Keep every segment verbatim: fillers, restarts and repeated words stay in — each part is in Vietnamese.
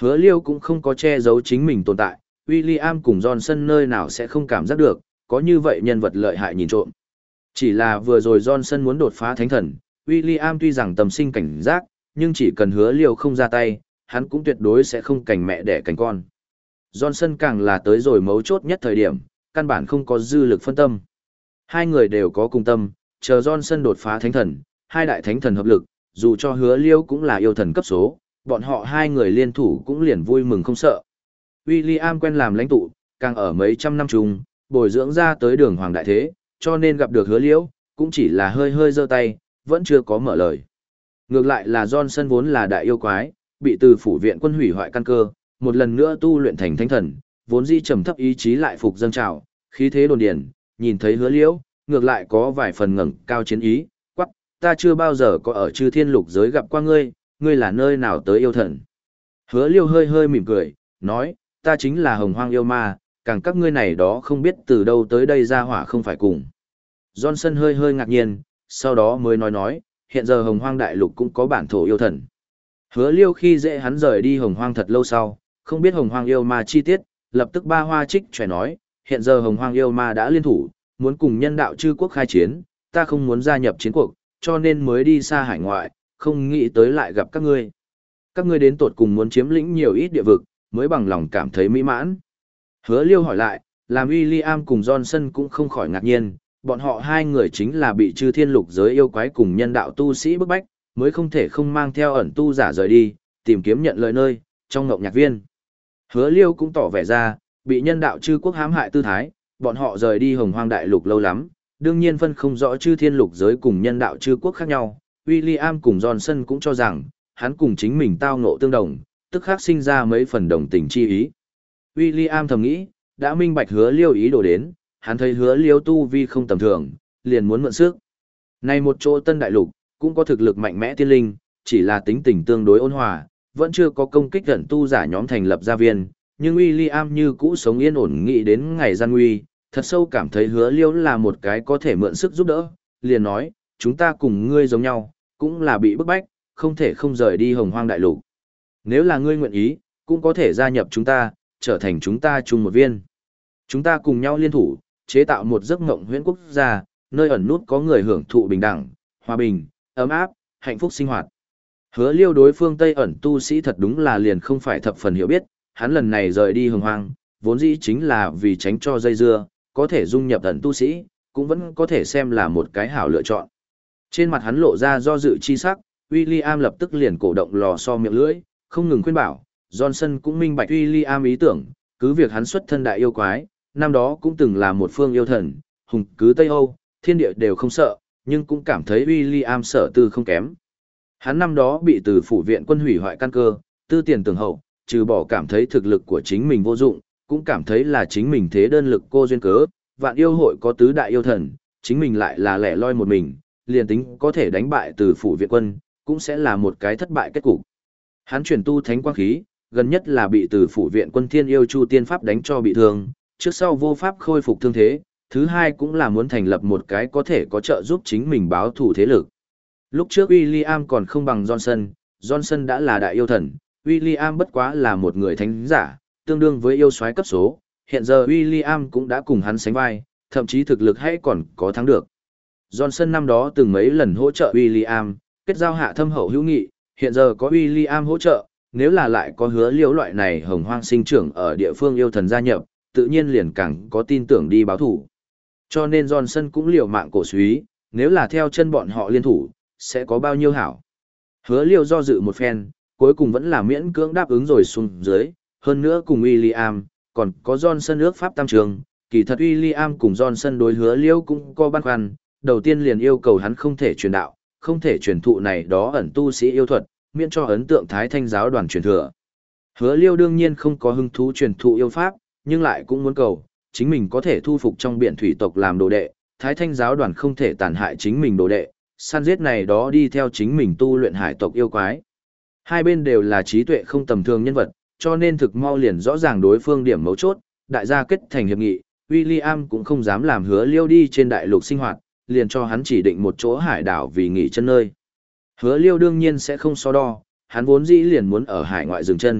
Hứa Liêu cũng không có che giấu chính mình tồn tại, William cùng Johnson nơi nào sẽ không cảm giác được, có như vậy nhân vật lợi hại nhìn trộm. Chỉ là vừa rồi Johnson muốn đột phá thánh thần, William tuy rằng tầm sinh cảnh giác, nhưng chỉ cần Hứa Liêu không ra tay, hắn cũng tuyệt đối sẽ không cành mẹ đẻ cành con. Johnson càng là tới rồi mấu chốt nhất thời điểm, căn bản không có dư lực phân tâm. Hai người đều có cùng tâm, chờ Johnson đột phá thánh thần, hai đại thánh thần hợp lực, dù cho Hứa Liêu cũng là yêu thần cấp số, bọn họ hai người liên thủ cũng liền vui mừng không sợ. William quen làm lãnh tụ, càng ở mấy trăm năm chung, bồi dưỡng ra tới đường hoàng đại thế, cho nên gặp được Hứa Liêu, cũng chỉ là hơi hơi giơ tay, vẫn chưa có mở lời. Ngược lại là Johnson vốn là đại yêu quái, bị từ phủ viện quân hủy hoại căn cơ, một lần nữa tu luyện thành thánh thần, vốn di trầm thấp ý chí lại phục dâng trào, khí thế đồn điền, nhìn thấy Hứa Liêu, ngược lại có vài phần ngẩng cao chiến ý, quắc, ta chưa bao giờ có ở chư thiên lục giới gặp qua ngươi, ngươi là nơi nào tới yêu thần. Hứa Liêu hơi hơi mỉm cười, nói, ta chính là hồng hoang yêu ma, càng các ngươi này đó không biết từ đâu tới đây ra hỏa không phải cùng. Johnson hơi hơi ngạc nhiên, sau đó mới nói nói, hiện giờ hồng hoang đại lục cũng có bản thổ yêu thần. Hứa Liêu khi dễ hắn rời đi hồng hoang thật lâu sau, không biết hồng hoang yêu ma chi tiết, lập tức ba hoa trích trẻ nói, hiện giờ hồng hoang yêu ma đã liên thủ, muốn cùng nhân đạo chư quốc khai chiến, ta không muốn gia nhập chiến cuộc, cho nên mới đi xa hải ngoại, không nghĩ tới lại gặp các ngươi. Các ngươi đến tột cùng muốn chiếm lĩnh nhiều ít địa vực, mới bằng lòng cảm thấy mỹ mãn. Hứa Liêu hỏi lại, làm William cùng Johnson cũng không khỏi ngạc nhiên, bọn họ hai người chính là bị chư thiên lục giới yêu quái cùng nhân đạo tu sĩ bức bách, mới không thể không mang theo ẩn tu giả rời đi, tìm kiếm nhận lời nơi, trong ngộng nhạc viên. Hứa Liêu cũng tỏ vẻ ra, bị nhân đạo chư quốc hãm hại tư thái, bọn họ rời đi hồng hoang đại lục lâu lắm, đương nhiên phân không rõ chư thiên lục giới cùng nhân đạo chư quốc khác nhau. William cùng Johnson cũng cho rằng, hắn cùng chính mình tao ngộ tương đồng, tức khắc sinh ra mấy phần đồng tình chi ý. William thầm nghĩ, đã minh bạch Hứa Liêu ý đồ đến, hắn thấy Hứa Liêu tu vi không tầm thường, liền muốn mượn sức. Này một chỗ tân đại lục, cũng có thực lực mạnh mẽ tiên linh, chỉ là tính tình tương đối ôn hòa, vẫn chưa có công kích gần tu giả nhóm thành lập gia viên, nhưng William như cũ sống yên ổn nghĩ đến ngày gian nguy, thật sâu cảm thấy Hứa Liêu là một cái có thể mượn sức giúp đỡ, liền nói, chúng ta cùng ngươi giống nhau, cũng là bị bức bách, không thể không rời đi hồng hoang đại lục. Nếu là ngươi nguyện ý, cũng có thể gia nhập chúng ta, trở thành chúng ta chung một viên. Chúng ta cùng nhau liên thủ, chế tạo một giấc mộng huyễn quốc gia, nơi ẩn nút có người hưởng thụ bình đẳng, hòa bình, ấm áp, hạnh phúc sinh hoạt. Hứa Liêu đối phương Tây ẩn tu sĩ thật đúng là liền không phải thập phần hiểu biết, hắn lần này rời đi hồng hoang, vốn dĩ chính là vì tránh cho dây dưa, có thể dung nhập ẩn tu sĩ, cũng vẫn có thể xem là một cái hảo lựa chọn. Trên mặt hắn lộ ra do dự chi sắc, William lập tức liền cổ động lò xo miệng lưỡi, không ngừng khuyên bảo, Johnson cũng minh bạch William ý tưởng, cứ việc hắn xuất thân đại yêu quái, năm đó cũng từng là một phương yêu thần, hùng cứ Tây Âu, thiên địa đều không sợ, nhưng cũng cảm thấy William sợ tư không kém. Hắn năm đó bị từ phủ viện quân hủy hoại căn cơ, tư tiền tường hậu, trừ bỏ cảm thấy thực lực của chính mình vô dụng, cũng cảm thấy là chính mình thế đơn lực cô duyên cớ, vạn yêu hội có tứ đại yêu thần, chính mình lại là lẻ loi một mình, liền tính có thể đánh bại từ phủ viện quân, cũng sẽ là một cái thất bại kết cục. Hắn chuyển tu thánh quang khí, gần nhất là bị từ phủ viện quân thiên yêu chu tiên pháp đánh cho bị thương, trước sau vô pháp khôi phục thương thế, thứ hai cũng là muốn thành lập một cái có thể có trợ giúp chính mình báo thù thế lực. Lúc trước William còn không bằng Johnson, Johnson đã là đại yêu thần, William bất quá là một người thánh giả, tương đương với yêu soái cấp số, hiện giờ William cũng đã cùng hắn sánh vai, thậm chí thực lực hay còn có thắng được. Johnson năm đó từng mấy lần hỗ trợ William, kết giao hạ thâm hậu hữu nghị, hiện giờ có William hỗ trợ, nếu là lại có Hứa Liêu loại này hồng hoang sinh trưởng ở địa phương yêu thần gia nhập, tự nhiên liền càng có tin tưởng đi báo thủ. Cho nên Johnson cũng liều mạng cổ suý, nếu là theo chân bọn họ liên thủ, sẽ có bao nhiêu hảo. Hứa Liêu do dự một phen, cuối cùng vẫn là miễn cưỡng đáp ứng rồi xuống dưới, hơn nữa cùng William, còn có Johnson ước pháp tam trường, kỳ thật William cùng Johnson đối Hứa Liêu cũng có băn khoăn, đầu tiên liền yêu cầu hắn không thể truyền đạo, không thể truyền thụ này đó ẩn tu sĩ yêu thuật, miễn cho ấn tượng Thái Thanh giáo đoàn truyền thừa. Hứa Liêu đương nhiên không có hứng thú truyền thụ yêu pháp, nhưng lại cũng muốn cầu, chính mình có thể thu phục trong biển thủy tộc làm đồ đệ, Thái Thanh giáo đoàn không thể tàn hại chính mình đồ đệ, săn giết này đó đi theo chính mình tu luyện hải tộc yêu quái. Hai bên đều là trí tuệ không tầm thường nhân vật, cho nên thực mau liền rõ ràng đối phương điểm mấu chốt, đại gia kết thành hiệp nghị, William cũng không dám làm Hứa Liêu đi trên đại lục sinh hoạt, liền cho hắn chỉ định một chỗ hải đảo vì nghỉ chân nơi. Hứa Liêu đương nhiên sẽ không so đo, hắn vốn dĩ liền muốn ở hải ngoại dừng chân,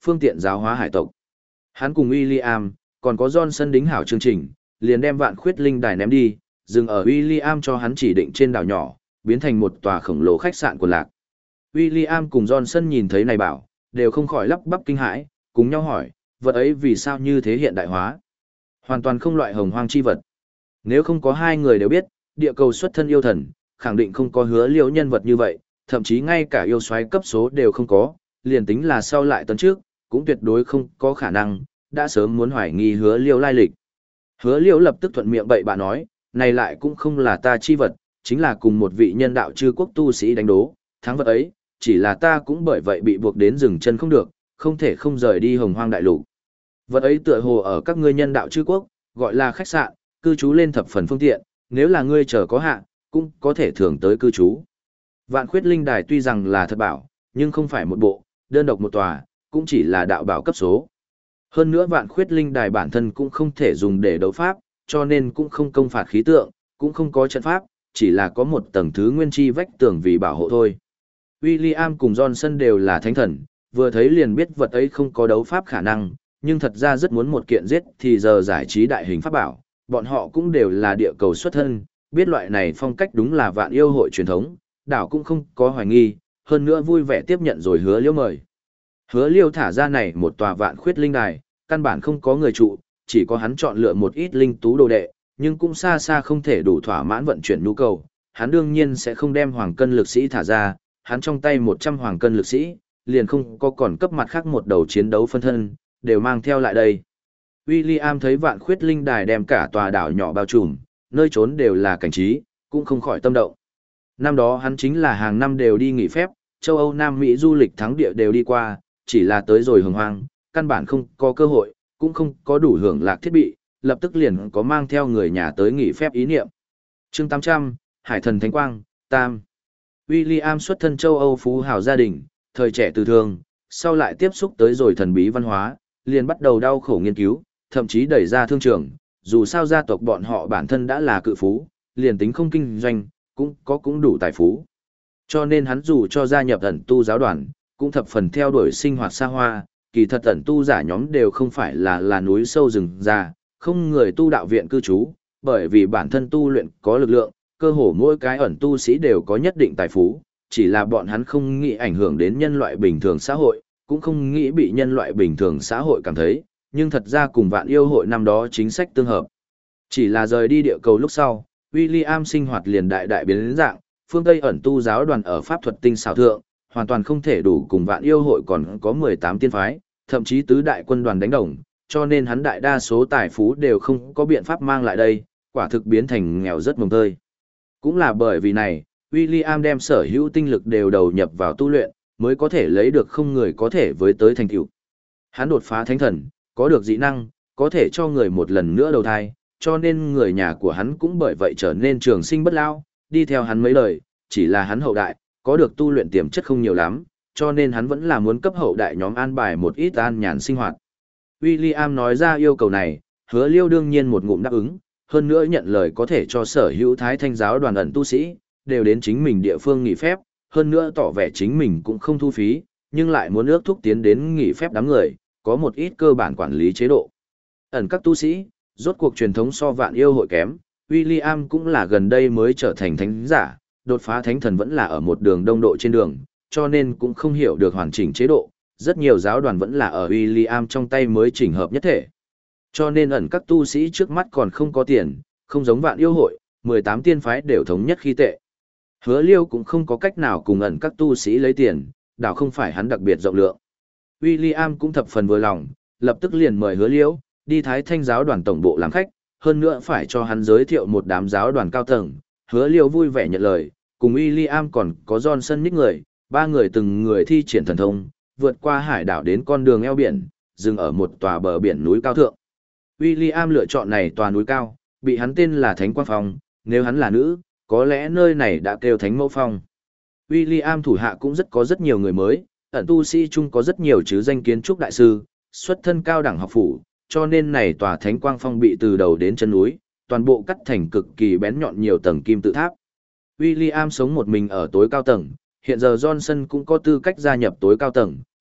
phương tiện giáo hóa hải tộc. Hắn cùng William, còn có Johnson đính hảo chương trình, liền đem vạn khuyết linh đài ném đi, dừng ở William cho hắn chỉ định trên đảo nhỏ, biến thành một tòa khổng lồ khách sạn quần lạc. William cùng Johnson nhìn thấy này bảo, đều không khỏi lắp bắp kinh hãi, cùng nhau hỏi, vật ấy vì sao như thế hiện đại hóa? Hoàn toàn không loại hồng hoang chi vật. Nếu không có hai người đều biết, địa cầu xuất thân yêu thần, khẳng định không có Hứa Liêu nhân vật như vậy, thậm chí ngay cả yêu soái cấp số đều không có, liền tính là sau lại tấn trước, cũng tuyệt đối không có khả năng, đã sớm muốn hoài nghi Hứa Liêu lai lịch. Hứa Liêu lập tức thuận miệng bậy bạ nói, này lại cũng không là ta chi vật, chính là cùng một vị nhân đạo chư quốc tu sĩ đánh đố, thắng vật ấy, chỉ là ta cũng bởi vậy bị buộc đến dừng chân không được, không thể không rời đi hồng hoang đại lục. Vật ấy tựa hồ ở các ngươi nhân đạo chư quốc, gọi là khách sạn, cư trú lên thập phần phương tiện, nếu là ngươi chờ có hạ, cũng có thể thường tới cư trú. Vạn khuyết linh đài tuy rằng là thật bảo, nhưng không phải một bộ, đơn độc một tòa, cũng chỉ là đạo bảo cấp số. Hơn nữa vạn khuyết linh đài bản thân cũng không thể dùng để đấu pháp, cho nên cũng không công phạt khí tượng, cũng không có trận pháp, chỉ là có một tầng thứ nguyên chi vách tường vì bảo hộ thôi. William cùng Johnson đều là thánh thần, vừa thấy liền biết vật ấy không có đấu pháp khả năng, nhưng thật ra rất muốn một kiện giết thì giờ giải trí đại hình pháp bảo, bọn họ cũng đều là địa cầu xuất thân, biết loại này phong cách đúng là vạn yêu hội truyền thống, đảo cũng không có hoài nghi, hơn nữa vui vẻ tiếp nhận rồi Hứa Liêu mời. Hứa Liêu thả ra này một tòa vạn khuyết linh đài, căn bản không có người trụ, chỉ có hắn chọn lựa một ít linh tú đồ đệ, nhưng cũng xa xa không thể đủ thỏa mãn vận chuyển nhu cầu, hắn đương nhiên sẽ không đem hoàng cân lực sĩ thả ra, hắn trong tay một trăm hoàng cân lực sĩ, liền không có còn cấp mặt khác một đầu chiến đấu phân thân, đều mang theo lại đây. William thấy vạn khuyết linh đài đem cả tòa đảo nhỏ bao trùm, nơi trốn đều là cảnh trí, cũng không khỏi tâm động. Năm đó hắn chính là hàng năm đều đi nghỉ phép, châu Âu Nam Mỹ du lịch thắng địa đều đi qua, chỉ là tới rồi hồng hoang, căn bản không có cơ hội, cũng không có đủ hưởng lạc thiết bị, lập tức liền có mang theo người nhà tới nghỉ phép ý niệm. Chương tám trăm, Hải thần Thánh Quang, Tam. William xuất thân châu Âu phú hào gia đình, thời trẻ từ thường, sau lại tiếp xúc tới rồi thần bí văn hóa, liền bắt đầu đau khổ nghiên cứu, thậm chí đẩy ra thương trường, dù sao gia tộc bọn họ bản thân đã là cự phú, liền tính không kinh doanh, cũng có cũng đủ tài phú. Cho nên hắn dù cho gia nhập ẩn tu giáo đoàn, cũng thập phần theo đuổi sinh hoạt xa hoa, kỳ thật ẩn tu giả nhóm đều không phải là là núi sâu rừng già, không người tu đạo viện cư trú, bởi vì bản thân tu luyện có lực lượng, cơ hồ mỗi cái ẩn tu sĩ đều có nhất định tài phú, chỉ là bọn hắn không nghĩ ảnh hưởng đến nhân loại bình thường xã hội, cũng không nghĩ bị nhân loại bình thường xã hội cảm thấy, nhưng thật ra cùng vạn yêu hội năm đó chính sách tương hợp. Chỉ là rời đi địa cầu lúc sau, William sinh hoạt liền đại đại biến đến dạng, phương Tây ẩn tu giáo đoàn ở pháp thuật tinh xảo thượng, hoàn toàn không thể đủ cùng vạn yêu hội còn có mười tám tiên phái, thậm chí tứ đại quân đoàn đánh đồng, cho nên hắn đại đa số tài phú đều không có biện pháp mang lại đây, quả thực biến thành nghèo rất mồng tơi. Cũng là bởi vì này, William đem sở hữu tinh lực đều đầu nhập vào tu luyện, mới có thể lấy được không người có thể với tới thành tựu. Hắn đột phá thánh thần, có được dị năng, có thể cho người một lần nữa đầu thai, cho nên người nhà của hắn cũng bởi vậy trở nên trường sinh bất lao, đi theo hắn mấy lời, chỉ là hắn hậu đại, có được tu luyện tiềm chất không nhiều lắm, cho nên hắn vẫn là muốn cấp hậu đại nhóm an bài một ít an nhàn sinh hoạt. William nói ra yêu cầu này, Hứa Liêu đương nhiên một ngụm đáp ứng, hơn nữa nhận lời có thể cho sở hữu thái thanh giáo đoàn ẩn tu sĩ, đều đến chính mình địa phương nghỉ phép, hơn nữa tỏ vẻ chính mình cũng không thu phí, nhưng lại muốn ước thúc tiến đến nghỉ phép đám người, có một ít cơ bản quản lý chế độ. Ẩn các tu sĩ, rốt cuộc truyền thống so vạn yêu hội kém, William cũng là gần đây mới trở thành thánh giả, đột phá thánh thần vẫn là ở một đường đông độ trên đường, cho nên cũng không hiểu được hoàn chỉnh chế độ, rất nhiều giáo đoàn vẫn là ở William trong tay mới chỉnh hợp nhất thể. Cho nên ẩn các tu sĩ trước mắt còn không có tiền, không giống vạn yêu hội, mười tám tiên phái đều thống nhất khi tệ. Hứa Liêu cũng không có cách nào cùng ẩn các tu sĩ lấy tiền, đảo không phải hắn đặc biệt rộng lượng. William cũng thập phần vừa lòng, lập tức liền mời Hứa Liêu đi Thái Thanh giáo đoàn tổng bộ làm khách, hơn nữa phải cho hắn giới thiệu một đám giáo đoàn cao tầng. Hứa Liêu vui vẻ nhận lời, cùng William còn có Johnson nhích người, ba người từng người thi triển thần thông, vượt qua hải đảo đến con đường eo biển, dừng ở một tòa bờ biển núi cao thượng. William lựa chọn này tòa núi cao, bị hắn tên là Thánh Quang Phong, nếu hắn là nữ, có lẽ nơi này đã kêu Thánh Mẫu Phong. William thủ hạ cũng rất có rất nhiều người mới, ẩn tu sĩ chung có rất nhiều chứ danh kiến trúc đại sư, xuất thân cao đẳng học phủ, cho nên này tòa Thánh Quang Phong bị từ đầu đến chân núi, toàn bộ cắt thành cực kỳ bén nhọn nhiều tầng kim tự tháp. William sống một mình ở tối cao tầng, hiện giờ Johnson cũng có tư cách gia nhập tối cao tầng,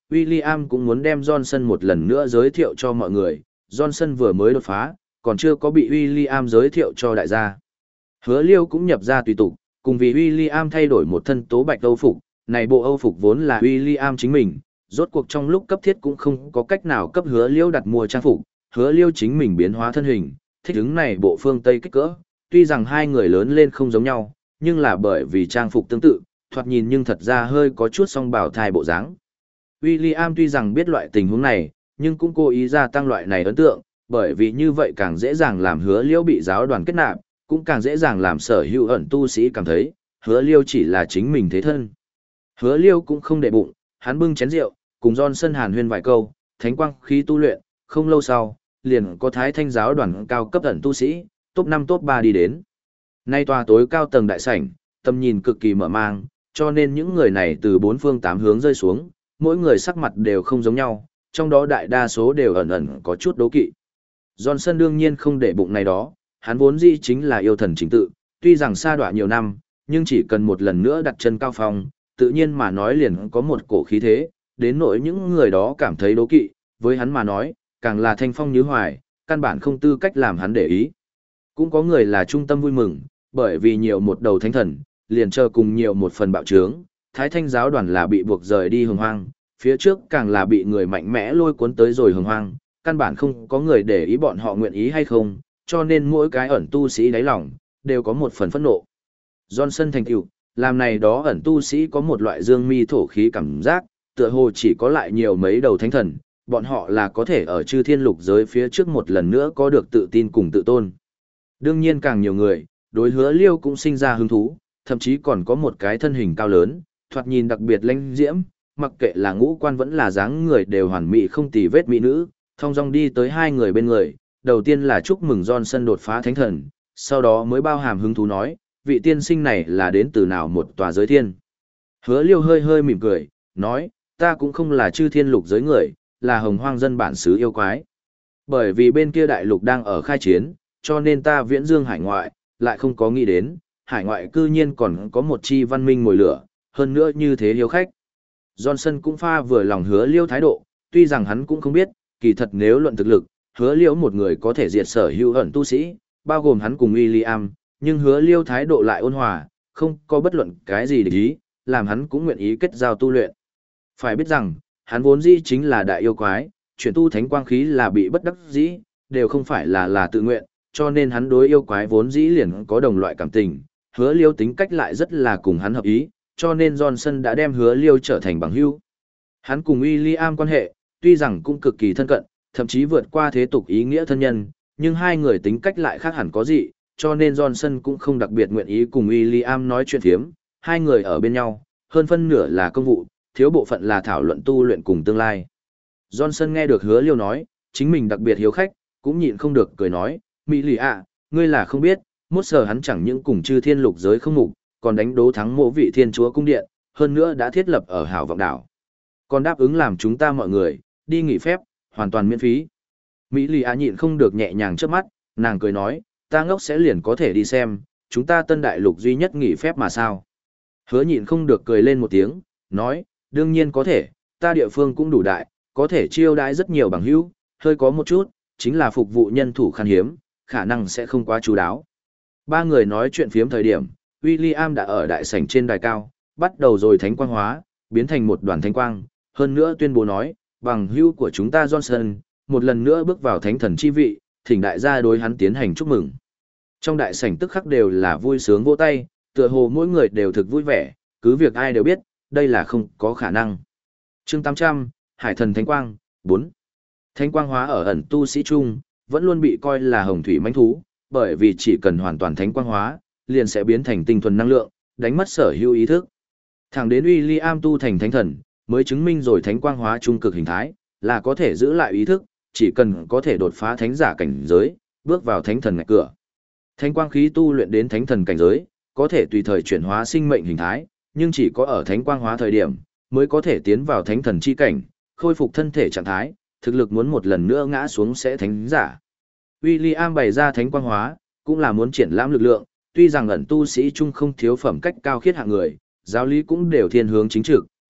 William cũng muốn đem Johnson một lần nữa giới thiệu cho mọi người, Johnson vừa mới đột phá, còn chưa có bị William giới thiệu cho đại gia. Hứa Liêu cũng nhập ra tùy tục, cùng vì William thay đổi một thân tố bạch Âu phục, này bộ Âu phục vốn là William chính mình, rốt cuộc trong lúc cấp thiết cũng không có cách nào cấp Hứa Liêu đặt mua trang phục, Hứa Liêu chính mình biến hóa thân hình, thích ứng này bộ phương Tây kích cỡ, tuy rằng hai người lớn lên không giống nhau, nhưng là bởi vì trang phục tương tự, thoạt nhìn nhưng thật ra hơi có chút song bảo thai bộ dáng. William tuy rằng biết loại tình huống này, nhưng cũng cố ý gia tăng loại này ấn tượng, bởi vì như vậy càng dễ dàng làm Hứa Liêu bị giáo đoàn kết nạp, cũng càng dễ dàng làm sở hữu ẩn tu sĩ cảm thấy, Hứa Liêu chỉ là chính mình thế thân. Hứa Liêu cũng không để bụng, hắn bưng chén rượu, cùng Johnson hàn huyên vài câu, thánh quang khí tu luyện, không lâu sau, liền có thái thanh giáo đoàn cao cấp ẩn tu sĩ, top năm top ba đi đến. Nay tòa tối cao tầng đại sảnh, tầm nhìn cực kỳ mở mang, cho nên những người này từ bốn phương tám hướng rơi xuống, mỗi người sắc mặt đều không giống nhau, trong đó đại đa số đều ẩn ẩn có chút đố kỵ. Johnson đương nhiên không để bụng này đó, hắn vốn dĩ chính là yêu thần chính tự, tuy rằng xa đọa nhiều năm, nhưng chỉ cần một lần nữa đặt chân cao phong, tự nhiên mà nói liền có một cổ khí thế, đến nỗi những người đó cảm thấy đố kỵ, với hắn mà nói, càng là thanh phong như hoài, căn bản không tư cách làm hắn để ý. Cũng có người là trung tâm vui mừng, bởi vì nhiều một đầu thánh thần, liền chờ cùng nhiều một phần bạo trướng, thái thanh giáo đoàn là bị buộc rời đi hồng hoang, phía trước càng là bị người mạnh mẽ lôi cuốn tới rồi hồng hoang, căn bản không có người để ý bọn họ nguyện ý hay không, cho nên mỗi cái ẩn tu sĩ đáy lòng, đều có một phần phẫn nộ. Johnson thành tựu, làm này đó ẩn tu sĩ có một loại dương mi thổ khí cảm giác, tựa hồ chỉ có lại nhiều mấy đầu thánh thần, bọn họ là có thể ở chư thiên lục giới phía trước một lần nữa có được tự tin cùng tự tôn. Đương nhiên càng nhiều người, đối Hứa Liêu cũng sinh ra hứng thú, thậm chí còn có một cái thân hình cao lớn, thoạt nhìn đặc biệt lãnh diễm, mặc kệ là ngũ quan vẫn là dáng người đều hoàn mỹ không tì vết mỹ nữ, thong dong đi tới hai người bên người, đầu tiên là chúc mừng Johnson đột phá thánh thần, sau đó mới bao hàm hứng thú nói, vị tiên sinh này là đến từ nào một tòa giới thiên. Hứa Liêu hơi hơi mỉm cười, nói, ta cũng không là chư thiên lục giới người, là hồng hoang dân bản xứ yêu quái. Bởi vì bên kia đại lục đang ở khai chiến, cho nên ta viễn dương hải ngoại, lại không có nghĩ đến, hải ngoại cư nhiên còn có một chi văn minh mồi lửa, hơn nữa như thế hiếu khách. Johnson cũng pha vừa lòng Hứa Liêu thái độ, tuy rằng hắn cũng không biết, kỳ thật nếu luận thực lực, Hứa Liêu một người có thể diệt sở hữu ẩn tu sĩ, bao gồm hắn cùng William, nhưng Hứa Liêu thái độ lại ôn hòa, không có bất luận cái gì để ý, làm hắn cũng nguyện ý kết giao tu luyện. Phải biết rằng, hắn vốn dĩ chính là đại yêu quái, chuyển tu thánh quang khí là bị bất đắc dĩ, đều không phải là là tự nguyện, cho nên hắn đối yêu quái vốn dĩ liền có đồng loại cảm tình, Hứa Liêu tính cách lại rất là cùng hắn hợp ý, cho nên Johnson đã đem Hứa Liêu trở thành bằng hữu. Hắn cùng William quan hệ, tuy rằng cũng cực kỳ thân cận, thậm chí vượt qua thế tục ý nghĩa thân nhân, nhưng hai người tính cách lại khác hẳn có gì, cho nên Johnson cũng không đặc biệt nguyện ý cùng William nói chuyện thiếm, hai người ở bên nhau, hơn phân nửa là công vụ, thiếu bộ phận là thảo luận tu luyện cùng tương lai. Johnson nghe được Hứa Liêu nói, chính mình đặc biệt hiếu khách, cũng nhịn không được cười nói, Mỹ lì ạ, ngươi là không biết, mốt sở hắn chẳng những cùng chư thiên lục giới không mục, còn đánh đố thắng mộ vị thiên chúa cung điện, hơn nữa đã thiết lập ở hảo vọng đảo. Còn đáp ứng làm chúng ta mọi người, đi nghỉ phép, hoàn toàn miễn phí. Mỹ lì ạ nhịn không được nhẹ nhàng trước mắt, nàng cười nói, ta ngốc sẽ liền có thể đi xem, chúng ta tân đại lục duy nhất nghỉ phép mà sao. Hứa nhịn không được cười lên một tiếng, nói, đương nhiên có thể, ta địa phương cũng đủ đại, có thể chiêu đãi rất nhiều bằng hữu, hơi có một chút, chính là phục vụ nhân thủ khan hiếm, khả năng sẽ không quá chú đáo. Ba người nói chuyện phiếm thời điểm, William đã ở đại sảnh trên đài cao, bắt đầu rồi thánh quang hóa, biến thành một đoàn thánh quang, hơn nữa tuyên bố nói, bằng hữu của chúng ta Johnson, một lần nữa bước vào thánh thần chi vị, thỉnh đại gia đối hắn tiến hành chúc mừng. Trong đại sảnh tức khắc đều là vui sướng vỗ tay, tựa hồ mỗi người đều thực vui vẻ, cứ việc ai đều biết, đây là không có khả năng. Chương tám trăm, Hải thần thánh quang, bốn. Thánh quang hóa ở ẩn tu sĩ trung, vẫn luôn bị coi là hồng thủy mãnh thú, bởi vì chỉ cần hoàn toàn thánh quang hóa, liền sẽ biến thành tinh thuần năng lượng, đánh mất sở hữu ý thức. Thẳng đến William tu thành thánh thần, mới chứng minh rồi thánh quang hóa trung cực hình thái, là có thể giữ lại ý thức, chỉ cần có thể đột phá thánh giả cảnh giới, bước vào thánh thần ngạch cửa. Thánh quang khí tu luyện đến thánh thần cảnh giới, có thể tùy thời chuyển hóa sinh mệnh hình thái, nhưng chỉ có ở thánh quang hóa thời điểm, mới có thể tiến vào thánh thần chi cảnh, khôi phục thân thể trạng thái, thực lực muốn một lần nữa ngã xuống sẽ thánh giả. William bày ra thánh quang hóa, cũng là muốn triển lãm lực lượng, tuy rằng ẩn tu sĩ chung không thiếu phẩm cách cao khiết hạng người, giáo lý cũng đều thiên hướng chính trực,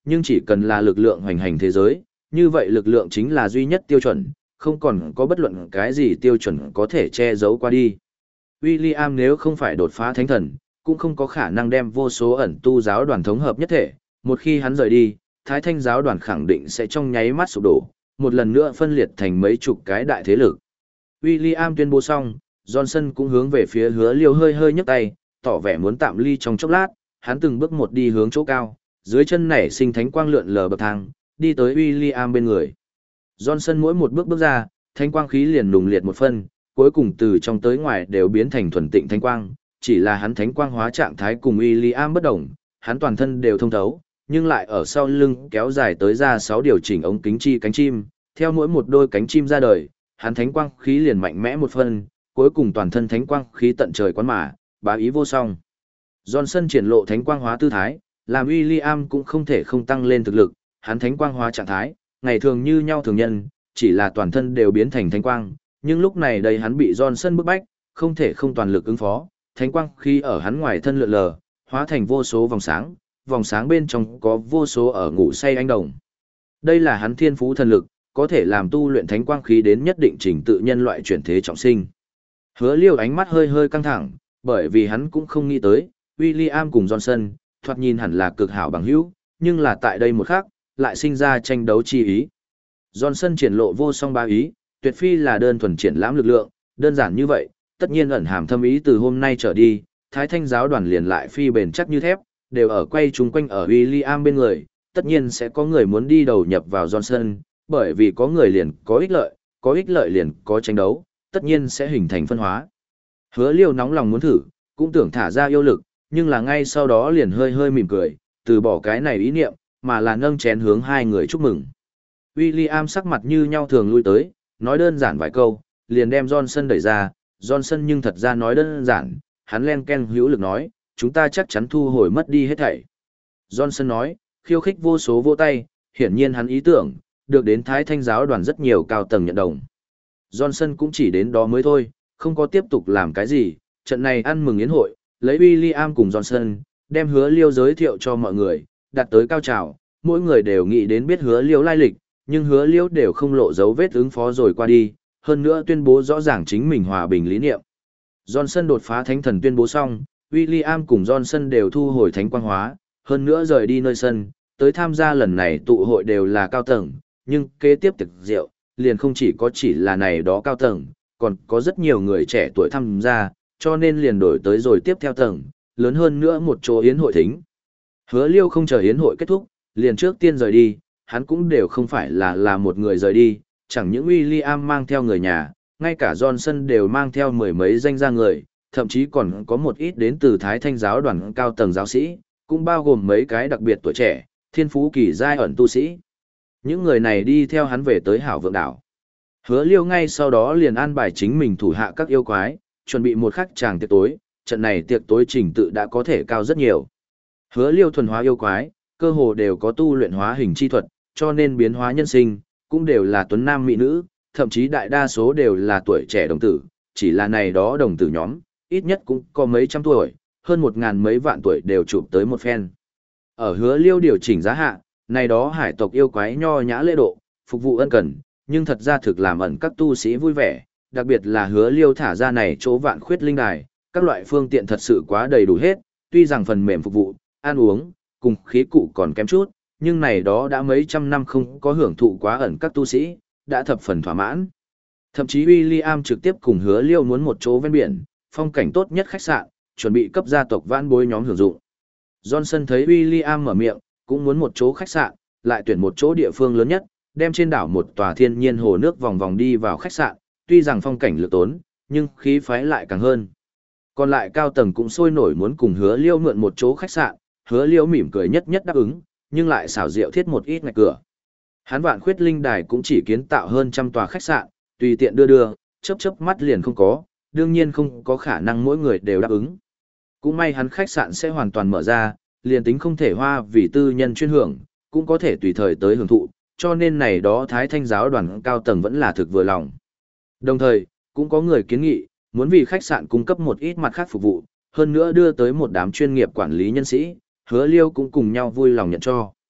nhưng chỉ cần là lực lượng hoành hành thế giới, như vậy lực lượng chính là duy nhất tiêu chuẩn, không còn có bất luận cái gì tiêu chuẩn có thể che giấu qua đi. William nếu không phải đột phá thánh thần, cũng không có khả năng đem vô số ẩn tu giáo đoàn thống hợp nhất thể, một khi hắn rời đi, Thái Thanh giáo đoàn khẳng định sẽ trong nháy mắt sụp đổ, một lần nữa phân liệt thành mấy chục cái đại thế lực. William tuyên bố xong, Johnson cũng hướng về phía Hứa Liêu hơi hơi nhấc tay, tỏ vẻ muốn tạm ly trong chốc lát, hắn từng bước một đi hướng chỗ cao, dưới chân nảy sinh thánh quang lượn lờ bậc thang, đi tới William bên người. Johnson mỗi một bước bước ra, thánh quang khí liền nùng liệt một phân, cuối cùng từ trong tới ngoài đều biến thành thuần tịnh thánh quang, chỉ là hắn thánh quang hóa trạng thái cùng William bất đồng, hắn toàn thân đều thông thấu, nhưng lại ở sau lưng kéo dài tới ra sáu điều chỉnh ống kính chi cánh chim, theo mỗi một đôi cánh chim ra đời, hắn thánh quang khí liền mạnh mẽ một phân, cuối cùng toàn thân thánh quang khí tận trời quán mà, bá ý vô song. Johnson triển lộ thánh quang hóa tư thái, làm William cũng không thể không tăng lên thực lực, hắn thánh quang hóa trạng thái, ngày thường như nhau thường nhân, chỉ là toàn thân đều biến thành thánh quang, nhưng lúc này đây hắn bị Johnson bức bách, không thể không toàn lực ứng phó, thánh quang khí ở hắn ngoài thân lượn lờ, hóa thành vô số vòng sáng, vòng sáng bên trong có vô số ở ngủ say anh đồng. Đây là hắn thiên phú thần lực, có thể làm tu luyện thánh quang khí đến nhất định trình tự nhân loại chuyển thế trọng sinh. Hứa Liêu ánh mắt hơi hơi căng thẳng, bởi vì hắn cũng không nghĩ tới, William cùng Johnson, thoạt nhìn hẳn là cực hảo bằng hữu, nhưng là tại đây một khắc, lại sinh ra tranh đấu chi ý. Johnson triển lộ vô song ba ý, tuyệt phi là đơn thuần triển lãm lực lượng, đơn giản như vậy, tất nhiên ẩn hàm thâm ý từ hôm nay trở đi, Thái Thanh giáo đoàn liền lại phi bền chắc như thép, đều ở quay chung quanh ở William bên người, tất nhiên sẽ có người muốn đi đầu nhập vào Johnson, bởi vì có người liền có ích lợi, có ích lợi liền có tranh đấu, tất nhiên sẽ hình thành phân hóa. Hứa Liêu nóng lòng muốn thử, cũng tưởng thả ra yêu lực, nhưng là ngay sau đó liền hơi hơi mỉm cười, từ bỏ cái này ý niệm, mà là nâng chén hướng hai người chúc mừng. William sắc mặt như nhau thường lui tới, nói đơn giản vài câu, liền đem Johnson đẩy ra, Johnson nhưng thật ra nói đơn giản, hắn len ken hữu lực nói, chúng ta chắc chắn thu hồi mất đi hết thảy. Johnson nói, khiêu khích vô số vô tay, hiển nhiên hắn ý tưởng, được đến Thái Thanh giáo đoàn rất nhiều cao tầng nhận đồng. Johnson cũng chỉ đến đó mới thôi, không có tiếp tục làm cái gì, trận này ăn mừng yến hội, lấy William cùng Johnson, đem Hứa Liêu giới thiệu cho mọi người, đặt tới cao trào, mỗi người đều nghĩ đến biết Hứa Liêu lai lịch, nhưng Hứa Liêu đều không lộ dấu vết ứng phó rồi qua đi, hơn nữa tuyên bố rõ ràng chính mình hòa bình lý niệm. Johnson đột phá thánh thần tuyên bố xong, William cùng Johnson đều thu hồi thánh quang hóa, hơn nữa rời đi nơi sân, tới tham gia lần này tụ hội đều là cao tầng, nhưng kế tiếp tiệc rượu, liền không chỉ có chỉ là này đó cao tầng, còn có rất nhiều người trẻ tuổi tham gia, cho nên liền đổi tới rồi tiếp theo tầng, lớn hơn nữa một chỗ yến hội thính. Hứa Liêu không chờ yến hội kết thúc, liền trước tiên rời đi, hắn cũng đều không phải là là một người rời đi, chẳng những William mang theo người nhà, ngay cả Johnson đều mang theo mười mấy danh gia người, thậm chí còn có một ít đến từ Thái Thanh giáo đoàn cao tầng giáo sĩ, cũng bao gồm mấy cái đặc biệt tuổi trẻ, thiên phú kỳ giai ẩn tu sĩ. Những người này đi theo hắn về tới Hảo Vượng đảo. Hứa Liêu ngay sau đó liền an bài chính mình thủ hạ các yêu quái, chuẩn bị một khắc tràng tiệc tối, trận này tiệc tối trình tự đã có thể cao rất nhiều. Hứa Liêu thuần hóa yêu quái, cơ hồ đều có tu luyện hóa hình chi thuật, cho nên biến hóa nhân sinh, cũng đều là tuấn nam mỹ nữ, thậm chí đại đa số đều là tuổi trẻ đồng tử, chỉ là này đó đồng tử nhóm, ít nhất cũng có mấy trăm tuổi, hơn một ngàn mấy vạn tuổi đều chụp tới một phen. Ở Hứa Liêu điều chỉnh giá hạ, này đó hải tộc yêu quái nho nhã lễ độ, phục vụ ân cần, nhưng thật ra thực làm ẩn các tu sĩ vui vẻ, đặc biệt là Hứa Liêu thả ra này chỗ vạn khuyết linh đài, các loại phương tiện thật sự quá đầy đủ hết, tuy rằng phần mềm phục vụ, ăn uống, cùng khí cụ còn kém chút, nhưng này đó đã mấy trăm năm không có hưởng thụ quá ẩn các tu sĩ, đã thập phần thỏa mãn. Thậm chí William trực tiếp cùng Hứa Liêu muốn một chỗ ven biển, phong cảnh tốt nhất khách sạn, chuẩn bị cấp gia tộc vãn bối nhóm hưởng dụng. Johnson thấy William mở miệng, cũng muốn một chỗ khách sạn, lại tuyển một chỗ địa phương lớn nhất, đem trên đảo một tòa thiên nhiên hồ nước vòng vòng đi vào khách sạn, tuy rằng phong cảnh lược tốn, nhưng khí phái lại càng hơn. Còn lại cao tầng cũng sôi nổi muốn cùng Hứa Liêu mượn một chỗ khách sạn, Hứa Liêu mỉm cười nhất nhất đáp ứng, nhưng lại xảo diệu thiết một ít ngạch cửa. Hắn vạn khuyết linh đài cũng chỉ kiến tạo hơn trăm tòa khách sạn, tùy tiện đưa đưa, chớp chớp mắt liền không có, đương nhiên không có khả năng mỗi người đều đáp ứng. Cũng may hắn khách sạn sẽ hoàn toàn mở ra, liền tính không thể hoa vì tư nhân chuyên hưởng, cũng có thể tùy thời tới hưởng thụ, cho nên này đó Thái Thanh giáo đoàn cao tầng vẫn là thực vừa lòng. Đồng thời, cũng có người kiến nghị, muốn vì khách sạn cung cấp một ít mặt khác phục vụ, hơn nữa đưa tới một đám chuyên nghiệp quản lý nhân sĩ, Hứa Liêu cũng cùng nhau vui lòng nhận cho.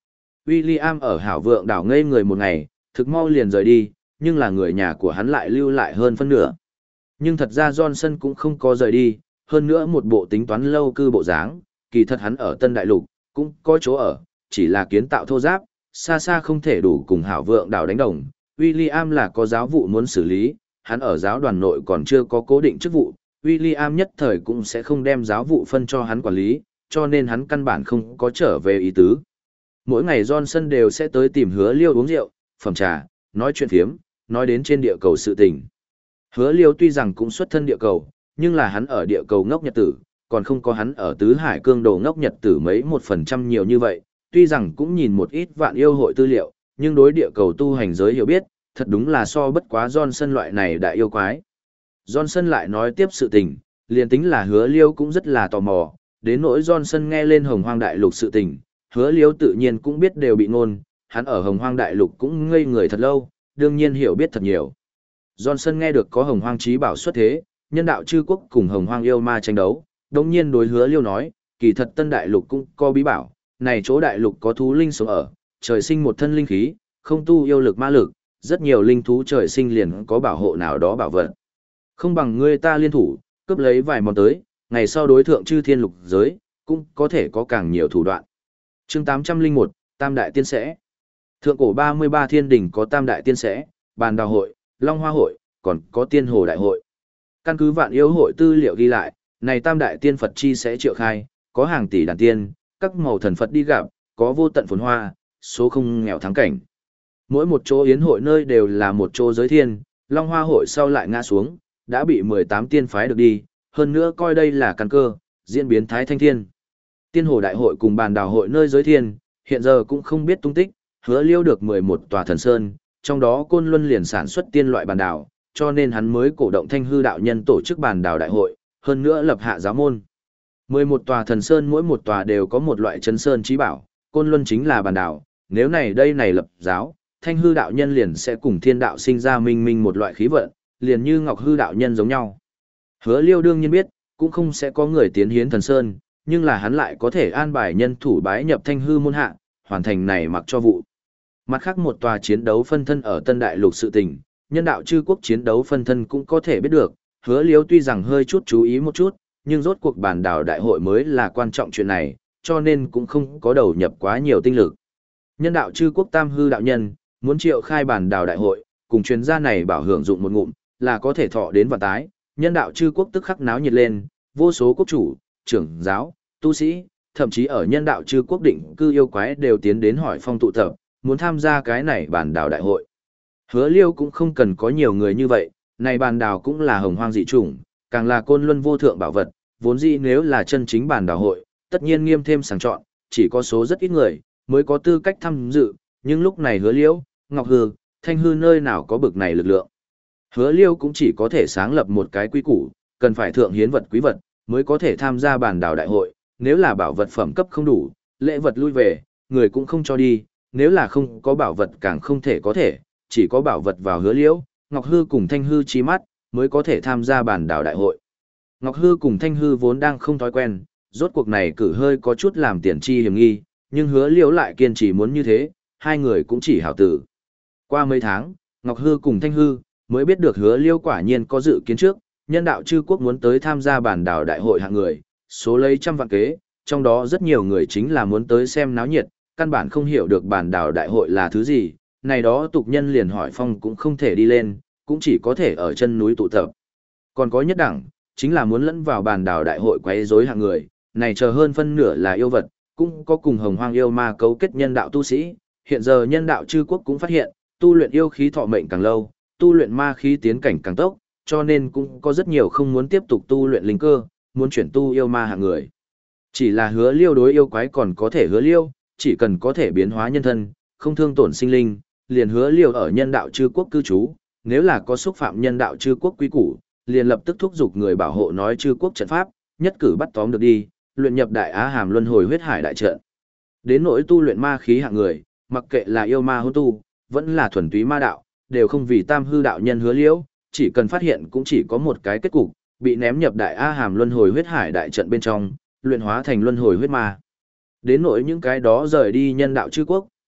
William ở hảo vượng đảo ngây người một ngày, thực mau liền rời đi, nhưng là người nhà của hắn lại lưu lại hơn phân nửa. Nhưng thật ra Johnson cũng không có rời đi, hơn nữa một bộ tính toán lâu cư bộ dáng, kỳ thật hắn ở Tân Đại Lục, cũng có chỗ ở, chỉ là kiến tạo thô giáp, xa xa không thể đủ cùng hảo vượng đảo đánh đồng. William là có giáo vụ muốn xử lý, hắn ở giáo đoàn nội còn chưa có cố định chức vụ, William nhất thời cũng sẽ không đem giáo vụ phân cho hắn quản lý, cho nên hắn căn bản không có trở về ý tứ. Mỗi ngày Johnson đều sẽ tới tìm Hứa Liêu uống rượu, phẩm trà, nói chuyện phiếm, nói đến trên địa cầu sự tình. Hứa Liêu tuy rằng cũng xuất thân địa cầu, nhưng là hắn ở địa cầu ngốc nhật tử, còn không có hắn ở tứ hải cương đồ ngốc nhật tử mấy một phần trăm nhiều như vậy, tuy rằng cũng nhìn một ít vạn yêu hội tư liệu, nhưng đối địa cầu tu hành giới hiểu biết, thật đúng là so bất quá Johnson loại này đại yêu quái. Johnson lại nói tiếp sự tình, liền tính là Hứa Liêu cũng rất là tò mò, đến nỗi Johnson nghe lên Hồng Hoang Đại Lục sự tình, Hứa Liêu tự nhiên cũng biết đều bị ngôn, hắn ở Hồng Hoang Đại Lục cũng ngây người thật lâu, đương nhiên hiểu biết thật nhiều. Johnson nghe được có Hồng Hoang Chí Bảo xuất thế, nhân đạo chư quốc cùng Hồng Hoang yêu ma tranh đấu, đồng nhiên đối Hứa Liêu nói, kỳ thật Tân Đại Lục cũng có bí bảo, này chỗ Đại Lục có thú linh sống ở, trời sinh một thân linh khí, không tu yêu lực ma lực, rất nhiều linh thú trời sinh liền có bảo hộ nào đó bảo vật. Không bằng ngươi ta liên thủ, cướp lấy vài món tới, ngày sau đối thượng chư thiên lục giới, cũng có thể có càng nhiều thủ đoạn. Chương tám trăm lẻ một, Tam Đại Tiên Sẽ. Thượng cổ ba mươi ba thiên đỉnh có Tam Đại Tiên Sẽ, Bàn Đào Hội, Long Hoa Hội, còn có Tiên Hồ Đại Hội. Căn cứ vạn yêu hội tư liệu ghi lại, này Tam Đại Tiên Phật chi sẽ triệu khai, có hàng tỷ đàn tiên, các màu thần Phật đi gặp, có vô tận phồn hoa, số không nghèo thắng cảnh. Mỗi một chỗ yến hội nơi đều là một chỗ giới thiên, Long Hoa Hội sau lại ngã xuống, đã bị mười tám tiên phái được đi, hơn nữa coi đây là căn cơ, diễn biến thái thanh thiên. Tiên Hồ Đại Hội cùng Bàn Đào Hội nơi giới thiên, hiện giờ cũng không biết tung tích, Hứa Liêu được mười một tòa thần sơn, trong đó Côn Luân liền sản xuất tiên loại bàn đào, cho nên hắn mới cổ động Thanh Hư đạo nhân tổ chức Bàn Đào Đại Hội, hơn nữa lập hạ giáo môn. mười một tòa thần sơn mỗi một tòa đều có một loại chấn sơn chí bảo, Côn Luân chính là bàn đào, nếu này đây này lập giáo, Thanh Hư đạo nhân liền sẽ cùng thiên đạo sinh ra minh minh một loại khí vận, liền như Ngọc Hư đạo nhân giống nhau. Hứa Liêu đương nhiên biết, cũng không sẽ có người tiến hiến thần sơn, nhưng là hắn lại có thể an bài nhân thủ bái nhập Thanh Hư môn hạ, hoàn thành này mặc cho vụ. Mặt khác một tòa chiến đấu phân thân ở Tân Đại Lục sự tình, nhân đạo chư quốc chiến đấu phân thân cũng có thể biết được, Hứa Liêu tuy rằng hơi chút chú ý một chút, nhưng rốt cuộc bản đảo đại hội mới là quan trọng chuyện này, cho nên cũng không có đầu nhập quá nhiều tinh lực. Nhân đạo chư quốc Tam Hư đạo nhân, muốn triệu khai bản đảo đại hội, cùng chuyên gia này bảo hưởng dụng một ngụm, là có thể thọ đến vạn tái, nhân đạo chư quốc tức khắc náo nhiệt lên, vô số quốc chủ, trưởng giáo, tu sĩ, thậm chí ở nhân đạo chư quốc định cư yêu quái đều tiến đến hỏi phong tụ tập, muốn tham gia cái này bản đảo đại hội. Hứa Liêu cũng không cần có nhiều người như vậy, này bản đảo cũng là hồng hoang dị chủng, càng là côn luân vô thượng bảo vật, vốn dĩ nếu là chân chính bản đảo hội, tất nhiên nghiêm thêm sàng chọn, chỉ có số rất ít người mới có tư cách tham dự, nhưng lúc này Hứa Liêu, Ngọc Hư, Thanh Hư nơi nào có bực này lực lượng. Hứa Liêu cũng chỉ có thể sáng lập một cái quy củ, cần phải thượng hiến vật quý vật, mới có thể tham gia bản đảo đại hội, nếu là bảo vật phẩm cấp không đủ, lễ vật lui về, người cũng không cho đi, nếu là không có bảo vật càng không thể có thể, chỉ có bảo vật vào Hứa Liêu, Ngọc Hư cùng Thanh Hư chí mắt, mới có thể tham gia bản đảo đại hội. Ngọc Hư cùng Thanh Hư vốn đang không thói quen, rốt cuộc này cử hơi có chút làm tiền tri hiểm nghi, nhưng Hứa Liêu lại kiên trì muốn như thế, hai người cũng chỉ hảo tử. Qua mấy tháng, Ngọc Hư cùng Thanh Hư mới biết được Hứa Liêu quả nhiên có dự kiến trước, nhân đạo chư quốc muốn tới tham gia bản đảo đại hội hạng người, số lấy trăm vạn kế, trong đó rất nhiều người chính là muốn tới xem náo nhiệt, căn bản không hiểu được bản đảo đại hội là thứ gì, này đó tục nhân liền hỏi phong cũng không thể đi lên, cũng chỉ có thể ở chân núi tụ tập. Còn có nhất đẳng, chính là muốn lẫn vào bản đảo đại hội quấy rối hạng người, này chờ hơn phân nửa là yêu vật, cũng có cùng hồng hoang yêu ma cấu kết nhân đạo tu sĩ, hiện giờ nhân đạo chư quốc cũng phát hiện, tu luyện yêu khí thọ mệnh càng lâu, tu luyện ma khí tiến cảnh càng tốc, cho nên cũng có rất nhiều không muốn tiếp tục tu luyện linh cơ, muốn chuyển tu yêu ma hạng người. Chỉ là Hứa Liêu đối yêu quái còn có thể hứa liêu, chỉ cần có thể biến hóa nhân thân, không thương tổn sinh linh, liền Hứa Liêu ở nhân đạo chư quốc cư trú, nếu là có xúc phạm nhân đạo chư quốc quý củ, liền lập tức thúc giục người bảo hộ nói chư quốc trận pháp, nhất cử bắt tóm được đi, luyện nhập đại á hàm luân hồi huyết hải đại trận. Đến nỗi tu luyện ma khí hạng người, mặc kệ là yêu ma hôn tu, vẫn là thuần túy ma đạo, đều không vì Tam Hư đạo nhân Hứa Liêu, chỉ cần phát hiện cũng chỉ có một cái kết cục, bị ném nhập đại a hàm luân hồi huyết hải đại trận bên trong, luyện hóa thành luân hồi huyết ma. Đến nỗi những cái đó rời đi nhân đạo chư quốc,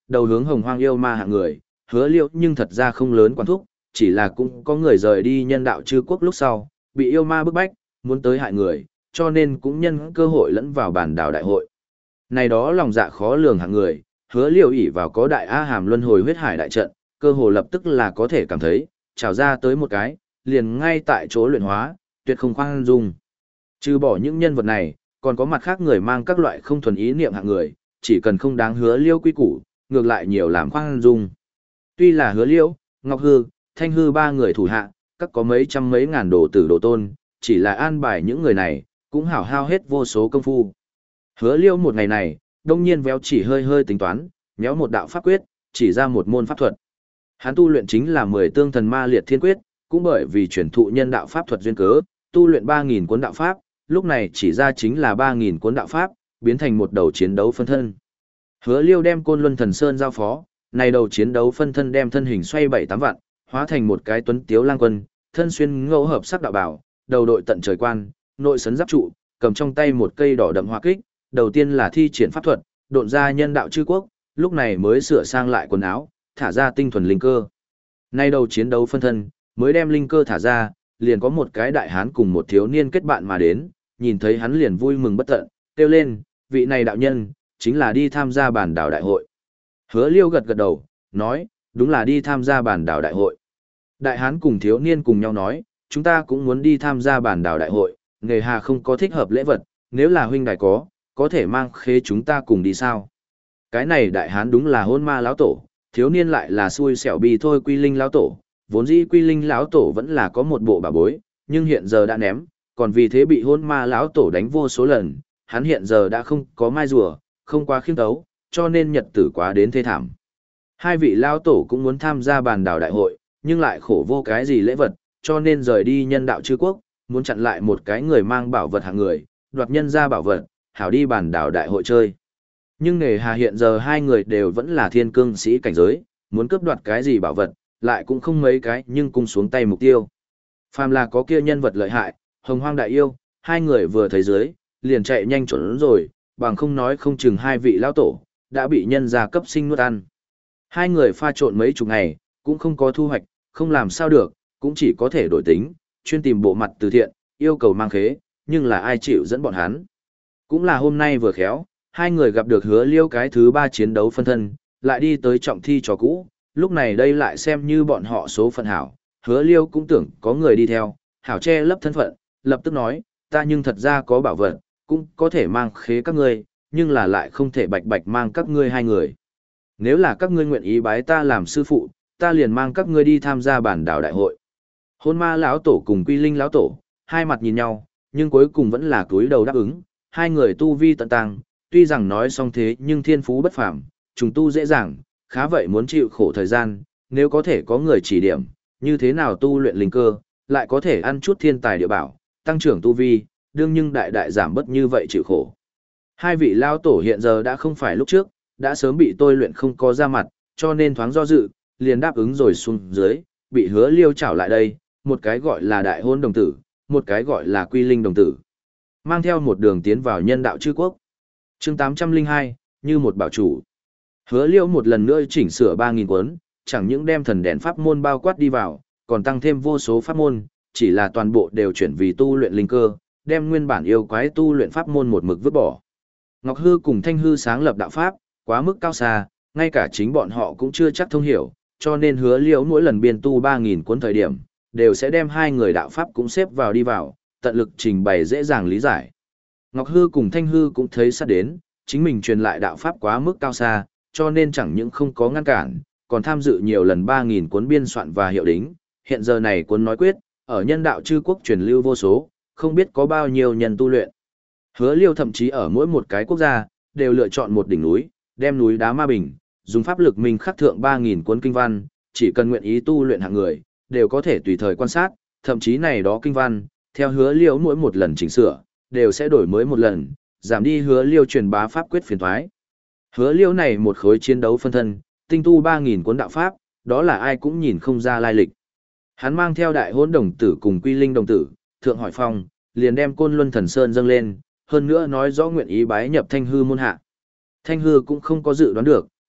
đầu hướng hồng hoang yêu ma hạng người, hứa liêu nhưng thật ra không lớn quản thúc, chỉ là cũng có người rời đi nhân đạo chư quốc lúc sau, bị yêu ma bức bách, muốn tới hại người, cho nên cũng nhân cơ hội lẫn vào bản đảo đại hội. Này đó lòng dạ khó lường hạng người, hứa liêu ỷ vào có đại A Hàm luân hồi huyết hải đại trận, cơ hồ lập tức là có thể cảm thấy, trào ra tới một cái, liền ngay tại chỗ luyện hóa, tuyệt không khoan dung. Trừ bỏ những nhân vật này, còn có mặt khác người mang các loại không thuần ý niệm hạng người, chỉ cần không đáng hứa liêu quy củ, ngược lại nhiều làm khoan dung. Tuy là hứa liêu, Ngọc Hư, Thanh Hư ba người thủ hạ, các có mấy trăm mấy ngàn đồ tử đồ tôn, chỉ là an bài những người này, cũng hảo hao hết vô số công phu. Hứa liêu một ngày này, đông nhiên véo chỉ hơi hơi tính toán, méo một đạo pháp quyết, chỉ ra một môn pháp thuật. Hắn tu luyện chính là mười tương thần ma liệt thiên quyết, cũng bởi vì truyền thụ nhân đạo pháp thuật duyên cớ, tu luyện ba nghìn cuốn đạo pháp, lúc này chỉ ra chính là ba nghìn cuốn đạo pháp, biến thành một đầu chiến đấu phân thân. Hứa liêu đem Côn Luân Thần Sơn giao phó, này đầu chiến đấu phân thân đem thân hình xoay bảy tám vạn, hóa thành một cái tuấn tiếu lang quân, thân xuyên ngẫu hợp sắc đạo bảo, đầu đội tận trời quan, nội sấn giáp trụ, cầm trong tay một cây đỏ đậm hoa kích, đầu tiên là thi triển pháp thuật, độn ra nhân đạo chư quốc, lúc này mới sửa sang lại quần áo, thả ra tinh thuần linh cơ. Nay đầu chiến đấu phân thân, mới đem linh cơ thả ra, liền có một cái đại hán cùng một thiếu niên kết bạn mà đến, nhìn thấy hắn liền vui mừng bất tận, kêu lên, vị này đạo nhân, chính là đi tham gia bản đảo đại hội. Hứa liêu gật gật đầu, nói, đúng là đi tham gia bản đảo đại hội. Đại hán cùng thiếu niên cùng nhau nói, chúng ta cũng muốn đi tham gia bản đảo đại hội, nghề hà không có thích hợp lễ vật, nếu là huynh đài có, có thể mang khế chúng ta cùng đi sao. Cái này đại hán đúng là hôn ma lão tổ, thiếu niên lại là xui xẻo bi thôi quy linh lão tổ, vốn dĩ quy linh lão tổ vẫn là có một bộ bà bối, nhưng hiện giờ đã ném, còn vì thế bị hôn ma lão tổ đánh vô số lần, hắn hiện giờ đã không có mai rùa, không quá khiêm tấu, cho nên nhật tử quá đến thê thảm. Hai vị lão tổ cũng muốn tham gia bàn đảo đại hội, nhưng lại khổ vô cái gì lễ vật, cho nên rời đi nhân đạo chư quốc, muốn chặn lại một cái người mang bảo vật hạng người, đoạt nhân ra bảo vật, hảo đi bàn đảo đại hội chơi. Nhưng nề hà hiện giờ hai người đều vẫn là thiên cương sĩ cảnh giới, muốn cướp đoạt cái gì bảo vật, lại cũng không mấy cái nhưng cùng xuống tay mục tiêu. Phàm là có kia nhân vật lợi hại, hồng hoang đại yêu, hai người vừa thấy dưới, liền chạy nhanh chuẩn rồi, bằng không nói không chừng hai vị lão tổ, đã bị nhân gia cấp sinh nuốt ăn. Hai người pha trộn mấy chục ngày, cũng không có thu hoạch, không làm sao được, cũng chỉ có thể đổi tính, chuyên tìm bộ mặt từ thiện, yêu cầu mang khế, nhưng là ai chịu dẫn bọn hắn. Cũng là hôm nay vừa khéo, hai người gặp được hứa liêu cái thứ ba chiến đấu phân thân, lại đi tới trọng thi trò cũ, lúc này đây lại xem như bọn họ số phận hảo, hứa liêu cũng tưởng có người đi theo, hảo che lấp thân phận, lập tức nói, ta nhưng thật ra có bảo vật, cũng có thể mang khế các ngươi, nhưng là lại không thể bạch bạch mang các ngươi hai người. Nếu là các ngươi nguyện ý bái ta làm sư phụ, ta liền mang các ngươi đi tham gia bản đảo đại hội. Hôn ma lão tổ cùng quy linh lão tổ, hai mặt nhìn nhau, nhưng cuối cùng vẫn là cúi đầu đáp ứng, hai người tu vi tận tăng, tuy rằng nói xong thế nhưng thiên phú bất phàm, trùng tu dễ dàng, khá vậy muốn chịu khổ thời gian, nếu có thể có người chỉ điểm, như thế nào tu luyện linh cơ, lại có thể ăn chút thiên tài địa bảo, tăng trưởng tu vi, đương nhưng đại đại giảm bất như vậy chịu khổ. Hai vị lao tổ hiện giờ đã không phải lúc trước, đã sớm bị tôi luyện không có ra mặt, cho nên thoáng do dự, liền đáp ứng rồi xuống dưới, bị hứa liêu chảo lại đây, một cái gọi là đại hôn đồng tử, một cái gọi là quy linh đồng tử. Mang theo một đường tiến vào nhân đạo chư quốc. chương tám trăm linh hai, như một bảo chủ. Hứa liêu một lần nữa chỉnh sửa ba nghìn cuốn, chẳng những đem thần đèn pháp môn bao quát đi vào, còn tăng thêm vô số pháp môn, chỉ là toàn bộ đều chuyển vì tu luyện linh cơ, đem nguyên bản yêu quái tu luyện pháp môn một mực vứt bỏ. Ngọc Hư cùng Thanh Hư sáng lập đạo pháp, quá mức cao xa, ngay cả chính bọn họ cũng chưa chắc thông hiểu, cho nên hứa liễu mỗi lần biên tu ba nghìn cuốn thời điểm, đều sẽ đem hai người đạo pháp cũng xếp vào đi vào, tận lực trình bày dễ dàng lý giải. Ngọc Hư cùng Thanh Hư cũng thấy sát đến, chính mình truyền lại đạo pháp quá mức cao xa, cho nên chẳng những không có ngăn cản, còn tham dự nhiều lần ba nghìn cuốn biên soạn và hiệu đính, hiện giờ này cuốn nói quyết, ở nhân đạo chư quốc truyền lưu vô số, không biết có bao nhiêu nhân tu luyện. Hứa Liêu thậm chí ở mỗi một cái quốc gia, đều lựa chọn một đỉnh núi, đem núi đá ma bình, dùng pháp lực mình khắc thượng ba nghìn cuốn kinh văn, chỉ cần nguyện ý tu luyện hạng người, đều có thể tùy thời quan sát, thậm chí này đó kinh văn, theo Hứa Liêu mỗi một lần chỉnh sửa, đều sẽ đổi mới một lần, giảm đi Hứa Liêu truyền bá pháp quyết phiền toái. Hứa Liêu này một khối chiến đấu phân thân, tinh tu ba nghìn cuốn đạo pháp, đó là ai cũng nhìn không ra lai lịch. Hắn mang theo đại hỗn đồng tử cùng quy linh đồng tử, thượng hỏi phong, liền đem Côn Luân Thần Sơn dâng lên, hơn nữa nói rõ nguyện ý bái nhập Thanh Hư môn hạ. Thanh Hư cũng không có dự đoán được,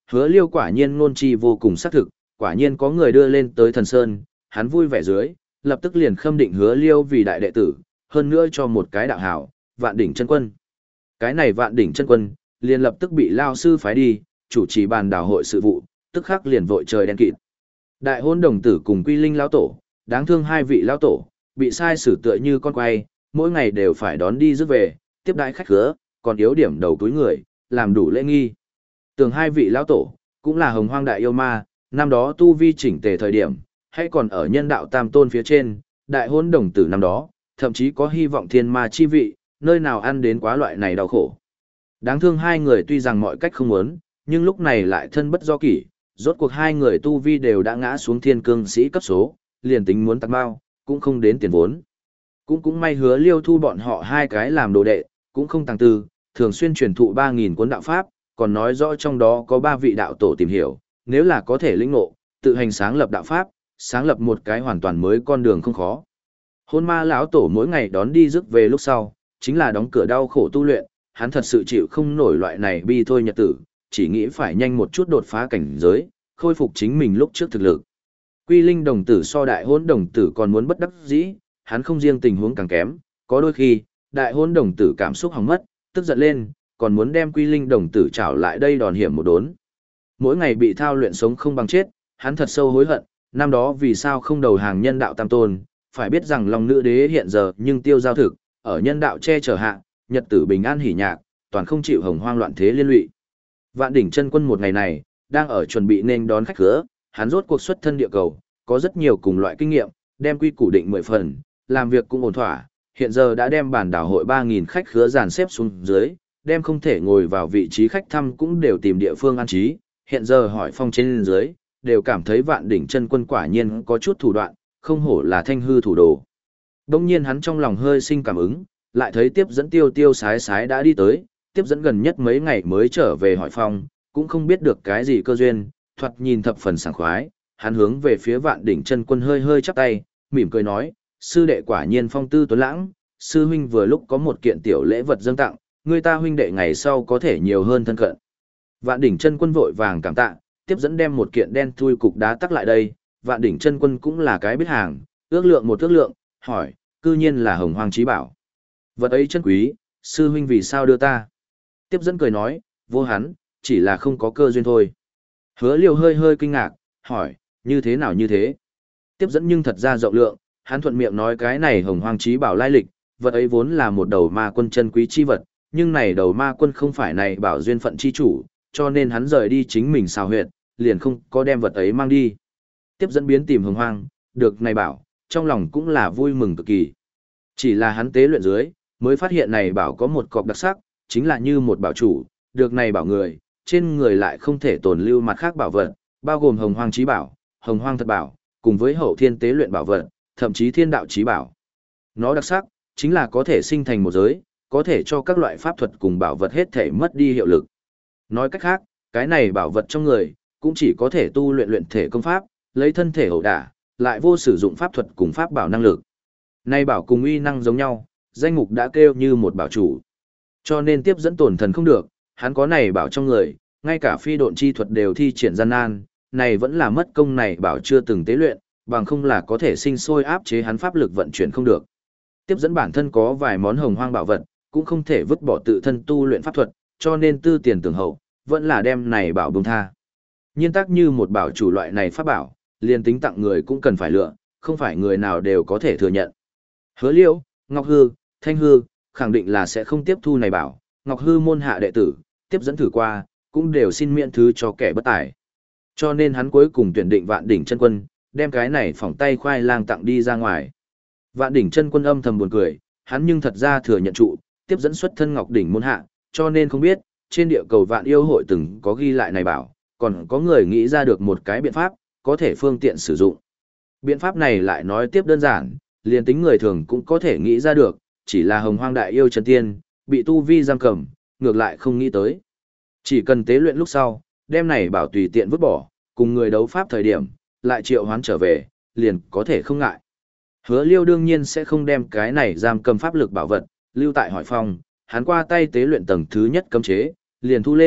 Hứa Liêu quả nhiên ngôn chi vô cùng xác thực, quả nhiên có người đưa lên tới thần sơn, hắn vui vẻ dưới, lập tức liền khâm định Hứa Liêu vì đại đệ tử, hơn nữa cho một cái đạo hảo, Vạn Đỉnh Chân Quân. Cái này Vạn Đỉnh Chân Quân, liền lập tức bị lao sư phái đi, chủ trì bàn đảo hội sự vụ, tức khắc liền vội trời đen kịt. Đại Hôn đồng tử cùng Quy Linh lão tổ, đáng thương hai vị lão tổ, bị sai xử tựa như con quay, mỗi ngày đều phải đón đi rước về, tiếp đãi khách khứa, còn yếu điểm đầu túi người, làm đủ lễ nghi. Tưởng hai vị lão tổ, cũng là hồng hoang đại yêu ma, năm đó tu vi chỉnh tề thời điểm, hay còn ở nhân đạo tam tôn phía trên, đại hôn đồng tử năm đó, thậm chí có hy vọng thiên ma chi vị, nơi nào ăn đến quá loại này đau khổ. Đáng thương hai người tuy rằng mọi cách không muốn, nhưng lúc này lại thân bất do kỷ, rốt cuộc hai người tu vi đều đã ngã xuống thiên cương sĩ cấp số, liền tính muốn tặng bao, cũng không đến tiền vốn. Cũng cũng may Hứa Liêu thu bọn họ hai cái làm đồ đệ, cũng không tăng tư, thường xuyên truyền thụ ba nghìn cuốn đạo pháp, còn nói rõ trong đó có ba vị đạo tổ tìm hiểu, nếu là có thể lĩnh ngộ, tự hành sáng lập đạo pháp, sáng lập một cái hoàn toàn mới con đường không khó. Hôn ma lão tổ mỗi ngày đón đi rước về lúc sau, chính là đóng cửa đau khổ tu luyện, hắn thật sự chịu không nổi loại này bi thôi nhật tử, chỉ nghĩ phải nhanh một chút đột phá cảnh giới, khôi phục chính mình lúc trước thực lực. Quy Linh đồng tử so đại hôn đồng tử còn muốn bất đắc dĩ, hắn không riêng tình huống càng kém, có đôi khi, đại hôn đồng tử cảm xúc hỏng mất, tức giận lên, còn muốn đem Quy Linh đồng tử trảo lại đây đòn hiểm một đốn. Mỗi ngày bị thao luyện sống không bằng chết, hắn thật sâu hối hận, năm đó vì sao không đầu hàng nhân đạo tam tôn, phải biết rằng lòng nữ đế hiện giờ nhưng tiêu giao thực, ở nhân đạo che chở hạ, nhật tử bình an hỉ nhạc, toàn không chịu hồng hoang loạn thế liên lụy. Vạn Đỉnh Chân Quân một ngày này, đang ở chuẩn bị nên đón khách khứa, hắn rốt cuộc xuất thân địa cầu, có rất nhiều cùng loại kinh nghiệm, đem quy củ định mười phần, làm việc cũng ổn thỏa, hiện giờ đã đem bản đảo hội ba nghìn khách khứa dàn xếp xuống dưới, đem không thể ngồi vào vị trí khách thăm cũng đều tìm địa phương an trí, hiện giờ hỏi phong trên dưới, đều cảm thấy Vạn Đỉnh Chân Quân quả nhiên có chút thủ đoạn, không hổ là thanh hư thủ đồ. Đông nhiên hắn trong lòng hơi sinh cảm ứng, lại thấy tiếp dẫn tiêu tiêu sái sái đã đi tới, tiếp dẫn gần nhất mấy ngày mới trở về hỏi phong, cũng không biết được cái gì cơ duyên, thoạt nhìn thập phần sảng khoái, hắn hướng về phía Vạn Đỉnh Chân Quân hơi hơi chắp tay, mỉm cười nói, sư đệ quả nhiên phong tư tuấn lãng, sư huynh vừa lúc có một kiện tiểu lễ vật dâng tặng, người ta huynh đệ ngày sau có thể nhiều hơn thân cận. Vạn Đỉnh Chân Quân vội vàng cảm tạ, tiếp dẫn đem một kiện đen thui cục đá tắc lại đây, Vạn Đỉnh Chân Quân cũng là cái biết hàng, ước lượng một ước lượng, hỏi, cư nhiên là hồng hoang chí bảo. Vật ấy chân quý, sư huynh vì sao đưa ta? Tiếp dẫn cười nói, vô hắn, chỉ là không có cơ duyên thôi. Hứa Liêu hơi hơi kinh ngạc, hỏi, như thế nào như thế? Tiếp dẫn nhưng thật ra rộng lượng, hắn thuận miệng nói cái này hồng hoang chí bảo lai lịch, vật ấy vốn là một đầu ma quân chân quý chi vật, nhưng này đầu ma quân không phải này bảo duyên phận chi chủ, cho nên hắn rời đi chính mình xào huyệt, liền không có đem vật ấy mang đi. Tiếp dẫn biến tìm hồng hoang, được này bảo, trong lòng cũng là vui mừng cực kỳ. Chỉ là hắn tế luyện dưới, mới phát hiện này bảo có một cọc đặc sắc, chính là như một bảo chủ, được này bảo người, trên người lại không thể tồn lưu mặt khác bảo vật, bao gồm hồng hoang chí bảo, hồng hoang thật bảo, cùng với hậu thiên tế luyện bảo vật, thậm chí thiên đạo chí bảo. Nó đặc sắc, chính là có thể sinh thành một giới, có thể cho các loại pháp thuật cùng bảo vật hết thể mất đi hiệu lực. Nói cách khác, cái này bảo vật trong người, cũng chỉ có thể tu luyện luyện thể công pháp, lấy thân thể hậu đả, lại vô sử dụng pháp thuật cùng pháp bảo năng lực. Nay bảo cùng uy năng giống nhau, danh mục đã kêu như một bảo chủ. Cho nên tiếp dẫn tổn thần không được, hắn có này bảo trong người, ngay cả phi độn chi thuật đều thi triển gian nan, này vẫn là mất công này bảo chưa từng tế luyện, bằng không là có thể sinh sôi áp chế hắn pháp lực vận chuyển không được. Tiếp dẫn bản thân có vài món hồng hoang bảo vật, cũng không thể vứt bỏ tự thân tu luyện pháp thuật, cho nên tư tiền tưởng hậu, vẫn là đem này bảo bông tha. Nhiên tác như một bảo chủ loại này pháp bảo, liền tính tặng người cũng cần phải lựa, không phải người nào đều có thể thừa nhận. Hứa Liêu, Ngọc Hư, Thanh Hư, khẳng định là sẽ không tiếp thu này bảo, Ngọc Hư môn hạ đệ tử, tiếp dẫn thử qua, cũng đều xin miễn thứ cho kẻ bất tài. Cho nên hắn cuối cùng tuyển định Vạn Đỉnh Chân Quân, đem cái này phỏng tay khoai lang tặng đi ra ngoài. Vạn Đỉnh Chân Quân âm thầm buồn cười, hắn nhưng thật ra thừa nhận trụ, tiếp dẫn xuất thân Ngọc Đỉnh môn hạ, cho nên không biết, trên địa cầu Vạn Yêu hội từng có ghi lại này bảo, còn có người nghĩ ra được một cái biện pháp, có thể phương tiện sử dụng. Biện pháp này lại nói tiếp đơn giản, liền tính người thường cũng có thể nghĩ ra được, chỉ là hồng hoang đại yêu chân tiên, bị tu vi giam cầm, ngược lại không nghĩ tới. Chỉ cần tế luyện lúc sau, đem này bảo tùy tiện vứt bỏ, cùng người đấu pháp thời điểm, lại triệu hoán trở về, liền có thể không ngại. Hứa Liêu đương nhiên sẽ không đem cái này giam cầm pháp lực bảo vật, lưu tại hỏi phong, hắn qua tay tế luyện tầng thứ nhất cấm chế, liền thu lên,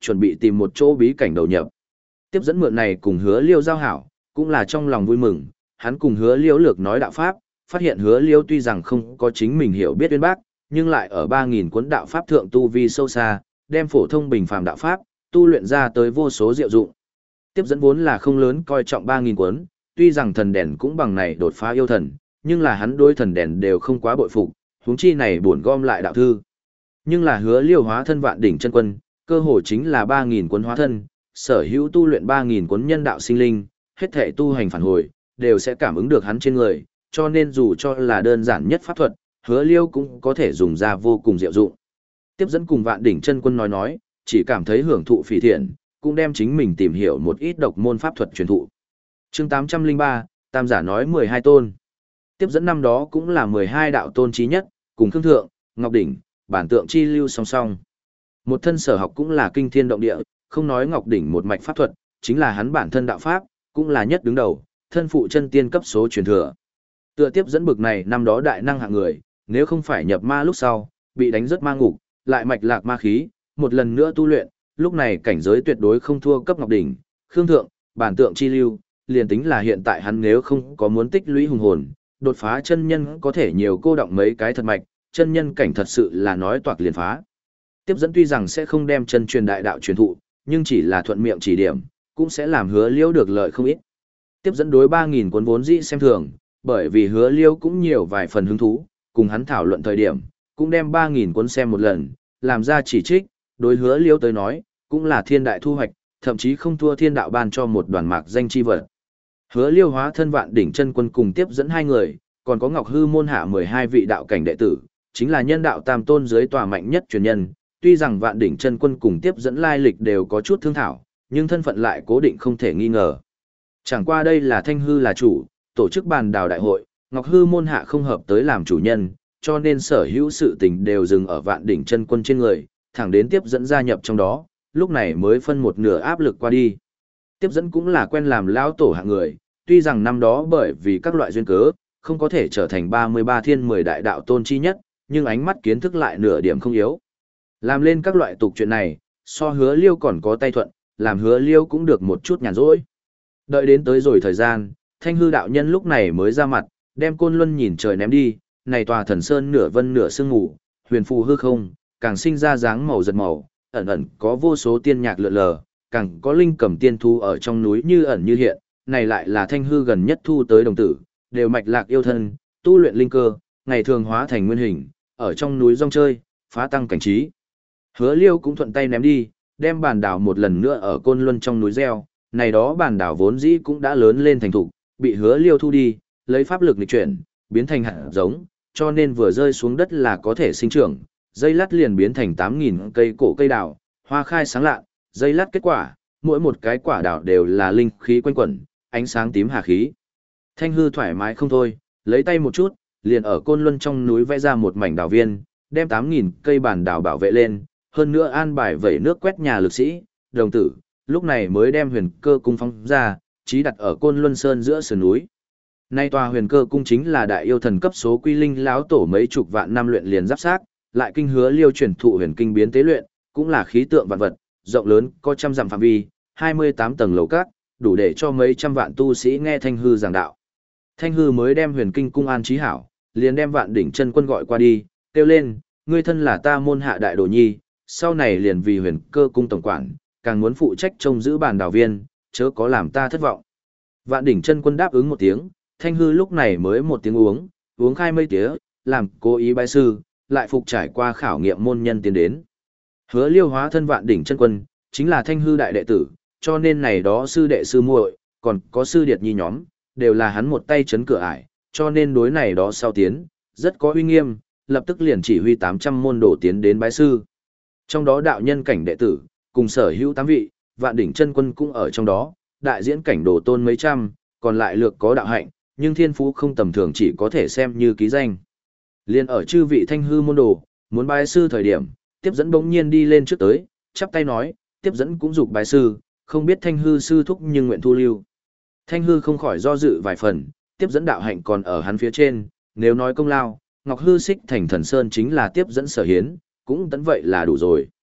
chuẩn bị tìm một chỗ bí cảnh đầu nhập. Tiếp dẫn mượn này cùng Hứa Liêu giao hảo, cũng là trong lòng vui mừng, hắn cùng Hứa Liêu lược nói đạo pháp, phát hiện Hứa Liêu tuy rằng không có chính mình hiểu biết uyên bác, nhưng lại ở ba nghìn cuốn đạo pháp thượng tu vi sâu xa, đem phổ thông bình phàm đạo pháp tu luyện ra tới vô số diệu dụng. Tiếp dẫn vốn là không lớn coi trọng ba nghìn cuốn, tuy rằng thần đèn cũng bằng này đột phá yêu thần, nhưng là hắn đối thần đèn đều không quá bội phục, huống chi này buồn gom lại đạo thư. Nhưng là Hứa Liêu hóa thân vạn đỉnh chân quân, cơ hồ chính là ba nghìn cuốn hóa thân, sở hữu tu luyện ba nghìn cuốn nhân đạo sinh linh, hết thể tu hành phản hồi, đều sẽ cảm ứng được hắn trên người, cho nên dù cho là đơn giản nhất pháp thuật, Hứa Liêu cũng có thể dùng ra vô cùng diệu dụng. Tiếp dẫn cùng vạn đỉnh chân quân nói nói, chỉ cảm thấy hưởng thụ phỉ thiện, cũng đem chính mình tìm hiểu một ít độc môn pháp thuật truyền thụ. Chương tám trăm lẻ ba, Tam giả nói mười hai tôn. Tiếp dẫn năm đó cũng là mười hai đạo tôn chí nhất, cùng Khương Thượng, Ngọc Đỉnh, bản tượng chi lưu song song. Một thân sở học cũng là kinh thiên động địa, không nói Ngọc Đỉnh một mạch pháp thuật, chính là hắn bản thân đạo pháp, cũng là nhất đứng đầu, thân phụ chân tiên cấp số truyền thừa. Tựa tiếp dẫn bực này năm đó đại năng hạng người, nếu không phải nhập ma lúc sau, bị đánh rất ma ngục, lại mạch lạc ma khí, một lần nữa tu luyện, lúc này cảnh giới tuyệt đối không thua cấp Ngọc Đỉnh, Khương Thượng, bản tượng chi lưu, liền tính là hiện tại hắn nếu không có muốn tích lũy hùng hồn, đột phá chân nhân có thể nhiều cô động mấy cái thật mạch, chân nhân cảnh thật sự là nói toạc liền phá. Tiếp dẫn tuy rằng sẽ không đem chân truyền đại đạo truyền thụ, nhưng chỉ là thuận miệng chỉ điểm, cũng sẽ làm Hứa Liêu được lợi không ít. Tiếp dẫn đối ba nghìn cuốn vốn dĩ xem thường, bởi vì Hứa Liêu cũng nhiều vài phần hứng thú, cùng hắn thảo luận thời điểm, cũng đem ba nghìn cuốn xem một lần, làm ra chỉ trích, đối Hứa Liêu tới nói, cũng là thiên đại thu hoạch, thậm chí không thua thiên đạo ban cho một đoàn mạc danh chi vật. Hứa Liêu hóa thân vạn đỉnh chân quân cùng tiếp dẫn hai người, còn có Ngọc Hư môn hạ mười hai vị đạo cảnh đệ tử, chính là nhân đạo tam tôn dưới tòa mạnh nhất truyền nhân, tuy rằng vạn đỉnh chân quân cùng tiếp dẫn lai lịch đều có chút thương thảo, nhưng thân phận lại cố định không thể nghi ngờ. Chẳng qua đây là Thanh Hư là chủ, tổ chức bàn đào đại hội, Ngọc Hư môn hạ không hợp tới làm chủ nhân, cho nên sở hữu sự tình đều dừng ở vạn đỉnh chân quân trên người, thẳng đến tiếp dẫn gia nhập trong đó, lúc này mới phân một nửa áp lực qua đi. Tiếp dẫn cũng là quen làm lão tổ hạng người, tuy rằng năm đó bởi vì các loại duyên cớ, không có thể trở thành ba mươi ba thiên mười đại đạo tôn chi nhất, nhưng ánh mắt kiến thức lại nửa điểm không yếu. Làm lên các loại tục chuyện này, so Hứa Liêu còn có tay thuận, làm Hứa Liêu cũng được một chút nhàn rỗi. Đợi đến tới rồi thời gian, Thanh Hư đạo nhân lúc này mới ra mặt, đem Côn Luân nhìn trời ném đi, này tòa thần sơn nửa vân nửa sương ngủ, huyền phù hư không, càng sinh ra dáng màu giật màu, ẩn ẩn có vô số tiên nhạc lượn lờ, càng có linh cầm tiên thu ở trong núi như ẩn như hiện, này lại là Thanh Hư gần nhất thu tới đồng tử, đều mạch lạc yêu thân, tu luyện linh cơ, ngày thường hóa thành nguyên hình, ở trong núi rong chơi, phá tăng cảnh trí. Hứa Liêu cũng thuận tay ném đi, đem bản đảo một lần nữa ở Côn Luân trong núi gieo, này đó bản đảo vốn dĩ cũng đã lớn lên thành thục, bị Hứa Liêu thu đi, lấy pháp lực nghịch chuyển, biến thành hạt giống, cho nên vừa rơi xuống đất là có thể sinh trưởng, dây lát liền biến thành tám nghìn cây cổ cây đào, hoa khai sáng lạ, dây lát kết quả, mỗi một cái quả đào đều là linh khí quanh quẩn, ánh sáng tím hà khí. Thanh Hư thoải mái không thôi, lấy tay một chút, liền ở Côn Luân trong núi vẽ ra một mảnh đào viên, đem tám nghìn cây bản đào bảo vệ lên, hơn nữa an bài vẩy nước quét nhà lực sĩ, đồng tử, lúc này mới đem huyền cơ cung phóng ra, trí đặt ở Côn Luân Sơn giữa sườn núi. Nay tòa huyền cơ cung chính là đại yêu thần cấp số quy linh lão tổ mấy chục vạn năm luyện liền giáp xác, lại kinh Hứa Liêu truyền thụ huyền kinh biến tế luyện, cũng là khí tượng vạn vật, rộng lớn, có trăm dặm phạm vi, hai mươi tám tầng lầu các, đủ để cho mấy trăm vạn tu sĩ nghe Thanh Hư giảng đạo. Thanh Hư mới đem huyền kinh cung an trí hảo, liền đem vạn đỉnh chân quân gọi qua đi, kêu lên, ngươi thân là ta môn hạ đại đồ nhi, sau này liền vì huyền cơ cung tổng quản, càng muốn phụ trách trông giữ bàn đào viên, chớ có làm ta thất vọng. Vạn đỉnh chân quân đáp ứng một tiếng, Thanh Hư lúc này mới một tiếng uống, uống khai mây tía, làm cố ý bái sư, lại phục trải qua khảo nghiệm môn nhân tiến đến. Hứa Liêu hóa thân vạn đỉnh chân quân, chính là Thanh Hư đại đệ tử, cho nên này đó sư đệ sư muội, còn có sư điệt nhi nhóm, đều là hắn một tay chấn cửa ải, cho nên đối này đó sau tiến, rất có uy nghiêm, lập tức liền chỉ huy tám trăm môn đồ tiến đến bái sư. Trong đó đạo nhân cảnh đệ tử, cùng sở hữu tám vị, vạn đỉnh chân quân cũng ở trong đó, đại diễn cảnh đồ tôn mấy trăm, còn lại lược có đạo hạnh, nhưng thiên phú không tầm thường chỉ có thể xem như ký danh. Liên ở chư vị Thanh Hư môn đồ, muốn bái sư thời điểm, tiếp dẫn bỗng nhiên đi lên trước tới, chắp tay nói, tiếp dẫn cũng dục bái sư, không biết Thanh Hư sư thúc nhưng nguyện thu lưu. Thanh Hư không khỏi do dự vài phần, tiếp dẫn đạo hạnh còn ở hắn phía trên, nếu nói công lao, Ngọc Hư xích thành thần sơn chính là tiếp dẫn sở hiến, cũng tấn vậy là đủ rồi.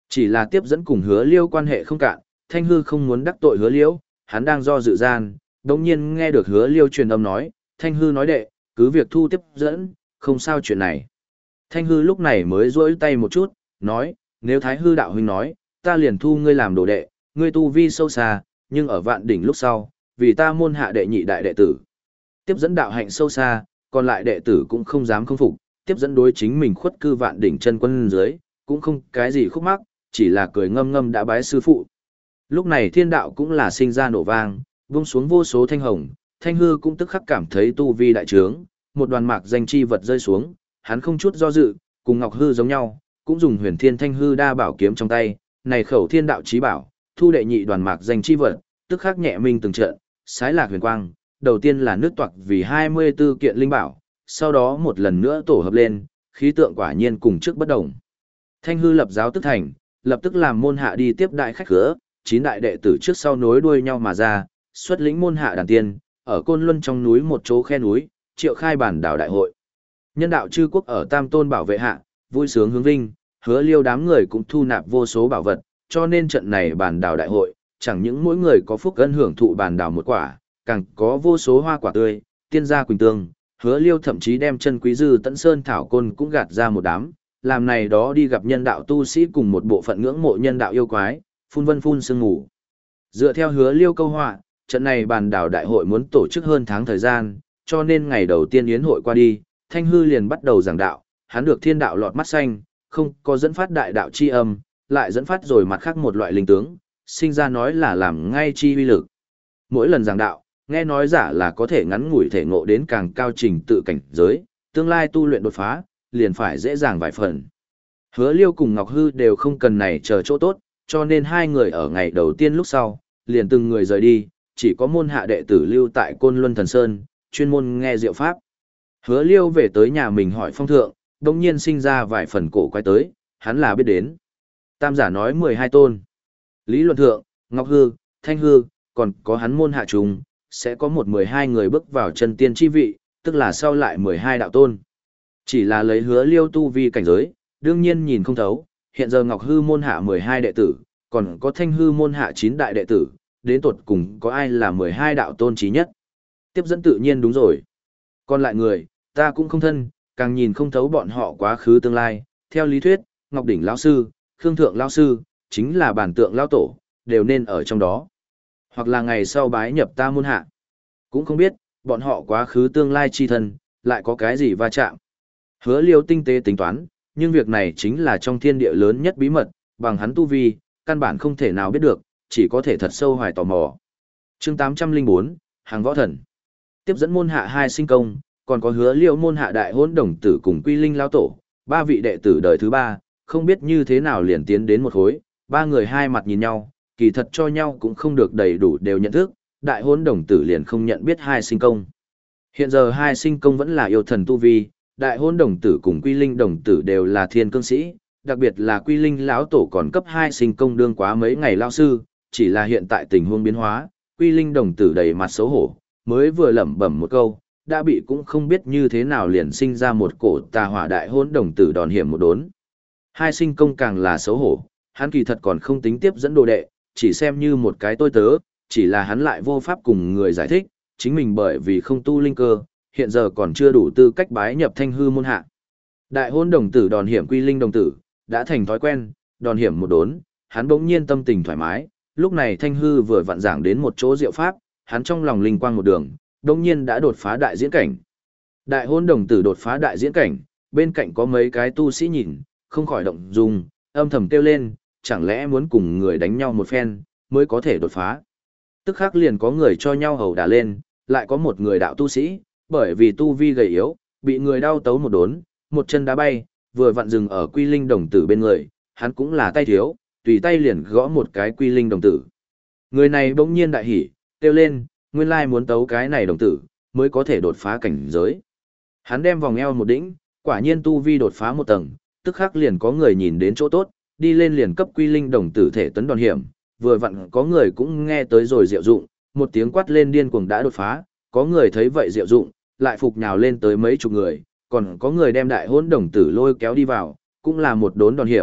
Chỉ là tiếp dẫn cùng hứa liêu quan hệ không cạn, Thanh Hư không muốn đắc tội hứa liêu, hắn đang do dự gian, đồng nhiên nghe được hứa liêu truyền âm nói, Thanh Hư nói đệ, cứ việc thu tiếp dẫn, không sao chuyện này. Thanh Hư lúc này mới rỗi tay một chút, nói, nếu Thái Hư đạo huynh nói, ta liền thu ngươi làm đồ đệ, ngươi tu vi sâu xa, nhưng ở vạn đỉnh lúc sau, vì ta môn hạ đệ nhị đại đệ tử. Tiếp dẫn đạo hạnh sâu xa, còn lại đệ tử cũng không dám không phục, tiếp dẫn đối chính mình khuất cư vạn đỉnh chân quân dưới, cũng không cái gì khúc mắc, chỉ là cười ngâm ngâm đã bái sư phụ. Lúc này thiên đạo cũng là sinh ra nổ vang, vung xuống vô số thanh hồng, Thanh Hư cũng tức khắc cảm thấy tu vi đại trướng, một đoàn mạc danh chi vật rơi xuống, hắn không chút do dự, cùng Ngọc Hư giống nhau, cũng dùng huyền thiên thanh hư đa bảo kiếm trong tay, này khẩu thiên đạo chí bảo, thu đệ nhị đoàn mạc danh chi vật, tức khắc nhẹ minh từng trận, sái lạc huyền quang, đầu tiên là nước toạc vì hai mươi tư kiện linh bảo, sau đó một lần nữa tổ hợp lên, khí tượng quả nhiên cùng trước bất đồng. Thanh Hư lập giáo tức thành, lập tức làm môn hạ đi tiếp đại khách khứa, chín đại đệ tử trước sau nối đuôi nhau mà ra, xuất lĩnh môn hạ đàn tiên, ở Côn Luân trong núi một chỗ khe núi, triệu khai bản đảo đại hội. Nhân đạo chư quốc ở Tam Tôn bảo vệ hạ, vui sướng hướng vinh, hứa liêu đám người cũng thu nạp vô số bảo vật, cho nên trận này bản đảo đại hội, chẳng những mỗi người có phúc ân hưởng thụ bản đảo một quả, càng có vô số hoa quả tươi, tiên gia quỳnh tương, hứa liêu thậm chí đem chân quý dư tận sơn thảo côn cũng gạt ra một đám, làm này đó đi gặp nhân đạo tu sĩ cùng một bộ phận ngưỡng mộ nhân đạo yêu quái, phun vân phun sương ngủ. Dựa theo hứa liêu câu họa, trận này bàn đảo đại hội muốn tổ chức hơn tháng thời gian, cho nên ngày đầu tiên yến hội qua đi, Thanh Hư liền bắt đầu giảng đạo, hắn được thiên đạo lọt mắt xanh, không có dẫn phát đại đạo chi âm, lại dẫn phát rồi mặt khác một loại linh tướng, sinh ra nói là làm ngay chi uy lực. Mỗi lần giảng đạo, nghe nói giả là có thể ngắn ngủi thể ngộ đến càng cao trình tự cảnh giới, tương lai tu luyện đột phá, liền phải dễ dàng vài phần. Hứa Liêu cùng Ngọc Hư đều không cần này chờ chỗ tốt, cho nên hai người ở ngày đầu tiên lúc sau, liền từng người rời đi, chỉ có môn hạ đệ tử lưu tại Côn Luân Thần Sơn, chuyên môn nghe diệu pháp. Hứa Liêu về tới nhà mình hỏi phong thượng, đồng nhiên sinh ra vài phần cổ quay tới, hắn là biết đến. Tam giả nói mười hai tôn. Lý luận thượng, Ngọc Hư, Thanh Hư, còn có hắn môn hạ trùng, sẽ có một mười hai người bước vào chân tiên chi vị, tức là sau lại mười hai đạo tôn. Chỉ là lấy Hứa Liêu tu vi cảnh giới, đương nhiên nhìn không thấu, hiện giờ Ngọc Hư môn hạ mười hai đệ tử, còn có Thanh Hư môn hạ chín đại đệ tử, đến tột cùng có ai là mười hai đạo tôn trí nhất. Tiếp dẫn tự nhiên đúng rồi. Còn lại người, ta cũng không thân, càng nhìn không thấu bọn họ quá khứ tương lai, theo lý thuyết, Ngọc Đỉnh lão sư, Khương Thượng lão sư, chính là bản tượng lão tổ, đều nên ở trong đó. Hoặc là ngày sau bái nhập ta môn hạ. Cũng không biết, bọn họ quá khứ tương lai chi thân, lại có cái gì va chạm. Hứa Liêu tinh tế tính toán, nhưng việc này chính là trong thiên địa lớn nhất bí mật, bằng hắn tu vi, căn bản không thể nào biết được, chỉ có thể thật sâu hoài tò mò. Chương tám trăm lẻ bốn, Hàng Võ Thần. Tiếp dẫn môn hạ hai sinh công, còn có Hứa Liêu môn hạ đại hôn đồng tử cùng Quy Linh lão tổ, ba vị đệ tử đời thứ ba, không biết như thế nào liền tiến đến một khối, ba người hai mặt nhìn nhau, kỳ thật cho nhau cũng không được đầy đủ đều nhận thức, đại hôn đồng tử liền không nhận biết hai sinh công. Hiện giờ hai sinh công vẫn là yêu thần tu vi, đại hôn đồng tử cùng Quy Linh đồng tử đều là thiên cương sĩ, đặc biệt là Quy Linh lão tổ còn cấp hai sinh công đương quá mấy ngày lao sư, chỉ là hiện tại tình huống biến hóa, Quy Linh đồng tử đầy mặt xấu hổ, mới vừa lẩm bẩm một câu, đã bị cũng không biết như thế nào liền sinh ra một cổ tà hỏa đại hôn đồng tử đòn hiểm một đốn. Hai sinh công càng là xấu hổ, hắn kỳ thật còn không tính tiếp dẫn đồ đệ, chỉ xem như một cái tôi tớ, chỉ là hắn lại vô pháp cùng người giải thích, chính mình bởi vì không tu linh cơ, hiện giờ còn chưa đủ tư cách bái nhập Thanh Hư môn hạ. Đại hôn đồng tử đòn hiểm Quy Linh đồng tử, đã thành thói quen, đòn hiểm một đốn, hắn bỗng nhiên tâm tình thoải mái, lúc này Thanh Hư vừa vặn giảng đến một chỗ diệu pháp, hắn trong lòng linh quang một đường, bỗng nhiên đã đột phá đại diễn cảnh. Đại hôn đồng tử đột phá đại diễn cảnh, bên cạnh có mấy cái tu sĩ nhìn, không khỏi động dung, âm thầm kêu lên, chẳng lẽ muốn cùng người đánh nhau một phen, mới có thể đột phá. Tức khắc liền có người cho nhau hầu đả lên, lại có một người đạo tu sĩ, bởi vì tu vi gầy yếu, bị người đau tấu một đốn, một chân đá bay, vừa vặn dừng ở Quy Linh đồng tử bên người, hắn cũng là tay thiếu, tùy tay liền gõ một cái Quy Linh đồng tử. Người này bỗng nhiên đại hỉ, kêu lên, nguyên lai muốn tấu cái này đồng tử, mới có thể đột phá cảnh giới. Hắn đem vòng eo một đỉnh, quả nhiên tu vi đột phá một tầng, tức khắc liền có người nhìn đến chỗ tốt, đi lên liền cấp Quy Linh đồng tử thể tấn đòn hiểm, vừa vặn có người cũng nghe tới rồi diệu dụng, một tiếng quát lên điên cuồng đã đột phá, có người thấy vậy diệu dụng, lại phục nhào lên tới mấy chục người, còn có người đem đại hôn đồng tử lôi kéo đi vào, cũng là một đốn đòn hiểm,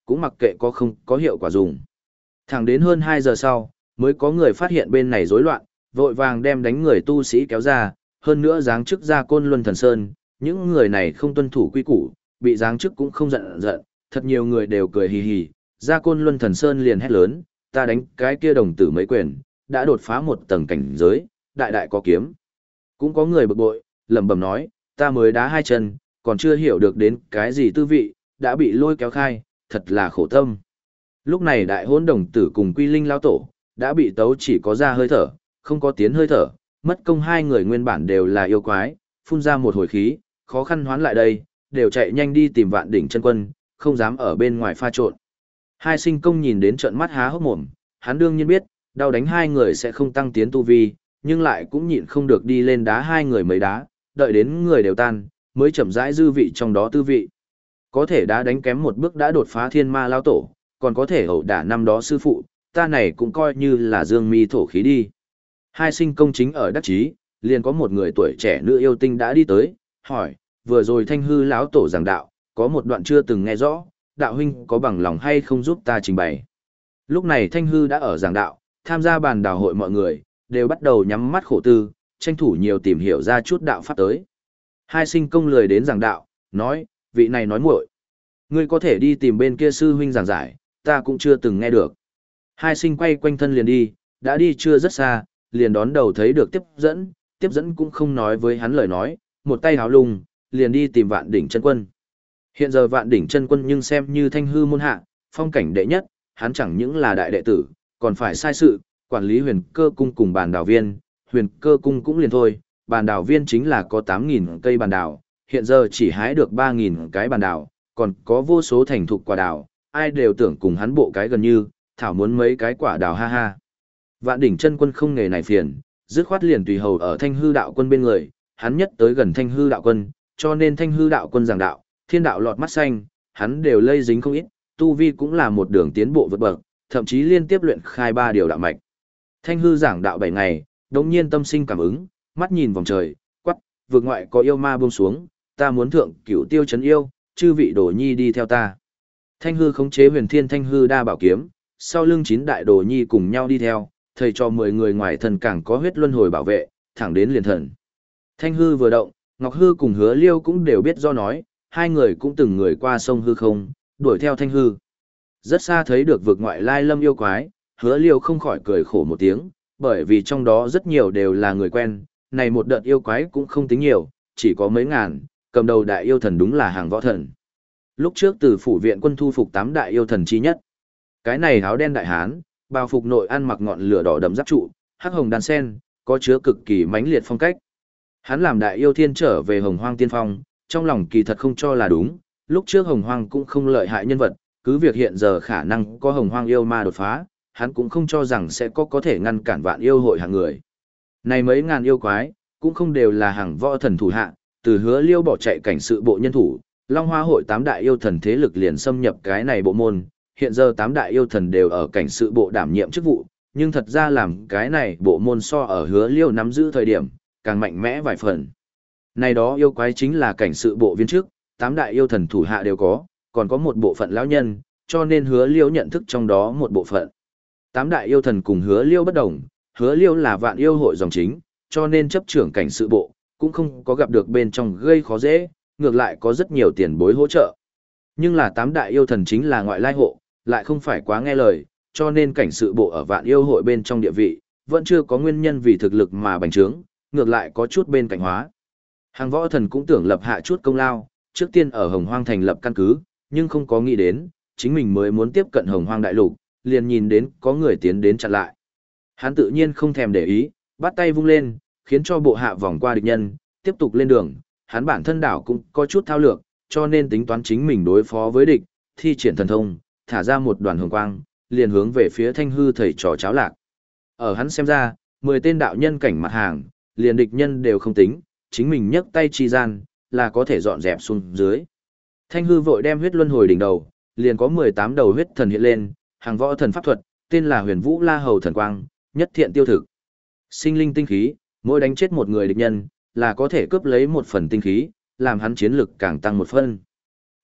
cũng mặc kệ có không có hiệu quả dùng. Thẳng đến hơn hai giờ sau, mới có người phát hiện bên này rối loạn, vội vàng đem đánh người tu sĩ kéo ra, hơn nữa giáng chức ra Côn Luân Thần Sơn, những người này không tuân thủ quy củ, bị giáng chức cũng không giận giận, thật nhiều người đều cười hì hì, ra Côn Luân Thần Sơn liền hét lớn, ta đánh cái kia đồng tử mấy quyền, đã đột phá một tầng cảnh giới, đại đại có kiếm. Cũng có người bực bội, lẩm bẩm nói, ta mới đá hai chân, còn chưa hiểu được đến cái gì tư vị, đã bị lôi kéo khai, thật là khổ tâm. Lúc này đại hôn đồng tử cùng quy linh lao tổ, đã bị tấu chỉ có ra hơi thở, không có tiến hơi thở, mất công hai người nguyên bản đều là yêu quái, phun ra một hồi khí, khó khăn hoán lại đây, đều chạy nhanh đi tìm vạn đỉnh chân quân, không dám ở bên ngoài pha trộn. Hai sinh công nhìn đến trận mắt há hốc mồm, hắn đương nhiên biết, đau đánh hai người sẽ không tăng tiến tu vi, nhưng lại cũng nhịn không được đi lên đá hai người mấy đá, đợi đến người đều tan, mới chậm rãi dư vị trong đó tư vị. Có thể đá đánh kém một bước đã đột phá thiên ma lao tổ, còn có thể ẩu đả năm đó sư phụ, ta này cũng coi như là dương mi thổ khí đi. Hai sinh công chính ở đắc chí, liền có một người tuổi trẻ nữ yêu tinh đã đi tới, hỏi, vừa rồi thanh hư lão tổ giảng đạo, có một đoạn chưa từng nghe rõ, đạo huynh có bằng lòng hay không giúp ta trình bày. Lúc này thanh hư đã ở giảng đạo, tham gia bàn đào hội mọi người, đều bắt đầu nhắm mắt khổ tư, tranh thủ nhiều tìm hiểu ra chút đạo pháp tới. Hai sinh công lười đến giảng đạo, nói, vị này nói muội, ngươi có thể đi tìm bên kia sư huynh giảng giải, ta cũng chưa từng nghe được. Hai sinh quay quanh thân liền đi, đã đi chưa rất xa, liền đón đầu thấy được tiếp dẫn, tiếp dẫn cũng không nói với hắn lời nói, một tay háo lung, liền đi tìm vạn đỉnh chân quân. Hiện giờ vạn đỉnh chân quân nhưng xem như thanh hư môn hạ, phong cảnh đệ nhất, hắn chẳng những là đại đệ tử, còn phải sai sự, quản lý huyền cơ cung cùng bàn đào viên, huyền cơ cung cũng liền thôi, bàn đào viên chính là có tám nghìn cây bàn đào, hiện giờ chỉ hái được ba nghìn cái bàn đào, còn có vô số thành thục quả đào, ai đều tưởng cùng hắn bộ cái gần như, thảo muốn mấy cái quả đào ha ha. Vạn đỉnh chân quân không nghề này phiền, dứt khoát liền tùy hầu ở thanh hư đạo quân bên người, hắn nhất tới gần thanh hư đạo quân, cho nên thanh hư đạo quân giảng đạo, thiên đạo lọt mắt xanh, hắn đều lây dính không ít, tu vi cũng là một đường tiến bộ vượt bậc, thậm chí liên tiếp luyện khai ba điều đạo mạch. Thanh hư giảng đạo bảy ngày, đống nhiên tâm sinh cảm ứng, mắt nhìn vòng trời, quắc, vượt ngoại có yêu ma buông xuống, ta muốn thượng cửu tiêu chấn yêu, chư vị đồ nhi đi theo ta. Thanh hư khống chế huyền thiên thanh hư đa bảo kiếm, sau lưng chín đại đồ nhi cùng nhau đi theo, thầy cho mười người ngoài thần càng có huyết luân hồi bảo vệ, thẳng đến liền thần. Thanh hư vừa động, Ngọc hư cùng hứa liêu cũng đều biết do nói, hai người cũng từng người qua sông hư không, đuổi theo thanh hư. Rất xa thấy được vực ngoại lai lâm yêu quái, hứa liêu không khỏi cười khổ một tiếng, bởi vì trong đó rất nhiều đều là người quen, này một đợt yêu quái cũng không tính nhiều, chỉ có mấy ngàn, cầm đầu đại yêu thần đúng là hàng võ thần. Lúc trước từ phủ viện quân thu phục tám đại yêu thần chi nhất. Cái này áo đen đại hán, bào phục nội ăn mặc ngọn lửa đỏ đậm giáp trụ, hắc hồng đan sen, có chứa cực kỳ mãnh liệt phong cách. Hắn làm đại yêu thiên trở về Hồng Hoang Tiên Phong, trong lòng kỳ thật không cho là đúng, lúc trước Hồng Hoang cũng không lợi hại nhân vật, cứ việc hiện giờ khả năng có Hồng Hoang yêu ma đột phá, hắn cũng không cho rằng sẽ có có thể ngăn cản vạn yêu hội hàng người. Này mấy ngàn yêu quái, cũng không đều là hàng võ thần thủ hạ, từ Hứa Liêu bỏ chạy cảnh sự bộ nhân thủ, Long Hoa hội tám đại yêu thần thế lực liền xâm nhập cái này bộ môn, hiện giờ tám đại yêu thần đều ở cảnh sự bộ đảm nhiệm chức vụ, nhưng thật ra làm cái này bộ môn so ở Hứa Liêu nắm giữ thời điểm, càng mạnh mẽ vài phần. Này đó yêu quái chính là cảnh sự bộ viên chức, tám đại yêu thần thủ hạ đều có, còn có một bộ phận lão nhân, cho nên Hứa Liêu nhận thức trong đó một bộ phận. Tám đại yêu thần cùng Hứa Liêu bất đồng, Hứa Liêu là vạn yêu hội dòng chính, cho nên chấp trưởng cảnh sự bộ, cũng không có gặp được bên trong gây khó dễ, ngược lại có rất nhiều tiền bối hỗ trợ. Nhưng là tám đại yêu thần chính là ngoại lai hộ, lại không phải quá nghe lời, cho nên cảnh sự bộ ở vạn yêu hội bên trong địa vị, vẫn chưa có nguyên nhân vì thực lực mà bành trướng, ngược lại có chút bên cạnh hóa. Hàng võ thần cũng tưởng lập hạ chút công lao, trước tiên ở Hồng Hoang thành lập căn cứ, nhưng không có nghĩ đến, chính mình mới muốn tiếp cận Hồng Hoang đại lục, liền nhìn đến có người tiến đến chặn lại. Hắn tự nhiên không thèm để ý, bắt tay vung lên, khiến cho bộ hạ vòng qua địch nhân, tiếp tục lên đường, hắn bản thân đảo cũng có chút thao lược, cho nên tính toán chính mình đối phó với địch, thi triển thần thông, thả ra một đoàn hồng quang, liền hướng về phía thanh hư thầy trò cháo lạc. Ở hắn xem ra, mười tên đạo nhân cảnh mặt hàng, liền địch nhân đều không tính, chính mình nhấc tay chi gian, là có thể dọn dẹp xuống dưới. Thanh hư vội đem huyết luân hồi đỉnh đầu, liền có mười tám đầu huyết thần hiện lên, hàng võ thần pháp thuật, tên là huyền vũ la hầu thần quang, nhất thiện tiêu thực. Sinh linh tinh khí, mỗi đánh chết một người địch nhân, là có thể cướp lấy một phần tinh khí, làm hắn chiến lực càng tăng một phân.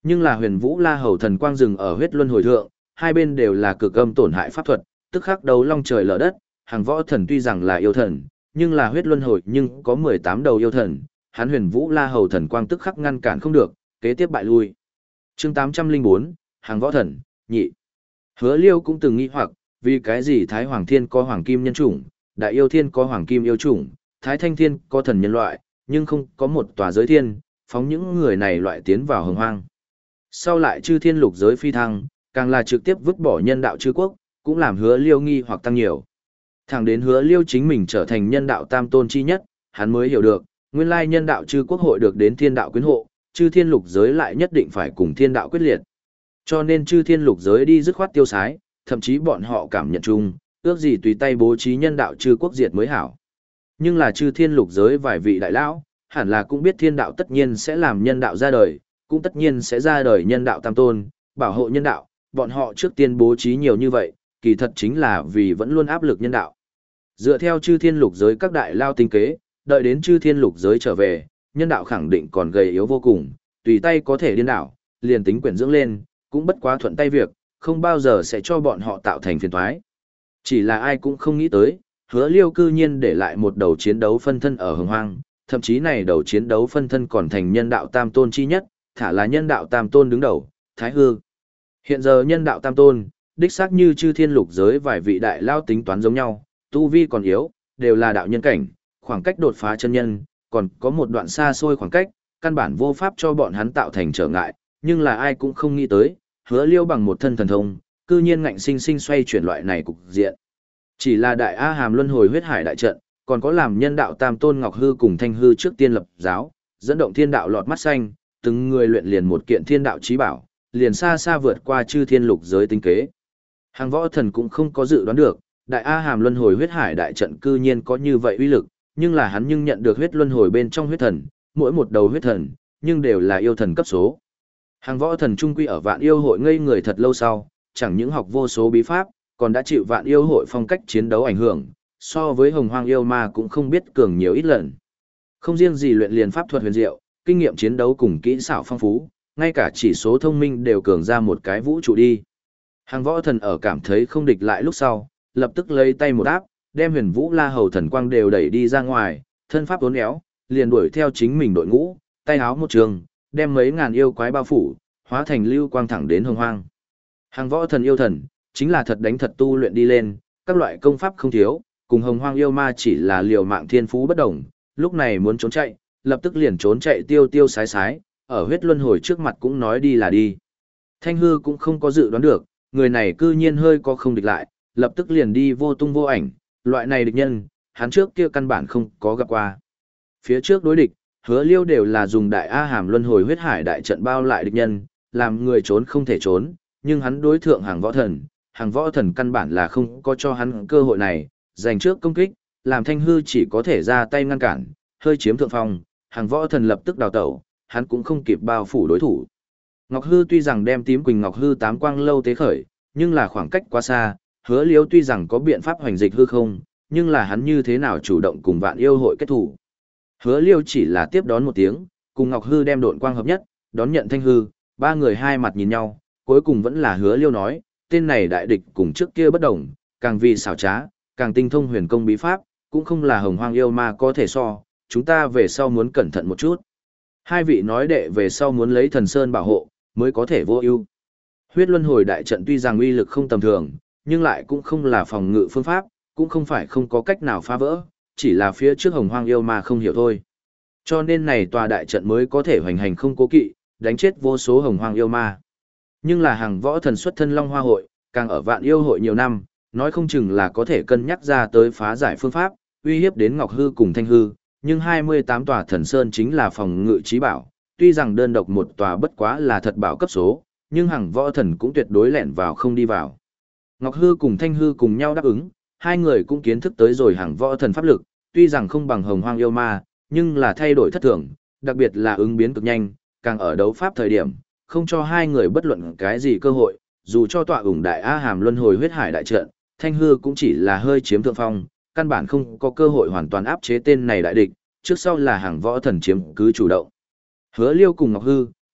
Nhưng là huyền vũ la hầu thần quang rừng ở huyết luân hồi thượng, hai bên đều là cực âm tổn hại pháp thuật, tức khắc đấu long trời lở đất, hàng võ thần tuy rằng là yêu thần, nhưng là huyết luân hồi nhưng có mười tám đầu yêu thần, hắn huyền vũ la hầu thần quang tức khắc ngăn cản không được, kế tiếp bại lui. Chương tám trăm linh bốn, hàng võ thần, nhị. Hứa Liêu cũng từng nghi hoặc, vì cái gì Thái Hoàng Thiên có Hoàng Kim nhân chủng, Đại Yêu Thiên có Hoàng Kim yêu chủng, Thái Thanh Thiên có thần nhân loại, nhưng không có một tòa giới thiên, phóng những người này loại tiến vào hồng hoang. Sau lại chư thiên lục giới phi thăng, càng là trực tiếp vứt bỏ nhân đạo chư quốc, cũng làm Hứa Liêu nghi hoặc tăng nhiều. Thẳng đến Hứa Liêu chính mình trở thành nhân đạo tam tôn chi nhất, hắn mới hiểu được, nguyên lai nhân đạo chư quốc hội được đến thiên đạo quyến hộ, chư thiên lục giới lại nhất định phải cùng thiên đạo quyết liệt. Cho nên chư thiên lục giới đi dứt khoát tiêu sái, thậm chí bọn họ cảm nhận chung, ước gì tùy tay bố trí nhân đạo chư quốc diệt mới hảo. Nhưng là chư thiên lục giới vài vị đại lão, hẳn là cũng biết thiên đạo tất nhiên sẽ làm nhân đạo ra đời, cũng tất nhiên sẽ ra đời nhân đạo tam tôn, bảo hộ nhân đạo, bọn họ trước tiên bố trí nhiều như vậy, kỳ thật chính là vì vẫn luôn áp lực nhân đạo. Dựa theo chư thiên lục giới các đại lao tinh kế, đợi đến chư thiên lục giới trở về, nhân đạo khẳng định còn gầy yếu vô cùng, tùy tay có thể điên đảo, liền tính quyển dưỡng lên, cũng bất quá thuận tay việc, không bao giờ sẽ cho bọn họ tạo thành phiền toái. Chỉ là ai cũng không nghĩ tới, Hứa Liêu cư nhiên để lại một đầu chiến đấu phân thân ở hồng hoang, thậm chí này đầu chiến đấu phân thân còn thành nhân đạo tam tôn chi nhất, thả là nhân đạo tam tôn đứng đầu, Thái Hư. Hiện giờ nhân đạo tam tôn, đích xác như chư thiên lục giới vài vị đại lao tính toán giống nhau, tu vi còn yếu, đều là đạo nhân cảnh, khoảng cách đột phá chân nhân, còn có một đoạn xa xôi khoảng cách, căn bản vô pháp cho bọn hắn tạo thành trở ngại, nhưng là ai cũng không nghĩ tới, Hứa Liêu bằng một thân thần thông, cư nhiên ngạnh sinh sinh xoay chuyển loại này cục diện. Chỉ là đại A Hàm luân hồi huyết hải đại trận, còn có làm nhân đạo tam tôn Ngọc Hư cùng Thanh Hư trước tiên lập giáo, dẫn động thiên đạo lọt mắt xanh, từng người luyện liền một kiện thiên đạo chí bảo, liền xa xa vượt qua chư thiên lục giới tinh kế. Hàng võ thần cũng không có dự đoán được, đại A Hàm luân hồi huyết hải đại trận cư nhiên có như vậy uy lực, nhưng là hắn nhưng nhận được huyết luân hồi bên trong huyết thần, mỗi một đầu huyết thần, nhưng đều là yêu thần cấp số. Hàng võ thần trung quy ở vạn yêu hội ngây người thật lâu sau, chẳng những học vô số bí pháp, còn đã chịu vạn yêu hội phong cách chiến đấu ảnh hưởng, so với hồng hoang yêu ma cũng không biết cường nhiều ít lần. Không riêng gì luyện liền pháp thuật huyền diệu, kinh nghiệm chiến đấu cùng kỹ xảo phong phú, ngay cả chỉ số thông minh đều cường ra một cái vũ trụ đi. Hàng võ thần ở cảm thấy không địch lại lúc sau, lập tức lấy tay một áp, đem huyền vũ la hầu thần quang đều đẩy đi ra ngoài, thân pháp uốn éo, liền đuổi theo chính mình đội ngũ, tay áo một trường, đem mấy ngàn yêu quái bao phủ, hóa thành lưu quang thẳng đến hồng hoang. Hàng võ thần yêu thần, chính là thật đánh thật tu luyện đi lên, các loại công pháp không thiếu, cùng hồng hoang yêu ma chỉ là liều mạng thiên phú bất đồng, lúc này muốn trốn chạy, lập tức liền trốn chạy tiêu tiêu sái sái, ở huyết luân hồi trước mặt cũng nói đi là đi. Thanh Hư cũng không có dự đoán được, người này cư nhiên hơi có không địch lại, lập tức liền đi vô tung vô ảnh, loại này địch nhân, hắn trước kia căn bản không có gặp qua. Phía trước đối địch, Hứa Liêu đều là dùng đại A Hàm luân hồi huyết hải đại trận bao lại địch nhân, làm người trốn không thể trốn, nhưng hắn đối thượng hàng võ thần, hàng võ thần căn bản là không có cho hắn cơ hội này, giành trước công kích, làm Thanh Hư chỉ có thể ra tay ngăn cản, hơi chiếm thượng phong, hàng võ thần lập tức đào tẩu, hắn cũng không kịp bao phủ đối thủ. Ngọc Hư tuy rằng đem tím quỳnh Ngọc Hư tám quang lâu tế khởi, nhưng là khoảng cách quá xa, Hứa Liêu tuy rằng có biện pháp hoành dịch hư không, nhưng là hắn như thế nào chủ động cùng vạn yêu hội kết thủ. Hứa Liêu chỉ là tiếp đón một tiếng, cùng Ngọc Hư đem độn quang hợp nhất, đón nhận Thanh Hư, ba người hai mặt nhìn nhau, cuối cùng vẫn là Hứa Liêu nói, tên này đại địch cùng trước kia bất đồng, càng vì xảo trá, càng tinh thông huyền công bí pháp, cũng không là hồng hoang yêu ma có thể so, chúng ta về sau muốn cẩn thận một chút. Hai vị nói đệ về sau muốn lấy thần sơn bảo hộ, mới có thể vô ưu. Huyết luân hồi đại trận tuy rằng uy lực không tầm thường, nhưng lại cũng không là phòng ngự phương pháp, cũng không phải không có cách nào phá vỡ, chỉ là phía trước hồng hoang yêu ma không hiểu thôi. Cho nên này tòa đại trận mới có thể hoành hành không cố kỵ, đánh chết vô số hồng hoang yêu ma. Nhưng là hàng võ thần xuất thân Long Hoa hội, càng ở vạn yêu hội nhiều năm, nói không chừng là có thể cân nhắc ra tới phá giải phương pháp, uy hiếp đến Ngọc Hư cùng Thanh Hư, nhưng hai mươi tám tòa thần sơn chính là phòng ngự trí bảo, tuy rằng đơn độc một tòa bất quá là thật bảo cấp số, nhưng hàng võ thần cũng tuyệt đối lẻn vào không đi vào. Ngọc Hư cùng Thanh Hư cùng nhau đáp ứng, hai người cũng kiến thức tới rồi hàng võ thần pháp lực, tuy rằng không bằng hồng hoang yêu ma, nhưng là thay đổi thất thường, đặc biệt là ứng biến cực nhanh, càng ở đấu pháp thời điểm, không cho hai người bất luận cái gì cơ hội, dù cho tọa ủng đại A Hàm luân hồi huyết hải đại trận, Thanh Hư cũng chỉ là hơi chiếm thượng phong, căn bản không có cơ hội hoàn toàn áp chế tên này đại địch, trước sau là hàng võ thần chiếm cứ chủ động. Hứa Liêu cùng Ngọc Hư,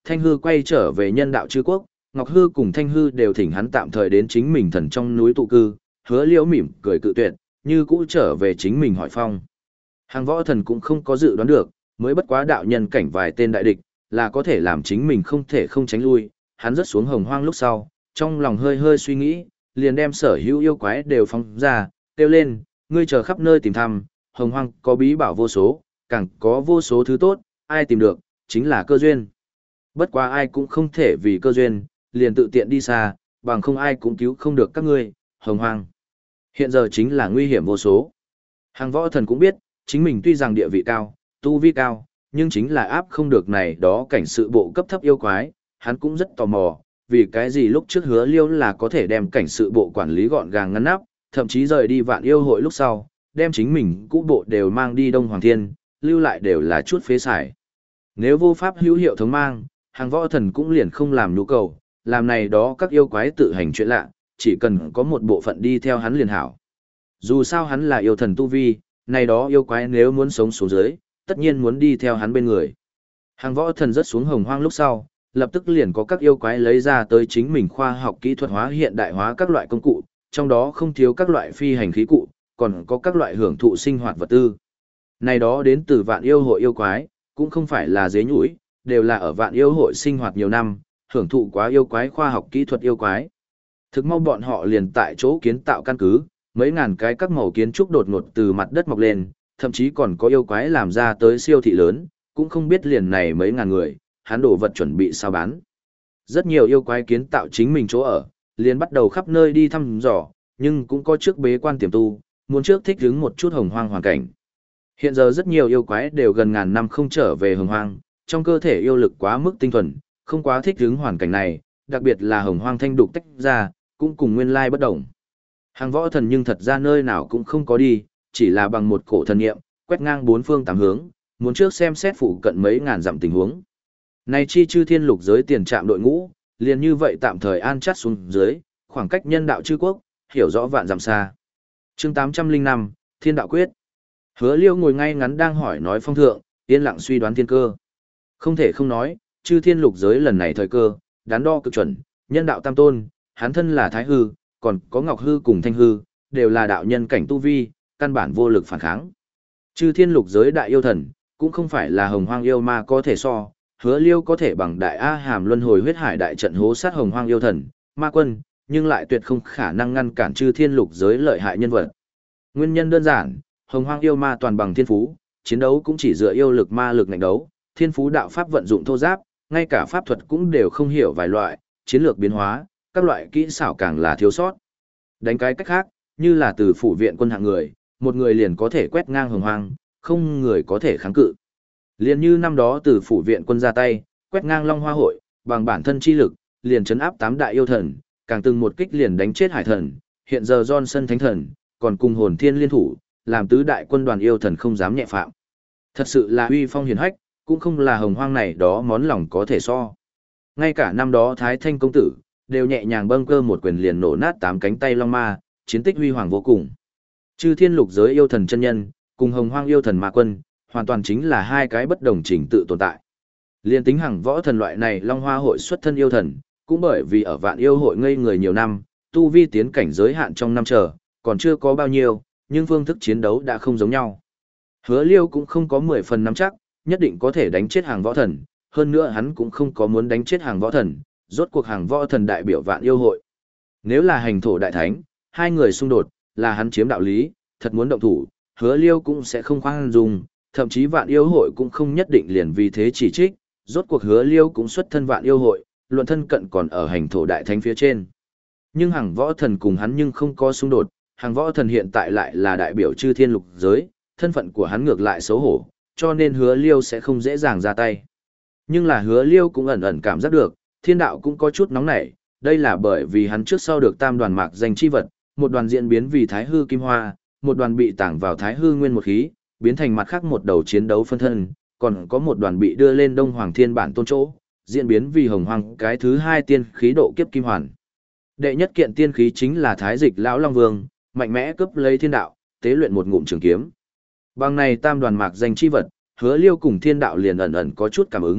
Thanh Hư quay trở về nhân đạo chư quốc, Ngọc Hư cùng Thanh Hư đều thỉnh hắn tạm thời đến chính mình thần trong núi tụ cư, Hứa Liễu mỉm cười cự tuyệt, như cũ trở về chính mình hỏi phong. Hàng võ thần cũng không có dự đoán được, mới bất quá đạo nhân cảnh vài tên đại địch, là có thể làm chính mình không thể không tránh lui, hắn rớt xuống hồng hoang lúc sau, trong lòng hơi hơi suy nghĩ, liền đem sở hữu yêu quái đều phóng ra, kêu lên, ngươi chờ khắp nơi tìm thăm, hồng hoang có bí bảo vô số, càng có vô số thứ tốt, ai tìm được, chính là cơ duyên. Bất quá ai cũng không thể vì cơ duyên, liền tự tiện đi xa, bằng không ai cũng cứu không được các ngươi, hồng hoang. Hiện giờ chính là nguy hiểm vô số. Hàng võ thần cũng biết, chính mình tuy rằng địa vị cao, tu vi cao, nhưng chính là áp không được này đó cảnh sự bộ cấp thấp yêu quái, hắn cũng rất tò mò, vì cái gì lúc trước Hứa Liêu là có thể đem cảnh sự bộ quản lý gọn gàng ngăn nắp, thậm chí rời đi vạn yêu hội lúc sau, đem chính mình cũ bộ đều mang đi Đông Hoàng Thiên, lưu lại đều là chút phế xài. Nếu vô pháp hữu hiệu thống mang, hàng võ thần cũng liền không làm nhu cầu, làm này đó các yêu quái tự hành chuyện lạ, chỉ cần có một bộ phận đi theo hắn liền hảo. Dù sao hắn là yêu thần tu vi, này đó yêu quái nếu muốn sống xuống dưới, tất nhiên muốn đi theo hắn bên người. Hàng võ thần rớt xuống hồng hoang lúc sau, lập tức liền có các yêu quái lấy ra tới chính mình khoa học kỹ thuật hóa hiện đại hóa các loại công cụ, trong đó không thiếu các loại phi hành khí cụ, còn có các loại hưởng thụ sinh hoạt vật tư. Này đó đến từ vạn yêu hội yêu quái, cũng không phải là dế nhũi, đều là ở vạn yêu hội sinh hoạt nhiều năm, hưởng thụ quá yêu quái khoa học kỹ thuật yêu quái. Thực mau bọn họ liền tại chỗ kiến tạo căn cứ, mấy ngàn cái các màu kiến trúc đột ngột từ mặt đất mọc lên, thậm chí còn có yêu quái làm ra tới siêu thị lớn, cũng không biết liền này mấy ngàn người, hắn đổ vật chuẩn bị sao bán. Rất nhiều yêu quái kiến tạo chính mình chỗ ở, liền bắt đầu khắp nơi đi thăm dò, nhưng cũng có trước bế quan tiềm tu, muốn trước thích ứng một chút hồng hoang hoàn cảnh. Hiện giờ rất nhiều yêu quái đều gần ngàn năm không trở về hồng hoang, trong cơ thể yêu lực quá mức tinh thuần, không quá thích ứng hoàn cảnh này, đặc biệt là hồng hoang thanh đục tách ra, cũng cùng nguyên lai bất đồng. Hàng võ thần nhưng thật ra nơi nào cũng không có đi, chỉ là bằng một cổ thần niệm, quét ngang bốn phương tám hướng, muốn trước xem xét phụ cận mấy ngàn dặm tình huống. Này chi chư thiên lục giới tiền trạm đội ngũ, liền như vậy tạm thời an chắt xuống dưới, khoảng cách nhân đạo chư quốc, hiểu rõ vạn dặm xa. Chương tám trăm lẻ năm, Thiên đạo quyết. Hứa Liêu ngồi ngay ngắn đang hỏi nói phong thượng, yên lặng suy đoán thiên cơ. Không thể không nói, chư thiên lục giới lần này thời cơ, đắn đo cực chuẩn, nhân đạo tam tôn, hắn thân là thái hư, còn có ngọc hư cùng thanh hư, đều là đạo nhân cảnh tu vi, căn bản vô lực phản kháng. Chư thiên lục giới đại yêu thần, cũng không phải là hồng hoang yêu ma có thể so, Hứa Liêu có thể bằng đại A Hàm luân hồi huyết hải đại trận hố sát hồng hoang yêu thần, ma quân, nhưng lại tuyệt không khả năng ngăn cản chư thiên lục giới lợi hại nhân vật. Nguyên nhân đơn giản, hồng hoang yêu ma toàn bằng thiên phú, chiến đấu cũng chỉ dựa yêu lực ma lực ngạnh đấu, thiên phú đạo pháp vận dụng thô giáp, ngay cả pháp thuật cũng đều không hiểu vài loại, chiến lược biến hóa, các loại kỹ xảo càng là thiếu sót. Đánh cái cách khác, như là từ phủ viện quân hạng người, một người liền có thể quét ngang hồng hoang, không người có thể kháng cự. Liền như năm đó từ phủ viện quân ra tay, quét ngang Long Hoa hội, bằng bản thân chi lực, liền chấn áp tám đại yêu thần, càng từng một kích liền đánh chết hải thần, hiện giờ Johnson thánh thần, còn cùng hồn thiên liên thủ, làm tứ đại quân đoàn yêu thần không dám nhẹ phạm. Thật sự là uy phong hiển hách, cũng không là hồng hoang này đó món lòng có thể so. Ngay cả năm đó Thái Thanh công tử, đều nhẹ nhàng bâng cơ một quyền liền nổ nát tám cánh tay long ma, chiến tích huy hoàng vô cùng. Chư thiên lục giới yêu thần chân nhân, cùng hồng hoang yêu thần ma quân, hoàn toàn chính là hai cái bất đồng trình tự tồn tại. Liên tính hằng võ thần loại này Long Hoa hội xuất thân yêu thần, cũng bởi vì ở vạn yêu hội ngây người nhiều năm, tu vi tiến cảnh giới hạn trong năm chờ, còn chưa có bao nhiêu, nhưng phương thức chiến đấu đã không giống nhau. Hứa Liêu cũng không có mười phần nắm chắc, nhất định có thể đánh chết hàng võ thần, hơn nữa hắn cũng không có muốn đánh chết hàng võ thần, rốt cuộc hàng võ thần đại biểu vạn yêu hội. Nếu là hành thổ đại thánh, hai người xung đột, là hắn chiếm đạo lý, thật muốn động thủ, Hứa Liêu cũng sẽ không khoan dung, thậm chí vạn yêu hội cũng không nhất định liền vì thế chỉ trích, rốt cuộc Hứa Liêu cũng xuất thân vạn yêu hội, luận thân cận còn ở hành thổ đại thánh phía trên. Nhưng hàng võ thần cùng hắn nhưng không có xung đột, hàng võ thần hiện tại lại là đại biểu chư thiên lục giới, thân phận của hắn ngược lại xấu hổ, cho nên Hứa Liêu sẽ không dễ dàng ra tay. Nhưng là Hứa Liêu cũng ẩn ẩn cảm giác được, thiên đạo cũng có chút nóng nảy, đây là bởi vì hắn trước sau được tam đoàn mạc danh chi vật, một đoàn diễn biến vì thái hư kim hoa, một đoàn bị tảng vào thái hư nguyên một khí, biến thành mặt khác một đầu chiến đấu phân thân, còn có một đoàn bị đưa lên Đông Hoàng Thiên bản tôn chỗ, diễn biến vì hồng hoàng cái thứ hai tiên khí độ kiếp kim hoàn. Đệ nhất kiện tiên khí chính là Thái Dịch lão Long Vương, mạnh mẽ cướp lấy thiên đạo, tế luyện một ngụm trường kiếm. Bằng này tam đoàn mạc danh chi vật, Hứa Liêu cùng thiên đạo liền ẩn ẩn có chút cảm ứng,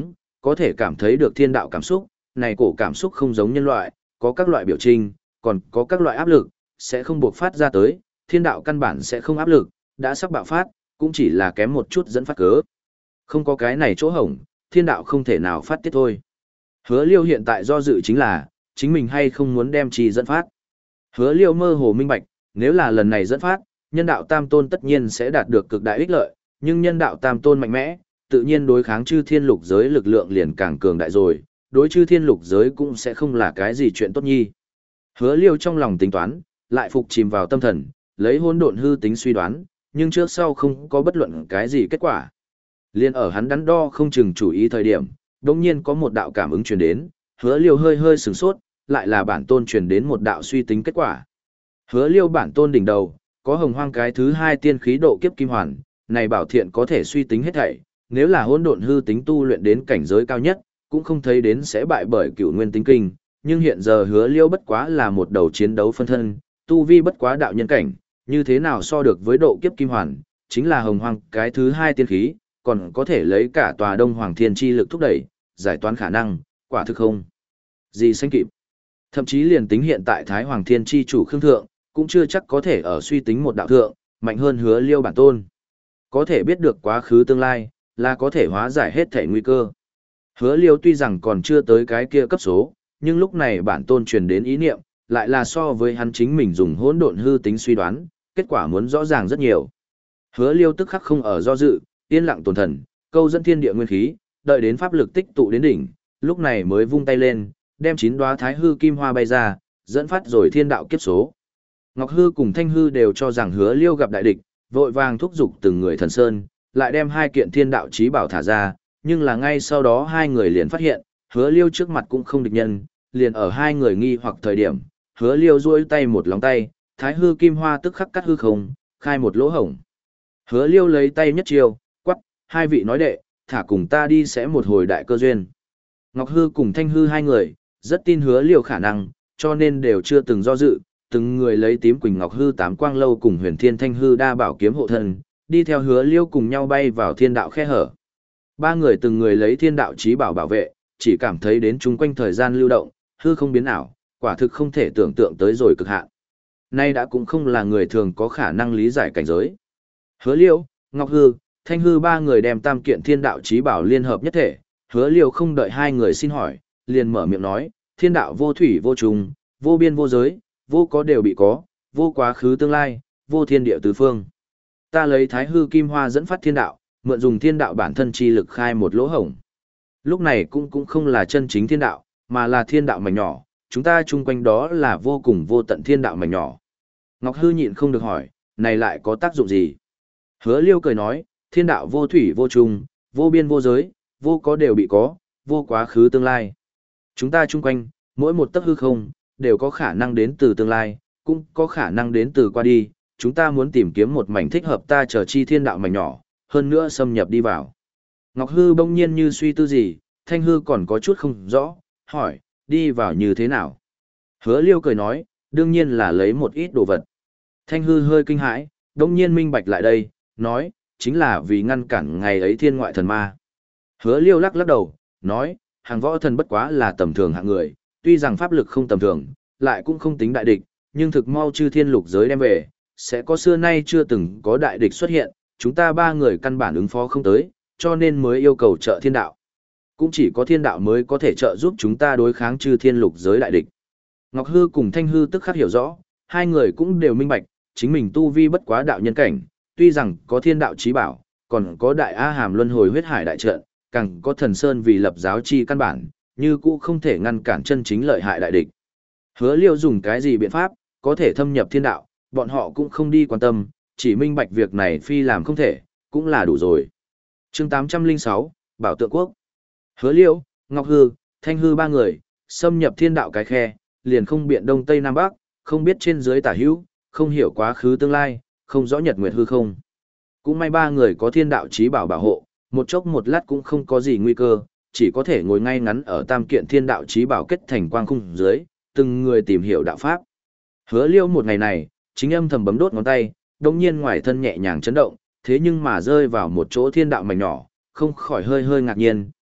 có thể cảm thấy được thiên đạo cảm xúc, này cổ cảm xúc không giống nhân loại, có các loại biểu trình, còn có các loại áp lực, sẽ không buộc phát ra tới, thiên đạo căn bản sẽ không áp lực, đã sắp bạo phát, cũng chỉ là kém một chút dẫn phát cớ. Không có cái này chỗ hổng, thiên đạo không thể nào phát tiết thôi. Hứa Liêu hiện tại do dự chính là, chính mình hay không muốn đem chi dẫn phát. Hứa Liêu mơ hồ minh bạch, nếu là lần này dẫn phát, nhân đạo tam tôn tất nhiên sẽ đạt được cực đại ích lợi, nhưng nhân đạo tam tôn mạnh mẽ, tự nhiên đối kháng chư thiên lục giới lực lượng liền càng cường đại rồi, đối chư thiên lục giới cũng sẽ không là cái gì chuyện tốt nhi. Hứa Liêu trong lòng tính toán, lại phục chìm vào tâm thần, lấy hỗn độn hư tính suy đoán, nhưng trước sau không có bất luận cái gì kết quả. Liên ở hắn đắn đo không chừng chủ ý thời điểm, đột nhiên có một đạo cảm ứng truyền đến, Hứa Liêu hơi hơi sửng sốt, lại là bản tôn truyền đến một đạo suy tính kết quả. Hứa Liêu bản tôn đỉnh đầu, có hồng hoang cái thứ hai tiên khí độ kiếp kim hoàn, này bảo thiện có thể suy tính hết thảy, nếu là hỗn độn hư tính tu luyện đến cảnh giới cao nhất, cũng không thấy đến sẽ bại bởi cửu nguyên tính kinh, nhưng hiện giờ Hứa Liêu bất quá là một đầu chiến đấu phân thân, tu vi bất quá đạo nhân cảnh, như thế nào so được với độ kiếp kim hoàn, chính là hồng hoang cái thứ hai tiên khí, còn có thể lấy cả tòa đông hoàng thiên chi lực thúc đẩy, giải toán khả năng, quả thực không gì sánh kịp. Thậm chí liền tính hiện tại Thái Hoàng Thiên chi chủ Khương Thượng, cũng chưa chắc có thể ở suy tính một đạo thượng, mạnh hơn Hứa Liêu bản tôn. Có thể biết được quá khứ tương lai, là có thể hóa giải hết thể nguy cơ. Hứa Liêu tuy rằng còn chưa tới cái kia cấp số, nhưng lúc này bản tôn truyền đến ý niệm, lại là so với hắn chính mình dùng hỗn độn hư tính suy đoán, kết quả muốn rõ ràng rất nhiều. Hứa Liêu tức khắc không ở do dự, yên lặng tồn thần, câu dẫn thiên địa nguyên khí, đợi đến pháp lực tích tụ đến đỉnh, lúc này mới vung tay lên, đem chín đóa thái hư kim hoa bay ra, dẫn phát rồi thiên đạo kiếp số. Ngọc Hư cùng Thanh Hư đều cho rằng Hứa Liêu gặp đại địch, vội vàng thúc giục từng người thần sơn, lại đem hai kiện thiên đạo chí bảo thả ra, nhưng là ngay sau đó hai người liền phát hiện, Hứa Liêu trước mặt cũng không địch nhân, liền ở hai người nghi hoặc thời điểm, Hứa Liêu duỗi tay một lòng tay, thái hư kim hoa tức khắc cắt hư không, khai một lỗ hổng. Hứa Liêu lấy tay nhất chiêu, quắc, hai vị nói đệ, thả cùng ta đi sẽ một hồi đại cơ duyên. Ngọc Hư cùng Thanh Hư hai người, rất tin Hứa Liêu khả năng, cho nên đều chưa từng do dự, từng người lấy tím quỳnh ngọc hư tám quang lâu cùng huyền thiên thanh hư đa bảo kiếm hộ thân, đi theo Hứa Liêu cùng nhau bay vào thiên đạo khe hở. Ba người từng người lấy thiên đạo chí bảo bảo vệ, chỉ cảm thấy đến chung quanh thời gian lưu động, hư không biến ảo, quả thực không thể tưởng tượng tới rồi cực hạn. Nay đã cũng không là người thường có khả năng lý giải cảnh giới. Hứa Liêu, Ngọc Hư, Thanh Hư ba người đem tam kiện thiên đạo chí bảo liên hợp nhất thể, Hứa Liêu không đợi hai người xin hỏi, liền mở miệng nói, thiên đạo vô thủy vô trùng, vô biên vô giới, vô có đều bị có, vô quá khứ tương lai, vô thiên địa tứ phương. Ta lấy thái hư kim hoa dẫn phát thiên đạo, mượn dùng thiên đạo bản thân chi lực khai một lỗ hổng. Lúc này cũng cũng không là chân chính thiên đạo, mà là thiên đạo mảnh nhỏ, chúng ta chung quanh đó là vô cùng vô tận thiên đạo mảnh nhỏ. Ngọc Hư nhịn không được hỏi, này lại có tác dụng gì? Hứa Liêu cười nói, thiên đạo vô thủy vô trùng, vô biên vô giới, vô có đều bị có, vô quá khứ tương lai. Chúng ta chung quanh, mỗi một tấc hư không, đều có khả năng đến từ tương lai, cũng có khả năng đến từ qua đi, chúng ta muốn tìm kiếm một mảnh thích hợp ta chờ chi thiên đạo mảnh nhỏ, hơn nữa xâm nhập đi vào. Ngọc Hư bỗng nhiên như suy tư gì, Thanh Hư còn có chút không rõ, hỏi, đi vào như thế nào? Hứa Liêu cười nói, đương nhiên là lấy một ít đồ vật. Thanh Hư hơi kinh hãi, bỗng nhiên minh bạch lại đây, nói, chính là vì ngăn cản ngày ấy thiên ngoại thần ma. Hứa Liêu lắc lắc đầu, nói, hàng võ thần bất quá là tầm thường hạng người, tuy rằng pháp lực không tầm thường, lại cũng không tính đại địch, nhưng thực mau chư thiên lục giới đem về, sẽ có xưa nay chưa từng có đại địch xuất hiện, chúng ta ba người căn bản ứng phó không tới, cho nên mới yêu cầu trợ thiên đạo. Cũng chỉ có thiên đạo mới có thể trợ giúp chúng ta đối kháng chư thiên lục giới đại địch. Ngọc Hư cùng Thanh Hư tức khắc hiểu rõ, hai người cũng đều minh bạch, chính mình tu vi bất quá đạo nhân cảnh, tuy rằng có thiên đạo chí bảo, còn có đại A Hàm luân hồi huyết hải đại trận, càng có thần sơn vì lập giáo chi căn bản, như cũ không thể ngăn cản chân chính lợi hại đại địch. Hứa Liêu dùng cái gì biện pháp, có thể thâm nhập thiên đạo, bọn họ cũng không đi quan tâm, chỉ minh bạch việc này phi làm không thể, cũng là đủ rồi. Chương tám trăm lẻ sáu, Bảo Tượng Quốc. Hứa Liêu, Ngọc Hư, Thanh Hư ba người, xâm nhập thiên đạo cái khe, liền không biện đông tây nam bắc, không biết trên dưới tả hữu, không hiểu quá khứ tương lai, không rõ nhật nguyệt hư không. Cũng may ba người có thiên đạo chí bảo bảo hộ, một chốc một lát cũng không có gì nguy cơ, chỉ có thể ngồi ngay ngắn ở tam kiện thiên đạo chí bảo kết thành quang khung dưới, từng người tìm hiểu đạo pháp. Hứa Liêu một ngày này, chính âm thầm bấm đốt ngón tay, đồng nhiên ngoài thân nhẹ nhàng chấn động, thế nhưng mà rơi vào một chỗ thiên đạo mảnh nhỏ, không khỏi hơi hơi ngạc nhiên,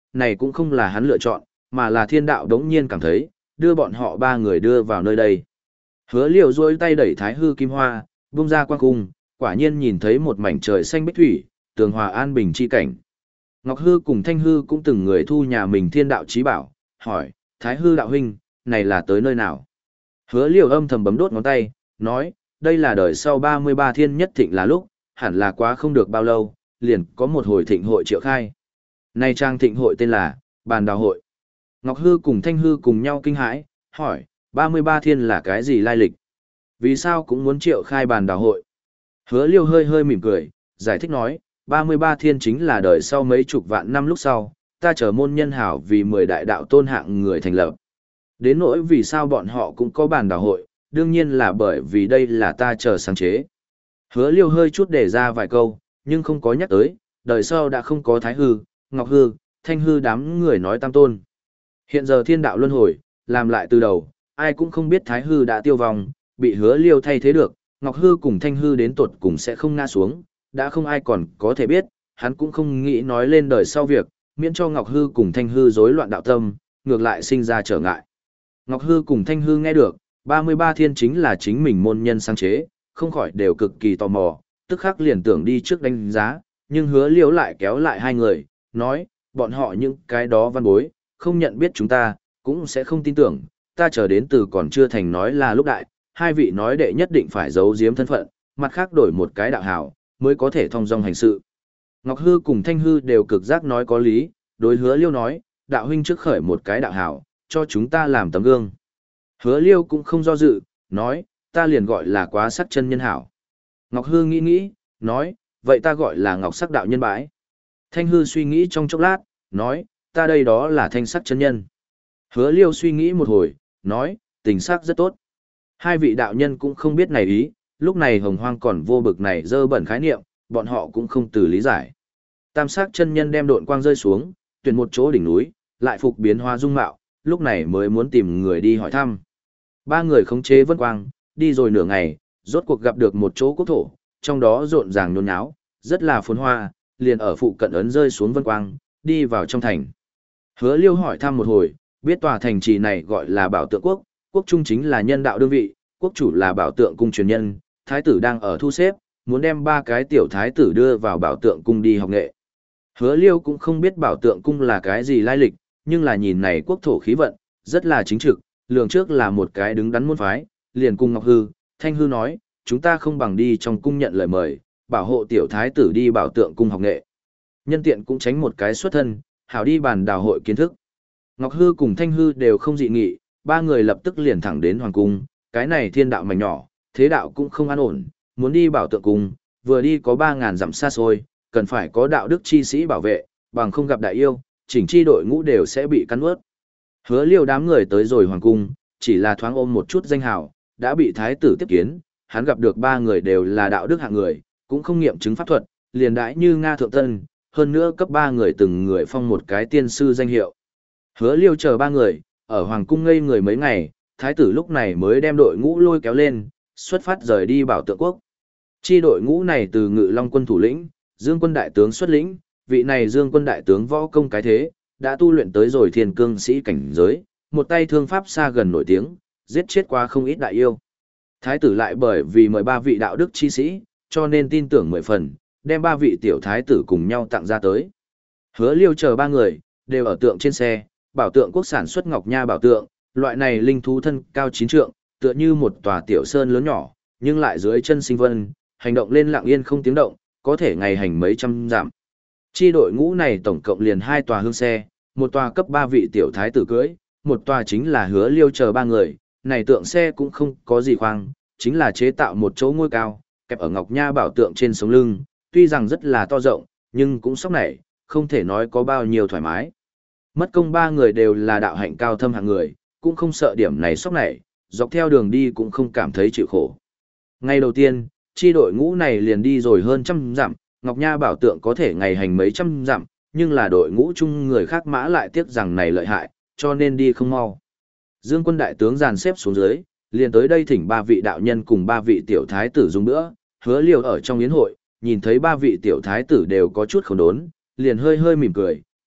này cũng không là hắn lựa chọn, mà là thiên đạo đống nhiên cảm thấy, đưa bọn họ ba người đưa vào nơi đây. Hứa Liêu duỗi tay đẩy Thái Hư Kim Hoa, bung ra quang cung, quả nhiên nhìn thấy một mảnh trời xanh bích thủy, tường hòa an bình chi cảnh. Ngọc Hư cùng Thanh Hư cũng từng người thu nhà mình thiên đạo chí bảo, hỏi, Thái Hư đạo huynh, này là tới nơi nào? Hứa Liêu âm thầm bấm đốt ngón tay, nói, đây là đời sau ba mươi ba thiên nhất thịnh là lúc, hẳn là quá không được bao lâu, liền có một hồi thịnh hội triệu khai. Này trang thịnh hội tên là, bàn đào hội. Ngọc Hư cùng Thanh Hư cùng nhau kinh hãi, hỏi, ba mươi ba thiên là cái gì lai lịch? Vì sao cũng muốn triệu khai bàn đào hội? Hứa Liêu hơi hơi mỉm cười, giải thích nói, ba mươi ba thiên chính là đời sau mấy chục vạn năm lúc sau, ta chờ môn nhân hảo vì mười đại đạo tôn hạng người thành lập. Đến nỗi vì sao bọn họ cũng có bàn đào hội, đương nhiên là bởi vì đây là ta chờ sáng chế. Hứa Liêu hơi chút để ra vài câu, nhưng không có nhắc tới, đời sau đã không có Thái Hư, Ngọc Hư, Thanh Hư đám người nói tam tôn. Hiện giờ thiên đạo luân hồi, làm lại từ đầu, ai cũng không biết Thái Hư đã tiêu vong, bị Hứa Liêu thay thế được, Ngọc Hư cùng Thanh Hư đến tột cùng sẽ không ngã xuống, đã không ai còn có thể biết, hắn cũng không nghĩ nói lên đời sau việc, miễn cho Ngọc Hư cùng Thanh Hư rối loạn đạo tâm, ngược lại sinh ra trở ngại. Ngọc Hư cùng Thanh Hư nghe được, ba mươi ba thiên chính là chính mình môn nhân sáng chế, không khỏi đều cực kỳ tò mò, tức khắc liền tưởng đi trước đánh giá, nhưng Hứa Liêu lại kéo lại hai người, nói, bọn họ những cái đó văn bối, không nhận biết chúng ta, cũng sẽ không tin tưởng, ta chờ đến từ còn chưa thành nói là lúc đại, hai vị nói đệ nhất định phải giấu giếm thân phận, mặt khác đổi một cái đạo hảo, mới có thể thông dong hành sự. Ngọc Hư cùng Thanh Hư đều cực giác nói có lý, đối Hứa Liêu nói, đạo huynh trước khởi một cái đạo hảo, cho chúng ta làm tấm gương. Hứa Liêu cũng không do dự, nói, ta liền gọi là quá sắc chân nhân hảo. Ngọc Hư nghĩ nghĩ, nói, vậy ta gọi là Ngọc sắc đạo nhân bãi. Thanh Hư suy nghĩ trong chốc lát, nói, ta đây đó là thanh sắc chân nhân. Hứa Liêu suy nghĩ một hồi, nói, tình sắc rất tốt. Hai vị đạo nhân cũng không biết này ý, lúc này hồng hoang còn vô bực này dơ bẩn khái niệm, bọn họ cũng không từ lý giải. Tam sắc chân nhân đem độn quang rơi xuống, tuyển một chỗ đỉnh núi, lại phục biến hóa dung mạo, lúc này mới muốn tìm người đi hỏi thăm. Ba người khống chế vân quang, đi rồi nửa ngày, rốt cuộc gặp được một chỗ quốc thổ, trong đó rộn ràng nhốn nháo, rất là phồn hoa, liền ở phụ cận ấn rơi xuống vân quang, đi vào trong thành. Hứa Liêu hỏi thăm một hồi, biết tòa thành trì này gọi là Bảo Tượng Quốc, quốc trung chính là nhân đạo đương vị, quốc chủ là Bảo Tượng cung truyền nhân, thái tử đang ở thu xếp, muốn đem ba cái tiểu thái tử đưa vào Bảo Tượng cung đi học nghệ. Hứa Liêu cũng không biết Bảo Tượng cung là cái gì lai lịch, nhưng là nhìn này quốc thổ khí vận, rất là chính trực, lường trước là một cái đứng đắn môn phái, liền cung Ngọc Hư, Thanh Hư nói, chúng ta không bằng đi trong cung nhận lời mời, bảo hộ tiểu thái tử đi Bảo Tượng cung học nghệ. Nhân tiện cũng tránh một cái xuất thân, hảo đi bàn đào hội kiến thức. Ngọc Hư cùng Thanh Hư đều không dị nghị, ba người lập tức liền thẳng đến hoàng cung, cái này thiên đạo mảnh nhỏ, thế đạo cũng không an ổn, muốn đi Bảo Tượng cung, vừa đi có ba ngàn dặm xa xôi, cần phải có đạo đức chi sĩ bảo vệ, bằng không gặp đại yêu, chỉnh chi đội ngũ đều sẽ bị cắn nuốt. Hứa Liêu đám người tới rồi hoàng cung, chỉ là thoáng ôm một chút danh hào, đã bị thái tử tiếp kiến, hắn gặp được ba người đều là đạo đức hạng người, cũng không nghiệm chứng pháp thuật, liền đãi như Nga thượng tân, hơn nữa cấp ba người từng người phong một cái tiên sư danh hiệu. Hứa Liêu chờ ba người, ở hoàng cung ngây người mấy ngày, thái tử lúc này mới đem đội ngũ lôi kéo lên, xuất phát rời đi Bảo Tượng quốc. Chi đội ngũ này từ Ngự Long quân thủ lĩnh, Dương quân đại tướng xuất lĩnh, vị này Dương quân đại tướng võ công cái thế, đã tu luyện tới rồi thiên cương sĩ cảnh giới, một tay thương pháp xa gần nổi tiếng, giết chết qua không ít đại yêu. Thái tử lại bởi vì mời ba vị đạo đức chi sĩ, cho nên tin tưởng mười phần, đem ba vị tiểu thái tử cùng nhau tặng ra tới. Hứa Liêu chờ ba người, đều ở tượng trên xe, Bảo Tượng quốc sản xuất ngọc nha bảo tượng, loại này linh thú thân cao chín trượng, tựa như một tòa tiểu sơn lớn nhỏ, nhưng lại dưới chân sinh vân, hành động lên lặng yên không tiếng động, có thể ngày hành mấy trăm dặm. Chi đội ngũ này tổng cộng liền hai tòa hương xe, một tòa cấp ba vị tiểu thái tử cưới, một tòa chính là Hứa Liêu chờ ba người, này tượng xe cũng không có gì khoang, chính là chế tạo một chỗ ngôi cao, kẹp ở ngọc nha bảo tượng trên sống lưng, tuy rằng rất là to rộng, nhưng cũng sóc nảy, không thể nói có bao nhiêu thoải mái. Mất công ba người đều là đạo hạnh cao thâm hạng người, cũng không sợ điểm này sóc nảy, dọc theo đường đi cũng không cảm thấy chịu khổ. Ngày đầu tiên, chi đội ngũ này liền đi rồi hơn trăm dặm, Ngọc Nha bảo tượng có thể ngày hành mấy trăm dặm, nhưng là đội ngũ chung người khác mã lại tiếc rằng này lợi hại, cho nên đi không mau. Dương quân đại tướng dàn xếp xuống dưới, liền tới đây thỉnh ba vị đạo nhân cùng ba vị tiểu thái tử dùng nữa, Hứa Liêu ở trong yến hội, nhìn thấy ba vị tiểu thái tử đều có chút khổ đốn, liền hơi hơi mỉm cười,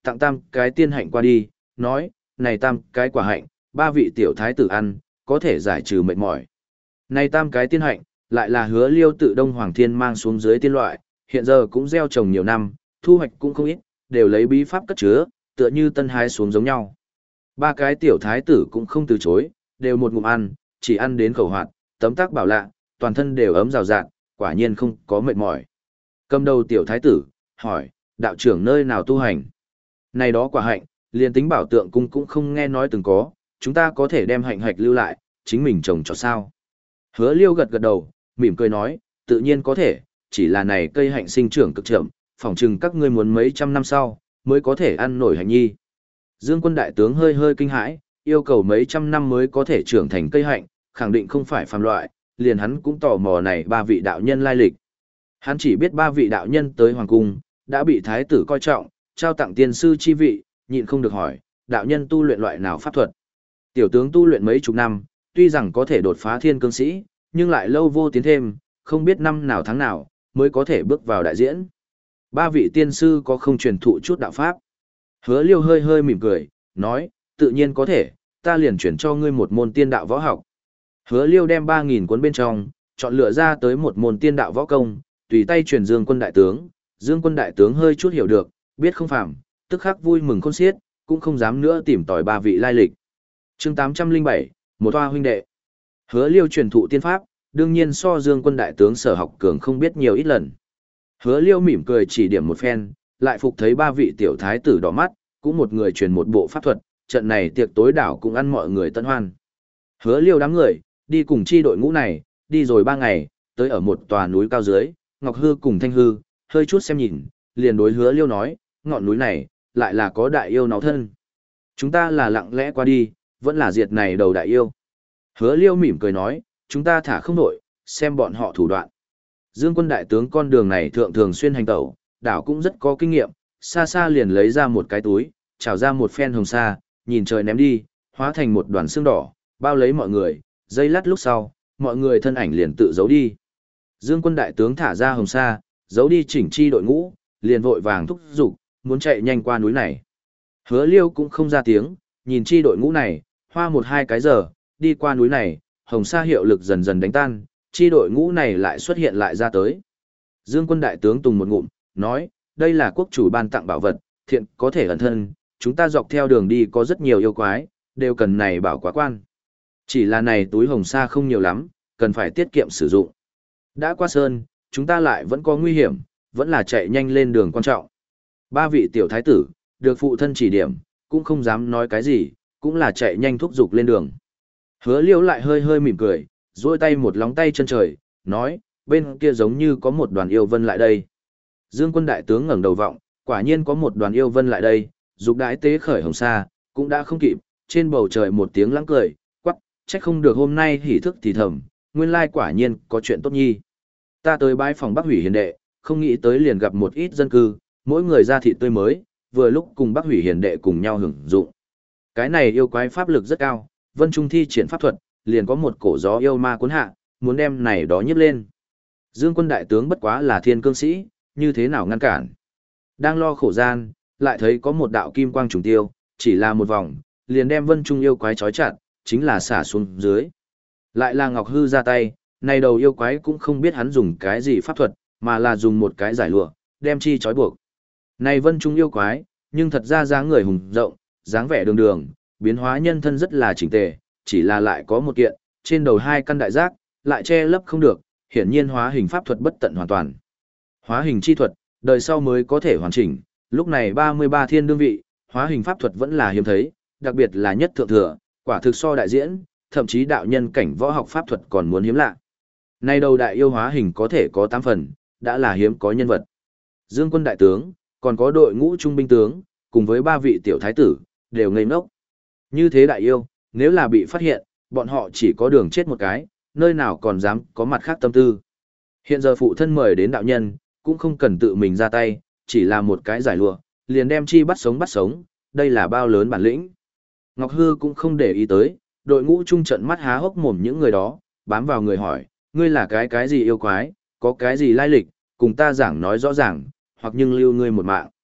tặng tam cái tiên hạnh qua đi, nói, này tam cái quả hạnh, ba vị tiểu thái tử ăn, có thể giải trừ mệt mỏi. Này tam cái tiên hạnh, lại là hứa liêu tự Đông Hoàng Thiên mang xuống dưới tiên loại, hiện giờ cũng gieo trồng nhiều năm, thu hoạch cũng không ít, đều lấy bí pháp cất chứa, tựa như tân hái xuống giống nhau. Ba cái tiểu thái tử cũng không từ chối, đều một ngụm ăn, chỉ ăn đến khẩu hoạt, tấm tắc bảo lạ, toàn thân đều ấm rào rạt, quả nhiên không có mệt mỏi. Cầm đầu tiểu thái tử, hỏi, đạo trưởng nơi nào tu hành? Này đó quả hạnh, liền tính bảo tượng cung cũng không nghe nói từng có, chúng ta có thể đem hạnh hạch lưu lại, chính mình trồng cho sao? Hứa liêu gật gật đầu, mỉm cười nói, tự nhiên có thể, chỉ là này cây hạnh sinh trưởng cực chậm, phỏng chừng các ngươi muốn mấy trăm năm sau, mới có thể ăn nổi hạnh nhi. Dương quân đại tướng hơi hơi kinh hãi, yêu cầu mấy trăm năm mới có thể trưởng thành cây hạnh, khẳng định không phải phàm loại, liền hắn cũng tò mò này ba vị đạo nhân lai lịch. Hắn chỉ biết ba vị đạo nhân tới hoàng cung, đã bị thái tử coi trọng, trao tặng tiên sư chi vị, nhịn không được hỏi, đạo nhân tu luyện loại nào pháp thuật. Tiểu tướng tu luyện mấy chục năm, tuy rằng có thể đột phá thiên cương sĩ, nhưng lại lâu vô tiến thêm, không biết năm nào tháng nào, mới có thể bước vào đại diễn. Ba vị tiên sư có không truyền thụ chút đạo pháp. Hứa liêu hơi hơi mỉm cười, nói, tự nhiên có thể, ta liền chuyển cho ngươi một môn tiên đạo võ học. Hứa liêu đem ba nghìn cuốn bên trong, chọn lựa ra tới một môn tiên đạo võ công, tùy tay truyền Dương quân đại tướng. Dương quân đại tướng hơi chút hiểu được, biết không phạm, tức khắc vui mừng khôn xiết, cũng không dám nữa tìm tòi ba vị lai lịch. Chương tám trăm lẻ bảy, một toa huynh đệ. Hứa liêu truyền thụ tiên pháp, đương nhiên so Dương quân đại tướng sở học cường không biết nhiều ít lần. Hứa liêu mỉm cười chỉ điểm một phen, lại phục thấy ba vị tiểu thái tử đỏ mắt, cũng một người truyền một bộ pháp thuật, trận này tiệc tối đảo cũng ăn mọi người tận hoan. Hứa liêu đám người, đi cùng chi đội ngũ này, đi rồi ba ngày, tới ở một tòa núi cao dưới, Ngọc Hư cùng Thanh Hư, hơi chút xem nhìn, liền đối hứa liêu nói, ngọn núi này, lại là có đại yêu náu thân. Chúng ta là lặng lẽ qua đi, vẫn là diệt này đầu đại yêu. Hứa liêu mỉm cười nói, chúng ta thả không nổi, xem bọn họ thủ đoạn. Dương quân đại tướng con đường này thượng thường xuyên hành tẩu, đảo cũng rất có kinh nghiệm, xa xa liền lấy ra một cái túi, trào ra một phen hồng sa, nhìn trời ném đi, hóa thành một đoàn xương đỏ, bao lấy mọi người, giây lát lúc sau, mọi người thân ảnh liền tự giấu đi. Dương quân đại tướng thả ra hồng sa, giấu đi chỉnh chi đội ngũ, liền vội vàng thúc giục, muốn chạy nhanh qua núi này. Hứa liêu cũng không ra tiếng, nhìn chi đội ngũ này, hoa một hai cái giờ, đi qua núi này, hồng sa hiệu lực dần dần đánh tan, chi đội ngũ này lại xuất hiện lại ra tới. Dương quân đại tướng tùng một ngụm, nói, đây là quốc chủ ban tặng bảo vật, thiện có thể ẩn thân, chúng ta dọc theo đường đi có rất nhiều yêu quái, đều cần này bảo quá quan. Chỉ là này túi hồng sa không nhiều lắm, cần phải tiết kiệm sử dụng. Đã qua sơn, chúng ta lại vẫn có nguy hiểm, vẫn là chạy nhanh lên đường quan trọng. Ba vị tiểu thái tử, được phụ thân chỉ điểm, cũng không dám nói cái gì, cũng là chạy nhanh thúc giục lên đường. Hứa liêu lại hơi hơi mỉm cười, duỗi tay một lóng tay chân trời, nói, bên kia giống như có một đoàn yêu vân lại đây. Dương quân đại tướng ngẩng đầu vọng, quả nhiên có một đoàn yêu vân lại đây, dục đãi tế khởi hồng sa, cũng đã không kịp, trên bầu trời một tiếng lãng cười, quắc, trách không được hôm nay hỉ thức thì thầm, nguyên lai quả nhiên có chuyện tốt nhi. Ta tới bãi phòng Bắc Hủy Hiền đệ, không nghĩ tới liền gặp một ít dân cư, mỗi người ra thị tươi mới, vừa lúc cùng Bắc Hủy Hiền đệ cùng nhau hưởng dụng. Cái này yêu quái pháp lực rất cao, Vân Trung thi triển pháp thuật, liền có một cổ gió yêu ma cuốn hạ, muốn đem này đó nhấc lên. Dương quân đại tướng bất quá là thiên cương sĩ, như thế nào ngăn cản. Đang lo khổ gian, lại thấy có một đạo kim quang trùng tiêu, chỉ là một vòng, liền đem Vân Trung yêu quái trói chặt, chính là xả xuống dưới. Lại là Ngọc Hư ra tay, này đầu yêu quái cũng không biết hắn dùng cái gì pháp thuật, mà là dùng một cái giải lụa, đem chi trói buộc. Này Vân Trung yêu quái, nhưng thật ra dáng người hùng rộng, dáng vẻ đường đường, biến hóa nhân thân rất là chỉnh tề, chỉ là lại có một kiện, trên đầu hai căn đại giác, lại che lấp không được, hiển nhiên hóa hình pháp thuật bất tận hoàn toàn. Hóa hình chi thuật, đời sau mới có thể hoàn chỉnh, lúc này ba mươi ba thiên đương vị, hóa hình pháp thuật vẫn là hiếm thấy, đặc biệt là nhất thượng thừa, quả thực so đại diễn, thậm chí đạo nhân cảnh võ học pháp thuật còn muốn hiếm lạ. Nay đầu đại yêu hóa hình có thể có tám phần, đã là hiếm có nhân vật. Dương quân đại tướng, còn có đội ngũ trung binh tướng, cùng với ba vị tiểu thái tử, đều ngây ngốc. Như thế đại yêu, nếu là bị phát hiện, bọn họ chỉ có đường chết một cái, nơi nào còn dám có mặt khác tâm tư. Hiện giờ phụ thân mời đến đạo nhân, cũng không cần tự mình ra tay, chỉ là một cái giải lụa, liền đem chi bắt sống bắt sống, đây là bao lớn bản lĩnh. Ngọc Hư cũng không để ý tới, đội ngũ trung trận mắt há hốc mồm những người đó, bám vào người hỏi, ngươi là cái cái gì yêu quái, có cái gì lai lịch, cùng ta giảng nói rõ ràng, hoặc nhưng lưu ngươi một mạng.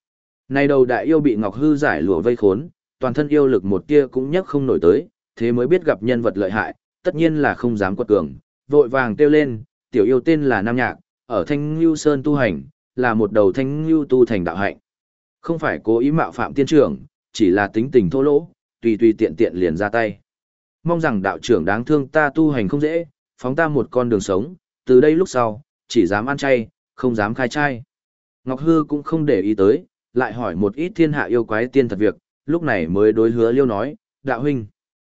Này đầu đại yêu bị Ngọc Hư giải lụa vây khốn, toàn thân yêu lực một tia cũng nhấc không nổi tới, thế mới biết gặp nhân vật lợi hại, tất nhiên là không dám quật cường, vội vàng kêu lên, tiểu yêu tên là Nam Nhạc, ở Thanh Nhu Sơn tu hành, là một đầu Thanh Nhu tu thành đạo hạnh. Không phải cố ý mạo phạm tiên trưởng, chỉ là tính tình thô lỗ, tùy tùy tiện tiện liền ra tay. Mong rằng đạo trưởng đáng thương ta tu hành không dễ, phóng ta một con đường sống, từ đây lúc sau, chỉ dám ăn chay, không dám khai trai. Ngọc Hư cũng không để ý tới, lại hỏi một ít thiên hạ yêu quái tiên thật việc, lúc này mới đối Hứa Liêu nói, đạo huynh,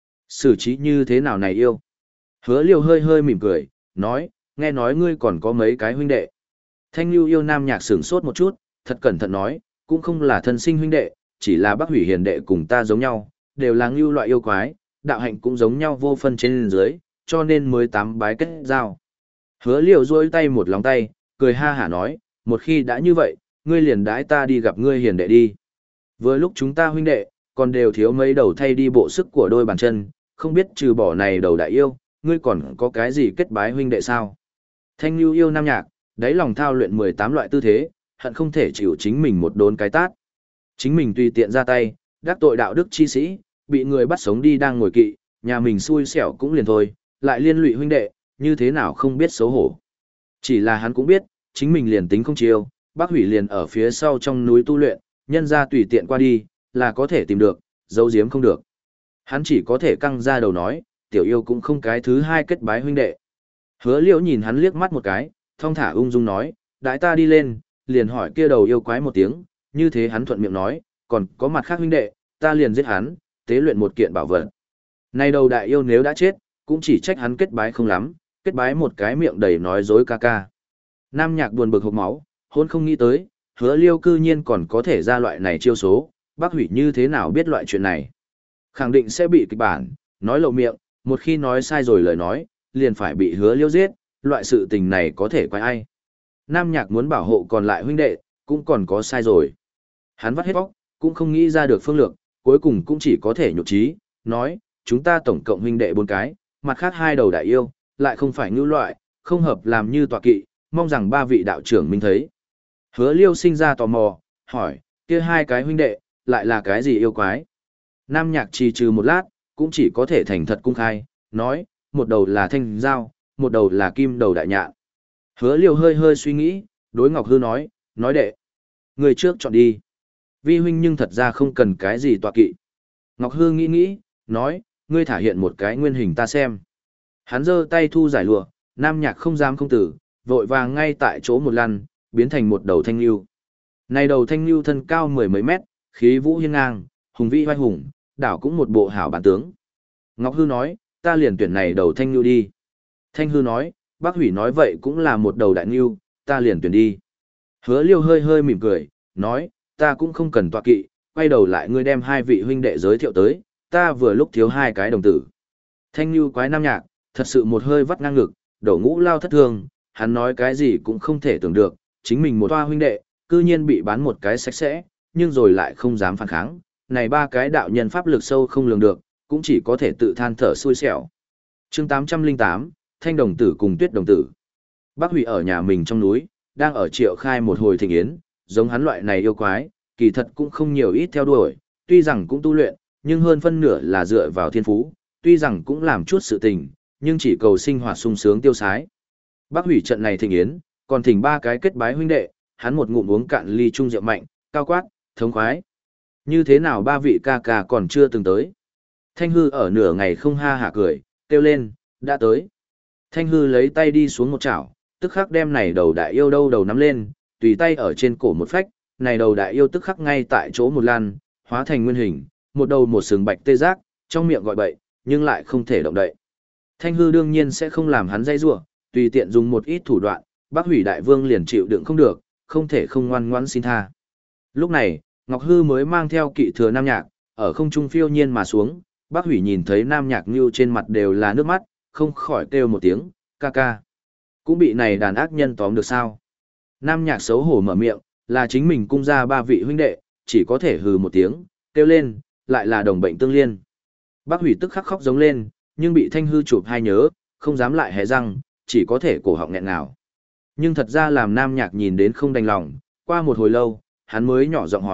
xử trí như thế nào này yêu? Hứa Liêu hơi hơi mỉm cười, nói, nghe nói ngươi còn có mấy cái huynh đệ. Thanh Nhu yêu Nam Nhạc sửng sốt một chút, thật cẩn thận nói, cũng không là thân sinh huynh đệ, chỉ là Bắc Hủy hiền đệ cùng ta giống nhau, đều là ngưu loại yêu quái, đạo hạnh cũng giống nhau vô phân trên dưới, cho nên mới tám bái kết giao. Hứa Liêu duỗi tay một lòng tay, cười ha hả nói, một khi đã như vậy, ngươi liền đãi ta đi gặp ngươi hiền đệ đi. Vừa lúc chúng ta huynh đệ, còn đều thiếu mấy đầu thay đi bộ sức của đôi bàn chân, không biết trừ bỏ này đầu đại yêu, ngươi còn có cái gì kết bái huynh đệ sao? Thanh Nhu yêu Nam Nhạc, đáy lòng thao luyện mười tám loại tư thế, hận không thể chịu chính mình một đốn cái tát. Chính mình tùy tiện ra tay, đắc tội đạo đức chi sĩ, bị người bắt sống đi đang ngồi kỵ, nhà mình xui xẻo cũng liền thôi, lại liên lụy huynh đệ, như thế nào không biết xấu hổ. Chỉ là hắn cũng biết, chính mình liền tính không chiêu, Bác Hủy liền ở phía sau trong núi tu luyện, nhân ra tùy tiện qua đi, là có thể tìm được, giấu giếm không được. Hắn chỉ có thể căng ra đầu nói, tiểu yêu cũng không cái thứ hai kết bái huynh đệ. Hứa Liễu nhìn hắn liếc mắt một cái, thong thả ung dung nói, đãi ta đi lên, liền hỏi kia đầu yêu quái một tiếng, như thế hắn thuận miệng nói, còn có mặt khác huynh đệ, ta liền giết hắn, tế luyện một kiện bảo vật. Này đầu đại yêu nếu đã chết, cũng chỉ trách hắn kết bái không lắm, kết bái một cái miệng đầy nói dối ca ca. Nam Nhạc buồn bực hộc máu, hôn không nghĩ tới, Hứa Liêu cư nhiên còn có thể ra loại này chiêu số, Bác Hủy như thế nào biết loại chuyện này. Khẳng định sẽ bị kịch bản, nói lộ miệng, một khi nói sai rồi lời nói, liền phải bị Hứa Liêu giết, loại sự tình này có thể quay ai. Nam Nhạc muốn bảo hộ còn lại huynh đệ, cũng còn có sai rồi. Hắn vắt hết bóc, cũng không nghĩ ra được phương lược, cuối cùng cũng chỉ có thể nhục trí, nói, chúng ta tổng cộng huynh đệ bốn cái, mặt khác hai đầu đại yêu, lại không phải ngữ loại, không hợp làm như tọa kỵ, mong rằng ba vị đạo trưởng minh thấy. Hứa Liêu sinh ra tò mò, hỏi, kia hai cái huynh đệ, lại là cái gì yêu quái? Nam Nhạc trì trừ một lát, cũng chỉ có thể thành thật cung khai, nói, một đầu là thanh giao, một đầu là kim đầu đại nhạn. Hứa Liêu hơi hơi suy nghĩ, đối Ngọc Hư nói, nói đệ, người trước chọn đi. Vi huynh nhưng thật ra không cần cái gì tọa kỵ. Ngọc Hư nghĩ nghĩ, nói, ngươi thả hiện một cái nguyên hình ta xem. Hắn giơ tay thu giải lụa, Nam Nhạc không dám không tử, vội vàng ngay tại chỗ một lăn, biến thành một đầu thanh lưu. Này đầu thanh lưu thân cao mười mấy mét, khí vũ hiên ngang, hùng vĩ vai hùng, đảo cũng một bộ hảo bản tướng. Ngọc Hư nói, ta liền tuyển này đầu thanh lưu đi. Thanh Hư nói, Bác Hủy nói vậy cũng là một đầu đại lưu, ta liền tuyển đi. Hứa Liêu hơi hơi mỉm cười, nói, ta cũng không cần tọa kỵ, quay đầu lại ngươi đem hai vị huynh đệ giới thiệu tới, ta vừa lúc thiếu hai cái đồng tử. Thanh lưu quái Nam Nhạc, thật sự một hơi vắt ngang ngực, đổ ngũ lao thất thường, hắn nói cái gì cũng không thể tưởng được, chính mình một toa huynh đệ, cư nhiên bị bán một cái sạch sẽ, nhưng rồi lại không dám phản kháng, này ba cái đạo nhân pháp lực sâu không lường được, cũng chỉ có thể tự than thở xui xẻo. Chương tám trăm lẻ tám, Thanh đồng tử cùng Tuyết đồng tử. Bác Hủy ở nhà mình trong núi, đang ở Triệu Khai một hồi thịnh yến, giống hắn loại này yêu quái, kỳ thật cũng không nhiều ít theo đuổi, tuy rằng cũng tu luyện, nhưng hơn phân nửa là dựa vào thiên phú, tuy rằng cũng làm chút sự tình, nhưng chỉ cầu sinh hoạt sung sướng tiêu sái. Bác Hủy trận này thịnh yến, còn thỉnh ba cái kết bái huynh đệ, hắn một ngụm uống cạn ly chung rượu mạnh, cao quát, thống khoái. Như thế nào ba vị ca ca còn chưa từng tới? Thanh Hư ở nửa ngày không ha hả cười, kêu lên, đã tới. Thanh Hư lấy tay đi xuống một chảo, tức khắc đem này đầu đại yêu đâu đầu nắm lên, tùy tay ở trên cổ một phách, này đầu đại yêu tức khắc ngay tại chỗ một lan, hóa thành nguyên hình, một đầu một sừng bạch tê giác, trong miệng gọi bậy, nhưng lại không thể động đậy. Thanh Hư đương nhiên sẽ không làm hắn dây rủa, tùy tiện dùng một ít thủ đoạn, Bác Hủy đại vương liền chịu đựng không được, không thể không ngoan ngoãn xin tha. Lúc này, Ngọc Hư mới mang theo kỵ thừa Nam Nhạc, ở không trung phiêu nhiên mà xuống, Bác Hủy nhìn thấy Nam Nhạc Nưu trên mặt đều là nước mắt, không khỏi kêu một tiếng, ca ca. Cũng bị này đàn ác nhân tóm được sao? Nam Nhạc xấu hổ mở miệng, là chính mình cung ra ba vị huynh đệ, chỉ có thể hừ một tiếng, kêu lên, lại là đồng bệnh tương liên. Bác Hủy tức khắc khóc giống lên, nhưng bị Thanh Hư chụp hai nhớ, không dám lại hé răng, chỉ có thể cổ họng nghẹn ngào. Nhưng thật ra làm Nam Nhạc nhìn đến không đành lòng, qua một hồi lâu, hắn mới nhỏ giọng hỏi,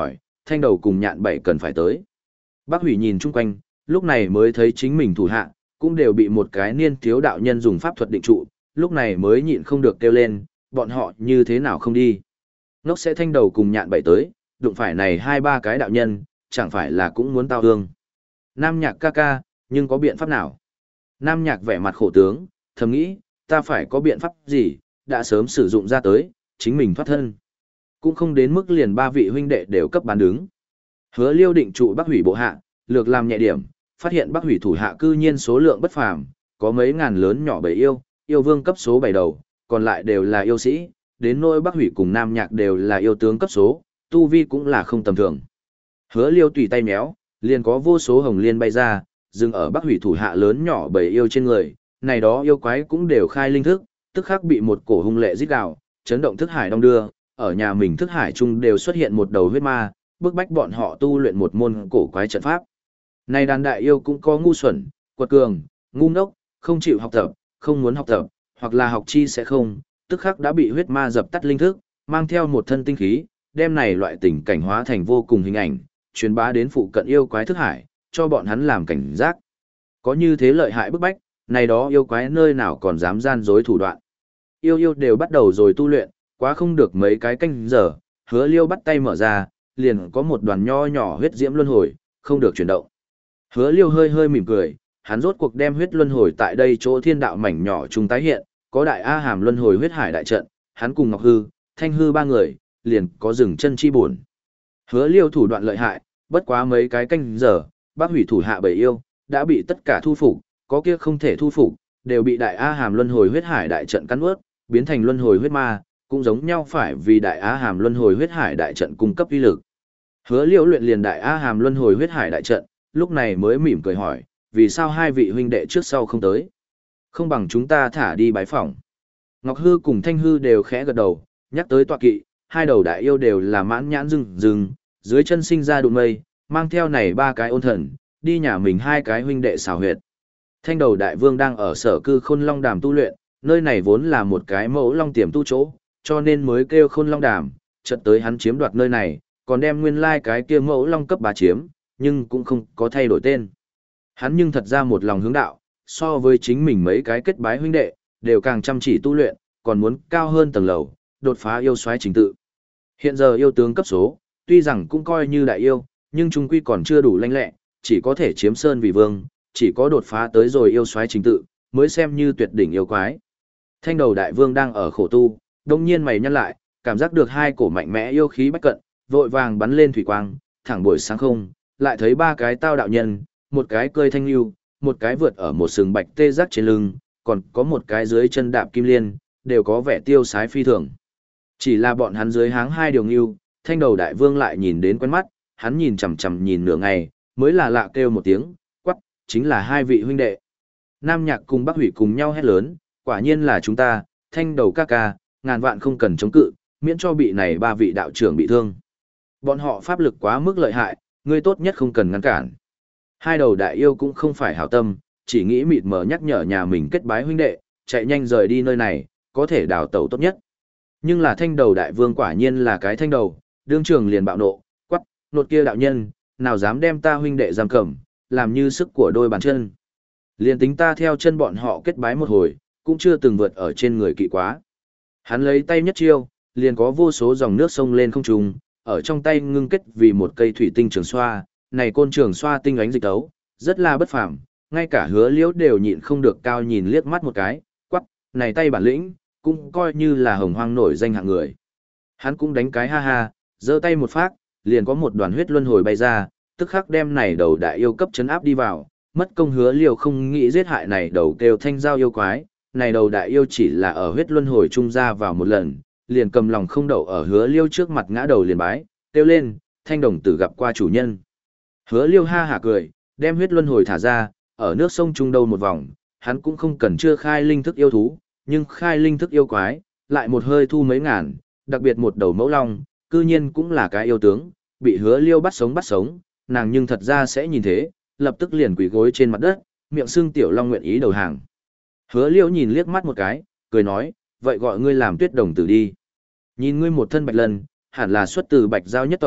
thanh đầu cùng nhạn bảy cần phải tới. Bác hủy nhìn chung quanh, lúc này mới thấy chính mình thủ hạ, cũng đều bị một cái niên thiếu đạo nhân dùng pháp thuật định trụ, lúc này mới nhịn không được kêu lên, bọn họ như thế nào không đi. Ngốc sẽ thanh đầu cùng nhạn bảy tới, đụng phải này hai ba cái đạo nhân, chẳng phải là cũng muốn tao hương. Nam Nhạc ca ca, nhưng có biện pháp nào? Nam Nhạc vẻ mặt khổ tướng, thầm nghĩ, ta phải có biện pháp gì, đã sớm sử dụng ra tới, chính mình thoát thân. Cũng không đến mức liền ba vị huynh đệ đều cấp bán đứng. Hứa Liêu định trụ Bắc hủy bộ hạ, lược làm nhẹ điểm, phát hiện Bắc hủy thủ hạ cư nhiên số lượng bất phàm, có mấy ngàn lớn nhỏ bầy yêu, yêu vương cấp số bảy đầu, còn lại đều là yêu sĩ, đến nỗi Bắc hủy cùng Nam Nhạc đều là yêu tướng cấp số, tu vi cũng là không tầm thường. Hứa Liêu tùy tay méo, liền có vô số hồng liên bay ra, dừng ở Bắc hủy thủ hạ lớn nhỏ bầy yêu trên người, này đó yêu quái cũng đều khai linh thức, tức khắc bị một cổ hung lệ giết gào, chấn động thức hải đông đưa, ở nhà mình thức hải chung đều xuất hiện một đầu huyết ma, bức bách bọn họ tu luyện một môn cổ quái trận pháp. Này đàn đại yêu cũng có ngu xuẩn, quật cường, ngu ngốc, không chịu học tập, không muốn học tập, hoặc là học chi sẽ không, tức khắc đã bị huyết ma dập tắt linh thức, mang theo một thân tinh khí, đem này loại tình cảnh hóa thành vô cùng hình ảnh, truyền bá đến phụ cận yêu quái thức hải, cho bọn hắn làm cảnh giác. Có như thế lợi hại bức bách, này đó yêu quái nơi nào còn dám gian dối thủ đoạn. Yêu yêu đều bắt đầu rồi tu luyện, quá không được mấy cái canh giờ, Hứa Liêu bắt tay mở ra, liền có một đoàn nho nhỏ huyết diễm luân hồi, không được chuyển động. Hứa Liêu hơi hơi mỉm cười, hắn rốt cuộc đem huyết luân hồi tại đây chỗ thiên đạo mảnh nhỏ trung tái hiện, có đại A Hàm luân hồi huyết hải đại trận, hắn cùng Ngọc Hư, Thanh Hư ba người, liền có dừng chân chi buồn. Hứa Liêu thủ đoạn lợi hại, bất quá mấy cái canh giờ, bác hủy thủ hạ bảy yêu, đã bị tất cả thu phục, có kia không thể thu phục, đều bị đại A Hàm luân hồi huyết hải đại trận cắn nuốt, biến thành luân hồi huyết ma, cũng giống nhau phải vì đại A Hàm luân hồi huyết hải đại trận cung cấp uy lực. Hứa Liễu luyện liền đại A Hàm luân hồi huyết hải đại trận, lúc này mới mỉm cười hỏi, vì sao hai vị huynh đệ trước sau không tới? Không bằng chúng ta thả đi bái phỏng. Ngọc Hư cùng Thanh Hư đều khẽ gật đầu, nhắc tới tọa kỵ, hai đầu đại yêu đều là mãn nhãn rừng rừng, dưới chân sinh ra đụng mây, mang theo này ba cái ôn thần, đi nhà mình hai cái huynh đệ xào huyệt. Thanh đầu đại vương đang ở sở cư Khôn Long Đàm tu luyện, nơi này vốn là một cái mẫu long tiềm tu chỗ, cho nên mới kêu Khôn Long Đàm, chợt tới hắn chiếm đoạt nơi này, còn đem nguyên lai cái kia mẫu long cấp bá chiếm, nhưng cũng không có thay đổi tên. Hắn nhưng thật ra một lòng hướng đạo, so với chính mình mấy cái kết bái huynh đệ, đều càng chăm chỉ tu luyện, còn muốn cao hơn tầng lầu, đột phá yêu soái trình tự. Hiện giờ yêu tướng cấp số, tuy rằng cũng coi như đại yêu, nhưng trung quy còn chưa đủ lanh lẹ, chỉ có thể chiếm sơn vì vương, chỉ có đột phá tới rồi yêu soái trình tự, mới xem như tuyệt đỉnh yêu quái. Thanh đầu đại vương đang ở khổ tu, đông nhiên mày nhăn lại, cảm giác được hai cổ mạnh mẽ yêu khí bách cận, vội vàng bắn lên thủy quang, thẳng buổi sáng không, lại thấy ba cái tao đạo nhân, một cái cơi thanh lưu, một cái vượt ở một sừng bạch tê giác trên lưng, còn có một cái dưới chân đạp kim liên, đều có vẻ tiêu sái phi thường. Chỉ là bọn hắn dưới háng hai điều ngưu, thanh đầu đại vương lại nhìn đến quen mắt, hắn nhìn chằm chằm nhìn nửa ngày, mới là lạ kêu một tiếng, quắc, chính là hai vị huynh đệ. Nam Nhạc cùng Bắc Hủy cùng nhau hét lớn, quả nhiên là chúng ta, thanh đầu ca ca, ngàn vạn không cần chống cự, miễn cho bị này ba vị đạo trưởng bị thương. Bọn họ pháp lực quá mức lợi hại, ngươi tốt nhất không cần ngăn cản. Hai đầu đại yêu cũng không phải hảo tâm, chỉ nghĩ mịt mờ nhắc nhở nhà mình kết bái huynh đệ, chạy nhanh rời đi nơi này, có thể đào tẩu tốt nhất. Nhưng là thanh đầu đại vương quả nhiên là cái thanh đầu, đương trường liền bạo nộ, quắc, nột kia đạo nhân, nào dám đem ta huynh đệ giam cầm, làm như sức của đôi bàn chân. Liền tính ta theo chân bọn họ kết bái một hồi, cũng chưa từng vượt ở trên người kỵ quá. Hắn lấy tay nhất chiêu, liền có vô số dòng nước sông lên không trung, ở trong tay ngưng kết vì một cây thủy tinh trường xoa, này côn trường xoa tinh ánh dịch tấu, rất là bất phàm, ngay cả Hứa Liễu đều nhịn không được cao nhìn liếc mắt một cái, quắc, này tay bản lĩnh, cũng coi như là hồng hoang nổi danh hạng người. Hắn cũng đánh cái ha ha, giơ tay một phát, liền có một đoàn huyết luân hồi bay ra, tức khắc đem này đầu đại yêu cấp chấn áp đi vào, mất công Hứa Liễu không nghĩ giết hại này đầu kêu thanh giao yêu quái, này đầu đại yêu chỉ là ở huyết luân hồi trung ra vào một lần, liền cầm lòng không đậu ở Hứa Liễu trước mặt ngã đầu liền bái, kêu lên, thanh đồng tử gặp qua chủ nhân. Hứa Liêu ha hả cười, đem huyết luân hồi thả ra, ở nước sông trung đâu một vòng, hắn cũng không cần chưa khai linh thức yêu thú, nhưng khai linh thức yêu quái, lại một hơi thu mấy ngàn, đặc biệt một đầu mẫu long, cư nhiên cũng là cái yêu tướng, bị Hứa Liêu bắt sống bắt sống, nàng nhưng thật ra sẽ nhìn thế, lập tức liền quỳ gối trên mặt đất, miệng xương tiểu long nguyện ý đầu hàng. Hứa Liêu nhìn liếc mắt một cái, cười nói, vậy gọi ngươi làm Tuyết đồng tử đi. Nhìn ngươi một thân bạch lần, hẳn là xuất từ bạch giao nhất tộc,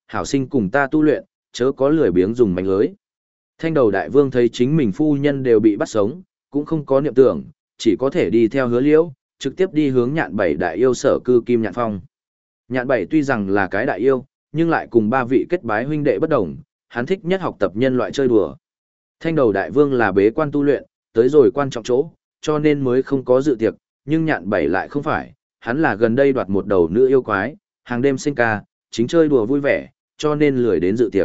hảo sinh cùng ta tu luyện, chớ có lười biếng dùng mánh lưới. Thanh đầu đại vương thấy chính mình phu nhân đều bị bắt sống, cũng không có niệm tưởng, chỉ có thể đi theo hứa liễu, trực tiếp đi hướng nhạn bảy đại yêu sở cư Kim Nhạn Phong. Nhạn bảy tuy rằng là cái đại yêu, nhưng lại cùng ba vị kết bái huynh đệ bất đồng, hắn thích nhất học tập nhân loại chơi đùa. Thanh đầu đại vương là bế quan tu luyện, tới rồi quan trọng chỗ, cho nên mới không có dự tiệc, nhưng nhạn bảy lại không phải, hắn là gần đây đoạt một đầu nữ yêu quái, hàng đêm sinh ca, chính chơi đùa vui vẻ, cho nên lười đến dự tiệc.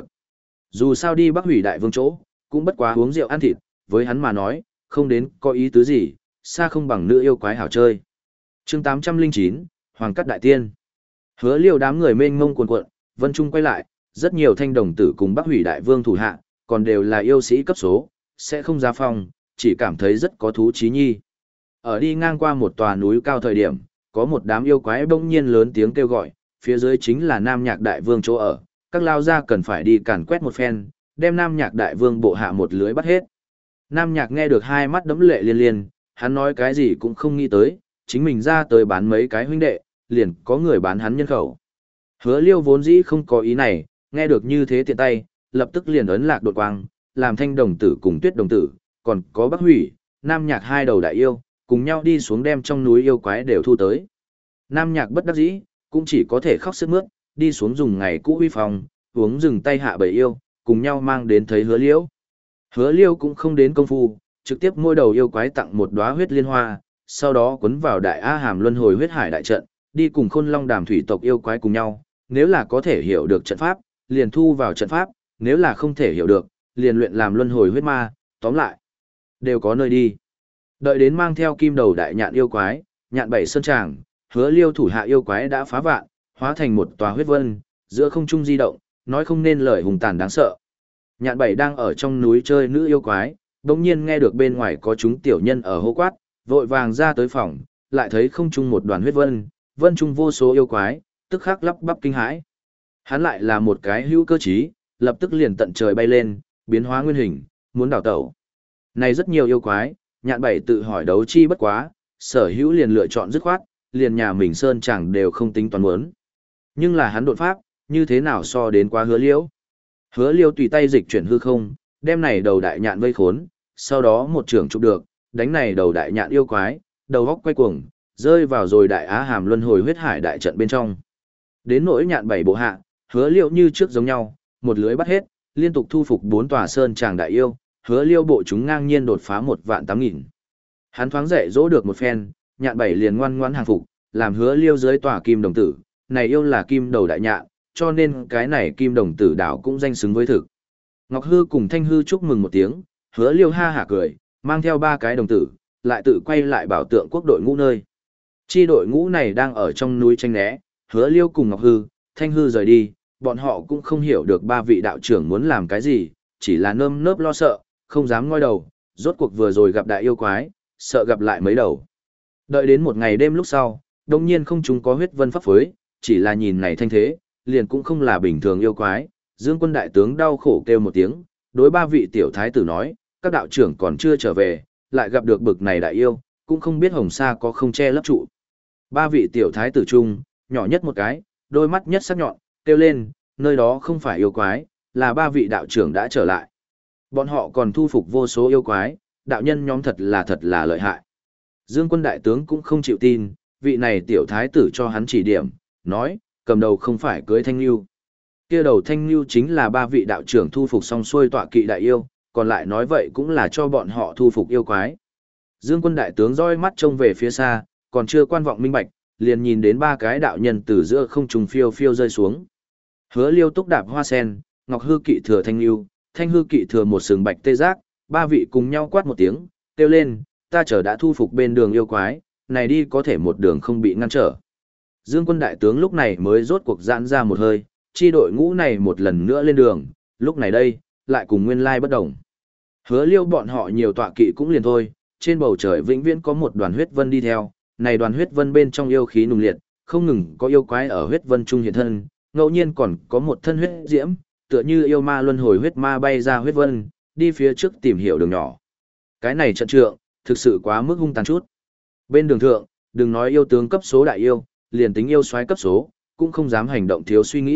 Dù sao đi Bắc Hủy đại vương chỗ, cũng bất quá uống rượu ăn thịt, với hắn mà nói, không đến có ý tứ gì, xa không bằng nữ yêu quái hảo chơi. Chương tám trăm lẻ chín, Hoàng Cắt Đại Tiên. Hứa Liêu đám người mênh mông cuồn cuộn, Vân Trung quay lại, rất nhiều thanh đồng tử cùng Bắc Hủy đại vương thủ hạ, còn đều là yêu sĩ cấp số, sẽ không ra phong, chỉ cảm thấy rất có thú chí nhi. Ở đi ngang qua một tòa núi cao thời điểm, có một đám yêu quái bỗng nhiên lớn tiếng kêu gọi, phía dưới chính là Nam Nhạc đại vương chỗ ở, các lao gia cần phải đi càn quét một phen, đem Nam Nhạc đại vương bộ hạ một lưới bắt hết. Nam Nhạc nghe được hai mắt đẫm lệ liên liên, hắn nói cái gì cũng không nghĩ tới, chính mình ra tới bán mấy cái huynh đệ, liền có người bán hắn nhân khẩu. Hứa Liêu vốn dĩ không có ý này, nghe được như thế tiện tay, lập tức liền ấn lạc đột quang, làm thanh đồng tử cùng tuyết đồng tử, còn có Bắc Hủy, Nam Nhạc hai đầu đại yêu, cùng nhau đi xuống đem trong núi yêu quái đều thu tới. Nam Nhạc bất đắc dĩ, cũng chỉ có thể khóc sướt mướt, đi xuống dùng ngày cũ huy phòng, uống rừng tay hạ bầy yêu, cùng nhau mang đến thấy Hứa Liêu. Hứa Liêu cũng không đến công phu, trực tiếp mỗi đầu yêu quái tặng một đóa huyết liên hoa, sau đó cuốn vào đại A Hàm luân hồi huyết hải đại trận, đi cùng Khôn Long Đàm thủy tộc yêu quái cùng nhau, nếu là có thể hiểu được trận pháp, liền thu vào trận pháp, nếu là không thể hiểu được, liền luyện làm luân hồi huyết ma, tóm lại, đều có nơi đi. Đợi đến mang theo kim đầu đại nhạn yêu quái, nhạn bảy sơn tràng, Hứa Liêu thủ hạ yêu quái đã phá vạn, hóa thành một tòa huyết vân, giữa không trung di động, nói không nên lời hùng tàn đáng sợ. Nhạn bảy đang ở trong núi chơi nữ yêu quái, đột nhiên nghe được bên ngoài có chúng tiểu nhân ở hô quát, vội vàng ra tới phòng, lại thấy không trung một đoàn huyết vân, vân trung vô số yêu quái, tức khắc lắp bắp kinh hãi. Hắn lại là một cái hữu cơ trí, lập tức liền tận trời bay lên, biến hóa nguyên hình, muốn đảo tẩu. Này rất nhiều yêu quái, nhạn bảy tự hỏi đấu chi bất quá, sở hữu liền lựa chọn dứt khoát, liền nhà mình sơn chẳng đều không tính toán muốn. Nhưng là hắn đột pháp, như thế nào so đến quá Hứa Liêu. Hứa Liêu tùy tay dịch chuyển hư không, đem này đầu đại nhạn vây khốn, sau đó một trường chụp được, đánh này đầu đại nhạn yêu quái, đầu góc quay cuồng, rơi vào rồi đại Á Hàm luân hồi huyết hải đại trận bên trong. Đến nỗi nhạn bảy bộ hạ, Hứa Liêu như trước giống nhau, một lưới bắt hết, liên tục thu phục bốn tòa sơn tràng đại yêu, Hứa Liêu bộ chúng ngang nhiên đột phá một vạn tám nghìn. Hắn thoáng dạy dỗ được một phen, nhạn bảy liền ngoan ngoãn hàng phục, làm Hứa Liêu dưới tòa kim đồng tử, này yêu là kim đầu đại nhạn, cho nên cái này kim đồng tử đảo cũng danh xứng với thực. Ngọc Hư cùng Thanh Hư chúc mừng một tiếng, Hứa Liêu ha hả cười, mang theo ba cái đồng tử, lại tự quay lại bảo tượng quốc đội ngũ nơi. Chi đội ngũ này đang ở trong núi tranh né, Hứa Liêu cùng Ngọc Hư, Thanh Hư rời đi, bọn họ cũng không hiểu được ba vị đạo trưởng muốn làm cái gì, chỉ là nơm nớp lo sợ, không dám ngoi đầu, rốt cuộc vừa rồi gặp đại yêu quái, sợ gặp lại mấy đầu. Đợi đến một ngày đêm lúc sau, đông nhiên không chúng có huyết vân pháp phối, chỉ là nhìn này thanh thế, liền cũng không là bình thường yêu quái. Dương Quân đại tướng đau khổ kêu một tiếng, đối ba vị tiểu thái tử nói, các đạo trưởng còn chưa trở về, lại gặp được bực này đại yêu, cũng không biết hồng sa có không che lấp trụ. Ba vị tiểu thái tử chung, nhỏ nhất một cái, đôi mắt nhất sắc nhọn, kêu lên, nơi đó không phải yêu quái, là ba vị đạo trưởng đã trở lại. Bọn họ còn thu phục vô số yêu quái, đạo nhân nhóm thật là thật là lợi hại. Dương Quân đại tướng cũng không chịu tin, vị này tiểu thái tử cho hắn chỉ điểm, nói, cầm đầu không phải cưới thanh lưu. Kia đầu thanh lưu chính là ba vị đạo trưởng thu phục xong xuôi tọa kỵ đại yêu, còn lại nói vậy cũng là cho bọn họ thu phục yêu quái. Dương Quân đại tướng roi mắt trông về phía xa, còn chưa quan vọng minh bạch, liền nhìn đến ba cái đạo nhân từ giữa không trung phiêu phiêu rơi xuống. Hứa Liêu túc đạp hoa sen, Ngọc Hư kỵ thừa thanh lưu, Thanh Hư kỵ thừa một sừng bạch tê giác, ba vị cùng nhau quát một tiếng, kêu lên, ta chờ đã thu phục bên đường yêu quái, này đi có thể một đường không bị ngăn trở. Dương Quân đại tướng lúc này mới rốt cuộc giãn ra một hơi, chi đội ngũ này một lần nữa lên đường, lúc này đây, lại cùng nguyên lai bất đồng. Hứa Liêu bọn họ nhiều tọa kỵ cũng liền thôi, trên bầu trời vĩnh viễn có một đoàn huyết vân đi theo, này đoàn huyết vân bên trong yêu khí nùng liệt, không ngừng có yêu quái ở huyết vân trung hiện thân, ngẫu nhiên còn có một thân huyết diễm, tựa như yêu ma luân hồi huyết ma bay ra huyết vân, đi phía trước tìm hiểu đường nhỏ. Cái này trận trượng, thực sự quá mức hung tàn chút. Bên đường thượng, đừng nói yêu tướng cấp số đại yêu, liền tính yêu soái cấp số, cũng không dám hành động thiếu suy nghĩ,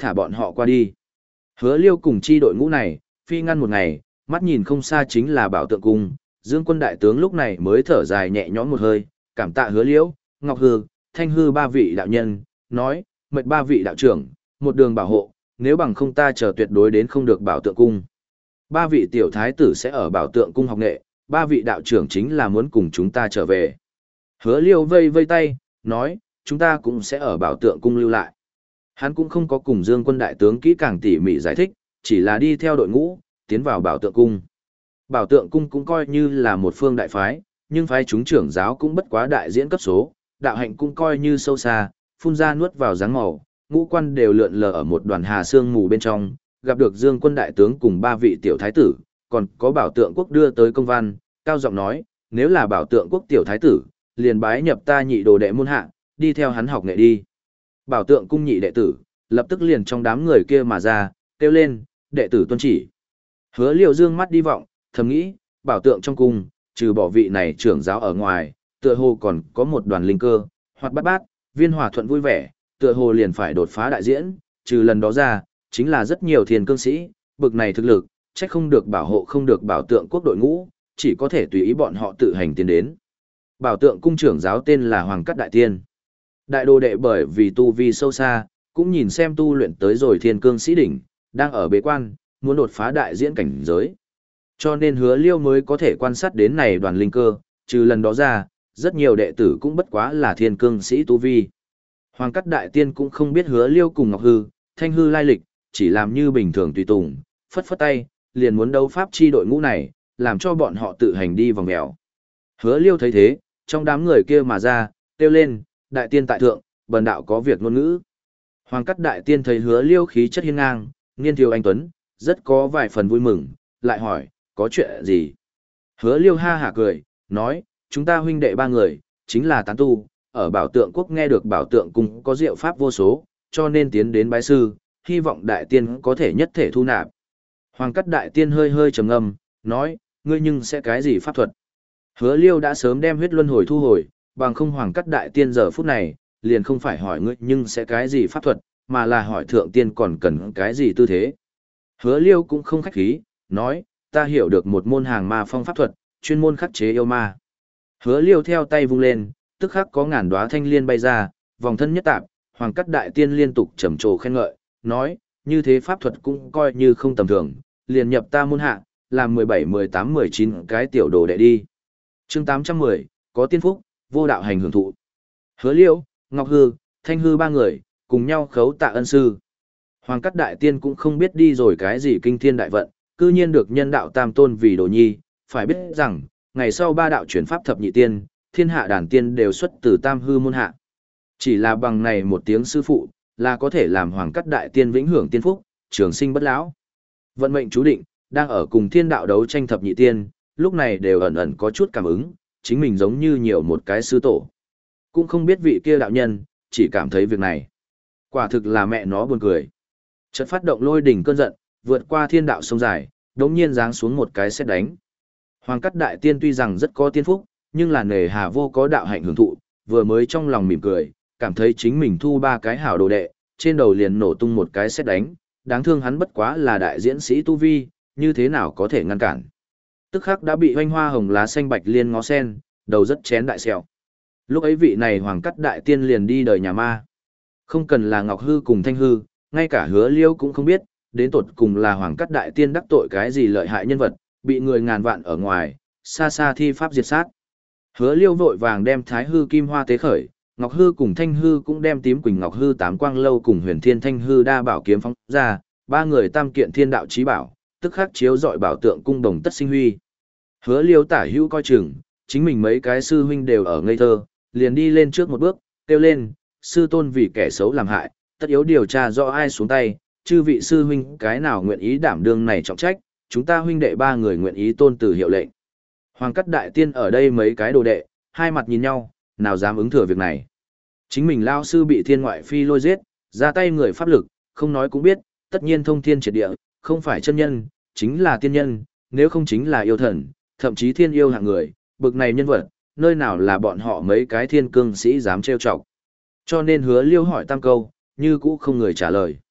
thả bọn họ qua đi. Hứa Liêu cùng chi đội ngũ này, phi ngăn một ngày, mắt nhìn không xa chính là Bảo Tượng Cung, Dương Quân đại tướng lúc này mới thở dài nhẹ nhõm một hơi, cảm tạ Hứa Liễu, Ngọc Hư, Thanh Hư ba vị đạo nhân, nói, mệt ba vị đạo trưởng, một đường bảo hộ, nếu bằng không ta chờ tuyệt đối đến không được Bảo Tượng Cung. Ba vị tiểu thái tử sẽ ở Bảo Tượng Cung học nghệ, ba vị đạo trưởng chính là muốn cùng chúng ta trở về. Hứa Liêu vây vây tay, nói, chúng ta cũng sẽ ở Bảo Tượng Cung lưu lại. Hắn cũng không có cùng Dương Quân đại tướng kỹ càng tỉ mỉ giải thích, chỉ là đi theo đội ngũ, tiến vào Bảo Tượng Cung. Bảo Tượng Cung cũng coi như là một phương đại phái, nhưng phái chúng trưởng giáo cũng bất quá đại diễn cấp số, đạo hạnh cũng coi như sâu xa, phun ra nuốt vào dáng màu, ngũ quan đều lượn lờ ở một đoàn hà sương mù bên trong, gặp được Dương Quân đại tướng cùng ba vị tiểu thái tử, còn có Bảo Tượng Quốc đưa tới công văn, cao giọng nói, nếu là Bảo Tượng Quốc tiểu thái tử, liền bái nhập ta nhị đồ đệ môn hạ, đi theo hắn học nghệ đi. Bảo Tượng Cung nhị đệ tử, lập tức liền trong đám người kia mà ra, kêu lên, đệ tử tuân chỉ. Hứa Liêu dương mắt đi vọng, thầm nghĩ, Bảo Tượng trong cung, trừ bỏ vị này trưởng giáo ở ngoài, tựa hồ còn có một đoàn linh cơ, hoạt bát bát, viên hòa thuận vui vẻ, tựa hồ liền phải đột phá đại diễn, trừ lần đó ra, chính là rất nhiều thiên cương sĩ, bực này thực lực, chắc không được bảo hộ không được Bảo Tượng Quốc đội ngũ, chỉ có thể tùy ý bọn họ tự hành tiến đến. Bảo Tượng cung trưởng giáo tên là Hoàng Cắt Đại Tiên. Đại đồ đệ bởi vì tu vi sâu xa, cũng nhìn xem tu luyện tới rồi thiên cương sĩ đỉnh, đang ở bế quan, muốn đột phá đại diễn cảnh giới. Cho nên Hứa Liêu mới có thể quan sát đến này đoàn linh cơ, trừ lần đó ra, rất nhiều đệ tử cũng bất quá là thiên cương sĩ tu vi. Hoàng Cắt Đại Tiên cũng không biết Hứa Liêu cùng Ngọc Hư, Thanh Hư lai lịch, chỉ làm như bình thường tùy tùng, phất phất tay, liền muốn đấu pháp chi đội ngũ này, làm cho bọn họ tự hành đi vòng mèo. Hứa Liêu thấy thế, trong đám người kia mà ra, kêu lên, Đại Tiên tại thượng, bần đạo có việc ngôn ngữ. Hoàng Cắt Đại Tiên thấy Hứa Liêu khí chất hiên ngang, niên thiếu anh tuấn, rất có vài phần vui mừng, lại hỏi, có chuyện gì? Hứa Liêu ha hả cười, nói, chúng ta huynh đệ ba người, chính là tán tu, ở Bảo Tượng Quốc nghe được Bảo Tượng Cung có diệu pháp vô số, cho nên tiến đến bái sư, hy vọng Đại Tiên có thể nhất thể thu nạp. Hoàng Cắt Đại Tiên hơi hơi trầm ngâm, nói, ngươi nhưng sẽ cái gì pháp thuật? Hứa Liêu đã sớm đem huyết luân hồi thu hồi, bằng không Hoàng Cắt Đại Tiên giờ phút này, liền không phải hỏi ngươi nhưng sẽ cái gì pháp thuật, mà là hỏi Thượng Tiên còn cần cái gì tư thế. Hứa Liêu cũng không khách khí, nói, ta hiểu được một môn hàng ma phong pháp thuật, chuyên môn khắc chế yêu ma. Hứa Liêu theo tay vung lên, tức khắc có ngàn đóa thanh liên bay ra, vòng thân nhất tạp, Hoàng Cắt Đại Tiên liên tục trầm trồ khen ngợi, nói, như thế pháp thuật cũng coi như không tầm thường, liền nhập ta môn hạ, làm mười bảy, mười tám, mười chín cái tiểu đồ đệ đi. Chương tám trăm mười, có tiên phúc, vô đạo hành hưởng thụ. Hứa Liêu, Ngọc Hư, Thanh Hư ba người, cùng nhau khấu tạ ân sư. Hoàng Cắt Đại Tiên cũng không biết đi rồi cái gì kinh thiên đại vận, cư nhiên được nhân đạo tam tôn vì đồ nhi, phải biết rằng, ngày sau ba đạo chuyển pháp thập nhị tiên, thiên hạ đàn tiên đều xuất từ tam hư môn hạ. Chỉ là bằng này một tiếng sư phụ, là có thể làm Hoàng Cắt Đại Tiên vĩnh hưởng tiên phúc, trường sinh bất lão. Vận mệnh chú định, đang ở cùng thiên đạo đấu tranh thập nhị tiên, lúc này đều ẩn ẩn có chút cảm ứng, chính mình giống như nhiều một cái sư tổ. Cũng không biết vị kia đạo nhân, chỉ cảm thấy việc này. Quả thực là mẹ nó buồn cười. Chợt phát động lôi đỉnh cơn giận, vượt qua thiên đạo sông dài, đống nhiên giáng xuống một cái sét đánh. Hoàng Cắt Đại Tiên tuy rằng rất có tiên phúc, nhưng là nề hà vô có đạo hạnh hưởng thụ, vừa mới trong lòng mỉm cười, cảm thấy chính mình thu ba cái hảo đồ đệ, trên đầu liền nổ tung một cái sét đánh, đáng thương hắn bất quá là đại diễn sĩ tu vi, như thế nào có thể ngăn cản. Tức khắc đã bị hoanh hoa hồng lá xanh bạch liên ngó sen, đầu rất chén đại sẹo. Lúc ấy vị này Hoàng Cắt Đại Tiên liền đi đời nhà ma. Không cần là Ngọc Hư cùng Thanh Hư, ngay cả Hứa Liêu cũng không biết, đến tột cùng là Hoàng Cắt Đại Tiên đắc tội cái gì lợi hại nhân vật, bị người ngàn vạn ở ngoài, xa xa thi pháp diệt sát. Hứa Liêu vội vàng đem Thái Hư Kim Hoa tế khởi, Ngọc Hư cùng Thanh Hư cũng đem Tím Quỳnh Ngọc Hư Tám Quang Lâu cùng Huyền Thiên Thanh Hư đa bảo kiếm phóng ra, ba người tam kiện thiên đạo chí bảo, tức khắc chiếu dọi bảo tượng cung đồng tất sinh huy. Hứa Liêu tả hữu coi chừng, chính mình mấy cái sư huynh đều ở ngây thơ, liền đi lên trước một bước, kêu lên, sư tôn vì kẻ xấu làm hại, tất yếu điều tra rõ ai xuống tay, chư vị sư huynh cái nào nguyện ý đảm đương này trọng trách, chúng ta huynh đệ ba người nguyện ý tôn từ hiệu lệnh. Hoàng Cắt Đại Tiên ở đây mấy cái đồ đệ, hai mặt nhìn nhau, nào dám ứng thừa việc này. Chính mình lao sư bị thiên ngoại phi lôi giết, ra tay người pháp lực, không nói cũng biết, tất nhiên thông thiên triệt địa, không phải chân nhân, chính là tiên nhân, nếu không chính là yêu thần, thậm chí thiên yêu hạng người, bực này nhân vật, nơi nào là bọn họ mấy cái thiên cương sĩ dám trêu chọc. Cho nên Hứa Liêu hỏi tam câu, như cũ không người trả lời.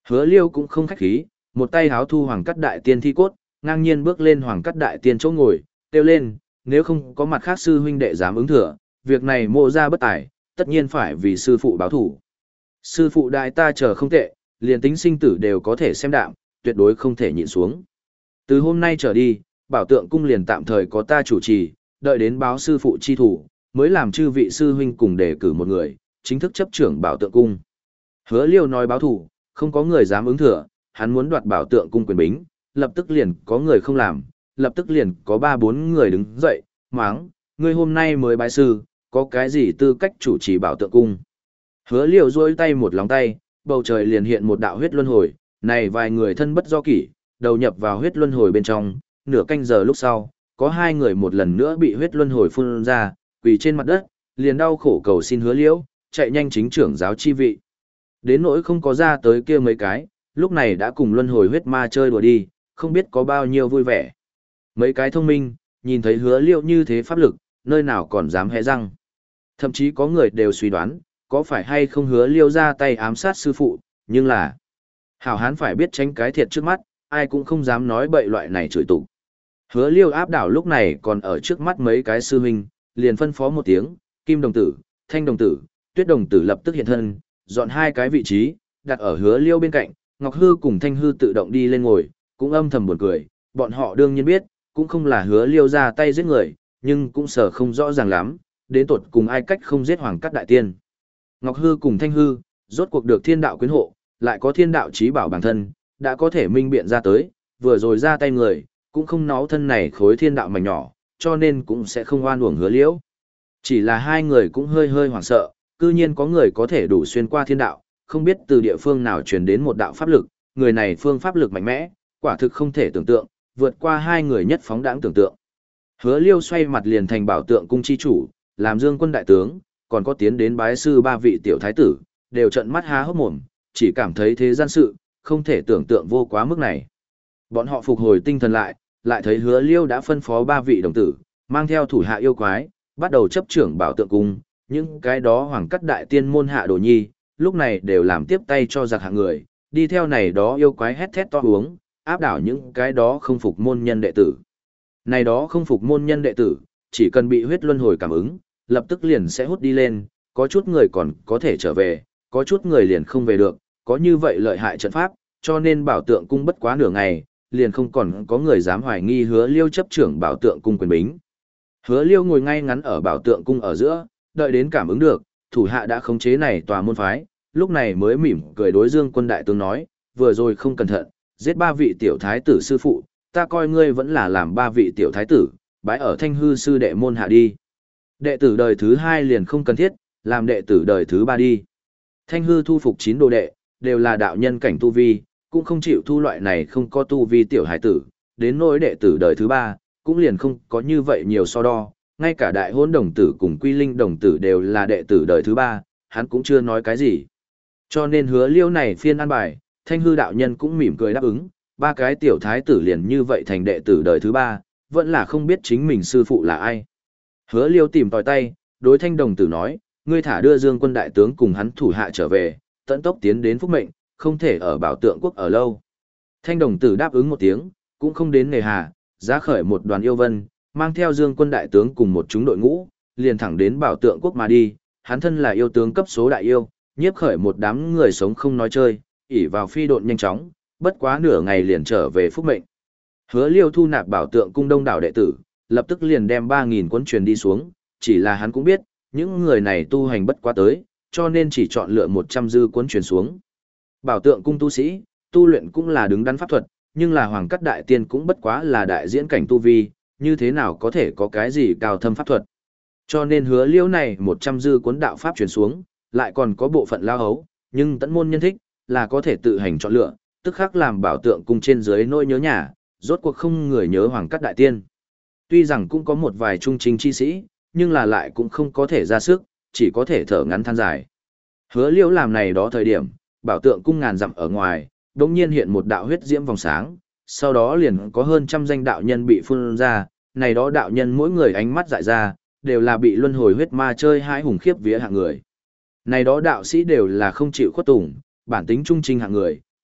Hứa Liêu cũng không khách khí, một tay háo thu Hoàng Cắt Đại Tiên thi cốt, ngang nhiên bước lên Hoàng Cắt Đại Tiên chỗ ngồi, kêu lên, nếu không có mặt khác sư huynh đệ dám ứng thừa, việc này mộ ra bất tài, tất nhiên phải vì sư phụ báo thủ. Sư phụ đại ta chờ không tệ, liền tính sinh tử đều có thể xem đạm, tuyệt đối không thể nhịn xuống. Từ hôm nay trở đi, bảo tượng cung liền tạm thời có ta chủ trì, đợi đến báo sư phụ chi thủ, mới làm chư vị sư huynh cùng đề cử một người, chính thức chấp trưởng bảo tượng cung. Hứa Liêu nói báo thủ, không có người dám ứng thừa, hắn muốn đoạt bảo tượng cung quyền bính, lập tức liền có người không làm, lập tức liền có ba bốn người đứng dậy, máng, ngươi hôm nay mới bái sư, có cái gì tư cách chủ trì bảo tượng cung. Hứa Liêu duỗi tay một lòng tay, bầu trời liền hiện một đạo huyết luân hồi, này vài người thân bất do kỷ, đầu nhập vào huyết luân hồi bên trong, nửa canh giờ lúc sau, có hai người một lần nữa bị huyết luân hồi phun ra, quỳ trên mặt đất, liền đau khổ cầu xin Hứa Liêu, chạy nhanh chính trưởng giáo chi vị. Đến nỗi không có ra tới kia mấy cái, lúc này đã cùng luân hồi huyết ma chơi đùa đi, không biết có bao nhiêu vui vẻ. Mấy cái thông minh, nhìn thấy Hứa Liêu như thế pháp lực, nơi nào còn dám hé răng. Thậm chí có người đều suy đoán, có phải hay không Hứa Liêu ra tay ám sát sư phụ, nhưng là hảo hán phải biết tránh cái thiệt trước mắt, ai cũng không dám nói bậy loại này chửi tục. Hứa Liêu áp đảo lúc này còn ở trước mắt mấy cái sư huynh, liền phân phó một tiếng, Kim đồng tử, Thanh đồng tử, Tuyết đồng tử lập tức hiện thân, dọn hai cái vị trí, đặt ở Hứa Liêu bên cạnh, Ngọc Hư cùng Thanh Hư tự động đi lên ngồi, cũng âm thầm buồn cười, bọn họ đương nhiên biết, cũng không là Hứa Liêu ra tay giết người, nhưng cũng sợ không rõ ràng lắm, đến tột cùng ai cách không giết Hoàng Cắt Đại Tiên. Ngọc Hư cùng Thanh Hư, rốt cuộc được thiên đạo quyến hộ, lại có thiên đạo chí bảo bản thân, đã có thể minh biện ra tới, vừa rồi ra tay người, cũng không náo thân này khối thiên đạo mảnh nhỏ, cho nên cũng sẽ không oan uổng Hứa Liễu. Chỉ là hai người cũng hơi hơi hoảng sợ, cư nhiên có người có thể đủ xuyên qua thiên đạo, không biết từ địa phương nào truyền đến một đạo pháp lực, người này phương pháp lực mạnh mẽ, quả thực không thể tưởng tượng, vượt qua hai người nhất phóng đãng tưởng tượng. Hứa Liêu xoay mặt liền thành bảo tượng cung chi chủ, làm Dương Quân đại tướng, còn có tiến đến bái sư ba vị tiểu thái tử, đều trợn mắt há hốc mồm, chỉ cảm thấy thế gian sự, không thể tưởng tượng vô quá mức này. Bọn họ phục hồi tinh thần lại, lại thấy Hứa Liêu đã phân phó ba vị đồng tử, mang theo thủ hạ yêu quái, bắt đầu chấp trưởng bảo tượng cung, những cái đó Hoàng Cắt Đại Tiên môn hạ đồ nhi, lúc này đều làm tiếp tay cho giặc hạng người, đi theo này đó yêu quái hét thét to uống, áp đảo những cái đó không phục môn nhân đệ tử. Này đó không phục môn nhân đệ tử, chỉ cần bị huyết luân hồi cảm ứng, lập tức liền sẽ hút đi lên, có chút người còn có thể trở về, có chút người liền không về được, có như vậy lợi hại trận pháp, cho nên bảo tượng cung bất quá nửa ngày, liền không còn có người dám hoài nghi Hứa Liêu chấp trưởng bảo tượng cung quyền bính. Hứa Liêu ngồi ngay ngắn ở bảo tượng cung ở giữa, đợi đến cảm ứng được, thủ hạ đã khống chế này tòa môn phái, lúc này mới mỉm cười đối Dương Quân đại tướng nói, vừa rồi không cẩn thận, giết ba vị tiểu thái tử sư phụ, ta coi ngươi vẫn là làm ba vị tiểu thái tử, bái ở Thanh Hư sư đệ môn hạ đi. Đệ tử đời thứ hai liền không cần thiết, làm đệ tử đời thứ ba đi. Thanh Hư thu phục chín đồ đệ, đều là đạo nhân cảnh tu vi, cũng không chịu thu loại này không có tu vi tiểu hải tử, đến nỗi đệ tử đời thứ ba, cũng liền không có như vậy nhiều so đo, ngay cả đại hôn đồng tử cùng quy linh đồng tử đều là đệ tử đời thứ ba, hắn cũng chưa nói cái gì. Cho nên Hứa Liêu này phiên an bài, Thanh Hư đạo nhân cũng mỉm cười đáp ứng, ba cái tiểu thái tử liền như vậy thành đệ tử đời thứ ba, vẫn là không biết chính mình sư phụ là ai. Hứa Liêu tìm tòi tay, đối Thanh đồng tử nói, ngươi thả đưa Dương Quân đại tướng cùng hắn thủ hạ trở về, tận tốc tiến đến phúc mệnh, không thể ở bảo tượng quốc ở lâu. Thanh đồng tử đáp ứng một tiếng, cũng không đến nề hà, giá khởi một đoàn yêu vân, mang theo Dương Quân đại tướng cùng một chúng đội ngũ, liền thẳng đến bảo tượng quốc mà đi, hắn thân là yêu tướng cấp số đại yêu, nhiếp khởi một đám người sống không nói chơi, ỷ vào phi độn nhanh chóng, bất quá nửa ngày liền trở về phúc mệnh. Hứa Liêu thu nạp bảo tượng cung đông đảo đệ tử, lập tức liền đem ba nghìn cuốn truyền đi xuống, chỉ là hắn cũng biết, những người này tu hành bất quá tới, cho nên chỉ chọn lựa một trăm dư cuốn truyền xuống. Bảo tượng cung tu sĩ, tu luyện cũng là đứng đắn pháp thuật, nhưng là Hoàng Cắt Đại Tiên cũng bất quá là đại diễn cảnh tu vi, như thế nào có thể có cái gì cao thâm pháp thuật. Cho nên Hứa Liêu này một trăm dư cuốn đạo pháp truyền xuống, lại còn có bộ phận lao hấu, nhưng tẫn môn nhân thích, là có thể tự hành chọn lựa, tức khắc làm bảo tượng cung trên dưới nỗi nhớ nhà, rốt cuộc không người nhớ Hoàng Cắt Đại Tiên. Tuy rằng cũng có một vài trung chính chi sĩ, nhưng là lại cũng không có thể ra sức, chỉ có thể thở ngắn than dài. Hứa Liêu làm này đó thời điểm, bảo tượng cung ngàn dặm ở ngoài, đống nhiên hiện một đạo huyết diễm vòng sáng, sau đó liền có hơn trăm danh đạo nhân bị phun ra, này đó đạo nhân mỗi người ánh mắt dại ra, đều là bị luân hồi huyết ma chơi hãi hùng khiếp vía hạng người. Này đó đạo sĩ đều là không chịu khuất tủng, bản tính trung trinh hạng người,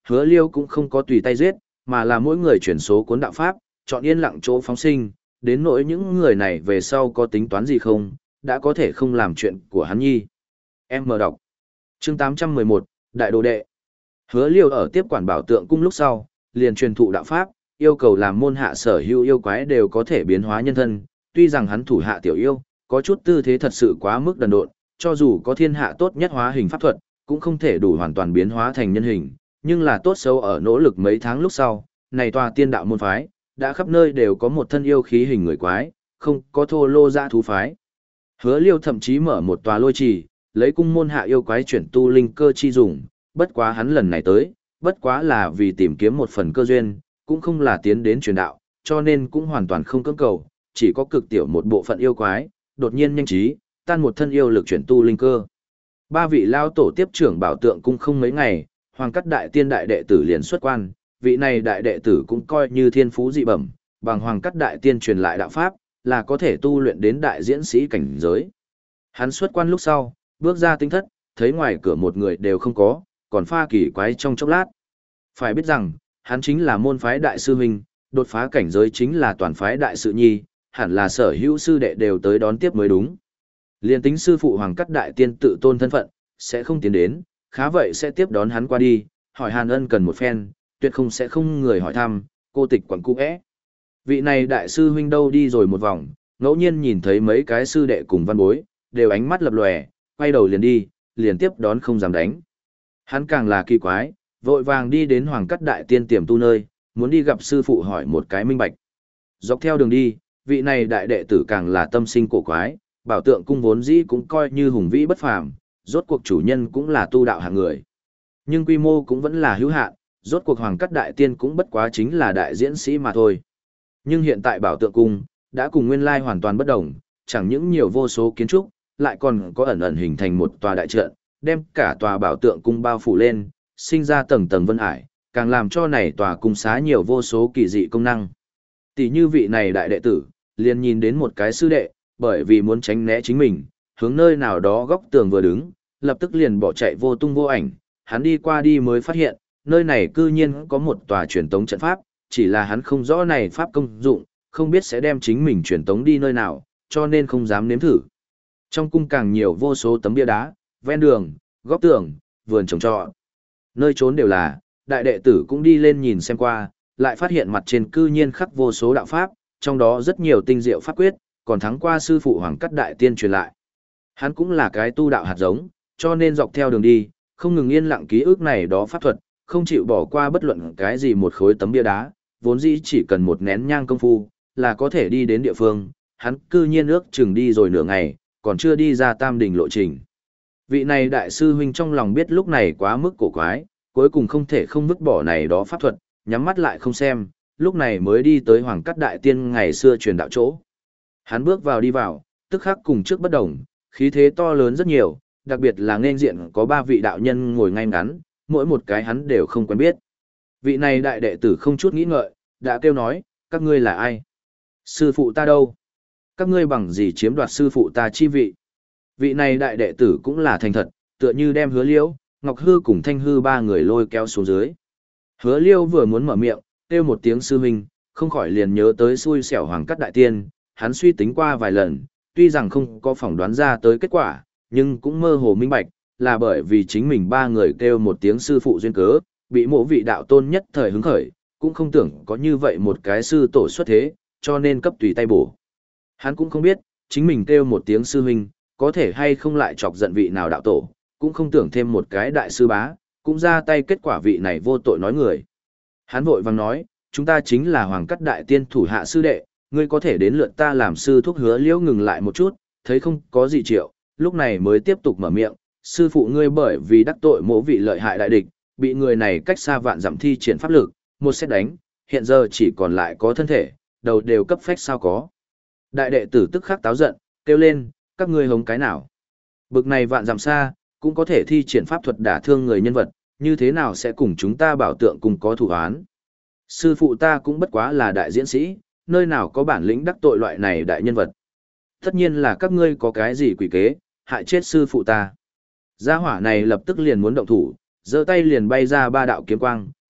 Hứa Liêu cũng không có tùy tay giết, mà là mỗi người chuyển số cuốn đạo pháp, chọn yên lặng chỗ phóng sinh, đến nỗi những người này về sau có tính toán gì không, đã có thể không làm chuyện của hắn nhi. Em mở đọc. Chương tám trăm mười một, Đại Đồ Đệ. Hứa Liêu ở tiếp quản bảo tượng cung lúc sau, liền truyền thụ đạo pháp, yêu cầu làm môn hạ sở hữu yêu quái đều có thể biến hóa nhân thân, tuy rằng hắn thủ hạ tiểu yêu, có chút tư thế thật sự quá mức đần độn, cho dù có thiên hạ tốt nhất hóa hình pháp thuật, cũng không thể đủ hoàn toàn biến hóa thành nhân hình, nhưng là tốt xấu ở nỗ lực mấy tháng lúc sau, này tòa tiên đạo môn phái, đã khắp nơi đều có một thân yêu khí hình người quái, không có thô lô dã thú phái. Hứa Liêu thậm chí mở một tòa lôi trì, lấy cung môn hạ yêu quái chuyển tu linh cơ chi dùng, bất quá hắn lần này tới, bất quá là vì tìm kiếm một phần cơ duyên, cũng không là tiến đến truyền đạo, cho nên cũng hoàn toàn không cưỡng cầu, chỉ có cực tiểu một bộ phận yêu quái, đột nhiên nhanh trí, tan một thân yêu lực chuyển tu linh cơ. Ba vị lao tổ tiếp trưởng bảo tượng cung không mấy ngày, Hoàng Cắt Đại Tiên đại đệ tử liền xuất quan, vị này đại đệ tử cũng coi như thiên phú dị bẩm, bằng Hoàng Cắt Đại Tiên truyền lại đạo pháp, là có thể tu luyện đến đại diễn sĩ cảnh giới. Hắn xuất quan lúc sau, bước ra tinh thất, thấy ngoài cửa một người đều không có, còn pha kỳ quái trong chốc lát. Phải biết rằng, hắn chính là môn phái đại sư huynh, đột phá cảnh giới chính là toàn phái đại sự nhi, hẳn là sở hữu sư đệ đều tới đón tiếp mới đúng. Liên tính sư phụ Hoàng Cắt Đại Tiên tự tôn thân phận, sẽ không tiến đến, khá vậy sẽ tiếp đón hắn qua đi, hỏi hàn ân cần một phen, tuyệt không sẽ không người hỏi thăm, cô tịch quẩn cung ẽ. Vị này đại sư huynh đâu đi rồi một vòng, ngẫu nhiên nhìn thấy mấy cái sư đệ cùng văn bối, đều ánh mắt lập lòe, quay đầu liền đi, liền tiếp đón không dám đánh. Hắn càng là kỳ quái, vội vàng đi đến Hoàng Cắt Đại Tiên tiềm tu nơi, muốn đi gặp sư phụ hỏi một cái minh bạch. Dọc theo đường đi, vị này đại đệ tử càng là tâm sinh cổ quái, bảo tượng cung vốn dĩ cũng coi như hùng vĩ bất phàm, rốt cuộc chủ nhân cũng là tu đạo hạng người. Nhưng quy mô cũng vẫn là hữu hạn, rốt cuộc Hoàng Cắt Đại Tiên cũng bất quá chính là đại diễn sĩ mà thôi. Nhưng hiện tại bảo tượng cung, đã cùng nguyên lai hoàn toàn bất đồng, chẳng những nhiều vô số kiến trúc, lại còn có ẩn ẩn hình thành một tòa đại trận, đem cả tòa bảo tượng cung bao phủ lên, sinh ra tầng tầng vân ải, càng làm cho này tòa cung xá nhiều vô số kỳ dị công năng. Tỷ như vị này đại đệ tử, liền nhìn đến một cái sư đệ, bởi vì muốn tránh né chính mình, hướng nơi nào đó góc tường vừa đứng, lập tức liền bỏ chạy vô tung vô ảnh, hắn đi qua đi mới phát hiện, nơi này cư nhiên có một tòa truyền tống trận pháp, chỉ là hắn không rõ này pháp công dụng, không biết sẽ đem chính mình truyền tống đi nơi nào, cho nên không dám nếm thử. Trong cung càng nhiều vô số tấm bia đá, ven đường, góc tường, vườn trồng trọt. Nơi trốn đều là, đại đệ tử cũng đi lên nhìn xem qua, lại phát hiện mặt trên cư nhiên khắc vô số đạo pháp, trong đó rất nhiều tinh diệu pháp quyết, còn thắng qua sư phụ Hoàng Cắt Đại Tiên truyền lại. Hắn cũng là cái tu đạo hạt giống, cho nên dọc theo đường đi, không ngừng yên lặng ký ức này đó pháp thuật, không chịu bỏ qua bất luận cái gì một khối tấm bia đá, vốn dĩ chỉ cần một nén nhang công phu, là có thể đi đến địa phương, hắn cư nhiên ước chừng đi rồi nửa ngày, còn chưa đi ra tam đỉnh lộ trình. Vị này đại sư huynh trong lòng biết lúc này quá mức cổ quái, cuối cùng không thể không vứt bỏ này đó pháp thuật, nhắm mắt lại không xem, lúc này mới đi tới Hoàng Cắt Đại Tiên ngày xưa truyền đạo chỗ. Hắn bước vào đi vào, tức khắc cùng trước bất đồng, khí thế to lớn rất nhiều, đặc biệt là nên diện có ba vị đạo nhân ngồi ngay ngắn, mỗi một cái hắn đều không quen biết. Vị này đại đệ tử không chút nghĩ ngợi, đã kêu nói, các ngươi là ai? Sư phụ ta đâu? Các ngươi bằng gì chiếm đoạt sư phụ ta chi vị? Vị này đại đệ tử cũng là thành thật, tựa như đem Hứa Liễu, Ngọc Hư cùng Thanh Hư ba người lôi kéo xuống dưới. Hứa Liêu vừa muốn mở miệng, kêu một tiếng sư huynh, không khỏi liền nhớ tới xui xẻo Hoàng Cắt Đại Tiên, hắn suy tính qua vài lần, tuy rằng không có phỏng đoán ra tới kết quả, nhưng cũng mơ hồ minh bạch, là bởi vì chính mình ba người kêu một tiếng sư phụ duyên cớ, bị mộ vị đạo tôn nhất thời hứng khởi, cũng không tưởng có như vậy một cái sư tổ xuất thế, cho nên cấp tùy tay bổ. Hắn cũng không biết, chính mình kêu một tiếng sư huynh, có thể hay không lại chọc giận vị nào đạo tổ, cũng không tưởng thêm một cái đại sư bá, cũng ra tay kết quả vị này vô tội nói người. Hắn vội vàng nói, chúng ta chính là Hoàng Cắt Đại Tiên thủ hạ sư đệ, ngươi có thể đến lượt ta làm sư thúc. Hứa Liễu ngừng lại một chút, thấy không có gì triệu, lúc này mới tiếp tục mở miệng, sư phụ ngươi bởi vì đắc tội mỗ vị lợi hại đại địch, bị người này cách xa vạn dặm thi triển pháp lực, một xét đánh, hiện giờ chỉ còn lại có thân thể, đầu đều cấp phách sao có. Đại đệ tử tức khắc táo giận, kêu lên, các ngươi hống cái nào? Bực này vạn dặm xa, cũng có thể thi triển pháp thuật đả thương người nhân vật, như thế nào sẽ cùng chúng ta bảo tượng cùng có thủ án? Sư phụ ta cũng bất quá là đại diễn sĩ, nơi nào có bản lĩnh đắc tội loại này đại nhân vật. Tất nhiên là các ngươi có cái gì quỷ kế, hại chết sư phụ ta. Gia hỏa này lập tức liền muốn động thủ, giơ tay liền bay ra ba đạo kiếm quang,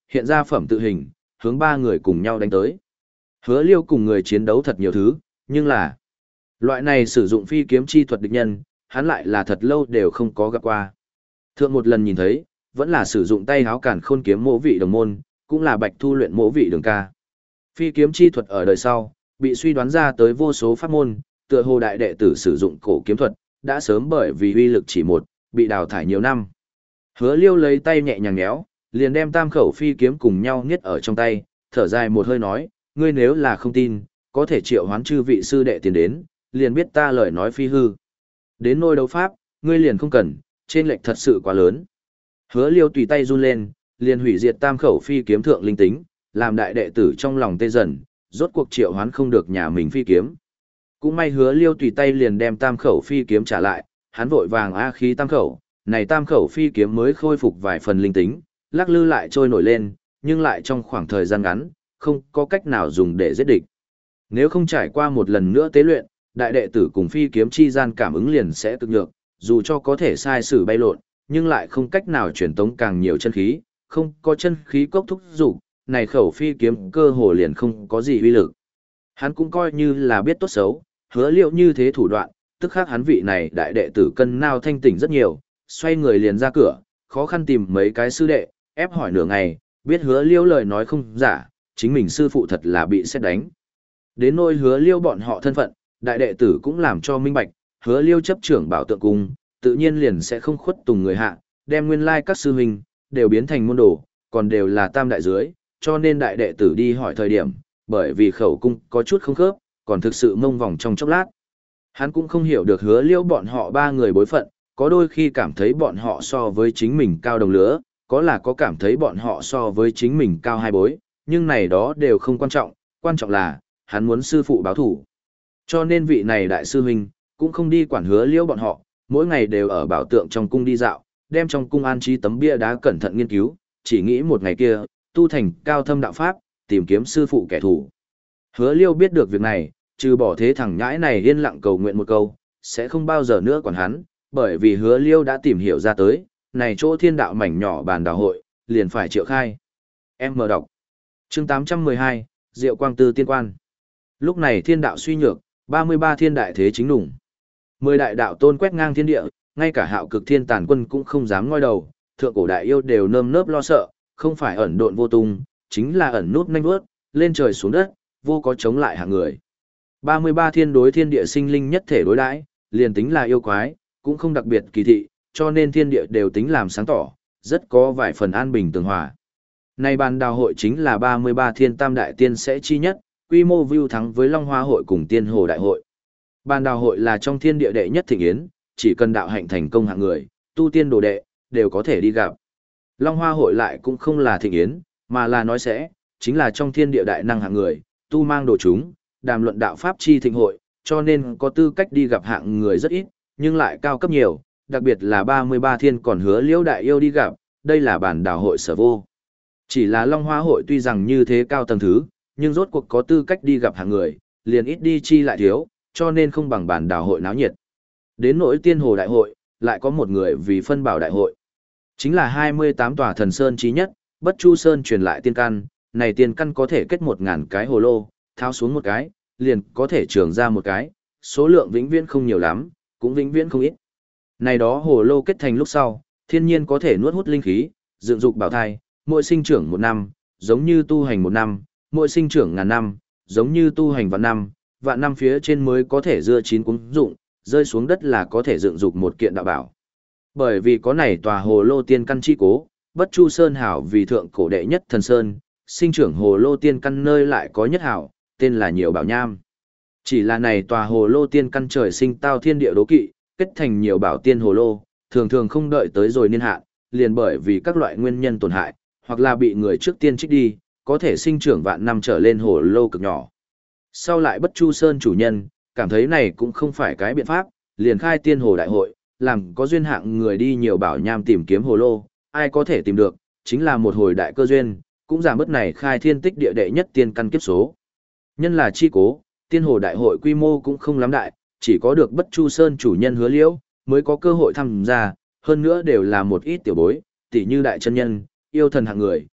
hiện ra phẩm tự hình, hướng ba người cùng nhau đánh tới. Hứa Liêu cùng người chiến đấu thật nhiều thứ, nhưng là loại này sử dụng phi kiếm chi thuật địch nhân, hắn lại là thật lâu đều không có gặp qua. Thượng một lần nhìn thấy, vẫn là sử dụng tay háo cản khôn kiếm mỗ vị đồng môn, cũng là Bạch Thu luyện mỗ vị đường ca. Phi kiếm chi thuật ở đời sau, bị suy đoán ra tới vô số pháp môn, tựa hồ đại đệ tử sử dụng cổ kiếm thuật, đã sớm bởi vì uy lực chỉ một, bị đào thải nhiều năm. Hứa Liêu lấy tay nhẹ nhàng nhéo, liền đem tam khẩu phi kiếm cùng nhau niết ở trong tay, thở dài một hơi nói, ngươi nếu là không tin, có thể triệu hoán chư vị sư đệ tiền đến, liền biết ta lời nói phi hư. Đến nôi đấu pháp, ngươi liền không cần, trên lệch thật sự quá lớn. Hứa Liêu tùy tay run lên, liền hủy diệt tam khẩu phi kiếm thượng linh tính, làm đại đệ tử trong lòng tê dần, rốt cuộc triệu hoán không được nhà mình phi kiếm. Cũng may Hứa Liêu tùy tay liền đem tam khẩu phi kiếm trả lại, hắn vội vàng a khí tam khẩu, này tam khẩu phi kiếm mới khôi phục vài phần linh tính, lắc lư lại trôi nổi lên, nhưng lại trong khoảng thời gian ngắn, không có cách nào dùng để giết địch. Nếu không trải qua một lần nữa tế luyện, đại đệ tử cùng phi kiếm chi gian cảm ứng liền sẽ cực nhược, dù cho có thể sai sử bay lộn, nhưng lại không cách nào truyền tống càng nhiều chân khí, không có chân khí cốc thúc dục, này khẩu phi kiếm cơ hồ liền không có gì uy lực. Hắn cũng coi như là biết tốt xấu, Hứa Liêu như thế thủ đoạn, tức khắc hắn vị này đại đệ tử cân nao thanh tỉnh rất nhiều, xoay người liền ra cửa, khó khăn tìm mấy cái sư đệ, ép hỏi nửa ngày, biết Hứa Liêu lời nói không giả, chính mình sư phụ thật là bị xét đánh. Đến nỗi Hứa Liêu bọn họ thân phận, đại đệ tử cũng làm cho minh bạch, Hứa Liêu chấp trưởng bảo tượng cung, tự nhiên liền sẽ không khuất tùng người hạ, đem nguyên lai các sư huynh đều biến thành môn đồ, còn đều là tam đại dưới, cho nên đại đệ tử đi hỏi thời điểm, bởi vì khẩu cung có chút không khớp, còn thực sự mông vòng trong chốc lát. Hắn cũng không hiểu được Hứa Liêu bọn họ ba người bối phận, có đôi khi cảm thấy bọn họ so với chính mình cao đồng lứa, có là có cảm thấy bọn họ so với chính mình cao hai bối, nhưng này đó đều không quan trọng, quan trọng là, hắn muốn sư phụ báo thủ. Cho nên vị này đại sư huynh, cũng không đi quản Hứa Liêu bọn họ, mỗi ngày đều ở bảo tượng trong cung đi dạo, đem trong cung an trí tấm bia đá cẩn thận nghiên cứu, chỉ nghĩ một ngày kia, tu thành cao thâm đạo pháp, tìm kiếm sư phụ kẻ thù. Hứa Liêu biết được việc này, trừ bỏ thế thằng nhãi này yên lặng cầu nguyện một câu, sẽ không bao giờ nữa quản hắn, bởi vì Hứa Liêu đã tìm hiểu ra tới, này chỗ thiên đạo mảnh nhỏ bàn đào hội, liền phải triệu khai. Em mở đọc. Chương tám trăm mười hai, Diệu Quang Tư Tiên Quan. Lúc này thiên đạo suy nhược, ba mươi ba thiên đại thế chính đủng. Mười đại đạo tôn quét ngang thiên địa, ngay cả hạo cực thiên tàn quân cũng không dám ngoi đầu, thượng cổ đại yêu đều nơm nớp lo sợ, không phải ẩn độn vô tung, chính là ẩn nút nhanh vớt, lên trời xuống đất, vô có chống lại hạng người. ba mươi ba thiên đối thiên địa sinh linh nhất thể đối đãi, liền tính là yêu quái, cũng không đặc biệt kỳ thị, cho nên thiên địa đều tính làm sáng tỏ, rất có vài phần an bình tường hòa. Nay bàn đào hội chính là ba mươi ba thiên tam đại tiên sẽ chi nhất, quy mô view thắng với Long Hoa hội cùng Tiên Hồ đại hội. Bàn đào hội là trong thiên địa đệ nhất thịnh yến, chỉ cần đạo hạnh thành công hạng người, tu tiên đồ đệ, đều có thể đi gặp. Long Hoa hội lại cũng không là thịnh yến, mà là nói sẽ, chính là trong thiên địa đại năng hạng người, tu mang đồ chúng, đàm luận đạo pháp chi thịnh hội, cho nên có tư cách đi gặp hạng người rất ít, nhưng lại cao cấp nhiều, đặc biệt là ba mươi ba thiên còn Hứa Liêu đại yêu đi gặp, đây là bản đào hội sở vô. Chỉ là Long Hoa hội tuy rằng như thế cao tầng thứ, nhưng rốt cuộc có tư cách đi gặp hạng người, liền ít đi chi lại thiếu, cho nên không bằng bản đào hội náo nhiệt. Đến nỗi Tiên Hồ đại hội, lại có một người vì phân bảo đại hội. Chính là hai mươi tám tòa thần sơn chí nhất, Bất Chu Sơn truyền lại tiên căn, này tiên căn có thể kết một ngàn cái hồ lô, tháo xuống một cái, liền có thể trường ra một cái, số lượng vĩnh viễn không nhiều lắm, cũng vĩnh viễn không ít. Này đó hồ lô kết thành lúc sau, thiên nhiên có thể nuốt hút linh khí, dựng dục bảo thai, mỗi sinh trưởng một năm, giống như tu hành một năm, mỗi sinh trưởng ngàn năm, giống như tu hành vạn năm, vạn năm phía trên mới có thể dưa chín cuống dụng, rơi xuống đất là có thể dựng dục một kiện đạo bảo. Bởi vì có này tòa hồ lô tiên căn chi cố, Bất Chu Sơn hảo vì thượng cổ đệ nhất thần sơn, sinh trưởng hồ lô tiên căn nơi lại có nhất hảo, tên là Nhiều Bảo Nham. Chỉ là này tòa hồ lô tiên căn trời sinh tao thiên địa đố kỵ, kết thành nhiều bảo tiên hồ lô, thường thường không đợi tới rồi niên hạn, liền bởi vì các loại nguyên nhân tổn hại, hoặc là bị người trước tiên trích đi, có thể sinh trưởng vạn năm trở lên hồ lô cực nhỏ. Sau lại Bất Chu Sơn chủ nhân, cảm thấy này cũng không phải cái biện pháp, liền khai tiên hồ đại hội, làm có duyên hạng người đi nhiều bảo nham tìm kiếm hồ lô, ai có thể tìm được, chính là một hồi đại cơ duyên, cũng giảm bớt này khai thiên tích địa đệ nhất tiên căn kiếp số. Nhân là chi cố, tiên hồ đại hội quy mô cũng không lắm đại, chỉ có được Bất Chu Sơn chủ nhân Hứa Liễu, mới có cơ hội tham gia, hơn nữa đều là một ít tiểu bối, tỷ như đại chân nhân, yêu thần hạng người,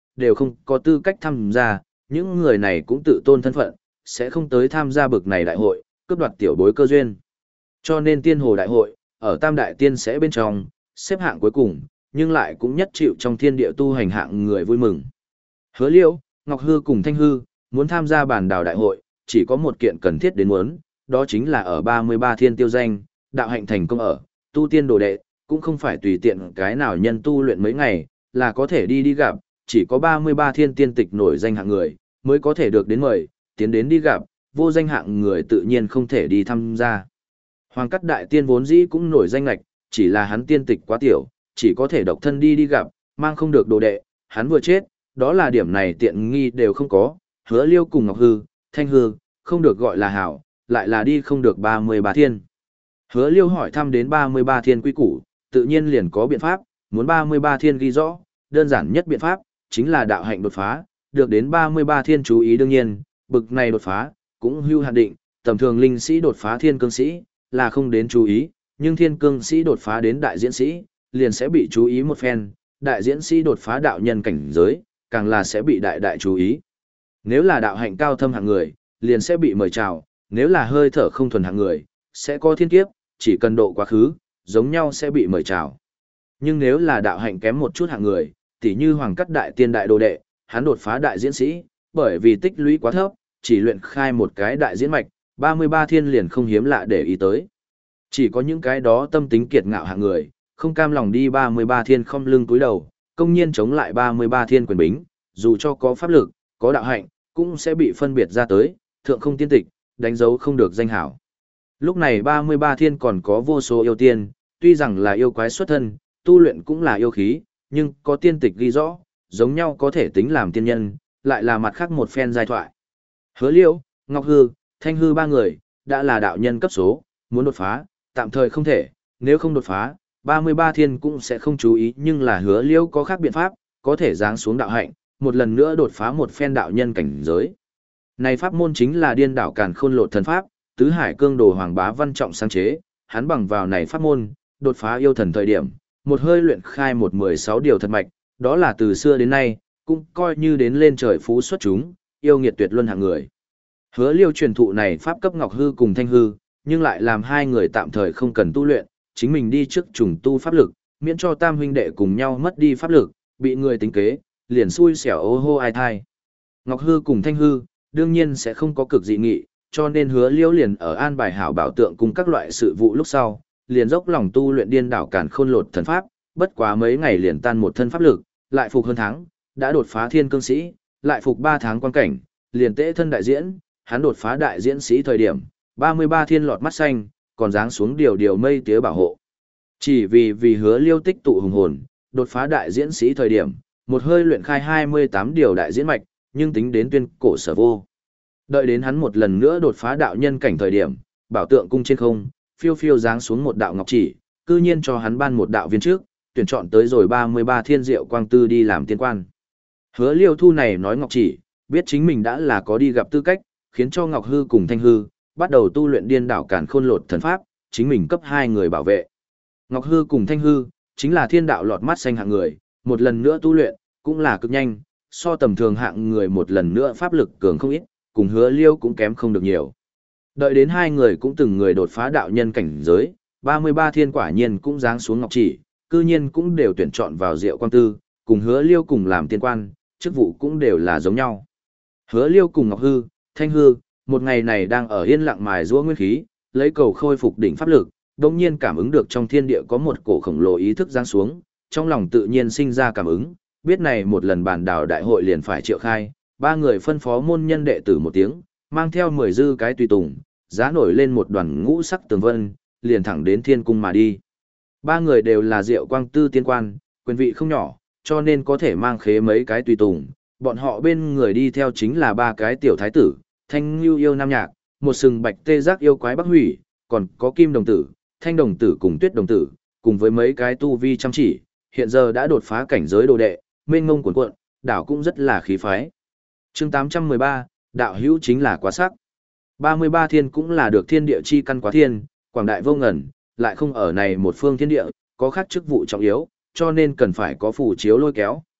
đều không có tư cách tham gia, những người này cũng tự tôn thân phận, sẽ không tới tham gia bực này đại hội, cướp đoạt tiểu bối cơ duyên. Cho nên tiên hồ đại hội, ở tam đại tiên sẽ bên trong, xếp hạng cuối cùng, nhưng lại cũng nhất chịu trong thiên địa tu hành hạng người vui mừng. Hứa Liêu, Ngọc Hư cùng Thanh Hư, muốn tham gia bản đào đại hội, chỉ có một kiện cần thiết đến muốn, đó chính là ở ba mươi ba thiên tiêu danh, đạo hạnh thành công ở, tu tiên đồ đệ, cũng không phải tùy tiện cái nào nhân tu luyện mấy ngày, là có thể đi đi gặp, chỉ có ba mươi ba thiên tiên tịch nổi danh hạng người, mới có thể được đến mời, tiến đến đi gặp, vô danh hạng người tự nhiên không thể đi tham gia. Hoàng Cắt Đại Tiên vốn dĩ cũng nổi danh lạch, chỉ là hắn tiên tịch quá tiểu, chỉ có thể độc thân đi đi gặp, mang không được đồ đệ, hắn vừa chết, đó là điểm này tiện nghi đều không có, Hứa Liêu cùng Ngọc Hư, Thanh Hư, không được gọi là hảo, lại là đi không được ba mươi ba thiên. Hứa Liêu hỏi thăm đến ba mươi ba thiên quy củ, tự nhiên liền có biện pháp, muốn ba mươi ba thiên ghi rõ, đơn giản nhất biện pháp, chính là đạo hạnh đột phá, được đến ba mươi ba thiên chú ý đương nhiên, bực này đột phá, cũng hưu hạn định, tầm thường linh sĩ đột phá thiên cương sĩ, là không đến chú ý, nhưng thiên cương sĩ đột phá đến đại diễn sĩ, liền sẽ bị chú ý một phen, đại diễn sĩ đột phá đạo nhân cảnh giới, càng là sẽ bị đại đại chú ý. Nếu là đạo hạnh cao thâm hạng người, liền sẽ bị mời chào, nếu là hơi thở không thuần hạng người, sẽ có thiên kiếp, chỉ cần độ quá khứ, giống nhau sẽ bị mời chào. Nhưng nếu là đạo hạnh kém một chút hạng người, tỉ như Hoàng Cắt Đại Tiên đại đồ đệ, hắn đột phá đại diễn sĩ, bởi vì tích lũy quá thấp, chỉ luyện khai một cái đại diễn mạch, ba mươi ba thiên liền không hiếm lạ để ý tới. Chỉ có những cái đó tâm tính kiệt ngạo hạng người, không cam lòng đi ba mươi ba thiên không lưng cúi đầu, công nhiên chống lại ba mươi ba thiên quyền bính, dù cho có pháp lực, có đạo hạnh, cũng sẽ bị phân biệt ra tới, thượng không tiên tịch, đánh dấu không được danh hảo. Lúc này ba mươi ba thiên còn có vô số yêu tiên, tuy rằng là yêu quái xuất thân, tu luyện cũng là yêu khí, nhưng có tiên tịch ghi rõ, giống nhau có thể tính làm tiên nhân, lại là mặt khác một phen giai thoại. Hứa Liêu, Ngọc Hư, Thanh Hư ba người, đã là đạo nhân cấp số, muốn đột phá, tạm thời không thể, nếu không đột phá, ba mươi ba thiên cũng sẽ không chú ý, nhưng là Hứa Liêu có khác biện pháp, có thể giáng xuống đạo hạnh, một lần nữa đột phá một phen đạo nhân cảnh giới. Này pháp môn chính là điên đảo càn khôn lột thần pháp, tứ hải cương đồ Hoàng Bá Văn trọng sáng chế, hắn bằng vào này pháp môn, đột phá yêu thần thời điểm, một hơi luyện khai một mười sáu điều thật mạch, đó là từ xưa đến nay, cũng coi như đến lên trời phú xuất chúng, yêu nghiệt tuyệt luân hạng người. Hứa Liêu truyền thụ này pháp cấp Ngọc Hư cùng Thanh Hư, nhưng lại làm hai người tạm thời không cần tu luyện, chính mình đi trước trùng tu pháp lực, miễn cho tam huynh đệ cùng nhau mất đi pháp lực, bị người tính kế, liền xui xẻo ô hô ai thai. Ngọc Hư cùng Thanh Hư, đương nhiên sẽ không có cực dị nghị, cho nên Hứa Liêu liền ở an bài hảo bảo tượng cùng các loại sự vụ lúc sau, liền dốc lòng tu luyện điên đảo càn khôn lột thần pháp, bất quá mấy ngày liền tan một thân pháp lực, lại phục hơn tháng, đã đột phá thiên cương sĩ, lại phục ba tháng quan cảnh, liền tễ thân đại diễn, hắn đột phá đại diễn sĩ thời điểm, ba mươi ba thiên lọt mắt xanh, còn giáng xuống điều điều mây tía bảo hộ. Chỉ vì vì Hứa Liêu tích tụ hùng hồn, đột phá đại diễn sĩ thời điểm, một hơi luyện khai hai mươi tám điều đại diễn mạch, nhưng tính đến tuyên cổ sở vô. Đợi đến hắn một lần nữa đột phá đạo nhân cảnh thời điểm, bảo tượng cung trên không, phiêu phiêu giáng xuống một đạo ngọc chỉ, cư nhiên cho hắn ban một đạo viên trước, tuyển chọn tới rồi ba mươi ba thiên diệu quang tư đi làm tiên quan. Hứa Liêu thu này nói ngọc chỉ, biết chính mình đã là có đi gặp tư cách, khiến cho Ngọc Hư cùng Thanh Hư bắt đầu tu luyện điên đảo càn khôn lột thần pháp, chính mình cấp hai người bảo vệ. Ngọc Hư cùng Thanh Hư chính là thiên đạo lọt mắt xanh hạng người, một lần nữa tu luyện cũng là cực nhanh, so tầm thường hạng người một lần nữa pháp lực cường không ít, cùng Hứa Liêu cũng kém không được nhiều. Đợi đến hai người cũng từng người đột phá đạo nhân cảnh giới, ba mươi ba thiên quả nhiên cũng giáng xuống ngọc chỉ, cư nhiên cũng đều tuyển chọn vào Diệu Quang Tư, cùng Hứa Liêu cùng làm tiên quan, chức vụ cũng đều là giống nhau. Hứa Liêu cùng Ngọc Hư, Thanh Hư, một ngày này đang ở yên lặng mài giũa nguyên khí, lấy cầu khôi phục đỉnh pháp lực, đột nhiên cảm ứng được trong thiên địa có một cổ khổng lồ ý thức giáng xuống, trong lòng tự nhiên sinh ra cảm ứng, biết này một lần bàn đảo đại hội liền phải triệu khai, ba người phân phó môn nhân đệ tử một tiếng, mang theo mười dư cái tùy tùng, giá nổi lên một đoàn ngũ sắc tường vân, liền thẳng đến thiên cung mà đi. Ba người đều là Diệu Quang Tư tiên quan, quyền vị không nhỏ, cho nên có thể mang khế mấy cái tùy tùng, bọn họ bên người đi theo chính là ba cái tiểu thái tử, Thanh Nhu yêu nam nhạc, một sừng bạch tê giác yêu quái Bắc Hủy, còn có Kim đồng tử, Thanh đồng tử cùng Tuyết đồng tử, cùng với mấy cái tu vi chăm chỉ, hiện giờ đã đột phá cảnh giới đồ đệ, mênh ngông cuồn cuộn, đảo cũng rất là khí phái. Chương tám trăm mười ba, đạo hữu chính là quá sắc. ba mươi ba thiên cũng là được thiên địa chi căn quá thiên, quảng đại vô ngần, lại không ở này một phương thiên địa, có khác chức vụ trọng yếu, cho nên cần phải có phù chiếu lôi kéo,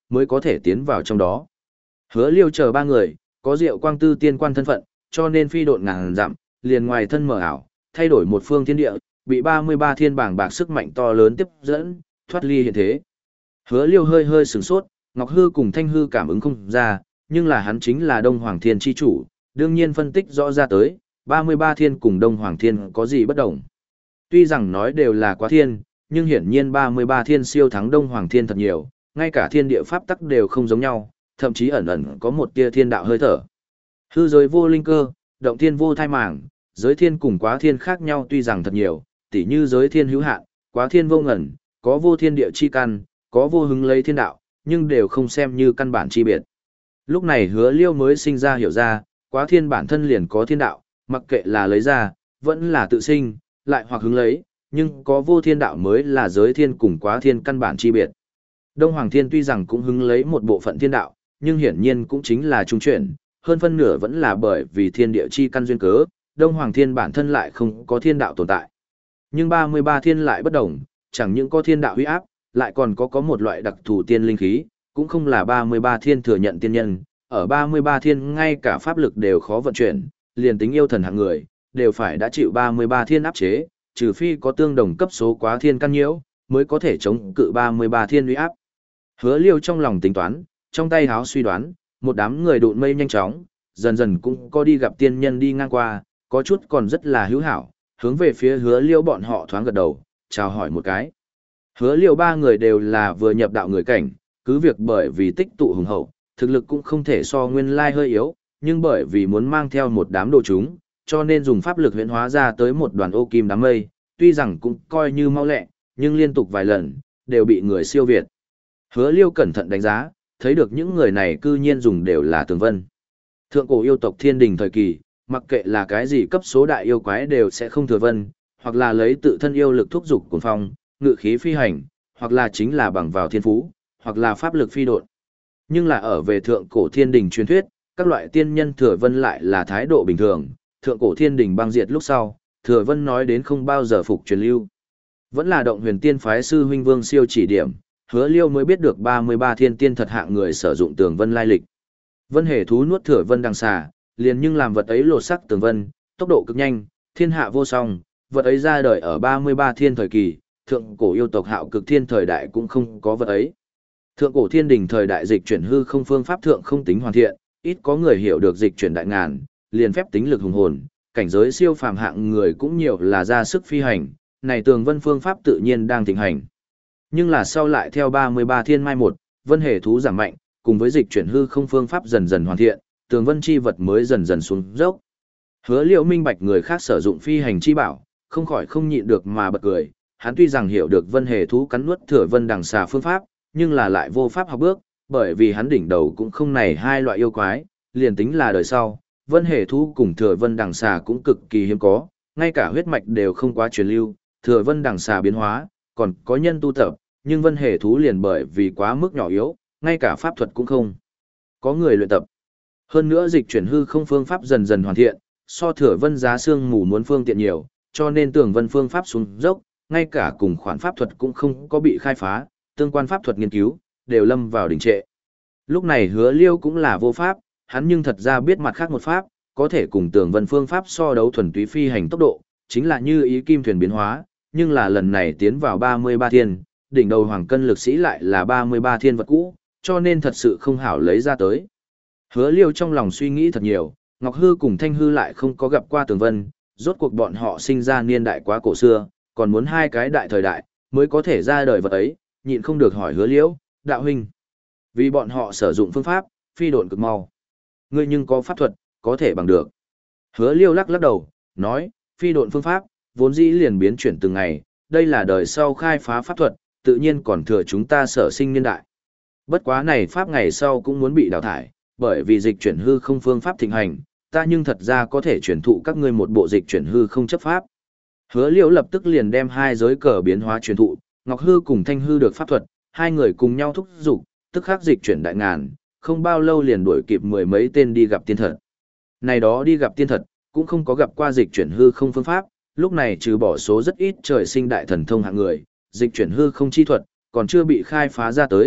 mới có thể tiến vào trong đó. Hứa Liêu chờ ba người, có Diệu Quang Tư tiên quan thân phận, cho nên phi độn ngàn dặm, liền ngoài thân mở ảo, thay đổi một phương thiên địa, bị ba mươi ba thiên bảng bạc sức mạnh to lớn tiếp dẫn, thoát ly hiện thế. Hứa Liêu hơi hơi sửng sốt, Ngọc Hư cùng Thanh Hư cảm ứng không ra, nhưng là hắn chính là Đông Hoàng Thiên chi chủ, đương nhiên phân tích rõ ra tới, ba mươi ba thiên cùng Đông Hoàng Thiên có gì bất đồng. Tuy rằng nói đều là quá thiên, nhưng hiển nhiên ba mươi ba thiên siêu thắng Đông Hoàng Thiên thật nhiều, ngay cả thiên địa pháp tắc đều không giống nhau, thậm chí ẩn ẩn có một tia thiên đạo hơi thở. Hư giới vô linh cơ, động thiên vô thai màng, giới thiên cùng quá thiên khác nhau tuy rằng thật nhiều, tỉ như giới thiên hữu hạn, quá thiên vô ngẩn, có vô thiên địa chi căn, có vô hứng lấy thiên đạo, nhưng đều không xem như căn bản chi biệt. Lúc này Hứa Liêu mới sinh ra hiểu ra, quá thiên bản thân liền có thiên đạo, mặc kệ là lấy ra, vẫn là tự sinh, lại hoặc hứng lấy, nhưng có vô thiên đạo mới là giới thiên cùng quá thiên căn bản chi biệt. Đông Hoàng Thiên tuy rằng cũng hứng lấy một bộ phận thiên đạo, nhưng hiển nhiên cũng chính là trung chuyển, hơn phân nửa vẫn là bởi vì thiên địa chi căn duyên cớ, Đông Hoàng Thiên bản thân lại không có thiên đạo tồn tại. Nhưng ba mươi ba thiên lại bất đồng, chẳng những có thiên đạo huy áp, lại còn có có một loại đặc thù tiên linh khí, cũng không là ba mươi ba thiên thừa nhận tiên nhân, ở ba mươi ba thiên ngay cả pháp lực đều khó vận chuyển, liền tính yêu thần hạng người, đều phải đã chịu ba mươi ba thiên áp chế, trừ phi có tương đồng cấp số quá thiên căn nhiễu, mới có thể chống cự ba mươi ba thiên uy áp. Hứa Liêu trong lòng tính toán, trong tay háo suy đoán, một đám người độn mây nhanh chóng, dần dần cũng có đi gặp tiên nhân đi ngang qua, có chút còn rất là hữu hảo, hướng về phía Hứa Liêu bọn họ thoáng gật đầu, chào hỏi một cái. Hứa Liêu ba người đều là vừa nhập đạo người cảnh, cứ việc bởi vì tích tụ hùng hậu, thực lực cũng không thể so nguyên lai hơi yếu, nhưng bởi vì muốn mang theo một đám đồ chúng, cho nên dùng pháp lực huyễn hóa ra tới một đoàn ô kim đám mây, tuy rằng cũng coi như mau lẹ, nhưng liên tục vài lần, đều bị người siêu việt. Hứa Liêu cẩn thận đánh giá, thấy được những người này cư nhiên dùng đều là tường vân. Thượng cổ yêu tộc thiên đình thời kỳ, mặc kệ là cái gì cấp số đại yêu quái đều sẽ không thừa vân, hoặc là lấy tự thân yêu lực thúc dục cuồng phong, ngự khí phi hành, hoặc là chính là bằng vào thiên phú, hoặc là pháp lực phi độn. Nhưng là ở về thượng cổ thiên đình truyền thuyết, các loại tiên nhân thừa vân lại là thái độ bình thường, thượng cổ thiên đình băng diệt lúc sau, thừa vân nói đến không bao giờ phục truyền lưu. Vẫn là động huyền tiên phái sư huynh Vương Siêu chỉ điểm, Hứa Liêu mới biết được ba mươi ba thiên tiên thật hạng người sử dụng tường vân lai lịch. Vân hề thú nuốt thừa vân đằng xà, liền nhưng làm vật ấy lột sắc tường vân, tốc độ cực nhanh, thiên hạ vô song, vật ấy ra đời ở ba mươi ba thiên thời kỳ, thượng cổ yêu tộc Hạo Cực Thiên thời đại cũng không có vật ấy. Thượng cổ thiên đình thời đại dịch chuyển hư không phương pháp thượng không tính hoàn thiện, ít có người hiểu được dịch chuyển đại ngàn, liền phép tính lực hùng hồn, cảnh giới siêu phàm hạng người cũng nhiều là ra sức phi hành, này tường vân phương pháp tự nhiên đang thịnh hành. Nhưng là sau lại theo ba mươi ba thiên mai một, vân hề thú giảm mạnh, cùng với dịch chuyển hư không phương pháp dần dần hoàn thiện, tường vân chi vật mới dần dần xuống dốc. Hứa Liêu minh bạch người khác sử dụng phi hành chi bảo, không khỏi không nhịn được mà bật cười, hắn tuy rằng hiểu được vân hề thú cắn nuốt thừa vân đằng xà phương pháp, nhưng là lại vô pháp học bước, bởi vì hắn đỉnh đầu cũng không này hai loại yêu quái, liền tính là đời sau, vân hề thú cùng thừa vân đằng xà cũng cực kỳ hiếm có, ngay cả huyết mạch đều không quá truyền lưu, thừa vân đằng xà biến hóa, còn có nhân tu tập, nhưng vân hề thú liền bởi vì quá mức nhỏ yếu, ngay cả pháp thuật cũng không có người luyện tập. Hơn nữa dịch chuyển hư không phương pháp dần dần hoàn thiện, so thừa vân giá xương mù muốn phương tiện nhiều, cho nên tường vân phương pháp xuống dốc, ngay cả cùng khoản pháp thuật cũng không có bị khai phá, tương quan pháp thuật nghiên cứu, đều lâm vào đình trệ. Lúc này Hứa Liêu cũng là vô pháp, hắn nhưng thật ra biết mặt khác một pháp, có thể cùng tường vân phương pháp so đấu thuần túy phi hành tốc độ, chính là như ý kim thuyền biến hóa, nhưng là lần này tiến vào ba mươi ba thiên, đỉnh đầu hoàng cân lực sĩ lại là ba mươi ba thiên vật cũ, cho nên thật sự không hảo lấy ra tới. Hứa Liêu trong lòng suy nghĩ thật nhiều, Ngọc Hư cùng Thanh Hư lại không có gặp qua tường vân, rốt cuộc bọn họ sinh ra niên đại quá cổ xưa, còn muốn hai cái đại thời đại, mới có thể ra đời vật ấy, nhịn không được hỏi Hứa Liêu, đạo huynh. Vì bọn họ sử dụng phương pháp, phi độn cực mau. Ngươi nhưng có pháp thuật, có thể bằng được. Hứa Liêu lắc lắc đầu, nói, phi độn phương pháp, vốn dĩ liền biến chuyển từng ngày, đây là đời sau khai phá pháp thuật, tự nhiên còn thừa chúng ta sở sinh niên đại. Bất quá này pháp ngày sau cũng muốn bị đào thải, bởi vì dịch chuyển hư không phương pháp thịnh hành, ta nhưng thật ra có thể chuyển thụ các ngươi một bộ dịch chuyển hư không chấp pháp. Hứa Liêu lập tức liền đem hai giới cờ biến hóa truyền thụ, Ngọc Hư cùng Thanh Hư được pháp thuật, hai người cùng nhau thúc giục, tức khắc dịch chuyển đại ngàn, không bao lâu liền đuổi kịp mười mấy tên đi gặp tiên thật. Này đó đi gặp tiên thật, cũng không có gặp qua dịch chuyển hư không phương pháp, lúc này trừ bỏ số rất ít trời sinh đại thần thông hạng người, dịch chuyển hư không chi thuật, còn chưa bị khai phá ra tới,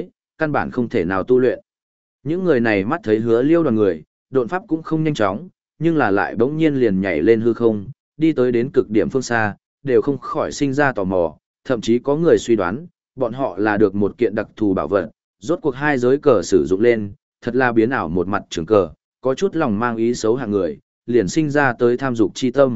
căn bản không thể nào tu luyện. Những người này mắt thấy Hứa Liêu đoàn người, độn pháp cũng không nhanh chóng, nhưng là lại bỗng nhiên liền nhảy lên hư không, đi tới đến cực điểm phương xa, đều không khỏi sinh ra tò mò, thậm chí có người suy đoán, bọn họ là được một kiện đặc thù bảo vật, rốt cuộc hai giới cờ sử dụng lên, thật là biến ảo một mặt trường cờ, có chút lòng mang ý xấu hạng người, liền sinh ra tới tham dục chi tâm.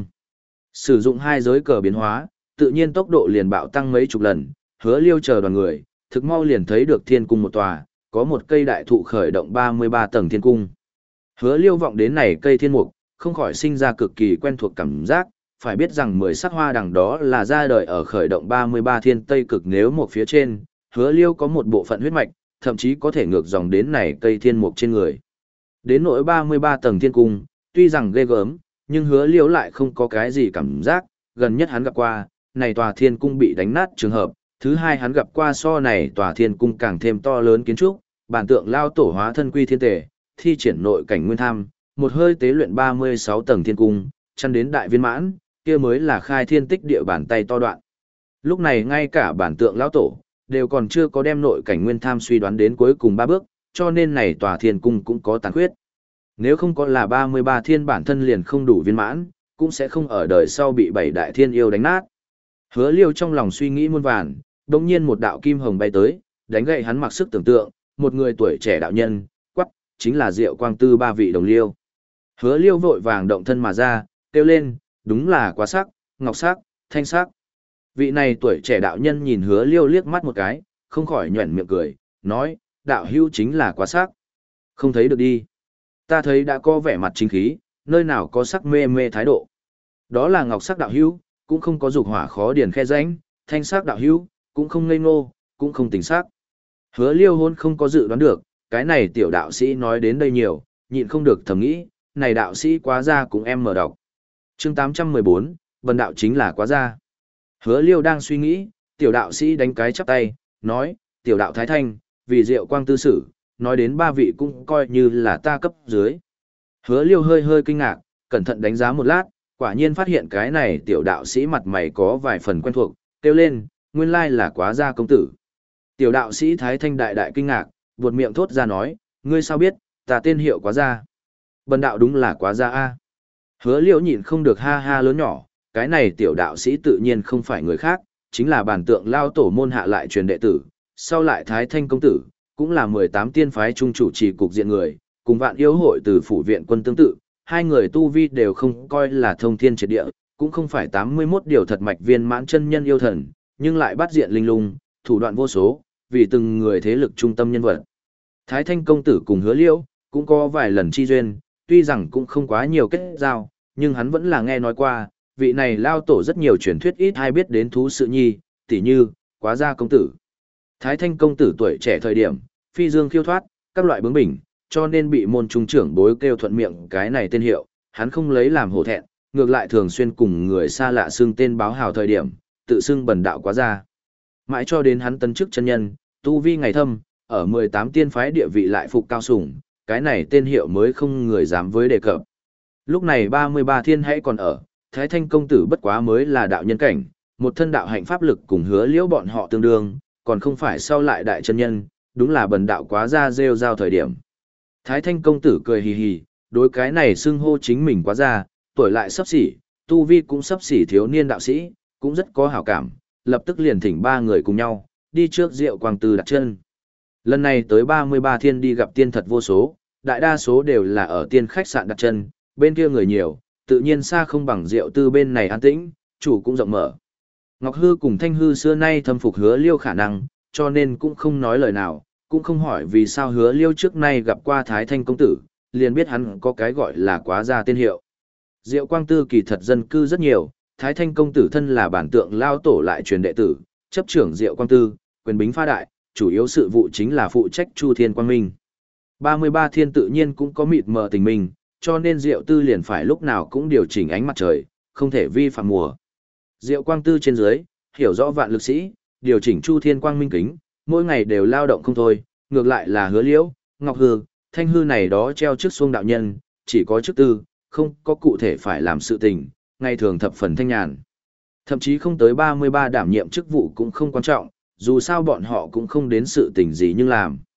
Sử dụng hai giới cờ biến hóa, tự nhiên tốc độ liền bạo tăng mấy chục lần, Hứa Liêu chờ đoàn người, thực mau liền thấy được thiên cung một tòa, có một cây đại thụ khởi động ba mươi ba tầng thiên cung. Hứa Liêu vọng đến này cây thiên mục, không khỏi sinh ra cực kỳ quen thuộc cảm giác, phải biết rằng mười sắc hoa đằng đó là ra đời ở khởi động ba mươi ba thiên tây cực nếu một phía trên, Hứa Liêu có một bộ phận huyết mạch, thậm chí có thể ngược dòng đến này cây thiên mục trên người. Đến nỗi ba mươi ba tầng thiên cung, tuy rằng ghê gớm, nhưng Hứa Liêu lại không có cái gì cảm giác, gần nhất hắn gặp qua, này tòa thiên cung bị đánh nát trường hợp, thứ hai hắn gặp qua so này tòa thiên cung càng thêm to lớn kiến trúc, bản tượng lao tổ hóa thân quy thiên tề, thi triển nội cảnh nguyên tham, một hơi tế luyện ba mươi sáu tầng thiên cung, chăn đến đại viên mãn, kia mới là khai thiên tích địa bản tay to đoạn. Lúc này ngay cả bản tượng lao tổ, đều còn chưa có đem nội cảnh nguyên tham suy đoán đến cuối cùng ba bước, cho nên này tòa thiên cung cũng có tàn khuyết. Nếu không có là ba mươi ba thiên bản thân liền không đủ viên mãn, cũng sẽ không ở đời sau bị bảy đại thiên yêu đánh nát. Hứa Liêu trong lòng suy nghĩ muôn vàn, đột nhiên một đạo kim hồng bay tới, đánh gậy hắn mặc sức tưởng tượng, một người tuổi trẻ đạo nhân, quắc, chính là Diệu Quang Tư ba vị đồng liêu. Hứa Liêu vội vàng động thân mà ra, kêu lên, đúng là quá sắc, ngọc sắc, thanh sắc. Vị này tuổi trẻ đạo nhân nhìn Hứa Liêu liếc mắt một cái, không khỏi nhuẩn miệng cười, nói, đạo hữu chính là quá sắc. Không thấy được đi. Ta thấy đã có vẻ mặt chính khí, nơi nào có sắc mê mê thái độ. Đó là ngọc sắc đạo hữu, cũng không có dục hỏa khó điền khe rãnh, thanh sắc đạo hữu, cũng không ngây ngô, cũng không tình sắc. Hứa Liêu hôn không có dự đoán được, cái này tiểu đạo sĩ nói đến đây nhiều, nhịn không được thầm nghĩ, này đạo sĩ quá ra cũng em mở đọc. Chương tám trăm mười bốn, bần đạo chính là quá ra. Hứa Liêu đang suy nghĩ, tiểu đạo sĩ đánh cái chắp tay, nói, tiểu đạo Thái Thanh, vì Diệu Quang tư sử, nói đến ba vị cũng coi như là ta cấp dưới. Hứa Liêu hơi hơi kinh ngạc, cẩn thận đánh giá một lát, quả nhiên phát hiện cái này tiểu đạo sĩ mặt mày có vài phần quen thuộc, kêu lên, nguyên lai là quá gia công tử. Tiểu đạo sĩ Thái Thanh đại đại kinh ngạc, buột miệng thốt ra nói, ngươi sao biết, ta tên hiệu quá gia. Bần đạo đúng là quá gia A. Hứa Liêu nhịn không được ha ha lớn nhỏ, cái này tiểu đạo sĩ tự nhiên không phải người khác, chính là bản tượng lao tổ môn hạ lại truyền đệ tử, sau lại Thái Thanh công tử, cũng là mười tám tiên phái trung chủ trì cục diện người, cùng vạn yêu hội từ phủ viện quân tương tự, hai người tu vi đều không coi là thông thiên triệt địa, cũng không phải tám mươi mốt điều thật mạch viên mãn chân nhân yêu thần, nhưng lại bắt diện linh lung, thủ đoạn vô số, vì từng người thế lực trung tâm nhân vật. Thái Thanh công tử cùng Hứa Liêu, cũng có vài lần chi duyên, tuy rằng cũng không quá nhiều kết giao, nhưng hắn vẫn là nghe nói qua, vị này lao tổ rất nhiều truyền thuyết ít ai biết đến thú sự nhi, tỉ như, quá gia công tử. Thái Thanh công tử tuổi trẻ thời điểm, phi dương khiêu thoát, các loại bướng bỉnh, cho nên bị môn trung trưởng bối kêu thuận miệng cái này tên hiệu, hắn không lấy làm hổ thẹn, ngược lại thường xuyên cùng người xa lạ xưng tên báo hào thời điểm, tự xưng bần đạo quá gia. Mãi cho đến hắn tân chức chân nhân, tu vi ngày thâm, ở mười tám tiên phái địa vị lại phục cao sủng, cái này tên hiệu mới không người dám với đề cập. Lúc này ba mươi ba thiên hãy còn ở, Thái Thanh công tử bất quá mới là đạo nhân cảnh, một thân đạo hạnh pháp lực cùng Hứa Liễu bọn họ tương đương, còn không phải sau lại đại chân nhân, đúng là bần đạo quá ra rêu rao thời điểm. Thái Thanh công tử cười hì hì, đối cái này xưng hô chính mình quá ra, tuổi lại sắp xỉ, tu vi cũng sắp xỉ thiếu niên đạo sĩ, cũng rất có hảo cảm, lập tức liền thỉnh ba người cùng nhau, đi trước Diệu Quang Tư đặt chân. Lần này tới ba mươi ba thiên đi gặp tiên thật vô số, đại đa số đều là ở tiên khách sạn đặt chân, bên kia người nhiều, tự nhiên xa không bằng Diệu Tư bên này an tĩnh, chủ cũng rộng mở. Ngọc Hư cùng Thanh Hư xưa nay thâm phục Hứa Liêu khả năng, cho nên cũng không nói lời nào, cũng không hỏi vì sao Hứa Liêu trước nay gặp qua Thái Thanh công tử, liền biết hắn có cái gọi là quá gia tên hiệu. Diệu Quang Tư kỳ thật dân cư rất nhiều, Thái Thanh công tử thân là bản tượng lao tổ lại truyền đệ tử, chấp trưởng Diệu Quang Tư, quyền bính pha đại, chủ yếu sự vụ chính là phụ trách Chu Thiên Quang Minh. ba mươi ba thiên tự nhiên cũng có mịt mờ tình mình, cho nên Diệu Tư liền phải lúc nào cũng điều chỉnh ánh mặt trời, không thể vi phạm mùa. Diệu Quang Tư trên dưới, hiểu rõ vạn lực sĩ, điều chỉnh Chu Thiên Quang Minh kính, mỗi ngày đều lao động không thôi, ngược lại là Hứa Liễu, Ngọc Hư, Thanh Hư này đó treo trước xuông đạo nhân, chỉ có chức tư, không có cụ thể phải làm sự tình, ngày thường thập phần thanh nhàn. Thậm chí không tới ba mươi ba đảm nhiệm chức vụ cũng không quan trọng, dù sao bọn họ cũng không đến sự tình gì nhưng làm.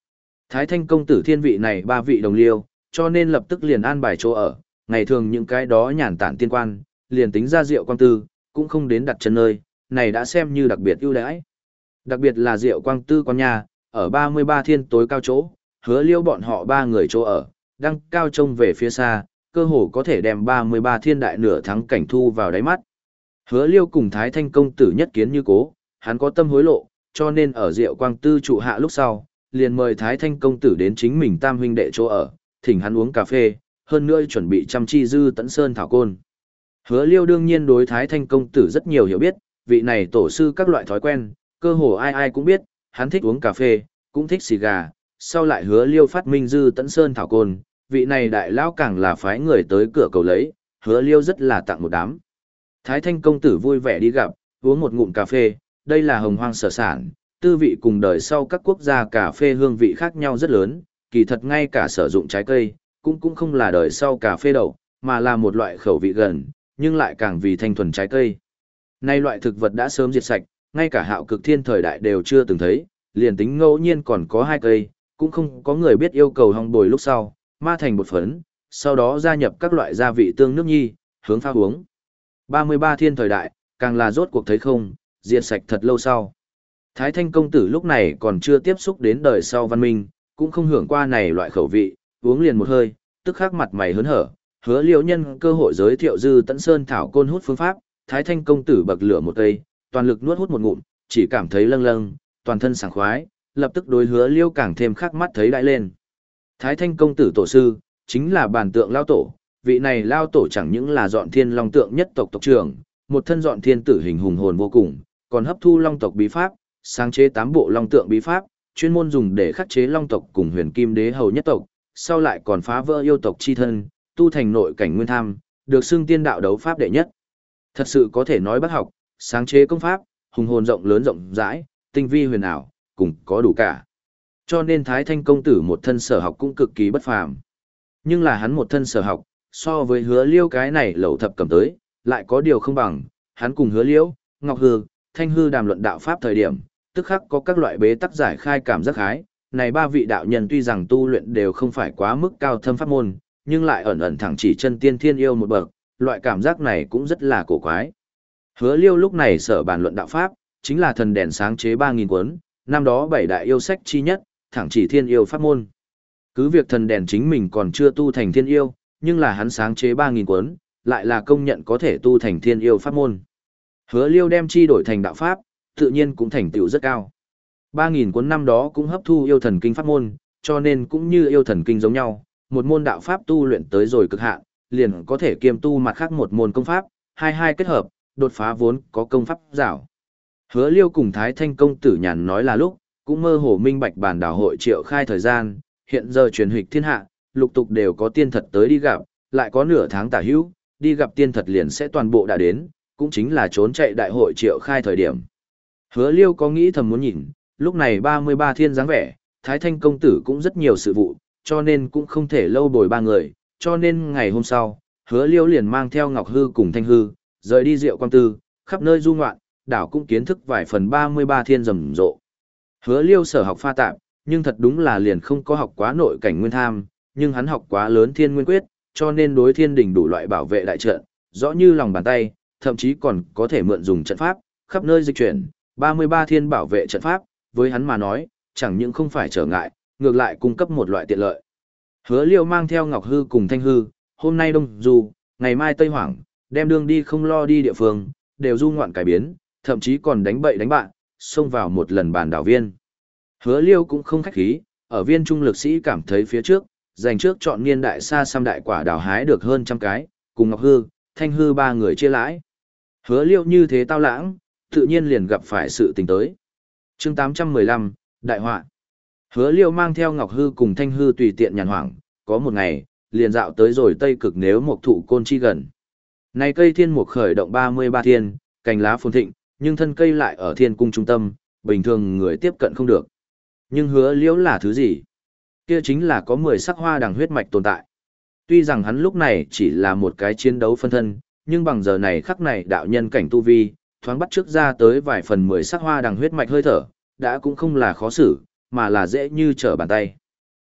Thái Thanh công tử thiên vị này ba vị đồng liêu, cho nên lập tức liền an bài chỗ ở, ngày thường những cái đó nhàn tản tiên quan, liền tính ra Diệu Quang Tư, cũng không đến đặt chân nơi, này đã xem như đặc biệt ưu đãi. Đặc biệt là Diệu Quang Tư con nhà, ở ba mươi ba thiên tối cao chỗ, Hứa Liêu bọn họ ba người chỗ ở, đang cao trông về phía xa, cơ hồ có thể đem ba mươi ba thiên đại nửa thắng cảnh thu vào đáy mắt. Hứa Liêu cùng Thái Thanh công tử nhất kiến như cố, hắn có tâm hối lộ, cho nên ở Diệu Quang Tư trụ hạ lúc sau, liền mời Thái Thanh công tử đến chính mình tam huynh đệ chỗ ở, thỉnh hắn uống cà phê, hơn nữa chuẩn bị chăm chi dư tẫn sơn thảo côn. Hứa Liêu đương nhiên đối Thái Thanh công tử rất nhiều hiểu biết, vị này tổ sư các loại thói quen, cơ hồ ai ai cũng biết, hắn thích uống cà phê, cũng thích xì gà, sau lại Hứa Liêu phát minh dư tẫn sơn thảo côn, vị này đại lão càng là phái người tới cửa cầu lấy, Hứa Liêu rất là tặng một đám. Thái Thanh công tử vui vẻ đi gặp, uống một ngụm cà phê, đây là hồng hoang sở sản, tư vị cùng đời sau các quốc gia cà phê hương vị khác nhau rất lớn, kỳ thật ngay cả sử dụng trái cây, cũng cũng không là đời sau cà phê đậu, mà là một loại khẩu vị gần, nhưng lại càng vì thanh thuần trái cây. Nay loại thực vật đã sớm diệt sạch, ngay cả hạo cực thiên thời đại đều chưa từng thấy, liền tính ngẫu nhiên còn có hai cây, cũng không có người biết yêu cầu hong bồi lúc sau, ma thành bột phấn, sau đó gia nhập các loại gia vị tương nước nhi, hướng pha uống. ba mươi ba thiên thời đại, càng là rốt cuộc thấy không, diệt sạch thật lâu sau. Thái Thanh công tử lúc này còn chưa tiếp xúc đến đời sau văn minh, cũng không hưởng qua này loại khẩu vị, uống liền một hơi, tức khắc mặt mày hớn hở, Hứa Liêu nhân cơ hội giới thiệu dư tẫn sơn thảo côn hút phương pháp, Thái Thanh công tử bậc lửa một cây, toàn lực nuốt hút một ngụm, chỉ cảm thấy lâng lâng, toàn thân sảng khoái, lập tức đối Hứa Liêu càng thêm khắc mắt thấy đại lên. Thái Thanh công tử tổ sư, chính là bàn tượng lao tổ, vị này lao tổ chẳng những là dọn thiên long tượng nhất tộc tộc trưởng, một thân dọn thiên tử hình hùng hồn vô cùng, còn hấp thu long tộc bí pháp, sáng chế tám bộ long tượng bí pháp, chuyên môn dùng để khắc chế long tộc cùng huyền kim đế hầu nhất tộc, sau lại còn phá vỡ yêu tộc chi thân, tu thành nội cảnh nguyên tham, được xưng tiên đạo đấu pháp đệ nhất. Thật sự có thể nói bác học, sáng chế công pháp, hùng hồn rộng lớn rộng rãi, tinh vi huyền ảo, cùng có đủ cả. Cho nên Thái Thanh công tử một thân sở học cũng cực kỳ bất phàm. Nhưng là hắn một thân sở học, so với Hứa Liêu cái này lẩu thập cầm tới, lại có điều không bằng, hắn cùng Hứa Liêu, Ngọc Hư, Thanh Hư đàm luận đạo pháp thời điểm, tức khắc có các loại bế tắc giải khai cảm giác hái. Này ba vị đạo nhân tuy rằng tu luyện đều không phải quá mức cao thâm pháp môn, nhưng lại ẩn ẩn thẳng chỉ chân tiên thiên yêu một bậc, loại cảm giác này cũng rất là cổ quái. Hứa Liêu lúc này sở bàn luận đạo pháp, chính là thần đèn sáng chế ba nghìn cuốn, năm đó bảy đại yêu sách chi nhất, thẳng chỉ thiên yêu pháp môn. Cứ việc thần đèn chính mình còn chưa tu thành thiên yêu, nhưng là hắn sáng chế ba nghìn cuốn, lại là công nhận có thể tu thành thiên yêu pháp môn. Hứa Liêu đem chi đổi thành đạo pháp, tự nhiên cũng thành tựu rất cao. ba nghìn cuốn năm đó cũng hấp thu yêu thần kinh pháp môn, cho nên cũng như yêu thần kinh giống nhau, một môn đạo pháp tu luyện tới rồi cực hạn, liền có thể kiêm tu mặt khác một môn công pháp, hai hai kết hợp, đột phá vốn có công pháp giảo. Hứa Liêu cùng Thái Thanh công tử nhàn nói là lúc, cũng mơ hồ minh bạch bản đảo hội triệu khai thời gian, hiện giờ truyền hịch thiên hạ, lục tục đều có tiên thật tới đi gặp, lại có nửa tháng tả hữu, đi gặp tiên thật liền sẽ toàn bộ đã đến, cũng chính là trốn chạy đại hội triệu khai thời điểm. Hứa Liêu có nghĩ thầm muốn nhìn, lúc này ba mươi ba thiên dáng vẻ, Thái Thanh công tử cũng rất nhiều sự vụ, cho nên cũng không thể lâu bồi ba người, cho nên ngày hôm sau, Hứa Liêu liền mang theo Ngọc Hư cùng Thanh Hư, rời đi Diệu Quang Tư, khắp nơi du ngoạn, đảo cũng kiến thức vài phần ba mươi ba thiên rầm rộ. Hứa Liêu sở học pha tạp, nhưng thật đúng là liền không có học quá nội cảnh nguyên tham, nhưng hắn học quá lớn thiên nguyên quyết, cho nên đối thiên đình đủ loại bảo vệ đại trận, rõ như lòng bàn tay, thậm chí còn có thể mượn dùng trận pháp, khắp nơi dịch chuyển, ba mươi ba thiên bảo vệ trận pháp, với hắn mà nói, chẳng những không phải trở ngại, ngược lại cung cấp một loại tiện lợi. Hứa Liêu mang theo Ngọc Hư cùng Thanh Hư, hôm nay Đông Du, ngày mai Tây Hoảng, đem đường đi không lo đi địa phương, đều du ngoạn cải biến, thậm chí còn đánh bậy đánh bạn, xông vào một lần bàn đảo viên. Hứa Liêu cũng không khách khí, ở viên trung lực sĩ cảm thấy phía trước, dành trước chọn niên đại xa xăm đại quả đào hái được hơn trăm cái, cùng Ngọc Hư, Thanh Hư ba người chia lãi. Hứa Liêu như thế tao lãng, tự nhiên liền gặp phải sự tình tới. Chương tám trăm mười lăm, Đại họa. Hứa Liêu mang theo Ngọc Hư cùng Thanh Hư tùy tiện nhàn hoảng, có một ngày, liền dạo tới rồi Tây Cực nếu một thụ côn chi gần. Này cây thiên mục khởi động ba mươi ba thiên, cành lá phồn thịnh, nhưng thân cây lại ở thiên cung trung tâm, bình thường người tiếp cận không được. Nhưng Hứa Liêu là thứ gì? Kia chính là có mười sắc hoa đằng huyết mạch tồn tại. Tuy rằng hắn lúc này chỉ là một cái chiến đấu phân thân, nhưng bằng giờ này khắc này đạo nhân cảnh tu vi, thoáng bắt trước ra tới vài phần mười sắc hoa đằng huyết mạch hơi thở, đã cũng không là khó xử, mà là dễ như trở bàn tay.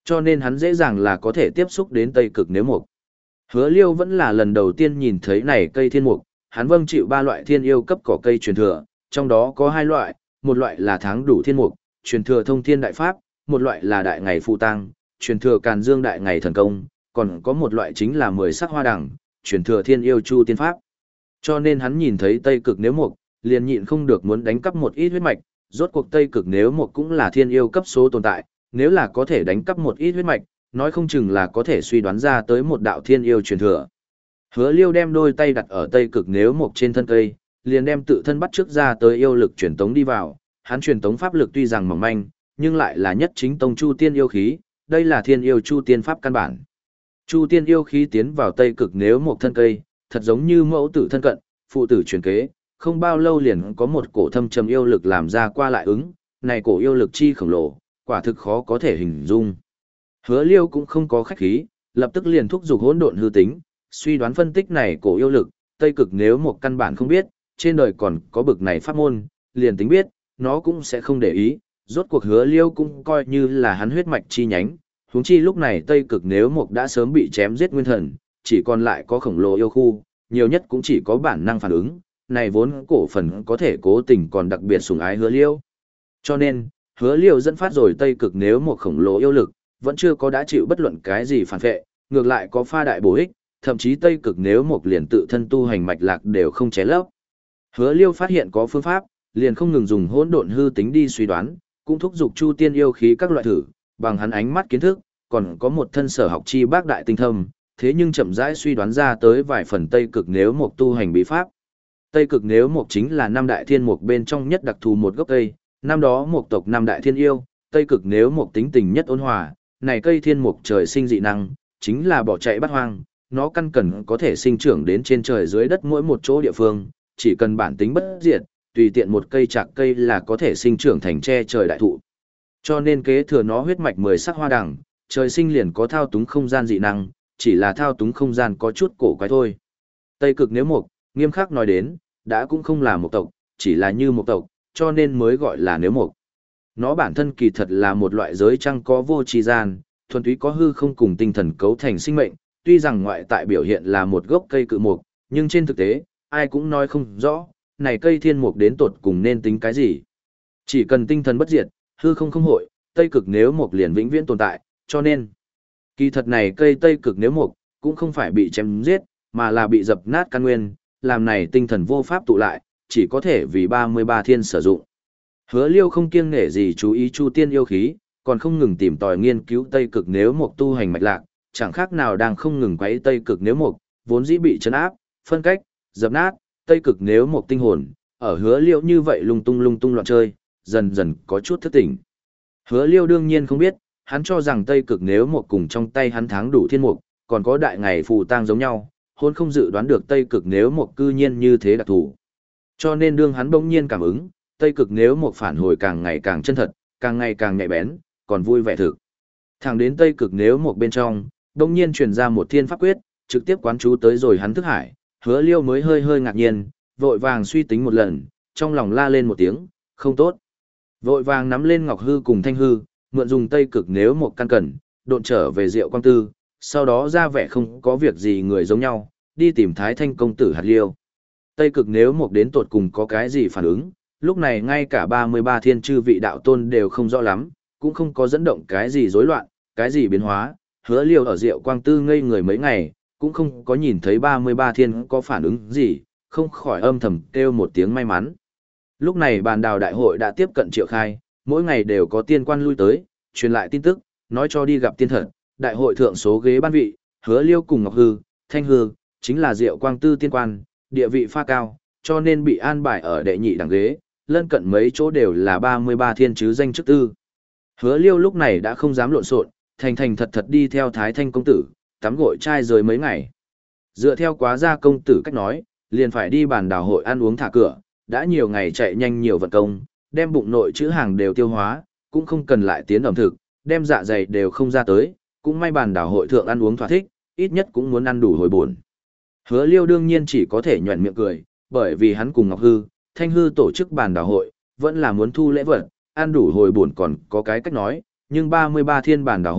Cho nên hắn dễ dàng là có thể tiếp xúc đến Tây Cực Nếu Mục. Hứa Liêu vẫn là lần đầu tiên nhìn thấy này cây thiên mục, hắn vâng chịu ba loại thiên yêu cấp cỏ cây truyền thừa, trong đó có hai loại, một loại là tháng đủ thiên mục, truyền thừa thông thiên đại pháp, một loại là đại ngày phụ tăng, truyền thừa càn dương đại ngày thần công, còn có một loại chính là mười sắc hoa đằng, truyền thừa thiên yêu chu tiên pháp. Cho nên hắn nhìn thấy Tây Cực Nếu Mục, liền nhịn không được muốn đánh cắp một ít huyết mạch, rốt cuộc Tây Cực Nếu Mục cũng là thiên yêu cấp số tồn tại, nếu là có thể đánh cắp một ít huyết mạch, nói không chừng là có thể suy đoán ra tới một đạo thiên yêu truyền thừa. Hứa Liêu đem đôi tay đặt ở Tây Cực Nếu Mục trên thân cây, liền đem tự thân bắt trước ra tới yêu lực truyền tống đi vào, hắn truyền tống pháp lực tuy rằng mỏng manh, nhưng lại là nhất chính tông Chu Tiên yêu khí, đây là thiên yêu Chu Tiên pháp căn bản. Chu Tiên yêu khí tiến vào Tây Cực Nếu Mục thân cây, thật giống như mẫu tử thân cận, phụ tử truyền kế, không bao lâu liền có một cổ thâm trầm yêu lực làm ra qua lại ứng, này cổ yêu lực chi khổng lồ, quả thực khó có thể hình dung. Hứa Liêu cũng không có khách khí, lập tức liền thúc giục hỗn độn hư tính, suy đoán phân tích này cổ yêu lực, Tây Cực Nếu Mục căn bản không biết, trên đời còn có bực này pháp môn, liền tính biết, nó cũng sẽ không để ý, rốt cuộc Hứa Liêu cũng coi như là hắn huyết mạch chi nhánh, huống chi lúc này Tây Cực Nếu Mục đã sớm bị chém giết nguyên thần, chỉ còn lại có khổng lồ yêu khu, nhiều nhất cũng chỉ có bản năng phản ứng, này vốn cổ phần có thể cố tình còn đặc biệt sủng ái Hứa Liêu. Cho nên, Hứa Liêu dẫn phát rồi Tây Cực Nếu Mục khổng lồ yêu lực, vẫn chưa có đã chịu bất luận cái gì phản vệ, ngược lại có pha đại bổ ích, thậm chí Tây Cực Nếu Mục liền tự thân tu hành mạch lạc đều không ché lấp. Hứa Liêu phát hiện có phương pháp, liền không ngừng dùng hỗn độn hư tính đi suy đoán, cũng thúc giục Chu Tiên yêu khí các loại thử, bằng hắn ánh mắt kiến thức, còn có một thân sở học chi bác đại tinh thâm, thế nhưng chậm rãi suy đoán ra tới vài phần Tây Cực Nếu Mục tu hành bí pháp. Tây Cực Nếu Mục chính là năm đại thiên mục bên trong nhất đặc thù một gốc cây, năm đó mục tộc năm đại thiên yêu, Tây Cực Nếu Mục tính tình nhất ôn hòa, này cây thiên mục trời sinh dị năng, chính là bỏ chạy bắt hoang, nó căn cần có thể sinh trưởng đến trên trời dưới đất mỗi một chỗ địa phương, chỉ cần bản tính bất diệt, tùy tiện một cây chạc cây là có thể sinh trưởng thành tre trời đại thụ. Cho nên kế thừa nó huyết mạch mười sắc hoa đằng, trời sinh liền có thao túng không gian dị năng, chỉ là thao túng không gian có chút cổ quái thôi. Tây Cực Nếu Mục, nghiêm khắc nói đến, đã cũng không là một tộc, chỉ là như một tộc, cho nên mới gọi là Nếu Mục. Nó bản thân kỳ thật là một loại giới trăng có vô tri gian, thuần túy có hư không cùng tinh thần cấu thành sinh mệnh, tuy rằng ngoại tại biểu hiện là một gốc cây cự mục, nhưng trên thực tế, ai cũng nói không rõ, này cây thiên mục đến tột cùng nên tính cái gì. Chỉ cần tinh thần bất diệt, hư không không hội, Tây Cực Nếu Mục liền vĩnh viễn tồn tại, cho nên, kỳ thật này cây Tây Cực Nếu Mục cũng không phải bị chém giết, mà là bị dập nát căn nguyên, làm này tinh thần vô pháp tụ lại, chỉ có thể vì ba mươi ba thiên sử dụng. Hứa Liêu không kiêng nể gì chú ý Chu Tiên yêu khí, còn không ngừng tìm tòi nghiên cứu Tây Cực Nếu Mục tu hành mạch lạc, chẳng khác nào đang không ngừng quấy Tây Cực Nếu Mục, vốn dĩ bị trấn áp, phân cách, dập nát, Tây Cực Nếu Mục tinh hồn, ở Hứa Liêu như vậy lung tung lung tung loạn chơi, dần dần có chút thức tỉnh. Hứa Liêu đương nhiên không biết, hắn cho rằng Tây Cực Nếu Mục cùng trong tay hắn tháng đủ thiên mục, còn có đại ngày phù tang giống nhau, hôn không dự đoán được Tây Cực Nếu Mục cư nhiên như thế đặc thù. Cho nên đương hắn bỗng nhiên cảm ứng, Tây Cực Nếu Mục phản hồi càng ngày càng chân thật, càng ngày càng nhạy bén, còn vui vẻ thực. Thẳng đến Tây Cực Nếu Mục bên trong, bỗng nhiên truyền ra một thiên pháp quyết, trực tiếp quán chú tới rồi hắn thức hải, Hứa Liêu mới hơi hơi ngạc nhiên, vội vàng suy tính một lần, trong lòng la lên một tiếng, không tốt. Vội vàng nắm lên Ngọc Hư cùng Thanh Hư, mượn dùng Tây Cực Nếu Mục căn cẩn, độn trở về Diệu Quang Tư, sau đó ra vẻ không có việc gì người giống nhau, đi tìm Thái Thanh công tử Hạt Liêu. Tây Cực Nếu Mục đến tột cùng có cái gì phản ứng, lúc này ngay cả ba mươi ba thiên chư vị đạo tôn đều không rõ lắm, cũng không có dẫn động cái gì rối loạn, cái gì biến hóa, Hứa Liêu ở Diệu Quang Tư ngây người mấy ngày, cũng không có nhìn thấy ba mươi ba thiên có phản ứng gì, không khỏi âm thầm kêu một tiếng may mắn. Lúc này bàn đào đại hội đã tiếp cận triệu khai, mỗi ngày đều có tiên quan lui tới, truyền lại tin tức, nói cho đi gặp tiên thật, đại hội thượng số ghế ban vị, Hứa Liêu cùng Ngọc Hư, Thanh Hư, chính là Diệu Quang Tư tiên quan, địa vị pha cao, cho nên bị an bài ở đệ nhị đẳng ghế, lân cận mấy chỗ đều là ba mươi ba thiên chứ danh chức tư. Hứa Liêu lúc này đã không dám lộn xộn, thành thành thật thật đi theo Thái Thanh công tử, tắm gội trai rời mấy ngày. Dựa theo quá gia công tử cách nói, liền phải đi bàn đào hội ăn uống thả cửa, đã nhiều ngày chạy nhanh nhiều vận công, đem bụng nội chữ hàng đều tiêu hóa, cũng không cần lại tiến ẩm thực, đem dạ dày đều không ra tới, cũng may bàn đào hội thượng ăn uống thỏa thích, ít nhất cũng muốn ăn đủ hồi buồn. Hứa Liêu đương nhiên chỉ có thể nhuận miệng cười, bởi vì hắn cùng Ngọc Hư, Thanh Hư tổ chức bàn đào hội, vẫn là muốn thu lễ vật, ăn đủ hồi buồn còn có cái cách nói, nhưng ba mươi ba thiên bàn đào hội,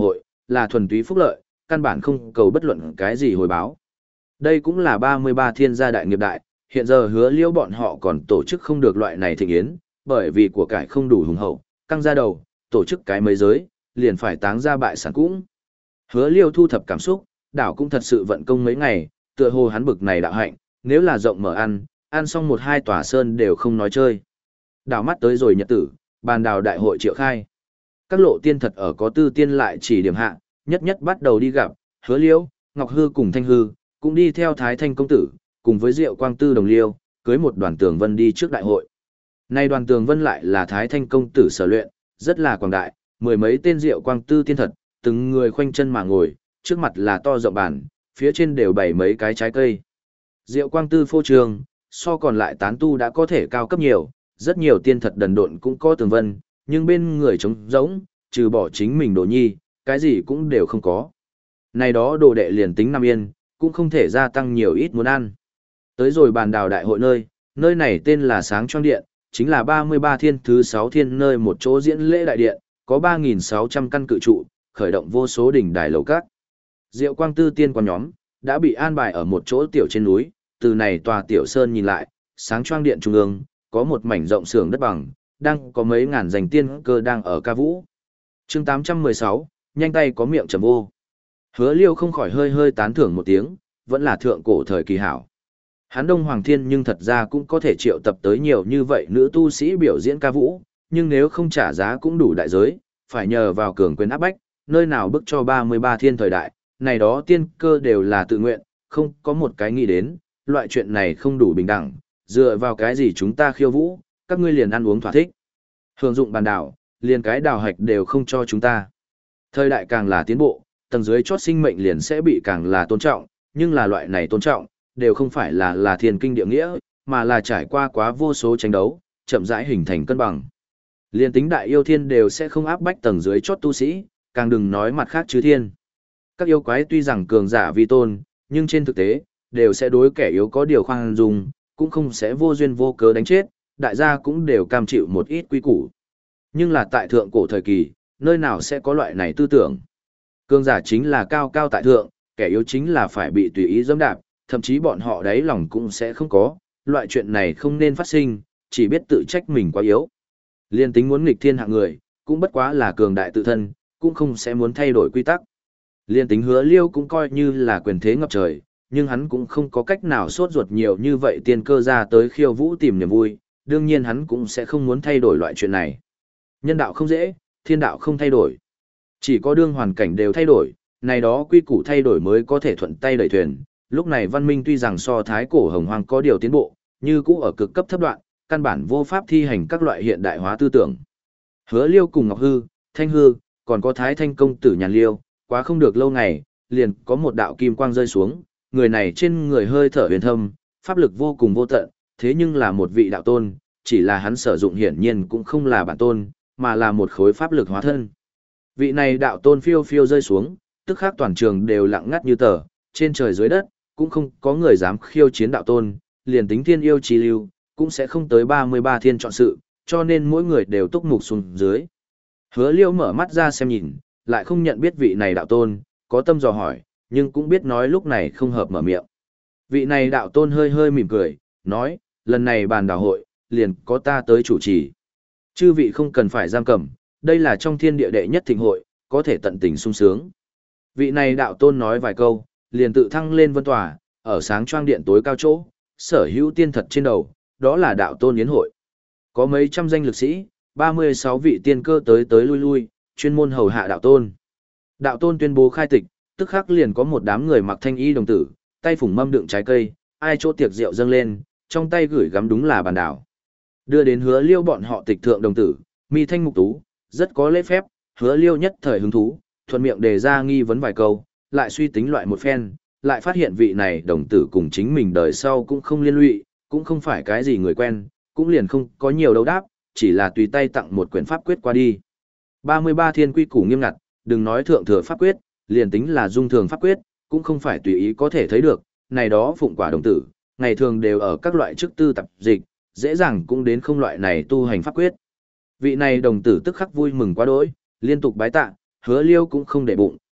là thuần túy phúc lợi, căn bản không cầu bất luận cái gì hồi báo. Đây cũng là ba mươi ba thiên gia đại nghiệp đại, hiện giờ Hứa Liêu bọn họ còn tổ chức không được loại này thịnh yến, bởi vì của cải không đủ hùng hậu, căng ra đầu, tổ chức cái mấy giới, liền phải táng ra bại sản cũng. Hứa Liêu thu thập cảm xúc, đảo cũng thật sự vận công mấy ngày, tựa hồ hắn bực này đạo hạnh, nếu là rộng mở ăn, ăn xong một hai tòa sơn đều không nói chơi. Đảo mắt tới rồi nhật tử, bàn đào đại hội triệu khai. Các lộ tiên thật ở có tư tiên lại chỉ điểm hạ, nhất nhất bắt đầu đi gặp, Hứa Liêu, Ngọc Hư cùng Thanh Hư, cũng đi theo Thái Thanh công tử, cùng với Diệu Quang Tư đồng liêu, cưới một đoàn tường vân đi trước đại hội. Nay đoàn tường vân lại là Thái Thanh công tử sở luyện, rất là quảng đại, mười mấy tên Diệu Quang Tư tiên thật, từng người khoanh chân mà ngồi, trước mặt là to rộng bàn, phía trên đều bày mấy cái trái cây. Diệu Quang Tư phô trường, so còn lại tán tu đã có thể cao cấp nhiều, rất nhiều tiên thật đần độn cũng có tường vân, nhưng bên người trống rỗng, trừ bỏ chính mình đồ nhi, cái gì cũng đều không có. Này đó đồ đệ liền tính nằm yên, cũng không thể gia tăng nhiều ít muốn ăn. Tới rồi bàn đào đại hội nơi, nơi này tên là Sáng Choang Điện, chính là ba mươi ba thiên thứ sáu thiên nơi một chỗ diễn lễ đại điện, có ba nghìn sáu trăm căn cự trụ, khởi động vô số đỉnh đài lầu các. Diệu Quang Tư tiên quan nhóm, đã bị an bài ở một chỗ tiểu trên núi, từ này tòa tiểu sơn nhìn lại, Sáng Choang Điện trung ương, có một mảnh rộng sưởng đất bằng, đang có mấy ngàn danh tiên cơ đang ở ca vũ. Chương tám trăm mười sáu, nhanh tay có miệng trầm vô. Hứa Liêu không khỏi hơi hơi tán thưởng một tiếng, vẫn là thượng cổ thời kỳ hảo. Hắn Đông Hoàng Thiên nhưng thật ra cũng có thể triệu tập tới nhiều như vậy nữ tu sĩ biểu diễn ca vũ, nhưng nếu không trả giá cũng đủ đại giới, phải nhờ vào cường quyền áp bách, nơi nào bức cho ba mươi ba thiên thời đại, này đó tiên cơ đều là tự nguyện, không có một cái nghĩ đến, loại chuyện này không đủ bình đẳng, dựa vào cái gì chúng ta khiêu vũ, các ngươi liền ăn uống thỏa thích. Hưởng dụng bàn đảo, liền cái đào hạch đều không cho chúng ta. Thời đại càng là tiến bộ, tầng dưới chót sinh mệnh liền sẽ bị càng là tôn trọng, nhưng là loại này tôn trọng, đều không phải là là thiên kinh địa nghĩa, mà là trải qua quá vô số tranh đấu, chậm rãi hình thành cân bằng. Liên tính đại yêu thiên đều sẽ không áp bách tầng dưới chót tu sĩ, càng đừng nói mặt khác chứ thiên. Các yêu quái tuy rằng cường giả vi tôn, nhưng trên thực tế, đều sẽ đối kẻ yếu có điều khoan dung, cũng không sẽ vô duyên vô cớ đánh chết, đại gia cũng đều cam chịu một ít quy củ. Nhưng là tại thượng cổ thời kỳ, nơi nào sẽ có loại này tư tưởng. Cường giả chính là cao cao tại thượng, kẻ yếu chính là phải bị tùy ý dẫm đạp, thậm chí bọn họ đáy lòng cũng sẽ không có, loại chuyện này không nên phát sinh, chỉ biết tự trách mình quá yếu. Liên tính muốn nghịch thiên hạng người, cũng bất quá là cường đại tự thân, cũng không sẽ muốn thay đổi quy tắc. Liên tính Hứa Liêu cũng coi như là quyền thế ngập trời, nhưng hắn cũng không có cách nào sốt ruột nhiều như vậy tiên cơ ra tới khiêu vũ tìm niềm vui, đương nhiên hắn cũng sẽ không muốn thay đổi loại chuyện này. Nhân đạo không dễ, thiên đạo không thay đổi. Chỉ có đương hoàn cảnh đều thay đổi, này đó quy củ thay đổi mới có thể thuận tay đẩy thuyền. Lúc này văn minh tuy rằng so thái cổ hồng hoang có điều tiến bộ, như cũ ở cực cấp thấp đoạn, căn bản vô pháp thi hành các loại hiện đại hóa tư tưởng. Hứa Liêu cùng Ngọc Hư, Thanh Hư, còn có Thái Thanh công tử Nhàn Liêu, quá không được lâu ngày, liền có một đạo kim quang rơi xuống, người này trên người hơi thở huyền thâm, pháp lực vô cùng vô tận, thế nhưng là một vị đạo tôn, chỉ là hắn sử dụng hiển nhiên cũng không là bản tôn, mà là một khối pháp lực hóa thân. Vị này đạo tôn phiêu phiêu rơi xuống, tức khắc toàn trường đều lặng ngắt như tờ, trên trời dưới đất, cũng không có người dám khiêu chiến đạo tôn, liền tính thiên yêu chi lưu, cũng sẽ không tới ba mươi ba thiên chọn sự, cho nên mỗi người đều túc mục xuống dưới. Hứa Liêu mở mắt ra xem nhìn, lại không nhận biết vị này đạo tôn, có tâm dò hỏi, nhưng cũng biết nói lúc này không hợp mở miệng. Vị này đạo tôn hơi hơi mỉm cười, nói, lần này bàn đảo hội, liền có ta tới chủ trì. Chư vị không cần phải giam cầm, đây là trong thiên địa đệ nhất thịnh hội, có thể tận tình sung sướng. Vị này đạo tôn nói vài câu, liền tự thăng lên vân tòa, ở Sáng Choang Điện tối cao chỗ, sở hữu tiên thật trên đầu, đó là đạo tôn yến hội. Có mấy trăm danh lực sĩ, ba mươi sáu vị tiên cơ tới tới lui lui, chuyên môn hầu hạ đạo tôn. Đạo tôn tuyên bố khai tịch, tức khắc liền có một đám người mặc thanh y đồng tử, tay phủng mâm đựng trái cây, ai chỗ tiệc rượu dâng lên, trong tay gửi gắm đúng là bàn đảo. Đưa đến Hứa Liêu bọn họ tịch thượng đồng tử, mi thanh mục tú, rất có lễ phép, Hứa Liêu nhất thời hứng thú, thuận miệng đề ra nghi vấn vài câu, lại suy tính loại một phen, lại phát hiện vị này đồng tử cùng chính mình đời sau cũng không liên lụy, cũng không phải cái gì người quen, cũng liền không có nhiều đấu đáp, chỉ là tùy tay tặng một quyển pháp quyết qua đi. ba mươi ba thiên quy củ nghiêm ngặt, đừng nói thượng thừa pháp quyết, liền tính là dung thường pháp quyết, cũng không phải tùy ý có thể thấy được, này đó phụng quả đồng tử, ngày thường đều ở các loại chức tư tập dịch, dễ dàng cũng đến không loại này tu hành pháp quyết. Vị này đồng tử tức khắc vui mừng quá đỗi, liên tục bái tạ, Hứa Liêu cũng không để bụng,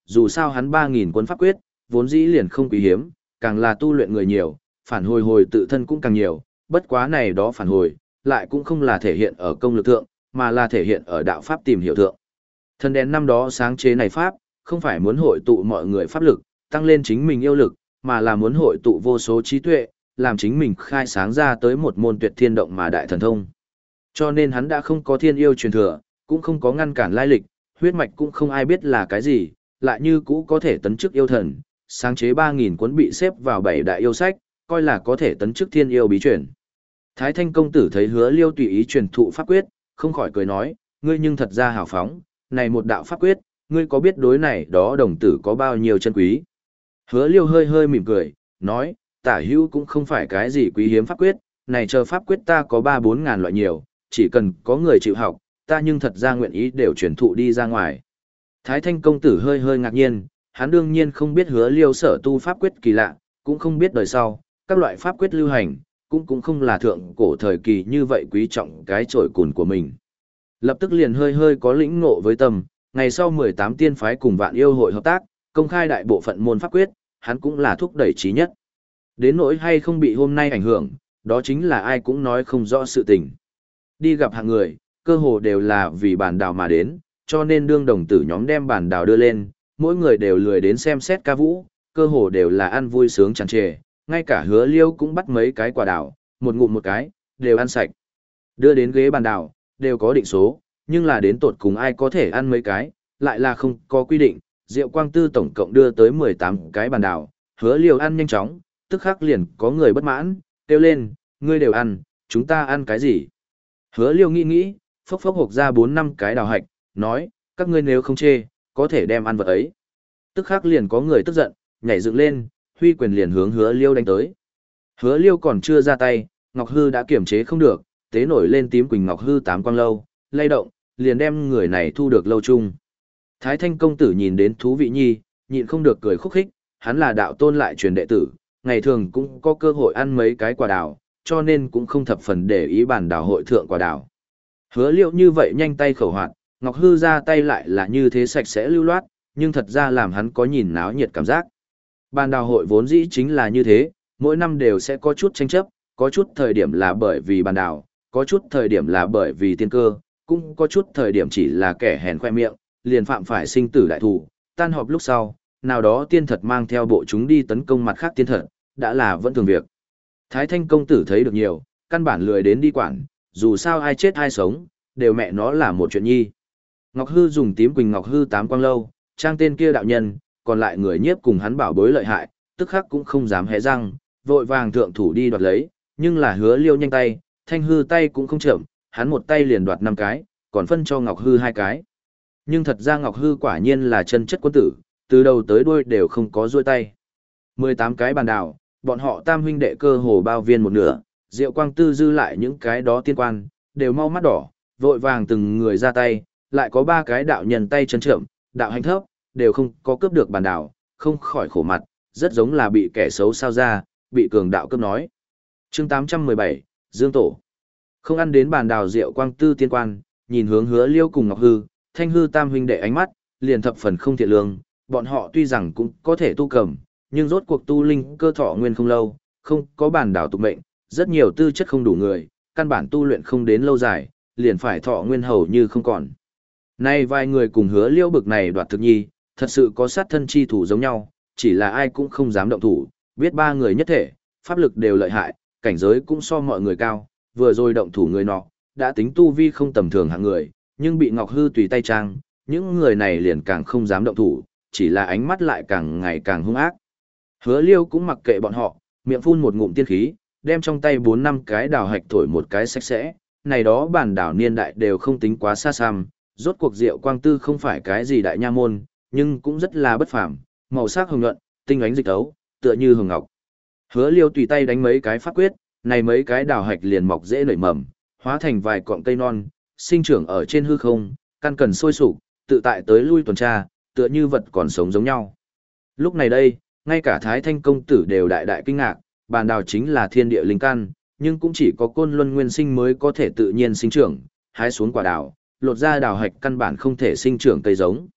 dù sao hắn ba nghìn cuốn pháp quyết, vốn dĩ liền không quý hiếm, càng là tu luyện người nhiều, phản hồi hồi tự thân cũng càng nhiều, bất quá này đó phản hồi, lại cũng không là thể hiện ở công lực thượng, mà là thể hiện ở đạo pháp tìm hiểu thượng. Thần đèn năm đó sáng chế này pháp, không phải muốn hội tụ mọi người pháp lực, tăng lên chính mình yêu lực, mà là muốn hội tụ vô số trí tuệ, làm chính mình khai sáng ra tới một môn tuyệt thiên động mà đại thần thông. Cho nên hắn đã không có thiên yêu truyền thừa, cũng không có ngăn cản lai lịch, huyết mạch cũng không ai biết là cái gì, lại như cũ có thể tấn chức yêu thần, sáng chế ba nghìn cuốn bị xếp vào bảy đại yêu sách, coi là có thể tấn chức thiên yêu bí truyền. Thái Thanh công tử thấy Hứa Liêu tùy ý truyền thụ pháp quyết, không khỏi cười nói, ngươi nhưng thật ra hào phóng, này một đạo pháp quyết, ngươi có biết đối này đó đồng tử có bao nhiêu chân quý. Hứa Liêu hơi hơi mỉm cười, nói, tả hữu cũng không phải cái gì quý hiếm pháp quyết, này chờ pháp quyết ta có ba bốn ngàn loại nhiều, chỉ cần có người chịu học, ta nhưng thật ra nguyện ý đều truyền thụ đi ra ngoài. Thái Thanh công tử hơi hơi ngạc nhiên, hắn đương nhiên không biết Hứa Liêu sở tu pháp quyết kỳ lạ, cũng không biết đời sau, các loại pháp quyết lưu hành, cũng cũng không là thượng cổ thời kỳ như vậy quý trọng cái trội cùn của mình. Lập tức liền hơi hơi có lĩnh ngộ với tâm, ngày sau mười tám tiên phái cùng vạn yêu hội hợp tác, công khai đại bộ phận môn pháp quyết, hắn cũng là thúc đẩy trí nhất. Đến nỗi hay không bị hôm nay ảnh hưởng, đó chính là ai cũng nói không rõ sự tình. Đi gặp hạng người, cơ hồ đều là vì bản đào mà đến, cho nên đương đồng tử nhóm đem bản đào đưa lên, mỗi người đều lười đến xem xét ca vũ, cơ hồ đều là ăn vui sướng tràn trề, ngay cả Hứa Liêu cũng bắt mấy cái quả đào, một ngụm một cái, đều ăn sạch. Đưa đến ghế bàn đào, đều có định số, nhưng là đến tột cùng ai có thể ăn mấy cái, lại là không có quy định. Diệu Quang Tư tổng cộng đưa tới mười tám cái bàn đào, Hứa Liêu ăn nhanh chóng, tức khắc liền có người bất mãn, kêu lên, ngươi đều ăn, chúng ta ăn cái gì? Hứa Liêu nghĩ nghĩ, phốc phốc hộc ra bốn năm cái đào hạch, nói, các ngươi nếu không chê, có thể đem ăn vật ấy. Tức khắc liền có người tức giận, nhảy dựng lên, huy quyền liền hướng Hứa Liêu đánh tới. Hứa Liêu còn chưa ra tay, Ngọc Hư đã kiểm chế không được, tế nổi lên tím quỳnh Ngọc Hư tám quang lâu, lay động, liền đem người này thu được lâu chung. Thái Thanh công tử nhìn đến thú vị nhi, nhịn không được cười khúc khích, hắn là đạo tôn lại truyền đệ tử, ngày thường cũng có cơ hội ăn mấy cái quả đào, cho nên cũng không thập phần để ý bản đào hội thượng quả đào. Hứa Liêu như vậy nhanh tay khẩu hoạt, Ngọc Hư ra tay lại là như thế sạch sẽ lưu loát, nhưng thật ra làm hắn có nhìn náo nhiệt cảm giác. Bản đào hội vốn dĩ chính là như thế, mỗi năm đều sẽ có chút tranh chấp, có chút thời điểm là bởi vì bản đào, có chút thời điểm là bởi vì tiên cơ, cũng có chút thời điểm chỉ là kẻ hèn khoe miệng, liền phạm phải sinh tử đại thủ. Tan họp lúc sau, nào đó tiên thật mang theo bộ chúng đi tấn công mặt khác tiên thật, đã là vẫn thường việc. Thái Thanh công tử thấy được nhiều, căn bản lười đến đi quản, dù sao ai chết ai sống, đều mẹ nó là một chuyện nhi. Ngọc Hư dùng tím quỳnh Ngọc Hư tám quang lâu, trang tên kia đạo nhân, còn lại người nhiếp cùng hắn bảo bối lợi hại, tức khắc cũng không dám hé răng, vội vàng thượng thủ đi đoạt lấy, nhưng là Hứa Liêu nhanh tay, Thanh Hư tay cũng không chậm, hắn một tay liền đoạt năm cái, còn phân cho Ngọc Hư hai cái. Nhưng thật ra Ngọc Hư quả nhiên là chân chất quân tử, từ đầu tới đuôi đều không có duỗi tay. mười tám cái bàn đào, bọn họ tam huynh đệ cơ hồ bao viên một nửa, Diệu Quang Tư dư lại những cái đó tiên quan, đều mau mắt đỏ, vội vàng từng người ra tay, lại có ba cái đạo nhân tay chân trượm, đạo hành thấp, đều không có cướp được bàn đào, không khỏi khổ mặt, rất giống là bị kẻ xấu sao ra, bị cường đạo cướp nói. Chương tám trăm mười bảy, Dương Tổ. Không ăn đến bàn đào Diệu Quang Tư tiên quan, nhìn hướng Hứa Liêu cùng Ngọc Hư, Thanh Hư tam huynh đệ ánh mắt, liền thập phần không thiện lương, bọn họ tuy rằng cũng có thể tu cầm, nhưng rốt cuộc tu linh cơ thọ nguyên không lâu, không có bàn đảo tục mệnh, rất nhiều tư chất không đủ người, căn bản tu luyện không đến lâu dài, liền phải thọ nguyên hầu như không còn. Nay vài người cùng Hứa Liêu bực này đoạt thực nhi, thật sự có sát thân chi thủ giống nhau, chỉ là ai cũng không dám động thủ, biết ba người nhất thể, pháp lực đều lợi hại, cảnh giới cũng so mọi người cao, vừa rồi động thủ người nọ, đã tính tu vi không tầm thường hạng người, nhưng bị Ngọc Hư tùy tay trang, những người này liền càng không dám động thủ, chỉ là ánh mắt lại càng ngày càng hung ác. Hứa Liêu cũng mặc kệ bọn họ, miệng phun một ngụm tiên khí, đem trong tay bốn năm cái đào hạch thổi một cái sạch sẽ, này đó bản đảo niên đại đều không tính quá xa xăm, rốt cuộc Diệu Quang Tư không phải cái gì đại nha môn, nhưng cũng rất là bất phàm, màu sắc hồng nhuận, tinh ánh dịch tấu, tựa như hồng ngọc. Hứa Liêu tùy tay đánh mấy cái pháp quyết, này mấy cái đào hạch liền mọc dễ nảy mầm, hóa thành vài cọng cây non, sinh trưởng ở trên hư không, căn cần sôi sục, tự tại tới lui tuần tra, tựa như vật còn sống giống nhau. Lúc này đây, ngay cả Thái Thanh công tử đều đại đại kinh ngạc, bàn đào chính là thiên địa linh căn, nhưng cũng chỉ có côn luân nguyên sinh mới có thể tự nhiên sinh trưởng, hái xuống quả đào, lột ra đào hạch căn bản không thể sinh trưởng cây giống.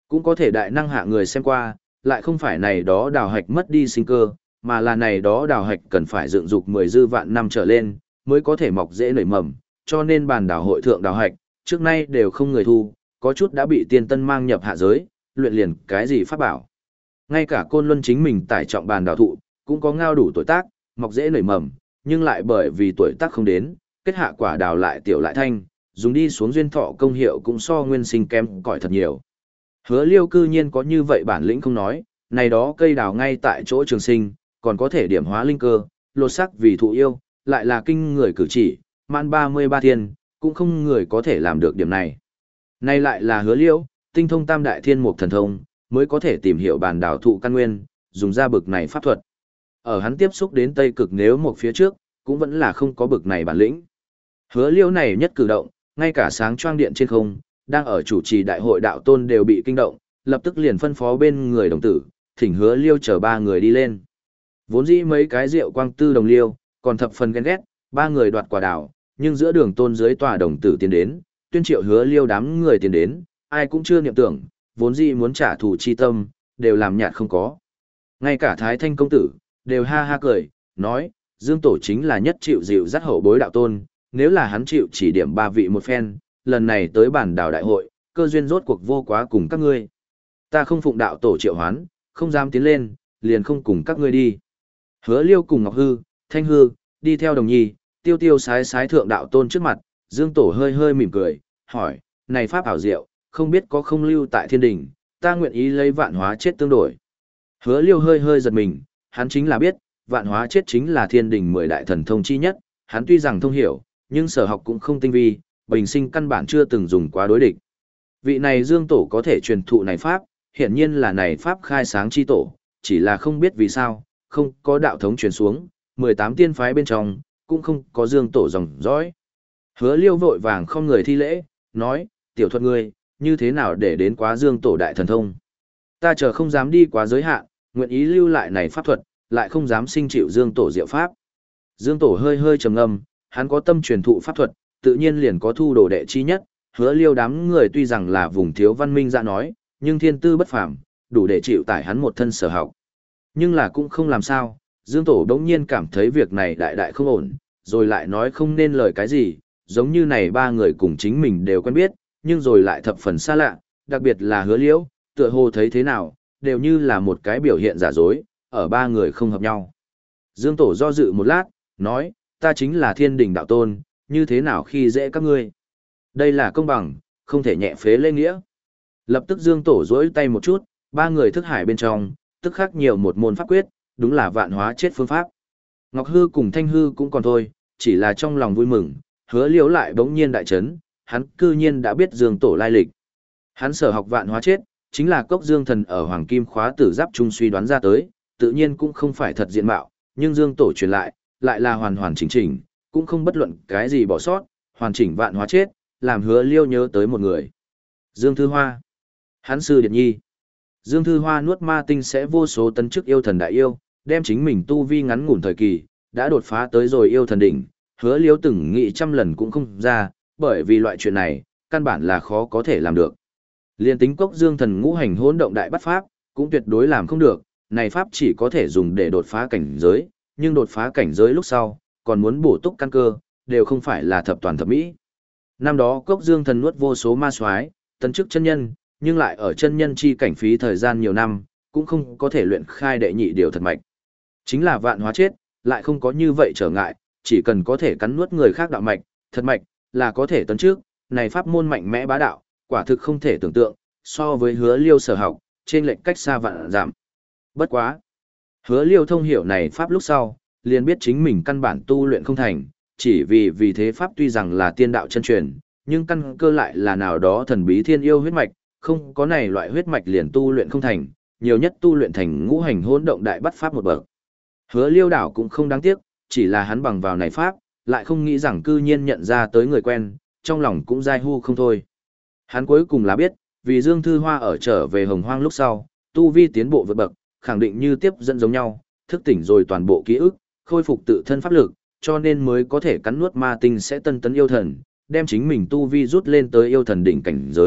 Cũng có thể đại năng hạ người xem qua, lại không phải này đó đào hạch mất đi sinh cơ, mà là này đó đào hạch cần phải dựng dục mười dư vạn năm trở lên, mới có thể mọc dễ nảy mầm, cho nên bàn đào hội thượng đào hạch, trước nay đều không người thu, có chút đã bị tiên tân mang nhập hạ giới, luyện liền cái gì pháp bảo. Ngay cả Côn Luân chính mình tải trọng bàn đào thụ, cũng có ngao đủ tuổi tác, mọc dễ nảy mầm, nhưng lại bởi vì tuổi tác không đến, kết hạ quả đào lại tiểu lại thanh, dùng đi xuống duyên thọ công hiệu cũng so nguyên sinh kém cỏi thật nhiều. Hứa Liêu cư nhiên có như vậy bản lĩnh không nói, này đó cây đào ngay tại chỗ trường sinh, còn có thể điểm hóa linh cơ, lột sắc vì thụ yêu, lại là kinh người cử chỉ, man ba mươi ba thiên, cũng không người có thể làm được điểm này. Này lại là Hứa Liêu, tinh thông tam đại thiên mục thần thông, mới có thể tìm hiểu bản đào thụ căn nguyên, dùng ra bực này pháp thuật. Ở hắn tiếp xúc đến Tây Cực nếu một phía trước, cũng vẫn là không có bực này bản lĩnh. Hứa Liêu này nhất cử động, ngay cả sáng choang điện trên không, đang ở chủ trì đại hội đạo tôn đều bị kinh động, lập tức liền phân phó bên người đồng tử, thỉnh Hứa Liêu chở ba người đi lên. Vốn dĩ mấy cái rượu quang tư đồng liêu, còn thập phần ghen ghét, ba người đoạt quả đào, nhưng giữa đường tôn dưới tòa đồng tử tiến đến, tuyên triệu Hứa Liêu đám người tiến đến, ai cũng chưa niệm tưởng, vốn dĩ muốn trả thù chi tâm, đều làm nhạt không có. Ngay cả Thái Thanh công tử, đều ha ha cười, nói, Dương Tổ chính là nhất chịu dịu dắt hậu bối đạo tôn, nếu là hắn chịu chỉ điểm ba vị một phen, lần này tới bản đảo đại hội, cơ duyên rốt cuộc vô quá cùng các ngươi. Ta không phụng đạo tổ triệu hoán, không dám tiến lên, liền không cùng các ngươi đi. Hứa Liêu cùng Ngọc Hư, Thanh Hư, đi theo Đồng Nhi, tiêu tiêu sái sái thượng đạo tôn trước mặt, Dương Tổ hơi hơi mỉm cười, hỏi, này pháp ảo diệu, không biết có không lưu tại thiên đình, ta nguyện ý lấy vạn hóa chết tương đổi. Hứa Liêu hơi hơi giật mình, hắn chính là biết, vạn hóa chết chính là thiên đình mười đại thần thông chi nhất, hắn tuy rằng thông hiểu, nhưng sở học cũng không tinh vi, bình sinh căn bản chưa từng dùng quá đối địch. Vị này Dương Tổ có thể truyền thụ này pháp, hiển nhiên là này pháp khai sáng chi tổ, chỉ là không biết vì sao, không có đạo thống truyền xuống, mười tám tiên phái bên trong, cũng không có Dương Tổ dòng dõi. Hứa Liêu vội vàng không người thi lễ, nói, tiểu thuật ngươi, như thế nào để đến quá Dương Tổ đại thần thông. Ta chờ không dám đi quá giới hạn, nguyện ý lưu lại này pháp thuật, lại không dám sinh chịu Dương Tổ diệu pháp. Dương Tổ hơi hơi trầm ngâm, hắn có tâm truyền thụ pháp thuật, tự nhiên liền có thu đồ đệ chi nhất, Hứa Liêu đám người tuy rằng là vùng thiếu văn minh ra nói, nhưng thiên tư bất phàm, đủ để chịu tải hắn một thân sở học. Nhưng là cũng không làm sao, Dương Tổ đống nhiên cảm thấy việc này đại đại không ổn, rồi lại nói không nên lời cái gì, giống như này ba người cùng chính mình đều quen biết, nhưng rồi lại thập phần xa lạ, đặc biệt là Hứa Liêu, tựa hồ thấy thế nào, đều như là một cái biểu hiện giả dối, ở ba người không hợp nhau. Dương Tổ do dự một lát, nói, ta chính là thiên đình đạo tôn, như thế nào khi dễ các ngươi. Đây là công bằng, không thể nhẹ phế lễ nghĩa. Lập tức Dương Tổ dối tay một chút, ba người thức hải bên trong, tức khắc nhiều một môn pháp quyết, đúng là vạn hóa chết phương pháp. Ngọc Hư cùng Thanh Hư cũng còn thôi, chỉ là trong lòng vui mừng, Hứa Liễu lại bỗng nhiên đại chấn, hắn cư nhiên đã biết Dương Tổ lai lịch. Hắn sở học vạn hóa chết, chính là cốc Dương Thần ở Hoàng Kim Khóa Tử Giáp Trung suy đoán ra tới, tự nhiên cũng không phải thật diện mạo, nhưng Dương Tổ truyền lại, lại là hoàn hoàn chỉnh chỉnh, cũng không bất luận cái gì bỏ sót, hoàn chỉnh vạn hóa chết, làm Hứa Liêu nhớ tới một người. Dương Thư Hoa. Hắn sư Điệt Nhi. Dương Thư Hoa nuốt ma tinh sẽ vô số tấn chức yêu thần đại yêu, đem chính mình tu vi ngắn ngủn thời kỳ, đã đột phá tới rồi yêu thần đỉnh, Hứa Liêu từng nghĩ trăm lần cũng không ra, bởi vì loại chuyện này, căn bản là khó có thể làm được. Liên tính cốc Dương Thần ngũ hành hỗn động đại bắt pháp, cũng tuyệt đối làm không được, này pháp chỉ có thể dùng để đột phá cảnh giới, nhưng đột phá cảnh giới lúc sau, còn muốn bổ túc căn cơ, đều không phải là thập toàn thập mỹ. Năm đó cốc Dương Thần nuốt vô số ma soái, tấn chức chân nhân, nhưng lại ở chân nhân chi cảnh phí thời gian nhiều năm, cũng không có thể luyện khai đệ nhị điều thật mạch. Chính là vạn hóa chết, lại không có như vậy trở ngại, chỉ cần có thể cắn nuốt người khác đạo mạch, thật mạch, là có thể tấn trước, này pháp môn mạnh mẽ bá đạo, quả thực không thể tưởng tượng, so với Hứa Liêu sở học, trên lệnh cách xa vạn giảm. Bất quá. Hứa Liêu thông hiểu này pháp lúc sau, liền biết chính mình căn bản tu luyện không thành, chỉ vì vì thế pháp tuy rằng là tiên đạo chân truyền, nhưng căn cơ lại là nào đó thần bí thiên yêu huyết mạch, không có này loại huyết mạch liền tu luyện không thành, nhiều nhất tu luyện thành ngũ hành hỗn động đại bắt pháp một bậc. Hứa Liêu đảo cũng không đáng tiếc, chỉ là hắn bằng vào này pháp, lại không nghĩ rằng cư nhiên nhận ra tới người quen, trong lòng cũng dai hu không thôi. Hắn cuối cùng là biết, vì Dương Thư Hoa ở trở về Hồng Hoang lúc sau, tu vi tiến bộ vượt bậc, khẳng định như tiếp dẫn giống nhau, thức tỉnh rồi toàn bộ ký ức, khôi phục tự thân pháp lực, cho nên mới có thể cắn nuốt ma tinh sẽ tân tấn yêu thần, đem chính mình tu vi rút lên tới yêu thần đỉnh cảnh giới,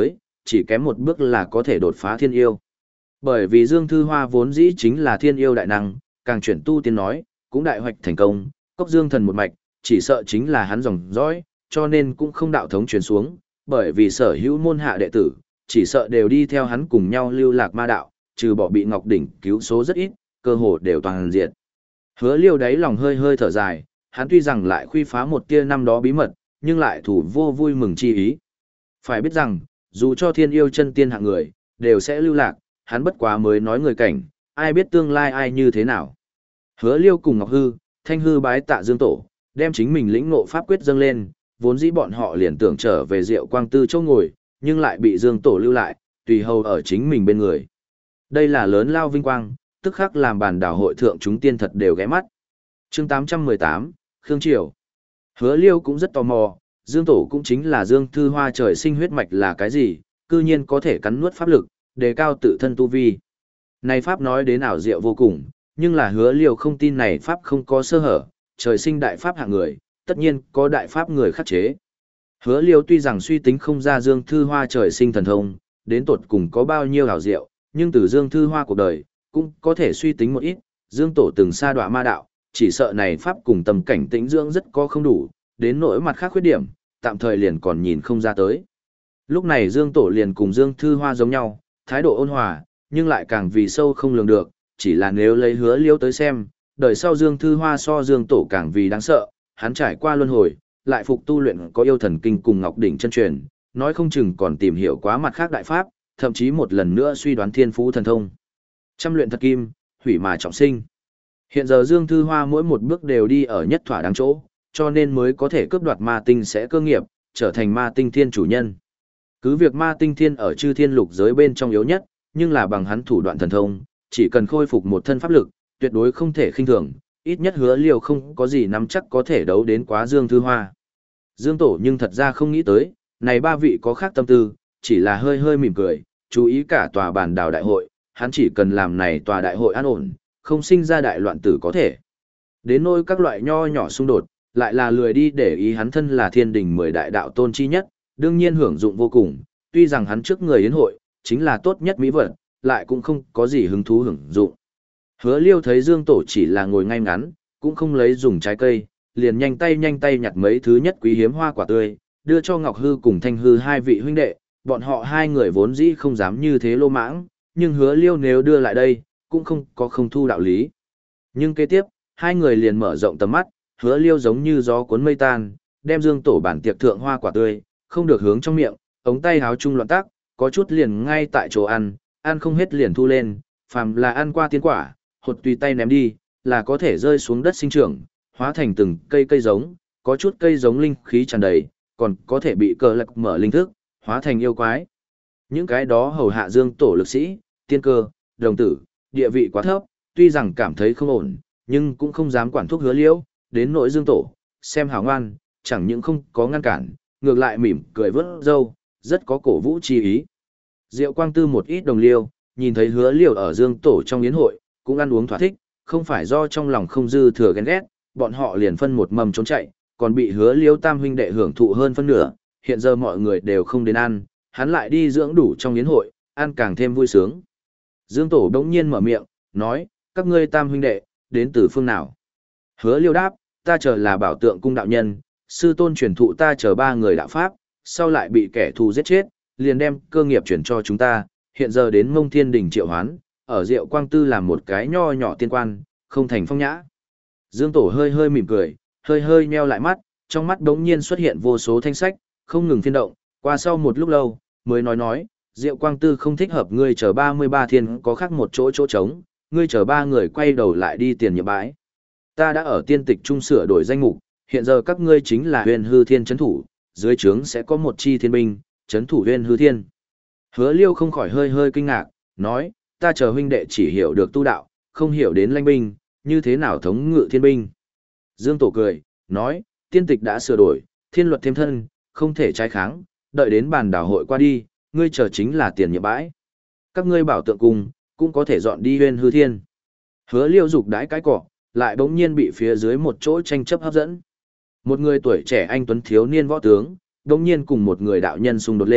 chỉ kém một bước là có thể đột phá thiên yêu. Bởi vì Dương Thư Hoa vốn dĩ chính là thiên yêu đại năng, càng chuyển tu tiên nói, cũng đại hoạch thành công, cốc Dương thần một mạch, chỉ sợ chính là hắn dòng dõi, cho nên cũng không đạo thống truyền xuống, bởi vì sở hữu môn hạ đệ tử, chỉ sợ đều đi theo hắn cùng nhau lưu lạc ma đạo, trừ bỏ bị Ngọc Đỉnh cứu số rất ít, cơ hồ đều toàn diệt. Hứa Liêu đáy lòng hơi hơi thở dài, hắn tuy rằng lại khuy phá một tia năm đó bí mật, nhưng lại thủ vô vui mừng chi ý. Phải biết rằng, dù cho thiên yêu chân tiên hạng người, đều sẽ lưu lạc, hắn bất quá mới nói người cảnh, ai biết tương lai ai như thế nào. Hứa Liêu cùng Ngọc Hư, Thanh Hư bái tạ Dương Tổ, đem chính mình lĩnh ngộ pháp quyết dâng lên, vốn dĩ bọn họ liền tưởng trở về Diệu Quang Tư chỗ ngồi, nhưng lại bị Dương Tổ lưu lại, tùy hầu ở chính mình bên người. Đây là lớn lao vinh quang, tức khắc làm bản đảo hội thượng chúng tiên thật đều ghé mắt. Chương tám trăm mười tám, Khương Triều. Hứa Liêu cũng rất tò mò, Dương Tổ cũng chính là Dương Thư Hoa trời sinh huyết mạch là cái gì, cư nhiên có thể cắn nuốt pháp lực, đề cao tự thân tu vi. Này pháp nói đến ảo diệu vô cùng, nhưng là Hứa Liêu không tin này pháp không có sơ hở, trời sinh đại pháp hạng người, tất nhiên có đại pháp người khắc chế. Hứa Liêu tuy rằng suy tính không ra Dương Thư Hoa trời sinh thần thông, đến tột cùng có bao nhiêu ảo diệu, nhưng từ Dương Thư Hoa cuộc đời, cũng có thể suy tính một ít, Dương Tổ từng sa đọa ma đạo, chỉ sợ này pháp cùng tâm cảnh tĩnh dưỡng rất có không đủ, đến nỗi mặt khác khuyết điểm, tạm thời liền còn nhìn không ra tới. Lúc này Dương Tổ liền cùng Dương Thư Hoa giống nhau, thái độ ôn hòa, nhưng lại càng vì sâu không lường được, chỉ là nếu lấy Hứa Liêu tới xem, đời sau Dương Thư Hoa so Dương Tổ càng vì đáng sợ, hắn trải qua luân hồi, lại phục tu luyện có yêu thần kinh cùng Ngọc Đỉnh chân truyền, nói không chừng còn tìm hiểu quá mặt khác đại pháp, thậm chí một lần nữa suy đoán thiên phú thần thông. Trăm luyện thật kim, hủy mà trọng sinh. Hiện giờ Dương Thư Hoa mỗi một bước đều đi ở nhất thỏa đáng chỗ, cho nên mới có thể cướp đoạt ma tinh sẽ cơ nghiệp, trở thành ma tinh thiên chủ nhân. Cứ việc ma tinh thiên ở chư thiên lục giới bên trong yếu nhất, nhưng là bằng hắn thủ đoạn thần thông, chỉ cần khôi phục một thân pháp lực, tuyệt đối không thể khinh thường, ít nhất Hứa Liêu không có gì nắm chắc có thể đấu đến quá Dương Thư Hoa. Dương Tổ nhưng thật ra không nghĩ tới, này ba vị có khác tâm tư, chỉ là hơi hơi mỉm cười, chú ý cả tòa bản đảo đại hội, hắn chỉ cần làm này tòa đại hội an ổn, không sinh ra đại loạn tử có thể. Đến nỗi các loại nho nhỏ xung đột, lại là lười đi để ý hắn thân là thiên đình mười đại đạo tôn chi nhất, đương nhiên hưởng dụng vô cùng, tuy rằng hắn trước người yến hội, chính là tốt nhất mỹ vật, lại cũng không có gì hứng thú hưởng dụng. Hứa Liêu thấy Dương Tổ chỉ là ngồi ngay ngắn, cũng không lấy dùng trái cây, liền nhanh tay nhanh tay nhặt mấy thứ nhất quý hiếm hoa quả tươi, đưa cho Ngọc Hư cùng Thanh Hư hai vị huynh đệ, bọn họ hai người vốn dĩ không dám như thế lô mãng, nhưng Hứa Liêu nếu đưa lại đây, cũng không có không thu đạo lý. Nhưng kế tiếp, hai người liền mở rộng tầm mắt, Hứa Liêu giống như gió cuốn mây tan, đem Dương Tổ bản tiệc thượng hoa quả tươi, không được hướng trong miệng, ống tay háo chung loạn tác, có chút liền ngay tại chỗ ăn, ăn không hết liền thu lên, phàm là ăn qua tiên quả, hột tùy tay ném đi, là có thể rơi xuống đất sinh trưởng, hóa thành từng cây cây giống, có chút cây giống linh khí tràn đầy, còn có thể bị cờ lạc mở linh thức, hóa thành yêu quái. Những cái đó hầu hạ Dương Tổ lực sĩ, tiên cơ, đồng tử, địa vị quá thấp, tuy rằng cảm thấy không ổn, nhưng cũng không dám quản thúc Hứa Liêu, đến nỗi Dương Tổ, xem hảo ngoan, chẳng những không có ngăn cản, ngược lại mỉm cười vớt râu, rất có cổ vũ chi ý. Diệu Quang Tư một ít đồng liêu, nhìn thấy Hứa Liêu ở Dương Tổ trong yến hội, cũng ăn uống thỏa thích, không phải do trong lòng không dư thừa ghen ghét, bọn họ liền phân một mầm trốn chạy, còn bị Hứa Liêu tam huynh đệ hưởng thụ hơn phân nửa, hiện giờ mọi người đều không đến ăn, hắn lại đi dưỡng đủ trong yến hội, ăn càng thêm vui sướng. Dương Tổ đống nhiên mở miệng, nói, các ngươi tam huynh đệ, đến từ phương nào? Hứa Liêu đáp, ta chờ là Bảo Tượng cung đạo nhân, sư tôn truyền thụ ta chờ ba người đạo pháp, sau lại bị kẻ thù giết chết, liền đem cơ nghiệp chuyển cho chúng ta, hiện giờ đến Mông Thiên Đình triệu hoán, ở Diệu Quang Tư làm một cái nho nhỏ tiên quan, không thành phong nhã. Dương Tổ hơi hơi mỉm cười, hơi hơi nheo lại mắt, trong mắt đống nhiên xuất hiện vô số thanh sách, không ngừng phiên động, qua sau một lúc lâu, mới nói nói, Diệu Quang Tư không thích hợp ngươi chờ ba mươi ba thiên có khác một chỗ chỗ trống, ngươi chờ ba người quay đầu lại đi tiền nhiệm bãi. Ta đã ở tiên tịch trung sửa đổi danh mục, hiện giờ các ngươi chính là Huyền Hư Thiên trấn thủ, dưới trướng sẽ có một chi thiên binh, trấn thủ Huyền Hư Thiên. Hứa Liêu không khỏi hơi hơi kinh ngạc, nói, ta chờ huynh đệ chỉ hiểu được tu đạo, không hiểu đến lãnh binh, như thế nào thống ngự thiên binh. Dương Tổ cười, nói, tiên tịch đã sửa đổi, thiên luật thêm thân, không thể trái kháng, đợi đến bàn đảo hội qua đi, ngươi chờ chính là tiền nhiệm bãi. Các ngươi Bảo Tượng cung cũng có thể dọn đi Huyền Hư Thiên. Hứa Liêu dục đái cái cỏ, lại bỗng nhiên bị phía dưới một chỗ tranh chấp hấp dẫn. Một người tuổi trẻ anh tuấn thiếu niên võ tướng, bỗng nhiên cùng một người đạo nhân xung đột lên,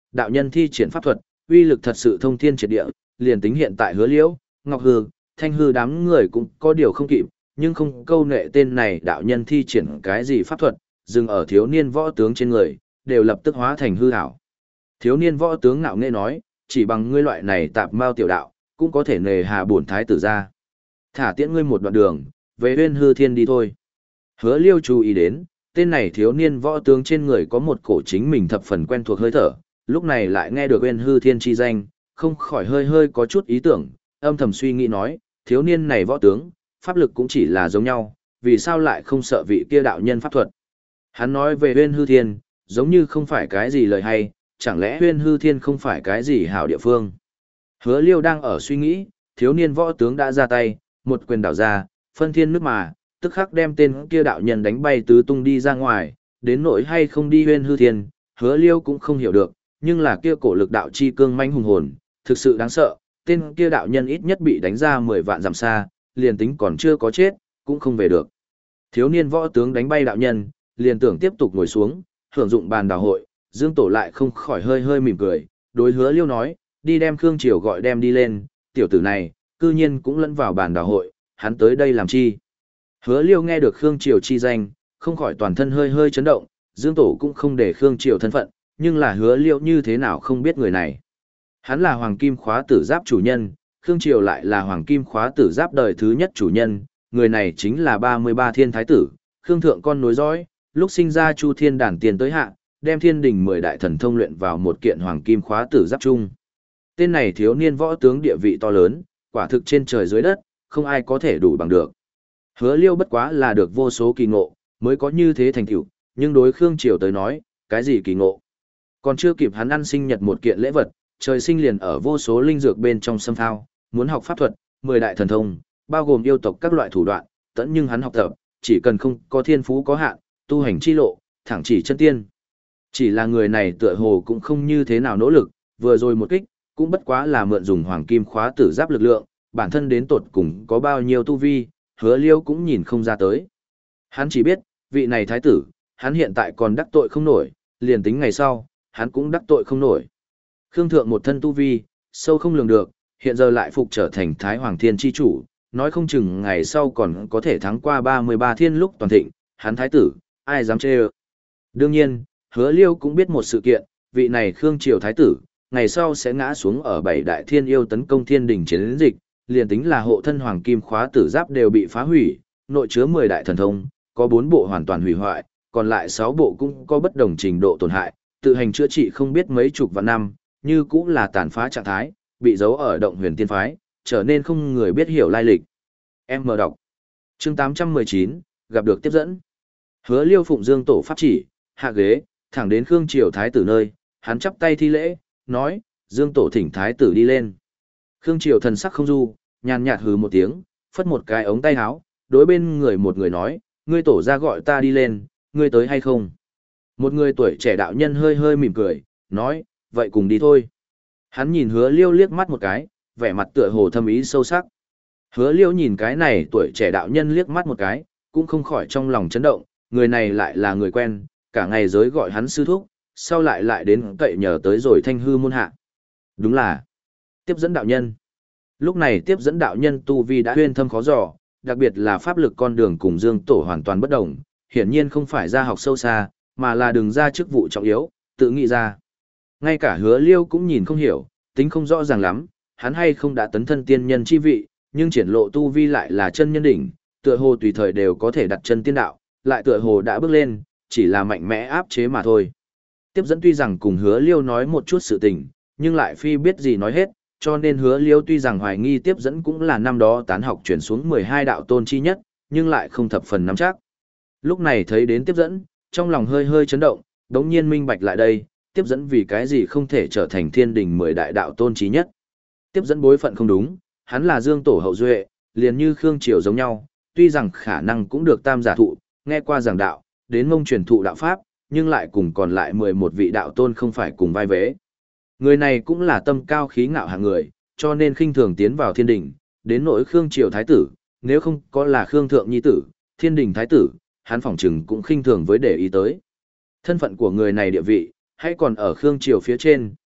đạo nhân thi triển pháp thuật, uy lực thật sự thông thiên triệt địa, liền tính hiện tại Hứa Liễu, Ngọc Hư, Thanh Hư đám người cũng có điều không kịp, nhưng không câu nệ tên này đạo nhân thi triển cái gì pháp thuật, dừng ở thiếu niên võ tướng trên người, đều lập tức hóa thành hư ảo. Thiếu niên võ tướng nạo nghệ nói, chỉ bằng ngươi loại này tạp mao tiểu đạo, cũng có thể nề hà bổn thái tử ra. Thả tiễn ngươi một đoạn đường, về Uyên Hư Thiên đi thôi. Hứa Liêu chú ý đến, tên này thiếu niên võ tướng trên người có một cổ chính mình thập phần quen thuộc hơi thở, lúc này lại nghe được Uyên Hư Thiên chi danh, không khỏi hơi hơi có chút ý tưởng, âm thầm suy nghĩ nói, thiếu niên này võ tướng, pháp lực cũng chỉ là giống nhau, vì sao lại không sợ vị kia đạo nhân pháp thuật. Hắn nói về Uyên Hư Thiên, giống như không phải cái gì lời hay, chẳng lẽ Uyên Hư Thiên không phải cái gì hảo địa phương. Hứa Liêu đang ở suy nghĩ, thiếu niên võ tướng đã ra tay, một quyền đảo ra, phân thiên nước mà, tức khắc đem tên kia đạo nhân đánh bay tứ tung đi ra ngoài, đến nỗi hay không đi Uyên Hư Thiên, Hứa Liêu cũng không hiểu được, nhưng là kia cổ lực đạo chi cương manh hùng hồn, thực sự đáng sợ, tên kia đạo nhân ít nhất bị đánh ra mười vạn dặm xa, liền tính còn chưa có chết, cũng không về được. Thiếu niên võ tướng đánh bay đạo nhân, liền tưởng tiếp tục ngồi xuống, hưởng dụng bàn đào hội, Dương Tổ lại không khỏi hơi hơi mỉm cười, đối Hứa Liêu nói, đi đem Khương Triều gọi đem đi lên, tiểu tử này, cư nhiên cũng lẫn vào bàn đào hội, hắn tới đây làm chi. Hứa Liêu nghe được Khương Triều chi danh, không khỏi toàn thân hơi hơi chấn động, Dương Tổ cũng không để Khương Triều thân phận, nhưng là Hứa Liêu như thế nào không biết người này. Hắn là Hoàng Kim Khóa Tử Giáp chủ nhân, Khương Triều lại là Hoàng Kim Khóa Tử Giáp đời thứ nhất chủ nhân, người này chính là ba mươi ba thiên thái tử, Khương Thượng con nối dõi, lúc sinh ra Chu Thiên đản tiền tới hạ, đem thiên đình mười đại thần thông luyện vào một kiện Hoàng Kim Khóa Tử Giáp chung. Tên này thiếu niên võ tướng địa vị to lớn, quả thực trên trời dưới đất, không ai có thể đủ bằng được. Hứa Liêu bất quá là được vô số kỳ ngộ, mới có như thế thành tựu, nhưng đối Khương Triều tới nói, cái gì kỳ ngộ? Còn chưa kịp hắn ăn sinh nhật một kiện lễ vật, trời sinh liền ở vô số linh dược bên trong xâm thao, muốn học pháp thuật, mười đại thần thông, bao gồm yêu tộc các loại thủ đoạn, tẫn nhưng hắn học tập, chỉ cần không có thiên phú có hạn, tu hành chi lộ, thẳng chỉ chân tiên. Chỉ là người này tựa hồ cũng không như thế nào nỗ lực, vừa rồi một kích, cũng bất quá là mượn dùng Hoàng Kim Khóa Tử Giáp lực lượng, bản thân đến tột cùng có bao nhiêu tu vi, Hứa Liêu cũng nhìn không ra tới. Hắn chỉ biết, vị này thái tử, hắn hiện tại còn đắc tội không nổi, liền tính ngày sau, hắn cũng đắc tội không nổi. Khương Thượng một thân tu vi, sâu không lường được, hiện giờ lại phục trở thành Thái Hoàng Thiên chi chủ, nói không chừng ngày sau còn có thể thắng qua ba mươi ba thiên lúc toàn thịnh, hắn thái tử, ai dám chê ơ. Đương nhiên, Hứa Liêu cũng biết một sự kiện, vị này Khương Triều thái tử, ngày sau sẽ ngã xuống ở bảy đại thiên yêu tấn công thiên đỉnh chiến dịch, liền tính là hộ thân Hoàng Kim Khóa Tử Giáp đều bị phá hủy, nội chứa mười đại thần thông, có bốn bộ hoàn toàn hủy hoại, còn lại sáu bộ cũng có bất đồng trình độ tổn hại, tự hành chữa trị không biết mấy chục vạn năm, như cũng là tàn phá trạng thái, bị giấu ở động huyền tiên phái, trở nên không người biết hiểu lai lịch. Em mở đọc. Chương tám trăm mười chín, gặp được tiếp dẫn. Hứa Liêu phụng Dương Tổ pháp chỉ, hạ ghế, thẳng đến Khương Triều thái tử nơi, hắn chắp tay thi lễ, nói, Dương Tổ thỉnh thái tử đi lên. Khương Triều thần sắc không du, nhàn nhạt hừ một tiếng, phất một cái ống tay áo, đối bên người một người nói, ngươi tổ ra gọi ta đi lên, ngươi tới hay không? Một người tuổi trẻ đạo nhân hơi hơi mỉm cười, nói, vậy cùng đi thôi. Hắn nhìn Hứa Liêu liếc mắt một cái, vẻ mặt tựa hồ thâm ý sâu sắc. Hứa Liêu nhìn cái này tuổi trẻ đạo nhân liếc mắt một cái, cũng không khỏi trong lòng chấn động, người này lại là người quen, cả ngày giới gọi hắn sư thúc, sau lại lại đến cậy nhờ tới rồi Thanh Hư môn hạ. Đúng là tiếp dẫn đạo nhân. Lúc này tiếp dẫn đạo nhân tu vi đã huyên thâm khó dò, đặc biệt là pháp lực con đường cùng Dương Tổ hoàn toàn bất đồng, hiển nhiên không phải ra học sâu xa, mà là đường ra chức vụ trọng yếu, tự nghĩ ra. Ngay cả Hứa Liêu cũng nhìn không hiểu, tính không rõ ràng lắm, hắn hay không đã tấn thân tiên nhân chi vị, nhưng triển lộ tu vi lại là chân nhân đỉnh, tựa hồ tùy thời đều có thể đặt chân tiên đạo, lại tựa hồ đã bước lên, chỉ là mạnh mẽ áp chế mà thôi. Tiếp dẫn tuy rằng cùng Hứa Liêu nói một chút sự tình, nhưng lại phi biết gì nói hết, cho nên Hứa Liêu tuy rằng hoài nghi tiếp dẫn cũng là năm đó tán học chuyển xuống mười hai đạo tôn chi nhất, nhưng lại không thập phần nắm chắc. Lúc này thấy đến tiếp dẫn, trong lòng hơi hơi chấn động, đống nhiên minh bạch lại đây, tiếp dẫn vì cái gì không thể trở thành thiên đình mười đại đạo tôn trí nhất. Tiếp dẫn bối phận không đúng, hắn là Dương Tổ hậu duệ, liền như Khương Triều giống nhau, tuy rằng khả năng cũng được tam giả thụ, nghe qua giảng đạo, đến mông truyền thụ đạo pháp, nhưng lại cùng còn lại mười một vị đạo tôn không phải cùng vai vế. Người này cũng là tâm cao khí ngạo hạng người, cho nên khinh thường tiến vào thiên đình, đến nỗi Khương Triều thái tử, nếu không có là Khương Thượng nhi tử, thiên đình thái tử, hắn phỏng chừng cũng khinh thường với để ý tới. Thân phận của người này địa vị, hay còn ở Khương Triều phía trên,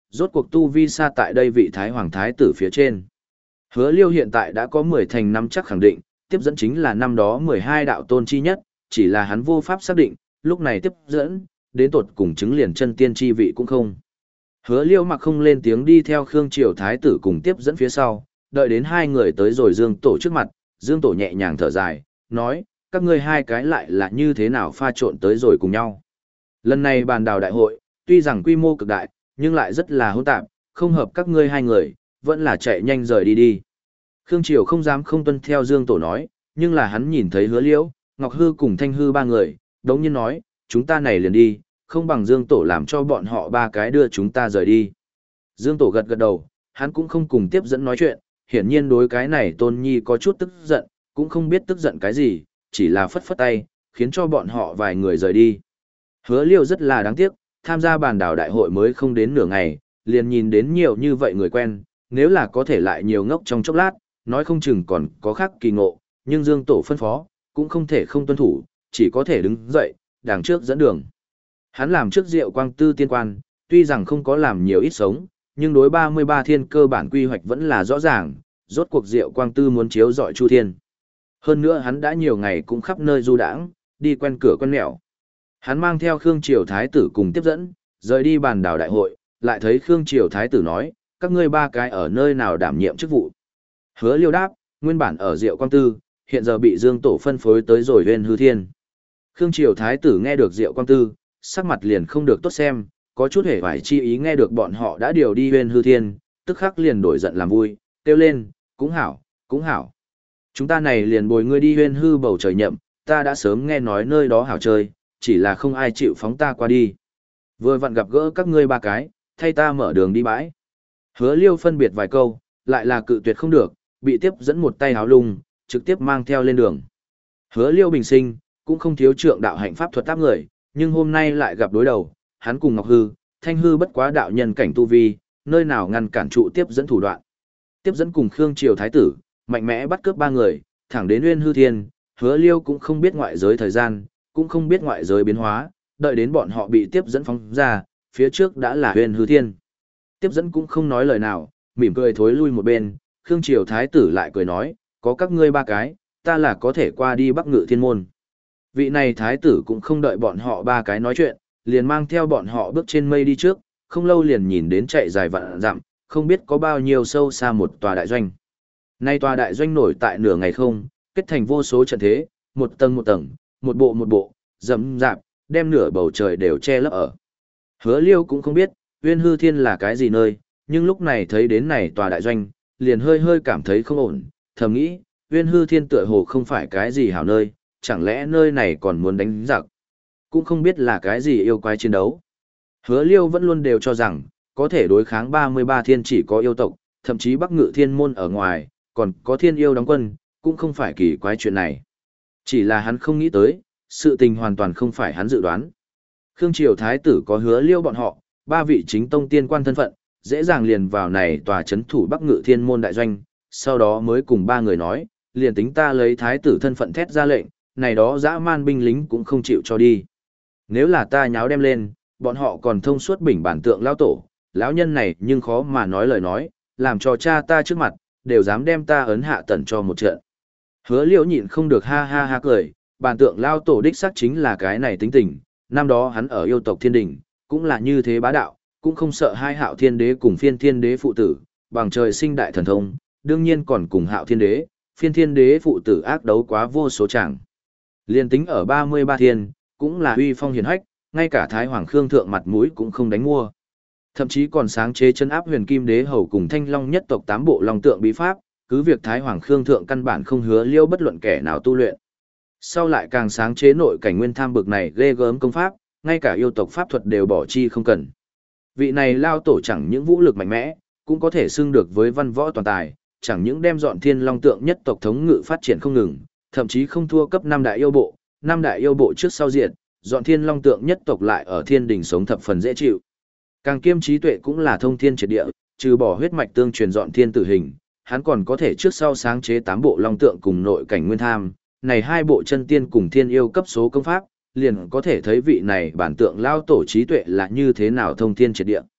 rốt cuộc tu vi xa tại đây vị Thái Hoàng Thái tử phía trên. Hứa Liêu hiện tại đã có mười thành năm chắc khẳng định, tiếp dẫn chính là năm đó mười hai đạo tôn chi nhất, chỉ là hắn vô pháp xác định, lúc này tiếp dẫn, đến tột cùng chứng liền chân tiên chi vị cũng không. Hứa Liêu mặc không lên tiếng đi theo Khương Triều Thái tử cùng tiếp dẫn phía sau, đợi đến hai người tới rồi Dương Tổ trước mặt, Dương Tổ nhẹ nhàng thở dài, nói, các ngươi hai cái lại là như thế nào pha trộn tới rồi cùng nhau. Lần này bàn đào đại hội, tuy rằng quy mô cực đại, nhưng lại rất là hỗn tạp, không hợp các ngươi hai người, vẫn là chạy nhanh rời đi đi. Khương Triều không dám không tuân theo Dương Tổ nói, nhưng là hắn nhìn thấy Hứa Liễu, Ngọc Hư cùng Thanh Hư ba người, đống nhiên nói, chúng ta này liền đi, không bằng Dương Tổ làm cho bọn họ ba cái đưa chúng ta rời đi. Dương Tổ gật gật đầu, hắn cũng không cùng tiếp dẫn nói chuyện, hiển nhiên đối cái này Tôn Nhi có chút tức giận, cũng không biết tức giận cái gì, chỉ là phất phất tay, khiến cho bọn họ vài người rời đi. Hứa Liêu rất là đáng tiếc, tham gia bàn đảo đại hội mới không đến nửa ngày, liền nhìn đến nhiều như vậy người quen, nếu là có thể lại nhiều ngốc trong chốc lát, nói không chừng còn có khác kỳ ngộ, nhưng Dương Tổ phân phó, cũng không thể không tuân thủ, chỉ có thể đứng dậy, đằng trước dẫn đường. Hắn làm trước Diệu Quang Tư tiên quan, tuy rằng không có làm nhiều ít sống, nhưng đối ba mươi ba thiên cơ bản quy hoạch vẫn là rõ ràng, rốt cuộc Diệu Quang Tư muốn chiếu dọi Chu Thiên. Hơn nữa hắn đã nhiều ngày cũng khắp nơi du đãng, đi quen cửa quen mẹo. Hắn mang theo Khương Triều Thái tử cùng tiếp dẫn, rời đi bàn đảo đại hội, lại thấy Khương Triều Thái tử nói, các ngươi ba cái ở nơi nào đảm nhiệm chức vụ. Hứa Liêu đáp, nguyên bản ở Diệu Quang Tư, hiện giờ bị Dương Tổ phân phối tới rồi Huyên Hư Thiên. Khương Triều Thái tử nghe được Diệu Quang Tư, sắc mặt liền không được tốt xem, có chút hề phải chi ý nghe được bọn họ đã điều đi Huyên Hư Thiên, tức khắc liền đổi giận làm vui, kêu lên, cũng hảo, cũng hảo. Chúng ta này liền bồi ngươi đi Huyên Hư bầu trời nhậm, ta đã sớm nghe nói nơi đó hảo chơi, chỉ là không ai chịu phóng ta qua đi. Vừa vặn gặp gỡ các ngươi ba cái, thay ta mở đường đi bãi. Hứa Liêu phân biệt vài câu, lại là cự tuyệt không được, bị tiếp dẫn một tay háo lung, trực tiếp mang theo lên đường. Hứa Liêu bình sinh, cũng không thiếu trượng đạo hạnh pháp thuật tác người, nhưng hôm nay lại gặp đối đầu, hắn cùng Ngọc Hư, Thanh Hư bất quá đạo nhân cảnh tu vi, nơi nào ngăn cản trụ tiếp dẫn thủ đoạn. Tiếp dẫn cùng Khương Triều Thái tử, mạnh mẽ bắt cướp ba người, thẳng đến Uyên Hư Thiên, Hứa Liêu cũng không biết ngoại giới thời gian, cũng không biết ngoại giới biến hóa, đợi đến bọn họ bị tiếp dẫn phóng ra, phía trước đã là Uyên Hư Thiên. Tiếp dẫn cũng không nói lời nào, mỉm cười thối lui một bên, Khương Triều Thái tử lại cười nói, có các ngươi ba cái, ta là có thể qua đi Bắc Ngự Thiên môn. Vị này Thái tử cũng không đợi bọn họ ba cái nói chuyện, liền mang theo bọn họ bước trên mây đi trước, không lâu liền nhìn đến chạy dài vạn dặm, không biết có bao nhiêu sâu xa một tòa đại doanh. Nay tòa đại doanh nổi tại nửa ngày không, kết thành vô số trận thế, một tầng một tầng, một bộ một bộ, rậm rạp, đem nửa bầu trời đều che lấp ở. Hứa Liêu cũng không biết, Uyên Hư Thiên là cái gì nơi, nhưng lúc này thấy đến này tòa đại doanh, liền hơi hơi cảm thấy không ổn, thầm nghĩ, Uyên Hư Thiên tựa hồ không phải cái gì hảo nơi, chẳng lẽ nơi này còn muốn đánh giặc, cũng không biết là cái gì yêu quái chiến đấu. Hứa Liêu vẫn luôn đều cho rằng, có thể đối kháng ba mươi ba thiên chỉ có yêu tộc, thậm chí Bắc Ngự Thiên môn ở ngoài, còn có thiên yêu đóng quân, cũng không phải kỳ quái chuyện này. Chỉ là hắn không nghĩ tới, sự tình hoàn toàn không phải hắn dự đoán. Khương Triều Thái tử có Hứa Liêu bọn họ, ba vị chính tông tiên quan thân phận, dễ dàng liền vào này tòa chấn thủ Bắc Ngự Thiên môn đại doanh, sau đó mới cùng ba người nói, liền tính ta lấy thái tử thân phận thét ra lệnh, này đó dã man binh lính cũng không chịu cho đi. Nếu là ta nháo đem lên, bọn họ còn thông suốt bình bản tượng lao tổ, lão nhân này nhưng khó mà nói lời nói, làm cho cha ta trước mặt, đều dám đem ta ấn hạ tần cho một trận. Hứa Liễu nhịn không được ha ha ha cười, bản tượng lao tổ đích xác chính là cái này tính tình, năm đó hắn ở yêu tộc thiên đình, cũng là như thế bá đạo, cũng không sợ hai hạo thiên đế cùng phiên thiên đế phụ tử, bằng trời sinh đại thần thông, đương nhiên còn cùng hạo thiên đế, phiên thiên đế phụ tử ác đấu quá vô số chẳng. Liên tính ở ba mươi ba thiên, cũng là uy phong hiền hách, ngay cả Thái Hoàng Khương Thượng mặt mũi cũng không đánh mua. Thậm chí còn sáng chế chân áp huyền kim đế hầu cùng thanh long nhất tộc tám bộ long tượng bí pháp, cứ việc Thái Hoàng Khương Thượng căn bản không hứa Liêu bất luận kẻ nào tu luyện. Sau lại càng sáng chế nội cảnh nguyên tham bực này ghê gớm công pháp, ngay cả yêu tộc pháp thuật đều bỏ chi không cần. Vị này lao tổ chẳng những vũ lực mạnh mẽ, cũng có thể xưng được với văn võ toàn tài, chẳng những đem dọn thiên long tượng nhất tộc thống ngự phát triển không ngừng, thậm chí không thua cấp năm đại yêu bộ, năm đại yêu bộ trước sau diệt, dọn thiên long tượng nhất tộc lại ở thiên đình sống thập phần dễ chịu. Càng kiêm trí tuệ cũng là thông thiên triệt địa, trừ bỏ huyết mạch tương truyền dọn thiên tử hình, hắn còn có thể trước sau sáng chế tám bộ long tượng cùng nội cảnh nguyên tham, này hai bộ chân tiên cùng thiên yêu cấp số công pháp, liền có thể thấy vị này bản tượng lao tổ trí tuệ là như thế nào thông thiên triệt địa.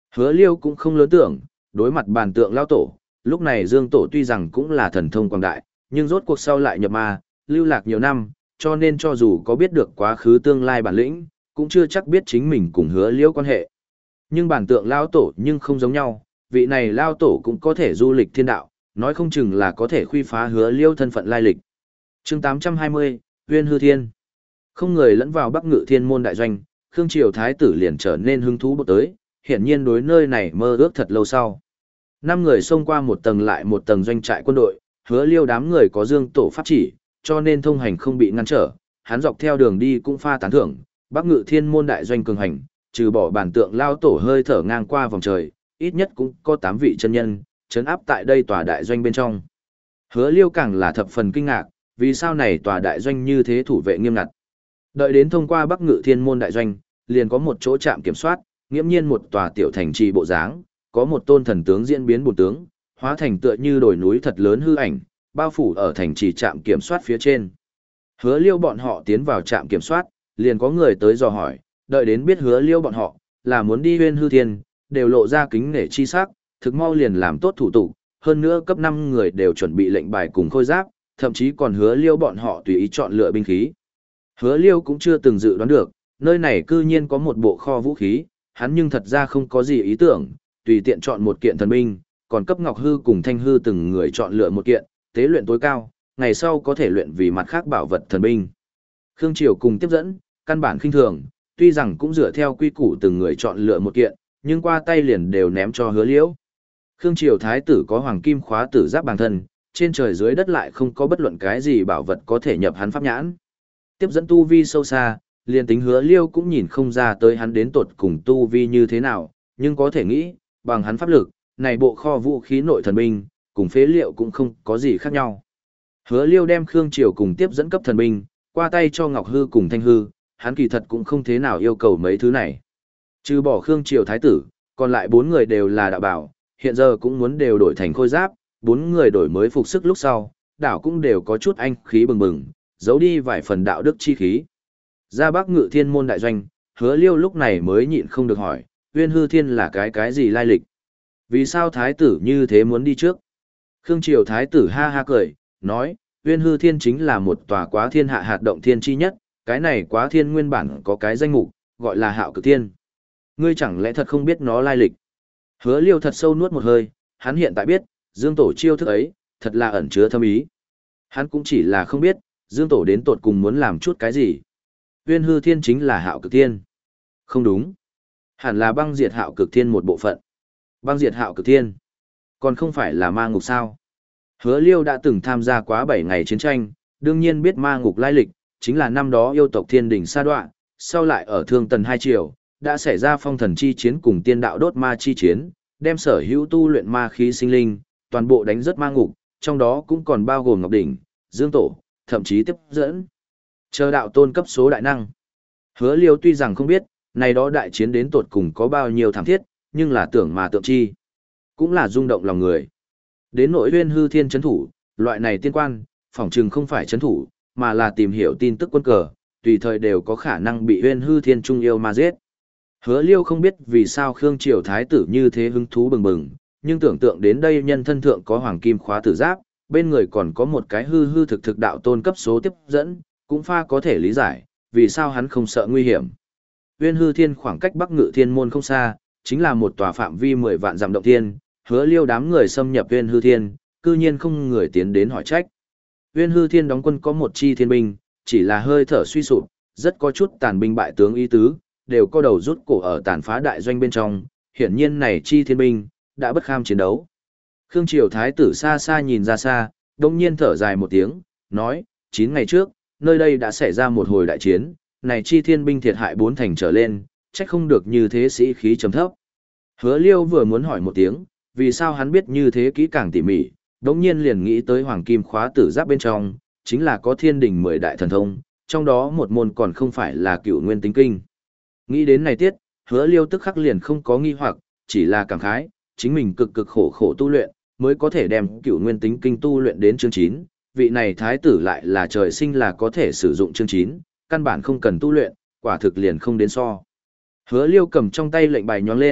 Hứa Liêu cũng không lớn tưởng, đối mặt bàn tượng lao tổ, lúc này Dương Tổ tuy rằng cũng là thần thông quảng đại, nhưng rốt cuộc sau lại nhập ma, lưu lạc nhiều năm, cho nên cho dù có biết được quá khứ tương lai bản lĩnh, cũng chưa chắc biết chính mình cùng Hứa Liêu quan hệ. Nhưng bản tượng lao tổ nhưng không giống nhau, vị này lao tổ cũng có thể du lịch thiên đạo, nói không chừng là có thể khuy phá Hứa Liêu thân phận lai lịch. Chương tám trăm hai mươi, Uyên Hư Thiên. Không người lẫn vào Bắc Ngự Thiên môn đại doanh, Khương Triều Thái tử liền trở nên hứng thú bộ tới, hiển nhiên đối nơi này mơ ước thật lâu sau. Năm người xông qua một tầng lại một tầng doanh trại quân đội, Hứa Liêu đám người có Dương Tổ pháp chỉ, cho nên thông hành không bị ngăn trở, hắn dọc theo đường đi cũng pha tán thưởng, Bắc Ngự Thiên môn đại doanh cường hành, trừ bỏ bản tượng lao tổ hơi thở ngang qua vòng trời, ít nhất cũng có tám vị chân nhân, trấn áp tại đây tòa đại doanh bên trong. Hứa Liêu càng là thập phần kinh ngạc, vì sao này tòa đại doanh như thế thủ vệ nghiêm ngặt. Đợi đến thông qua Bắc Ngự Thiên môn đại doanh, liền có một chỗ trạm kiểm soát, nghiễm nhiên một tòa tiểu thành trì bộ dáng, có một tôn thần tướng diễn biến bổn tướng, hóa thành tựa như đồi núi thật lớn hư ảnh, bao phủ ở thành trì trạm kiểm soát phía trên. Hứa Liêu bọn họ tiến vào trạm kiểm soát, liền có người tới dò hỏi, đợi đến biết Hứa Liêu bọn họ là muốn đi Uyên Hư Thiên, đều lộ ra kính nể chi sắc, thực mau liền làm tốt thủ tục, hơn nữa cấp năm người đều chuẩn bị lệnh bài cùng khôi giáp, thậm chí còn Hứa Liêu bọn họ tùy ý chọn lựa binh khí. Hứa Liêu cũng chưa từng dự đoán được, nơi này cư nhiên có một bộ kho vũ khí, hắn nhưng thật ra không có gì ý tưởng, tùy tiện chọn một kiện thần binh, còn cấp Ngọc Hư cùng Thanh Hư từng người chọn lựa một kiện, tế luyện tối cao, ngày sau có thể luyện vì mặt khác bảo vật thần binh. Khương Triều cùng tiếp dẫn, căn bản khinh thường, tuy rằng cũng dựa theo quy củ từng người chọn lựa một kiện, nhưng qua tay liền đều ném cho Hứa Liễu. Khương Triều thái tử có hoàng kim khóa tử giáp bằng thân, trên trời dưới đất lại không có bất luận cái gì bảo vật có thể nhập hắn pháp nhãn. Tiếp dẫn tu vi sâu xa, liền tính Hứa Liêu cũng nhìn không ra tới hắn đến tột cùng tu vi như thế nào, nhưng có thể nghĩ, bằng hắn pháp lực, này bộ kho vũ khí nội thần binh, cùng phế liệu cũng không có gì khác nhau. Hứa Liêu đem Khương Triều cùng tiếp dẫn cấp thần binh, qua tay cho Ngọc Hư cùng Thanh Hư, hắn kỳ thật cũng không thế nào yêu cầu mấy thứ này. Trừ bỏ Khương Triều thái tử, còn lại bốn người đều là đạo bảo, hiện giờ cũng muốn đều đổi thành khôi giáp, bốn người đổi mới phục sức lúc sau, đảo cũng đều có chút anh khí bừng bừng, giấu đi vài phần đạo đức chi khí. Ra Bắc Ngự Thiên môn đại doanh, Hứa Liêu lúc này mới nhịn không được hỏi, Uyên Hư Thiên là cái cái gì lai lịch? Vì sao thái tử như thế muốn đi trước? Khương Triều thái tử ha ha cười, nói, Uyên Hư Thiên chính là một tòa quá thiên hạ hạt động thiên chi nhất, cái này quá thiên nguyên bản có cái danh mục, gọi là Hạo Cực Thiên. Ngươi chẳng lẽ thật không biết nó lai lịch? Hứa Liêu thật sâu nuốt một hơi, hắn hiện tại biết, Dương Tổ chiêu thức ấy, thật là ẩn chứa thâm ý. Hắn cũng chỉ là không biết, Dương Tổ đến tột cùng muốn làm chút cái gì. Uyên Hư Thiên chính là Hạo Cực Thiên. Không đúng. Hẳn là băng diệt Hạo Cực Thiên một bộ phận. Băng diệt Hạo Cực Thiên. Còn không phải là ma ngục sao? Hứa Liêu đã từng tham gia quá bảy ngày chiến tranh, đương nhiên biết ma ngục lai lịch, chính là năm đó yêu tộc thiên đỉnh sa đoạn, sau lại ở Thương Tần hai triều, đã xảy ra phong thần chi chiến cùng tiên đạo đốt ma chi chiến, đem sở hữu tu luyện ma khí sinh linh, toàn bộ đánh rất ma ngục, trong đó cũng còn bao gồm Ngọc Đỉnh, Dương Tổ, thậm chí tiếp dẫn. Chờ đạo tôn cấp số đại năng. Hứa Liêu tuy rằng không biết, này đó đại chiến đến tột cùng có bao nhiêu thảm thiết, nhưng là tưởng mà tượng chi. Cũng là rung động lòng người. Đến nỗi Uyên Hư Thiên chấn thủ, loại này tiên quan, phỏng chừng không phải chấn thủ, mà là tìm hiểu tin tức quân cờ, tùy thời đều có khả năng bị Uyên Hư Thiên trung yêu ma giết. Hứa Liêu không biết vì sao Khương Triều thái tử như thế hứng thú bừng bừng, nhưng tưởng tượng đến đây nhân thân thượng có hoàng kim khóa tử giáp, bên người còn có một cái hư hư thực thực đạo tôn cấp số tiếp dẫn, cũng pha có thể lý giải, vì sao hắn không sợ nguy hiểm. Uyên Hư Thiên khoảng cách Bắc Ngự Thiên môn không xa, chính là một tòa phạm vi mười vạn dặm động thiên, Hứa Liêu đám người xâm nhập Uyên Hư Thiên, cư nhiên không người tiến đến hỏi trách. Uyên Hư Thiên đóng quân có một chi thiên binh, chỉ là hơi thở suy sụp, rất có chút tàn binh bại tướng ý tứ, đều có đầu rút cổ ở tàn phá đại doanh bên trong, hiển nhiên này chi thiên binh đã bất kham chiến đấu. Khương Triều thái tử xa xa nhìn ra xa, đông nhiên thở dài một tiếng, nói, chín ngày trước, nơi đây đã xảy ra một hồi đại chiến, này chi thiên binh thiệt hại bốn thành trở lên, trách không được như thế sĩ khí trầm thấp. Hứa Liêu vừa muốn hỏi một tiếng, vì sao hắn biết như thế kỹ càng tỉ mỉ, đống nhiên liền nghĩ tới hoàng kim khóa tử giáp bên trong, chính là có thiên đình mười đại thần thông, trong đó một môn còn không phải là cửu nguyên tính kinh. Nghĩ đến này tiết, Hứa Liêu tức khắc liền không có nghi hoặc, chỉ là cảm khái, chính mình cực cực khổ khổ tu luyện, mới có thể đem cửu nguyên tính kinh tu luyện đến chương chín, vị này thái tử lại là trời sinh là có thể sử dụng chương chín, căn bản không cần tu luyện, quả thực liền không đến so. Hứa Liêu cầm trong tay lệnh bài nhón lên,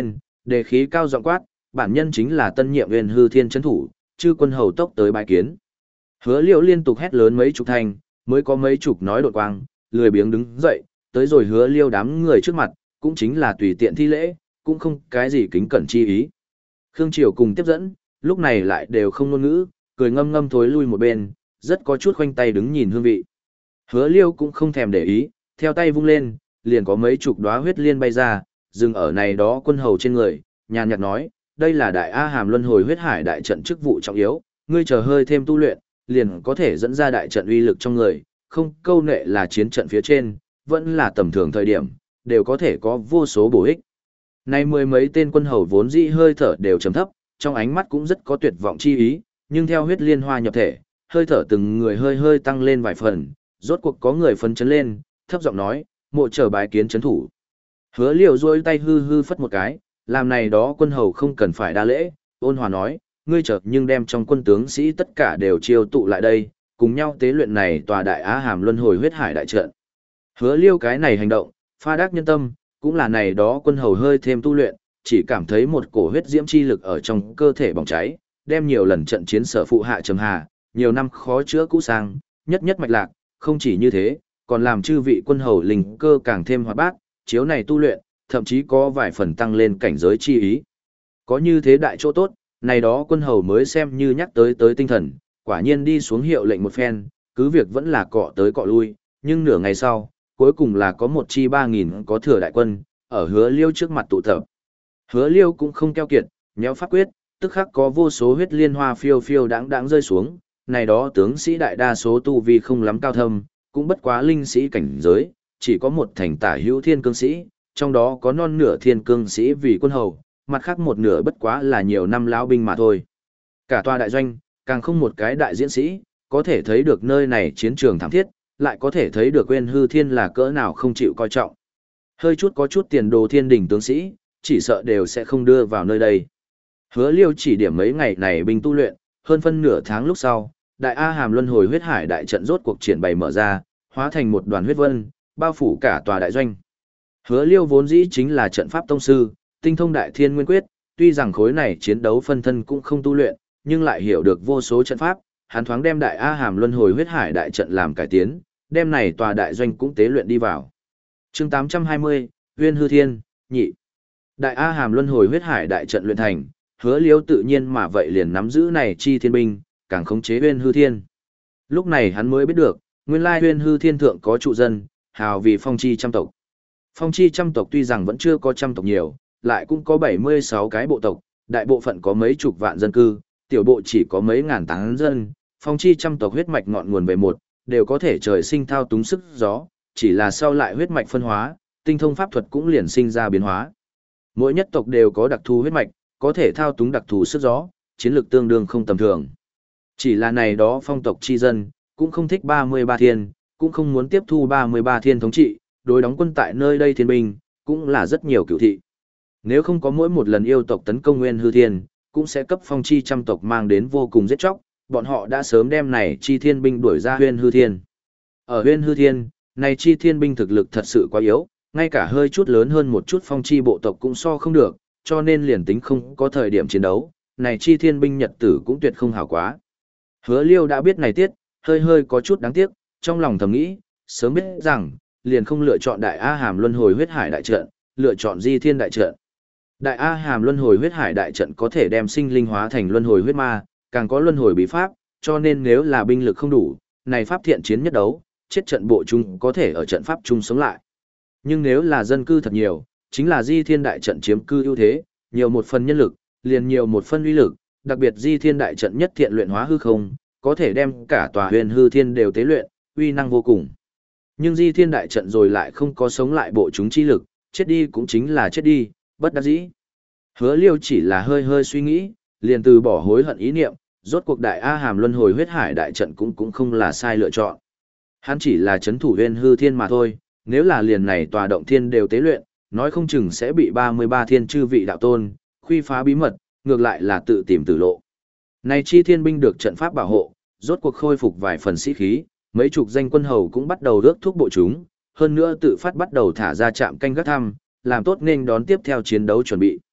Đề khí cao giọng quát, bản nhân chính là tân nhiệm Huyền Hư Thiên trấn thủ, chư quân hầu tốc tới bái kiến. Hứa Liêu liên tục hét lớn mấy chục thanh, mới có mấy chục nói đột quang, lười biếng đứng dậy, tới rồi Hứa Liêu đám người trước mặt, cũng chính là tùy tiện thi lễ, cũng không cái gì kính cẩn chi ý. Khương Triều cùng tiếp dẫn, lúc này lại đều không ngôn ngữ, cười ngâm ngâm thối lui một bên, rất có chút khoanh tay đứng nhìn hương vị. Hứa Liêu cũng không thèm để ý, theo tay vung lên, liền có mấy chục đóa huyết liên bay ra, dừng ở này đó quân hầu trên người, nhàn nhạt nói, đây là đại A Hàm Luân Hồi huyết hải đại trận chức vụ trọng yếu, ngươi chờ hơi thêm tu luyện, liền có thể dẫn ra đại trận uy lực trong người, không câu nệ là chiến trận phía trên, vẫn là tầm thường thời điểm, đều có thể có vô số bổ ích. Nay mười mấy tên quân hầu vốn dĩ hơi thở đều trầm thấp, trong ánh mắt cũng rất có tuyệt vọng chi ý, nhưng theo huyết liên hoa nhập thể, hơi thở từng người hơi hơi tăng lên vài phần, rốt cuộc có người phấn chấn lên, thấp giọng nói, mộ trở bái kiến chấn thủ. Hứa Liêu rôi tay hư hư phất một cái, làm này đó quân hầu không cần phải đa lễ, ôn hòa nói, ngươi chợt nhưng đem trong quân tướng sĩ tất cả đều chiêu tụ lại đây, cùng nhau tế luyện này tòa đại Á Hàm Luân Hồi huyết hải đại trận. Hứa Liêu cái này hành động, pha đắc nhân tâm, cũng là này đó quân hầu hơi thêm tu luyện, chỉ cảm thấy một cổ huyết diễm chi lực ở trong cơ thể bỏng cháy, đem nhiều lần trận chiến sở phụ hạ trầm hà, nhiều năm khó chữa cũ sang, nhất nhất mạch lạc, không chỉ như thế, còn làm chư vị quân hầu linh cơ càng thêm hoạt bát, chiếu này tu luyện, thậm chí có vài phần tăng lên cảnh giới chi ý. Có như thế đại chỗ tốt, này đó quân hầu mới xem như nhắc tới tới tinh thần, quả nhiên đi xuống hiệu lệnh một phen, cứ việc vẫn là cọ tới cọ lui, nhưng nửa ngày sau, cuối cùng là có một chi ba nghìn có thừa đại quân, ở Hứa Liêu trước mặt tụ tập. Hứa Liêu cũng không keo kiệt, nhéo pháp quyết, tức khắc có vô số huyết liên hoa phiêu phiêu đáng đáng rơi xuống, này đó tướng sĩ đại đa số tu vi không lắm cao thâm, cũng bất quá linh sĩ cảnh giới, chỉ có một thành tả hữu thiên cương sĩ, trong đó có non nửa thiên cương sĩ vì quân hầu, mặt khác một nửa bất quá là nhiều năm lão binh mà thôi. Cả tòa đại doanh, càng không một cái đại diễn sĩ, có thể thấy được nơi này chiến trường thảm thiết, lại có thể thấy được Uyên Hư Thiên là cỡ nào không chịu coi trọng. Hơi chút có chút tiền đồ thiên đình tướng sĩ, chỉ sợ đều sẽ không đưa vào nơi đây. Hứa Liêu chỉ điểm mấy ngày này binh tu luyện, hơn phân nửa tháng lúc sau, đại A Hàm Luân Hồi huyết hải đại trận rốt cuộc triển bày mở ra, hóa thành một đoàn huyết vân, bao phủ cả tòa đại doanh. Hứa Liêu vốn dĩ chính là trận pháp tông sư, tinh thông đại thiên nguyên quyết, tuy rằng khối này chiến đấu phân thân cũng không tu luyện, nhưng lại hiểu được vô số trận pháp, hắn thoáng đem đại A Hàm Luân Hồi huyết hải đại trận làm cải tiến, đem này tòa đại doanh cũng tế luyện đi vào. Chương tám trăm hai mươi, Uyên Hư Thiên, nhị. Đại A Hàm Luân Hồi huyết hải đại trận luyện thành, Hứa Liêu tự nhiên mà vậy liền nắm giữ này chi thiên binh, càng khống chế Uyên Hư Thiên. Lúc này hắn mới biết được, nguyên lai Uyên Hư Thiên thượng có trụ dân, hào vì phong chi trăm tộc. Phong chi trăm tộc tuy rằng vẫn chưa có trăm tộc nhiều, lại cũng có bảy mươi sáu cái bộ tộc, đại bộ phận có mấy chục vạn dân cư, tiểu bộ chỉ có mấy ngàn tán dân, phong chi trăm tộc huyết mạch ngọn nguồn về một, đều có thể trời sinh thao túng sức gió, chỉ là sau lại huyết mạch phân hóa, tinh thông pháp thuật cũng liền sinh ra biến hóa. Mỗi nhất tộc đều có đặc thù huyết mạch, có thể thao túng đặc thù sức gió, chiến lược tương đương không tầm thường. Chỉ là này đó phong tộc chi dân, cũng không thích ba mươi ba thiên, cũng không muốn tiếp thu ba mươi ba thiên thống trị, đối đóng quân tại nơi đây thiên binh, cũng là rất nhiều cựu thị. Nếu không có mỗi một lần yêu tộc tấn công Nguyên Hư Thiên, cũng sẽ cấp phong chi trăm tộc mang đến vô cùng giết chóc, bọn họ đã sớm đem này chi thiên binh đuổi ra Nguyên Hư Thiên. Ở Nguyên Hư Thiên, này chi thiên binh thực lực thật sự quá yếu, ngay cả hơi chút lớn hơn một chút phong chi bộ tộc cũng so không được, cho nên liền tính không có thời điểm chiến đấu, này chi thiên binh nhật tử cũng tuyệt không hảo quá. Hứa Liêu đã biết này tiết, hơi hơi có chút đáng tiếc, trong lòng thầm nghĩ, sớm biết rằng, liền không lựa chọn đại A Hàm Luân Hồi huyết hải đại trận, lựa chọn Di Thiên đại trận. Đại A Hàm Luân Hồi huyết hải đại trận có thể đem sinh linh hóa thành luân hồi huyết ma, càng có luân hồi bí pháp, cho nên nếu là binh lực không đủ, này pháp thiện chiến nhất đấu, chết trận bộ chung có thể ở trận pháp chung sống lại. Nhưng nếu là dân cư thật nhiều, chính là Di Thiên đại trận chiếm cư ưu thế, nhiều một phần nhân lực, liền nhiều một phần uy lực, đặc biệt Di Thiên đại trận nhất thiện luyện hóa hư không, có thể đem cả tòa Huyền Hư Thiên đều tế luyện, uy năng vô cùng. Nhưng Di Thiên đại trận rồi lại không có sống lại bộ chúng chi lực, chết đi cũng chính là chết đi, bất đắc dĩ. Hứa Liêu chỉ là hơi hơi suy nghĩ, liền từ bỏ hối hận ý niệm, rốt cuộc đại A Hàm Luân Hồi huyết hải đại trận cũng cũng không là sai lựa chọn. Hắn chỉ là chấn thủ Huyền Hư Thiên mà thôi, nếu là liền này tòa động thiên đều tế luyện, nói không chừng sẽ bị ba mươi ba thiên chư vị đạo tôn khuy phá bí mật, ngược lại là tự tìm tử lộ. Này chi thiên binh được trận pháp bảo hộ, rốt cuộc khôi phục vài phần sĩ khí, mấy chục danh quân hầu cũng bắt đầu rước thuốc bộ chúng, hơn nữa tự phát bắt đầu thả ra trạm canh gác thăm, làm tốt nên đón tiếp theo chiến đấu chuẩn bị.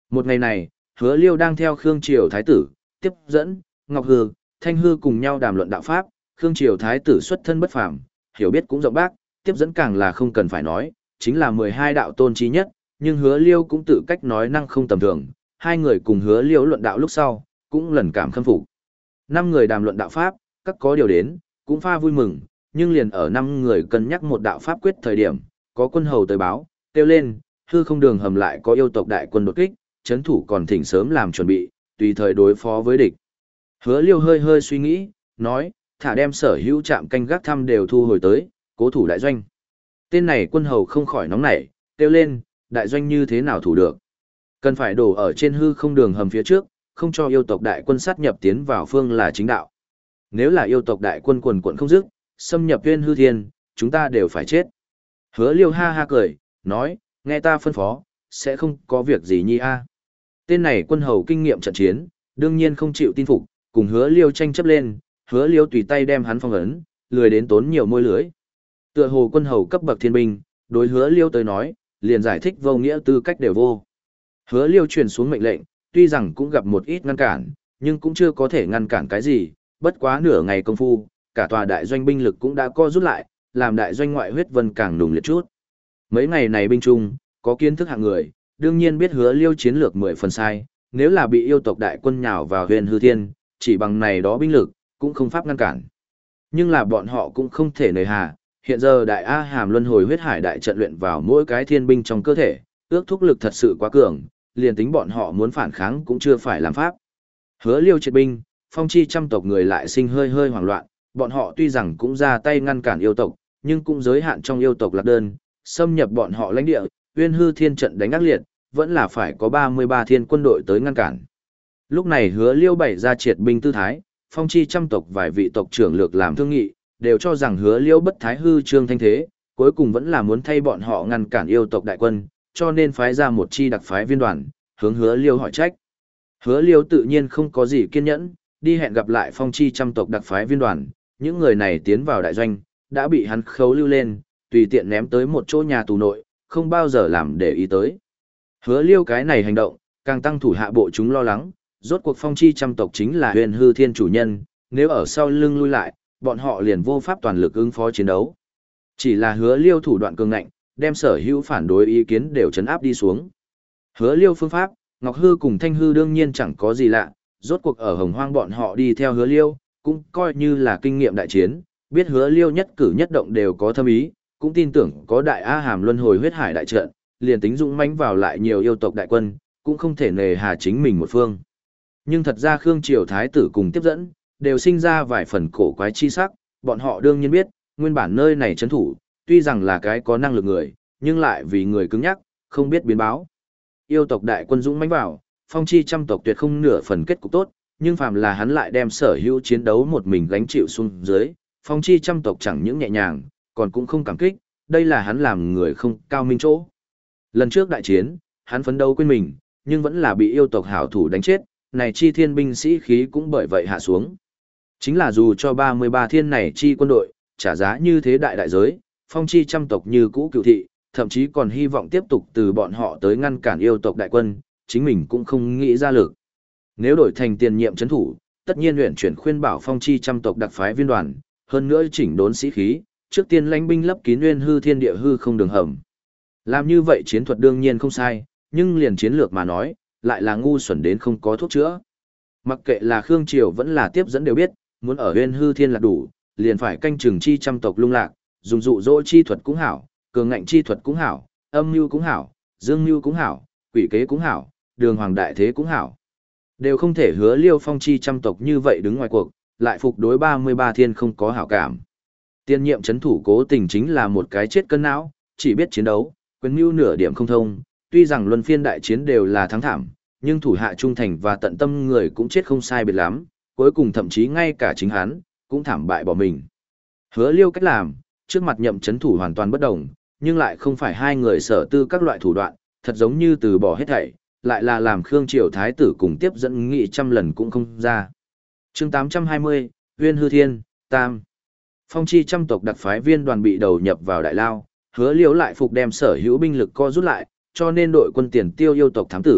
Một ngày này, Hứa Liêu đang theo Khương Triều Thái tử, tiếp dẫn, Ngọc Hư, Thanh Hư cùng nhau đàm luận đạo pháp, Khương Triều Thái tử xuất thân bất phàm, hiểu biết cũng rộng bác, tiếp dẫn càng là không cần phải nói, chính là mười hai đạo tôn trí nhất, nhưng Hứa Liêu cũng tự cách nói năng không tầm thường, hai người cùng Hứa Liêu luận đạo lúc sau, cũng lần cảm khâm phục. Năm người đàm luận đạo pháp, các có điều đến, cũng pha vui mừng, nhưng liền ở năm người cân nhắc một đạo pháp quyết thời điểm, có quân hầu tới báo, kêu lên, hư không đường hầm lại có yêu tộc đại quân đột kích, chấn thủ còn thỉnh sớm làm chuẩn bị, tùy thời đối phó với địch. Hứa Liêu hơi hơi suy nghĩ, nói, thả đem sở hữu trạm canh gác thăm đều thu hồi tới, cố thủ đại doanh. Tên này quân hầu không khỏi nóng nảy, kêu lên, đại doanh như thế nào thủ được. Cần phải đổ ở trên hư không đường hầm phía trước, không cho yêu tộc đại quân sát nhập tiến vào phương là chính đạo. Nếu là yêu tộc đại quân quần quận không dứt, xâm nhập viên hư thiên, chúng ta đều phải chết. Hứa Liêu ha ha cười, nói, nghe ta phân phó, sẽ không có việc gì nhi a. Tên này quân hầu kinh nghiệm trận chiến, đương nhiên không chịu tin phục, cùng Hứa Liêu tranh chấp lên, Hứa Liêu tùy tay đem hắn phong ấn, lười đến tốn nhiều môi lưới. Tựa hồ quân hầu cấp bậc thiên binh, đối Hứa Liêu tới nói, liền giải thích vô nghĩa tư cách đều vô. Hứa Liêu truyền xuống mệnh lệnh, tuy rằng cũng gặp một ít ngăn cản, nhưng cũng chưa có thể ngăn cản cái gì, bất quá nửa ngày công phu, cả tòa đại doanh binh lực cũng đã co rút lại, làm đại doanh ngoại huyết vân càng nùng liệt chút. Mấy ngày này binh trung, có kiến thức hạng người, đương nhiên biết Hứa Liêu chiến lược mười phần sai, nếu là bị yêu tộc đại quân nhào vào huyền hư thiên, chỉ bằng này đó binh lực, cũng không pháp ngăn cản. Nhưng là bọn họ cũng không thể nề hà, hiện giờ đại A Hàm luân hồi huyết hải đại trận luyện vào mỗi cái thiên binh trong cơ thể, ước thúc lực thật sự quá cường, liền tính bọn họ muốn phản kháng cũng chưa phải làm pháp. Hứa Liêu triệt binh, phong chi trăm tộc người lại sinh hơi hơi hoảng loạn, bọn họ tuy rằng cũng ra tay ngăn cản yêu tộc, nhưng cũng giới hạn trong yêu tộc lạc đơn, xâm nhập bọn họ lãnh địa, Uyên Hư Thiên trận đánh ác liệt, vẫn là phải có ba mươi ba thiên quân đội tới ngăn cản. Lúc này Hứa Liêu bày ra triệt binh tư thái, phong chi trăm tộc vài vị tộc trưởng lược làm thương nghị, đều cho rằng Hứa Liêu bất thái hư trương thanh thế, cuối cùng vẫn là muốn thay bọn họ ngăn cản yêu tộc đại quân, cho nên phái ra một chi đặc phái viên đoàn, hướng Hứa Liêu hỏi trách. Hứa Liêu tự nhiên không có gì kiên nhẫn, đi hẹn gặp lại phong chi trăm tộc đặc phái viên đoàn, những người này tiến vào đại doanh, đã bị hắn khấu lưu lên, tùy tiện ném tới một chỗ nhà tù nội, không bao giờ làm để ý tới. Hứa Liêu cái này hành động, càng tăng thủ hạ bộ chúng lo lắng, rốt cuộc phong chi trăm tộc chính là huyền hư thiên chủ nhân, nếu ở sau lưng lui lại, bọn họ liền vô pháp toàn lực ứng phó chiến đấu. Chỉ là Hứa Liêu thủ đoạn cường ngạnh, đem sở hữu phản đối ý kiến đều trấn áp đi xuống. Hứa Liêu phương pháp, Ngọc Hư cùng Thanh Hư đương nhiên chẳng có gì lạ, rốt cuộc ở Hồng Hoang bọn họ đi theo Hứa Liêu, cũng coi như là kinh nghiệm đại chiến, biết Hứa Liêu nhất cử nhất động đều có thâm ý, cũng tin tưởng có đại A Hàm luân hồi huyết hải đại trận, liền tính dũng mãnh vào lại nhiều yêu tộc đại quân, cũng không thể nề hà chính mình một phương. Nhưng thật ra Khương Triều Thái tử cùng tiếp dẫn, đều sinh ra vài phần cổ quái chi sắc, bọn họ đương nhiên biết, nguyên bản nơi này trấn thủ, tuy rằng là cái có năng lực người, nhưng lại vì người cứng nhắc, không biết biến báo. Yêu tộc đại quân dũng mãnh vào, phong chi trăm tộc tuyệt không nửa phần kết cục tốt, nhưng phàm là hắn lại đem sở hữu chiến đấu một mình gánh chịu xuống dưới, phong chi trăm tộc chẳng những nhẹ nhàng, còn cũng không cảm kích, đây là hắn làm người không cao minh chỗ. Lần trước đại chiến, hắn phấn đấu quên mình, nhưng vẫn là bị yêu tộc hảo thủ đánh chết, này chi thiên binh sĩ khí cũng bởi vậy hạ xuống. Chính là dù cho ba mươi ba thiên này chi quân đội, trả giá như thế đại đại giới, phong chi trăm tộc như cũ cựu thị, thậm chí còn hy vọng tiếp tục từ bọn họ tới ngăn cản yêu tộc đại quân, chính mình cũng không nghĩ ra lực. Nếu đổi thành tiền nhiệm chấn thủ, tất nhiên luyện chuyển khuyên bảo phong chi trăm tộc đặc phái viên đoàn, hơn nữa chỉnh đốn sĩ khí, trước tiên lãnh binh lấp kín nguyên hư thiên địa hư không đường hầm. Làm như vậy chiến thuật đương nhiên không sai, nhưng liền chiến lược mà nói, lại là ngu xuẩn đến không có thuốc chữa. Mặc kệ là Khương Triều vẫn là tiếp dẫn đều biết, muốn ở nguyên hư thiên là đủ, liền phải canh chừng chi trăm tộc lung lạc, dùng dụ dỗ chi thuật cũng hảo, cường ngạnh chi thuật cũng hảo, âm mưu cũng hảo, dương mưu cũng hảo, quỷ kế cũng hảo, đường hoàng đại thế cũng hảo. Đều không thể hứa Liêu phong chi trăm tộc như vậy đứng ngoài cuộc, lại phục đối ba mươi ba thiên không có hảo cảm. Tiên nhiệm chấn thủ cố tình chính là một cái chết cân não, chỉ biết chiến đấu, quyền mưu nửa điểm không thông, tuy rằng luân phiên đại chiến đều là thắng thảm, nhưng thủ hạ trung thành và tận tâm người cũng chết không sai biệt lắm, cuối cùng thậm chí ngay cả chính hắn, cũng thảm bại bỏ mình. Hứa Liêu cách làm, trước mặt nhậm chấn thủ hoàn toàn bất đồng, nhưng lại không phải hai người sở tư các loại thủ đoạn, thật giống như từ bỏ hết thảy, lại là làm Khương Triều Thái tử cùng tiếp dẫn nghị trăm lần cũng không ra. Chương tám trăm hai mươi, Uyên Hư Thiên, Tam. Phong chi trăm tộc đặc phái viên đoàn bị đầu nhập vào đại lao, Hứa Liêu lại phục đem sở hữu binh lực co rút lại, cho nên đội quân tiền tiêu yêu tộc thám tử,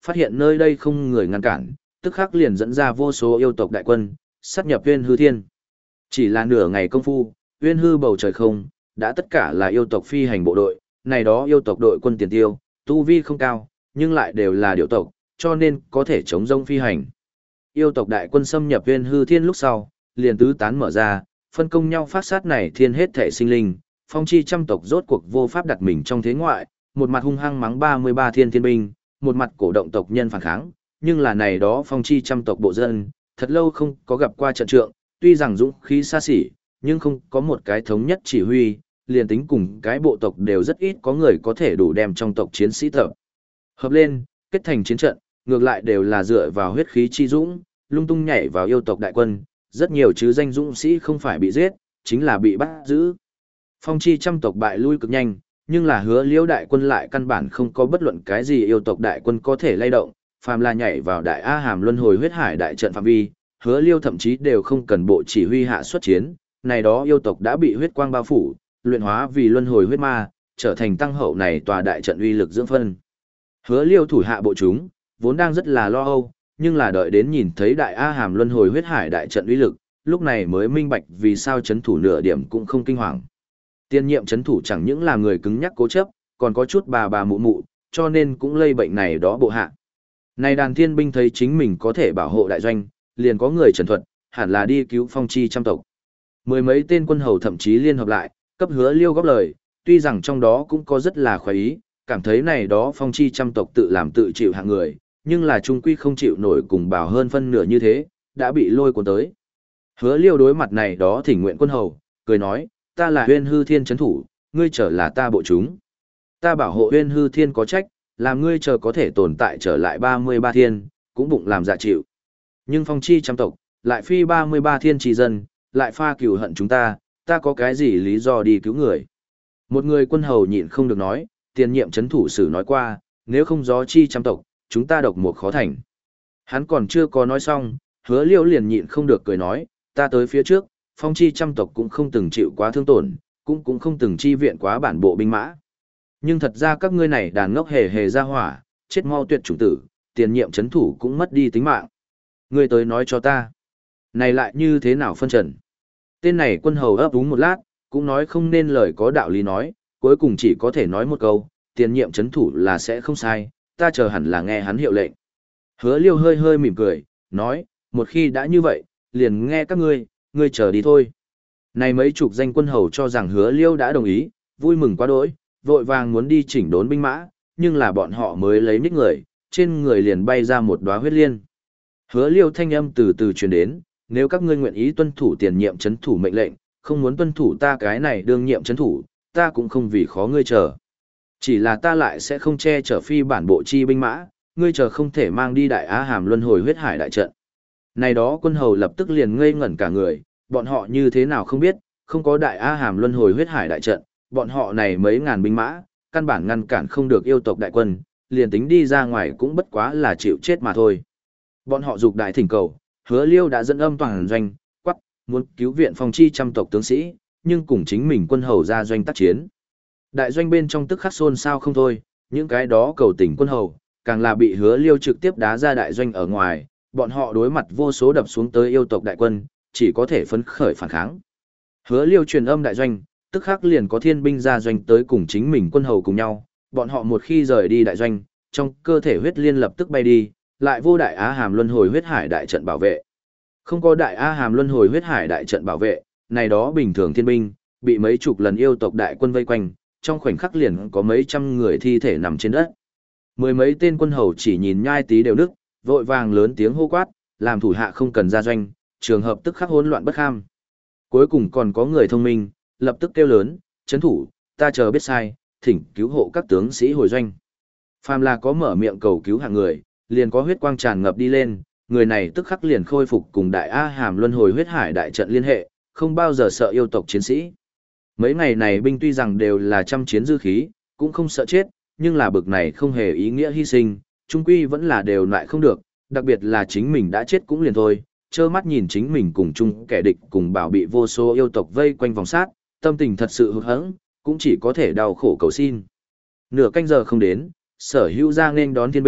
phát hiện nơi đây không người ngăn cản, tức khắc liền dẫn ra vô số yêu tộc đại quân, sát nhập Uyên Hư Thiên. Chỉ là nửa ngày công phu, Uyên Hư bầu trời không, đã tất cả là yêu tộc phi hành bộ đội, này đó yêu tộc đội quân tiền tiêu, tu vi không cao, nhưng lại đều là điểu tộc, cho nên có thể chống rông phi hành. Yêu tộc đại quân xâm nhập Uyên Hư Thiên lúc sau, liền tứ tán mở ra, phân công nhau phát sát này thiên hết thể sinh linh, phong chi trăm tộc rốt cuộc vô pháp đặt mình trong thế ngoại, một mặt hung hăng mắng ba mươi ba thiên thiên binh, một mặt cổ động tộc nhân phản kháng, nhưng là này đó phong chi trăm tộc bộ dân, thật lâu không có gặp qua trận trượng, tuy rằng dũng khí xa xỉ, nhưng không có một cái thống nhất chỉ huy, liền tính cùng cái bộ tộc đều rất ít có người có thể đủ đem trong tộc chiến sĩ tập hợp lên, kết thành chiến trận, ngược lại đều là dựa vào huyết khí chi dũng, lung tung nhảy vào yêu tộc đại quân, rất nhiều chứ danh dũng sĩ không phải bị giết, chính là bị bắt giữ. Phong chi trăm tộc bại lui cực nhanh, nhưng là hứa liễu đại quân lại căn bản không có bất luận cái gì yêu tộc đại quân có thể lay động, phàm là nhảy vào đại A Hàm luân hồi huyết hải đại trận phạm vi, hứa liêu thậm chí đều không cần bộ chỉ huy hạ xuất chiến, này đó yêu tộc đã bị huyết quang bao phủ, luyện hóa vì luân hồi huyết ma, trở thành tăng hậu này tòa đại trận uy lực dưỡng phân. Hứa liêu thủ hạ bộ chúng, vốn đang rất là lo âu, nhưng là đợi đến nhìn thấy đại A Hàm luân hồi huyết hải đại trận uy lực, lúc này mới minh bạch vì sao chấn thủ nửa điểm cũng không kinh hoàng. Tiên nhiệm chấn thủ chẳng những là người cứng nhắc cố chấp, còn có chút bà bà mụ mụ, cho nên cũng lây bệnh này đó bộ hạ. Này đàn thiên binh thấy chính mình có thể bảo hộ đại doanh, liền có người trần thuật, hẳn là đi cứu phong chi trăm tộc. Mười mấy tên quân hầu thậm chí liên hợp lại, cấp hứa liêu góp lời, tuy rằng trong đó cũng có rất là khoái ý, cảm thấy này đó phong chi trăm tộc tự làm tự chịu hạng người, nhưng là trung quy không chịu nổi cùng bảo hơn phân nửa như thế, đã bị lôi cuốn tới. Hứa liêu đối mặt này đó thỉnh nguyện quân hầu, cười nói, ta là Uyên Hư Thiên chấn thủ, ngươi trở là ta bộ chúng. Ta bảo hộ Uyên Hư Thiên có trách, làm ngươi chờ có thể tồn tại trở lại ba mươi ba thiên, cũng bụng làm dạ chịu. Nhưng phong chi trăm tộc, lại phi ba mươi ba thiên trì dân, lại pha cừu hận chúng ta, ta có cái gì lý do đi cứu người. Một người quân hầu nhịn không được nói, tiền nhiệm chấn thủ sử nói qua, nếu không gió chi trăm tộc, chúng ta độc một khó thành. Hắn còn chưa có nói xong, hứa liêu liền nhịn không được cười nói, ta tới phía trước, phong chi trăm tộc cũng không từng chịu quá thương tổn, cũng cũng không từng chi viện quá bản bộ binh mã. Nhưng thật ra các ngươi này đàn ngốc hề hề ra hỏa, chết mau tuyệt chủng tử, tiền nhiệm chấn thủ cũng mất đi tính mạng. Ngươi tới nói cho ta, này lại như thế nào phân trần? Tên này quân hầu ấp úng một lát, cũng nói không nên lời có đạo lý nói, cuối cùng chỉ có thể nói một câu, tiền nhiệm chấn thủ là sẽ không sai, ta chờ hẳn là nghe hắn hiệu lệnh. Hứa liêu hơi hơi mỉm cười, nói, một khi đã như vậy, liền nghe các ngươi, ngươi chờ đi thôi. Này mấy chục danh quân hầu cho rằng hứa liêu đã đồng ý, vui mừng quá đỗi, vội vàng muốn đi chỉnh đốn binh mã, nhưng là bọn họ mới lấy ních người, trên người liền bay ra một đóa huyết liên. Hứa liêu thanh âm từ từ truyền đến, nếu các ngươi nguyện ý tuân thủ tiền nhiệm chấn thủ mệnh lệnh, không muốn tuân thủ ta cái này đương nhiệm chấn thủ, ta cũng không vì khó ngươi chờ. Chỉ là ta lại sẽ không che chở phi bản bộ chi binh mã, ngươi chờ không thể mang đi đại á hàm luân hồi huyết hải đại trận. Này đó quân hầu lập tức liền ngây ngẩn cả người, bọn họ như thế nào không biết, không có đại á hàm luân hồi huyết hải đại trận, bọn họ này mấy ngàn binh mã, căn bản ngăn cản không được yêu tộc đại quân, liền tính đi ra ngoài cũng bất quá là chịu chết mà thôi. Bọn họ dục đại thỉnh cầu, hứa liêu đã dẫn âm toàn doanh, quắc, muốn cứu viện phong chi trăm tộc tướng sĩ, nhưng cùng chính mình quân hầu ra doanh tác chiến. Đại doanh bên trong tức khắc xôn xao không thôi, những cái đó cầu tình quân hầu, càng là bị hứa liêu trực tiếp đá ra đại doanh ở ngoài, bọn họ đối mặt vô số đập xuống tới yêu tộc đại quân, chỉ có thể phấn khởi phản kháng. Hứa liêu truyền âm đại doanh, tức khắc liền có thiên binh ra doanh tới cùng chính mình quân hầu cùng nhau, bọn họ một khi rời đi đại doanh, trong cơ thể huyết liên lập tức bay đi, lại vô đại á hàm luân hồi huyết hải đại trận bảo vệ. Không có đại á hàm luân hồi huyết hải đại trận bảo vệ, này đó bình thường thiên binh, bị mấy chục lần yêu tộc đại quân vây quanh, trong khoảnh khắc liền có mấy trăm người thi thể nằm trên đất. Mười mấy tên quân hầu chỉ nhìn nhai tí đều nức, vội vàng lớn tiếng hô quát, làm thủ hạ không cần ra doanh, trường hợp tức khắc hỗn loạn bất kham. Cuối cùng còn có người thông minh, lập tức kêu lớn, chấn thủ, ta chờ biết sai, thỉnh cứu hộ các tướng sĩ hồi doanh. Phàm là có mở miệng cầu cứu hạng người, liền có huyết quang tràn ngập đi lên, người này tức khắc liền khôi phục cùng đại A Hàm luân hồi huyết hải đại trận liên hệ, không bao giờ sợ yêu tộc chiến sĩ. Mấy ngày này binh tuy rằng đều là trăm chiến dư khí, cũng không sợ chết, nhưng là bực này không hề ý nghĩa hy sinh, trung quy vẫn là đều lại không được, đặc biệt là chính mình đã chết cũng liền thôi, trơ mắt nhìn chính mình cùng chung kẻ địch cùng bảo bị vô số yêu tộc vây quanh vòng sát, tâm tình thật sự hụt hẫng, cũng chỉ có thể đau khổ cầu xin. Nửa canh giờ không đến, sở hữu ra nên đón thiên binh,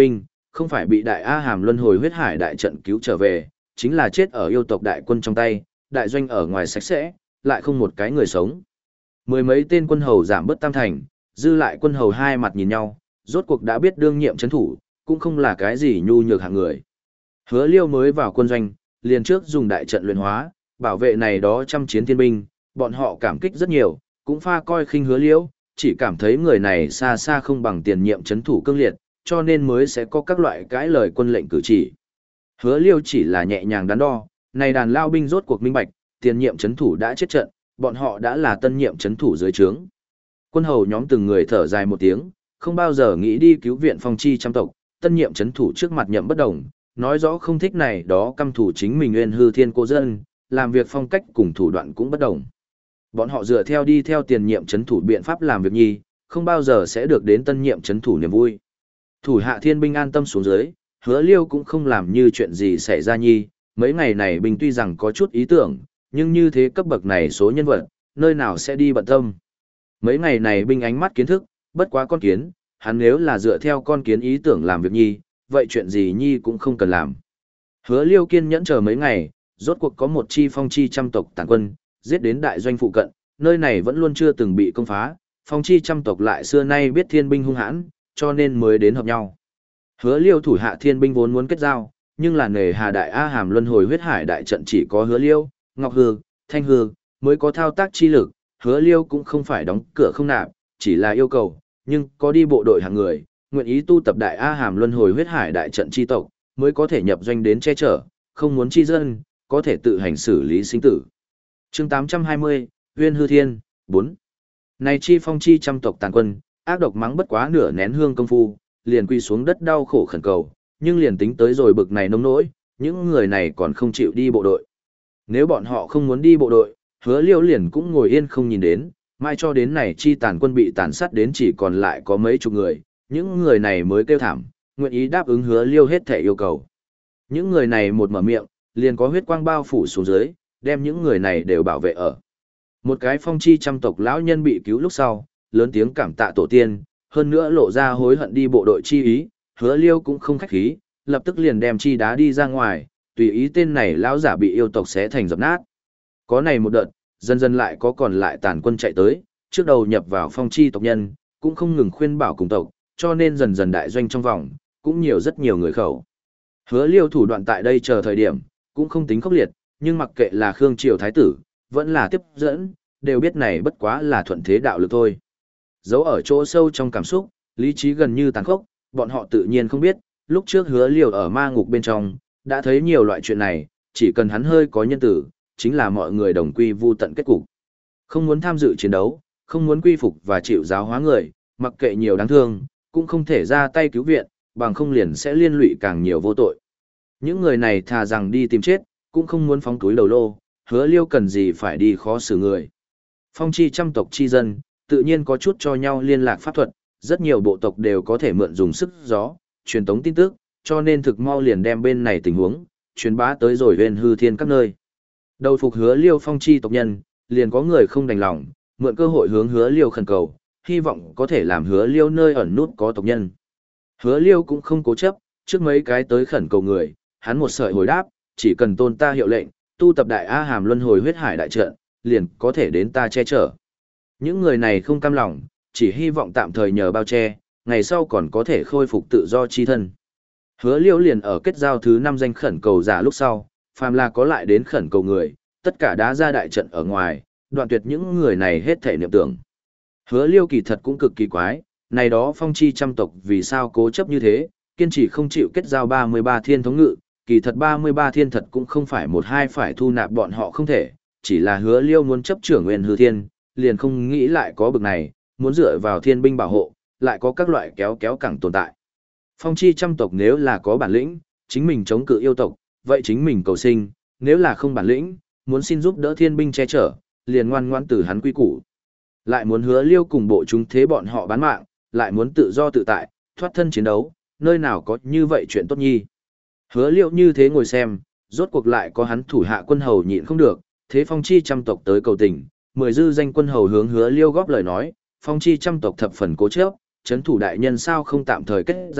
không phải bị đại A Hàm luân hồi huyết hải đại trận cứu trở về, chính là chết ở yêu tộc đại quân trong tay, đại doanh ở ngoài sạch sẽ, lại không một cái người sống. Mười mấy tên quân hầu giảm bớt tam thành, dư lại quân hầu hai mặt nhìn nhau, rốt cuộc đã biết đương nhiệm chấn thủ, cũng không là cái gì nhu nhược hạng người. Hứa Liêu mới vào quân doanh, liền trước dùng đại trận luyện hóa, bảo vệ này đó trăm chiến thiên binh, bọn họ cảm kích rất nhiều, cũng pha coi khinh Hứa Liêu, chỉ cảm thấy người này xa xa không bằng tiền nhiệm chấn thủ cương liệt, cho nên mới sẽ có các loại cãi lời quân lệnh cử chỉ. Hứa Liêu chỉ là nhẹ nhàng đắn đo, này đàn lao binh rốt cuộc minh bạch, tiền nhiệm chấn thủ đã chết trận, bọn họ đã là tân nhiệm chấn thủ dưới trướng. Quân hầu nhóm từng người thở dài một tiếng, không bao giờ nghĩ đi cứu viện phong chi trăm tộc, tân nhiệm chấn thủ trước mặt nhậm bất đồng, nói rõ không thích này đó căm thủ chính mình nguyên hư thiên cô dân, làm việc phong cách cùng thủ đoạn cũng bất đồng. Bọn họ dựa theo đi theo tiền nhiệm chấn thủ biện pháp làm việc nhi, không bao giờ sẽ được đến tân nhiệm chấn thủ niềm vui. Thủ hạ thiên binh an tâm xuống dưới, Hứa Liêu cũng không làm như chuyện gì xảy ra nhi, mấy ngày này binh tuy rằng có chút ý tưởng, nhưng như thế cấp bậc này số nhân vật, nơi nào sẽ đi bận tâm. Mấy ngày này binh ánh mắt kiến thức, bất quá con kiến, hắn nếu là dựa theo con kiến ý tưởng làm việc nhi, vậy chuyện gì nhi cũng không cần làm. Hứa Liêu kiên nhẫn chờ mấy ngày, rốt cuộc có một chi phong chi trăm tộc tàn quân, giết đến đại doanh phụ cận, nơi này vẫn luôn chưa từng bị công phá, phong chi trăm tộc lại xưa nay biết thiên binh hung hãn, cho nên mới đến hợp nhau. Hứa Liêu thủ hạ thiên binh vốn muốn kết giao, nhưng là nề hà đại A Hàm luân hồi huyết hải đại trận chỉ có Hứa Liêu, Ngọc Hư, Thanh Hư mới có thao tác chi lực, Hứa Liêu cũng không phải đóng cửa không nạp, chỉ là yêu cầu, nhưng có đi bộ đội hàng người, nguyện ý tu tập đại A Hàm luân hồi huyết hải đại trận chi tộc, mới có thể nhập doanh đến che chở, không muốn chi dân, có thể tự hành xử lý sinh tử. Chương tám trăm hai mươi, Huyên Hư Thiên, bốn. Này chi phong chi trăm tộc tàn quân, ác độc mắng bất quá nửa nén hương công phu, liền quy xuống đất đau khổ khẩn cầu, nhưng liền tính tới rồi bực này nông nỗi, những người này còn không chịu đi bộ đội. Nếu bọn họ không muốn đi bộ đội, Hứa Liêu liền cũng ngồi yên không nhìn đến, mai cho đến này chi tàn quân bị tàn sát đến chỉ còn lại có mấy chục người, những người này mới kêu thảm, nguyện ý đáp ứng Hứa Liêu hết thể yêu cầu. Những người này một mở miệng, liền có huyết quang bao phủ xuống dưới, đem những người này đều bảo vệ ở. Một cái phong chi trăm tộc lão nhân bị cứu lúc sau, lớn tiếng cảm tạ tổ tiên, hơn nữa lộ ra hối hận đi bộ đội chi ý, Hứa Liêu cũng không khách khí, lập tức liền đem chi đá đi ra ngoài, tùy ý tên này lão giả bị yêu tộc xé thành dập nát. Có này một đợt, dần dần lại có còn lại tàn quân chạy tới, trước đầu nhập vào phong chi tộc nhân, cũng không ngừng khuyên bảo cùng tộc, cho nên dần dần đại doanh trong vòng, cũng nhiều rất nhiều người khẩu. Hứa Liêu thủ đoạn tại đây chờ thời điểm, cũng không tính khốc liệt, nhưng mặc kệ là Khương Triều Thái tử, vẫn là tiếp dẫn, đều biết này bất quá là thuận thế đạo lực thôi. Giấu ở chỗ sâu trong cảm xúc, lý trí gần như tàn khốc, bọn họ tự nhiên không biết, lúc trước Hứa Liêu ở ma ngục bên trong, đã thấy nhiều loại chuyện này, chỉ cần hắn hơi có nhân tử, chính là mọi người đồng quy vu tận kết cục. Không muốn tham dự chiến đấu, không muốn quy phục và chịu giáo hóa người, mặc kệ nhiều đáng thương, cũng không thể ra tay cứu viện, bằng không liền sẽ liên lụy càng nhiều vô tội. Những người này thà rằng đi tìm chết, cũng không muốn phóng túi đầu lô, Hứa Liêu cần gì phải đi khó xử người. Phong chi trăm tộc chi dân, tự nhiên có chút cho nhau liên lạc pháp thuật, rất nhiều bộ tộc đều có thể mượn dùng sức gió, truyền tống tin tức, cho nên thực mau liền đem bên này tình huống, truyền bá tới rồi Huyên Hư Thiên các nơi. Đầu phục Hứa Liêu phong chi tộc nhân, liền có người không đành lòng, mượn cơ hội hướng Hứa Liêu khẩn cầu, hy vọng có thể làm Hứa Liêu nơi ẩn nút có tộc nhân. Hứa Liêu cũng không cố chấp, trước mấy cái tới khẩn cầu người, hắn một sợi hồi đáp, chỉ cần tôn ta hiệu lệnh, tu tập đại A Hàm luân hồi huyết hải đại trận, liền có thể đến ta che chở. Những người này không cam lòng, chỉ hy vọng tạm thời nhờ bao che, ngày sau còn có thể khôi phục tự do chi thân. Hứa Liêu liền ở kết giao thứ năm danh khẩn cầu giả lúc sau, phàm là có lại đến khẩn cầu người, tất cả đã ra đại trận ở ngoài, đoạn tuyệt những người này hết thể niệm tưởng. Hứa Liêu kỳ thật cũng cực kỳ quái, này đó phong chi trăm tộc vì sao cố chấp như thế, kiên trì không chịu kết giao ba mươi ba thiên thống ngự, kỳ thật ba mươi ba thiên thật cũng không phải một hai phải thu nạp bọn họ không thể, chỉ là Hứa Liêu muốn chấp trưởng Nguyên Hư Thiên, liền không nghĩ lại có bực này, muốn dựa vào thiên binh bảo hộ, lại có các loại kéo kéo cẳng tồn tại. Phong chi trăm tộc nếu là có bản lĩnh, chính mình chống cự yêu tộc, vậy chính mình cầu sinh, nếu là không bản lĩnh, muốn xin giúp đỡ thiên binh che chở, liền ngoan ngoãn từ hắn quy củ. Lại muốn Hứa Liêu cùng bộ chúng thế bọn họ bán mạng, lại muốn tự do tự tại, thoát thân chiến đấu, nơi nào có như vậy chuyện tốt nhi. Hứa Liêu như thế ngồi xem, rốt cuộc lại có hắn thủ hạ quân hầu nhịn không được, thế phong chi trăm tộc tới cầu tình, mười dư danh quân hầu hướng Hứa Liêu góp lời nói, phong chi trăm tộc thập phần cố chấp, chấn thủ đại nhân sao không tạm thời kết giao,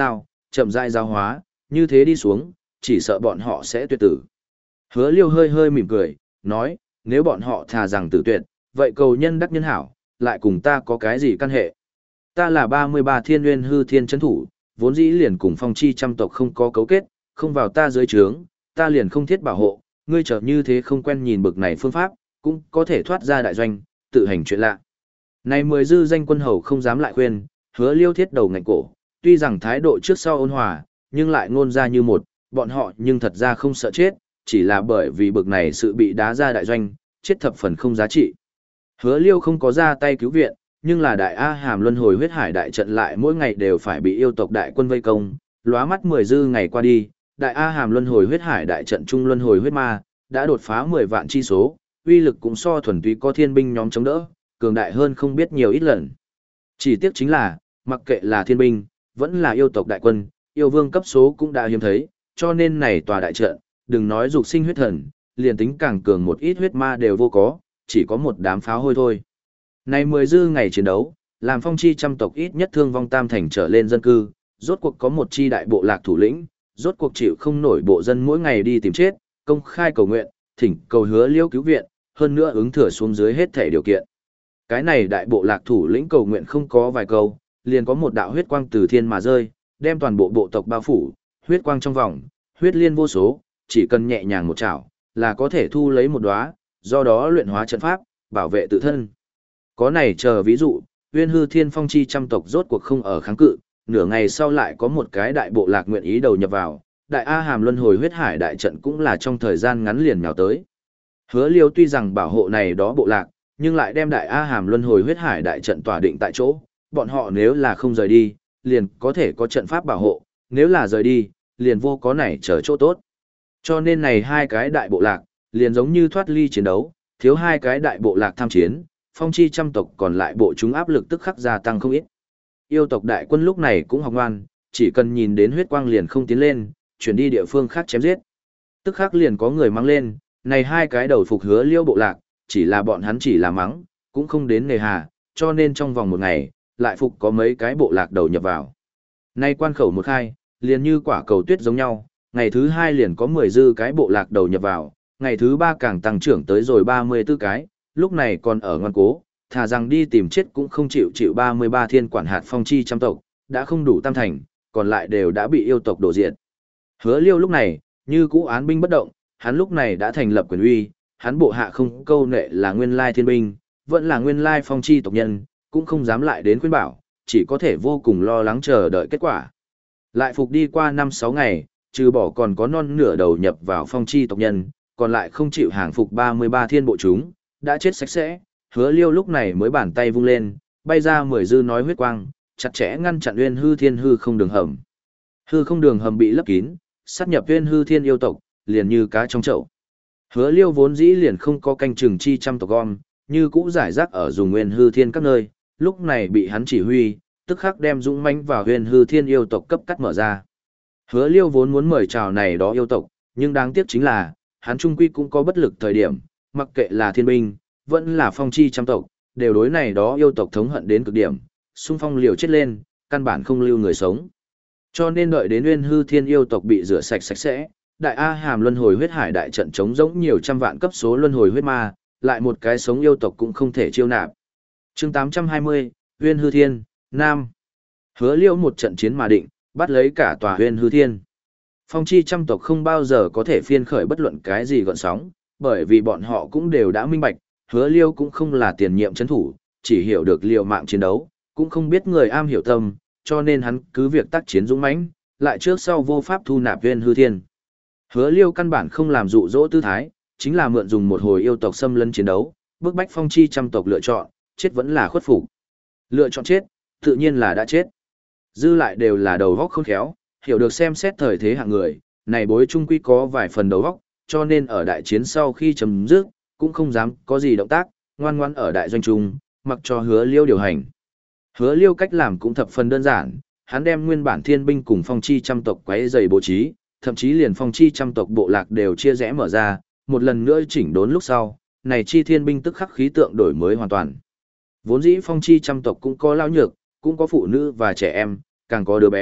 chậm rãi giáo hóa, như thế đi xuống, chỉ sợ bọn họ sẽ tuyệt tử. Hứa Liêu hơi hơi mỉm cười, nói, nếu bọn họ thà rằng tử tuyệt, vậy cầu nhân đắc nhân hảo, lại cùng ta có cái gì căn hệ? Ta là ba mươi ba thiên nguyên hư thiên chấn thủ, vốn dĩ liền cùng phong chi trăm tộc không có cấu kết, không vào ta dưới trướng, ta liền không thiết bảo hộ, ngươi trở như thế không quen nhìn bực này phương pháp, cũng có thể thoát ra đại doanh, tự hành chuyện lạ. Này mười dư danh quân hầu không dám lại khuyên, Hứa Liêu thiết đầu ngạnh cổ, tuy rằng thái độ trước sau ôn hòa, nhưng lại ngôn ra như một, bọn họ nhưng thật ra không sợ chết, chỉ là bởi vì bực này sự bị đá ra đại doanh, chết thập phần không giá trị. Hứa Liêu không có ra tay cứu viện, nhưng là đại A Hàm luân hồi huyết hải đại trận lại mỗi ngày đều phải bị yêu tộc đại quân vây công, lóa mắt mười dư ngày qua đi, đại A Hàm luân hồi huyết hải đại trận trung luân hồi huyết ma đã đột phá mười vạn chi số, uy lực cũng so thuần túy có thiên binh nhóm chống đỡ, cường đại hơn không biết nhiều ít lần. Chỉ tiếc chính là, mặc kệ là thiên binh, vẫn là yêu tộc đại quân, yêu vương cấp số cũng đã hiếm thấy, cho nên này tòa đại trận, đừng nói dục sinh huyết thần, liền tính càng cường một ít huyết ma đều vô có, chỉ có một đám pháo hôi thôi. Này mười dư ngày chiến đấu, làm phong chi trăm tộc ít nhất thương vong tam thành trở lên dân cư, rốt cuộc có một chi đại bộ lạc thủ lĩnh, rốt cuộc chịu không nổi bộ dân mỗi ngày đi tìm chết, công khai cầu nguyện, thỉnh cầu Hứa Liêu cứu viện, hơn nữa ứng thừa xuống dưới hết thể điều kiện. Cái này đại bộ lạc thủ lĩnh cầu nguyện không có vài câu, liền có một đạo huyết quang từ thiên mà rơi, đem toàn bộ bộ tộc bao phủ, huyết quang trong vòng, huyết liên vô số, chỉ cần nhẹ nhàng một chảo, là có thể thu lấy một đóa, do đó luyện hóa trận pháp, bảo vệ tự thân. Có này chờ ví dụ, Uyên Hư Thiên Phong chi trăm tộc rốt cuộc không ở kháng cự, nửa ngày sau lại có một cái đại bộ lạc nguyện ý đầu nhập vào, đại A Hàm luân hồi huyết hải đại trận cũng là trong thời gian ngắn liền nhào tới. Hứa Liêu tuy rằng bảo hộ này đó bộ lạc, nhưng lại đem đại A Hàm luân hồi huyết hải đại trận tỏa định tại chỗ, bọn họ nếu là không rời đi, liền có thể có trận pháp bảo hộ, nếu là rời đi, liền vô có này chờ chỗ tốt. Cho nên này hai cái đại bộ lạc, liền giống như thoát ly chiến đấu, thiếu hai cái đại bộ lạc tham chiến, phong chi trăm tộc còn lại bộ chúng áp lực tức khắc gia tăng không ít. Yêu tộc đại quân lúc này cũng học ngoan, chỉ cần nhìn đến huyết quang liền không tiến lên, chuyển đi địa phương khác chém giết. Tức khắc liền có người mang lên, này hai cái đầu phục Hứa Liêu bộ lạc, chỉ là bọn hắn chỉ là mắng, cũng không đến nề hà, cho nên trong vòng một ngày, lại phục có mấy cái bộ lạc đầu nhập vào. Nay quan khẩu một khai, liền như quả cầu tuyết giống nhau, ngày thứ hai liền có mười dư cái bộ lạc đầu nhập vào, ngày thứ ba càng tăng trưởng tới rồi ba mươi tư cái, lúc này còn ở ngoan cố, thà rằng đi tìm chết cũng không chịu chịu ba mươi ba thiên quản hạt phong chi trăm tộc, đã không đủ tam thành, còn lại đều đã bị yêu tộc đổ diệt. Hứa Liêu lúc này, như cũ án binh bất động, hắn lúc này đã thành lập quyền uy, hắn bộ hạ không câu nệ là nguyên lai thiên binh, vẫn là nguyên lai phong chi tộc nhân, cũng không dám lại đến khuyên bảo, chỉ có thể vô cùng lo lắng chờ đợi kết quả. Lại phục đi qua năm sáu ngày, trừ bỏ còn có non nửa đầu nhập vào phong chi tộc nhân, còn lại không chịu hàng phục ba mươi ba thiên bộ chúng, đã chết sạch sẽ. Hứa Liêu lúc này mới bàn tay vung lên, bay ra mười dư nói huyết quang, chặt chẽ ngăn chặn Uyên Hư Thiên hư không đường hầm. Hư không đường hầm bị lấp kín, sát nhập Uyên Hư Thiên yêu tộc, liền như cá trong chậu. Hứa Liêu vốn dĩ liền không có canh chừng chi trăm tộc gom, như cũ giải rác ở dùng Uyên Hư Thiên các nơi, lúc này bị hắn chỉ huy, tức khắc đem dũng mãnh vào Uyên Hư Thiên yêu tộc cấp cắt mở ra. Hứa Liêu vốn muốn mời chào này đó yêu tộc, nhưng đáng tiếc chính là, hắn trung quy cũng có bất lực thời điểm, mặc kệ là thiên binh, vẫn là phong chi trăm tộc, đều đối này đó yêu tộc thống hận đến cực điểm, xung phong liều chết lên, căn bản không lưu người sống. Cho nên đợi đến Uyên Hư Thiên yêu tộc bị rửa sạch sạch sẽ, đại A Hàm luân hồi huyết hải đại trận chống rỗng nhiều trăm vạn cấp số luân hồi huyết ma, lại một cái sống yêu tộc cũng không thể chiêu nạp. Chương tám trăm hai mươi, Uyên Hư Thiên, Nam. Hứa Liêu một trận chiến mà định, bắt lấy cả tòa Uyên Hư Thiên. Phong chi trăm tộc không bao giờ có thể phiên khởi bất luận cái gì gọn sóng, bởi vì bọn họ cũng đều đã minh bạch, Hứa Liêu cũng không là tiền nhiệm chấn thủ, chỉ hiểu được liều mạng chiến đấu, cũng không biết người am hiểu tâm, cho nên hắn cứ việc tác chiến dũng mãnh, lại trước sau vô pháp thu nạp Uyên Hư Thiên. Hứa Liêu căn bản không làm dụ dỗ tư thái, chính là mượn dùng một hồi yêu tộc xâm lấn chiến đấu, bức bách phong chi trăm tộc lựa chọn, chết vẫn là khuất phục. Lựa chọn chết, tự nhiên là đã chết. Dư lại đều là đầu góc khôn khéo, hiểu được xem xét thời thế hạng người, này bối trung quy có vài phần đầu góc, cho nên ở đại chiến sau khi chấm dứt, cũng không dám có gì động tác, ngoan ngoãn ở đại doanh trung, mặc cho Hứa Liêu điều hành. Hứa Liêu cách làm cũng thập phần đơn giản, hắn đem nguyên bản thiên binh cùng phong chi trăm tộc quấy dày bố trí, thậm chí liền phong chi trăm tộc bộ lạc đều chia rẽ mở ra, một lần nữa chỉnh đốn lúc sau, này chi thiên binh tức khắc khí tượng đổi mới hoàn toàn. Vốn dĩ phong chi trăm tộc cũng có lao nhược, cũng có phụ nữ và trẻ em, càng có đứa bé,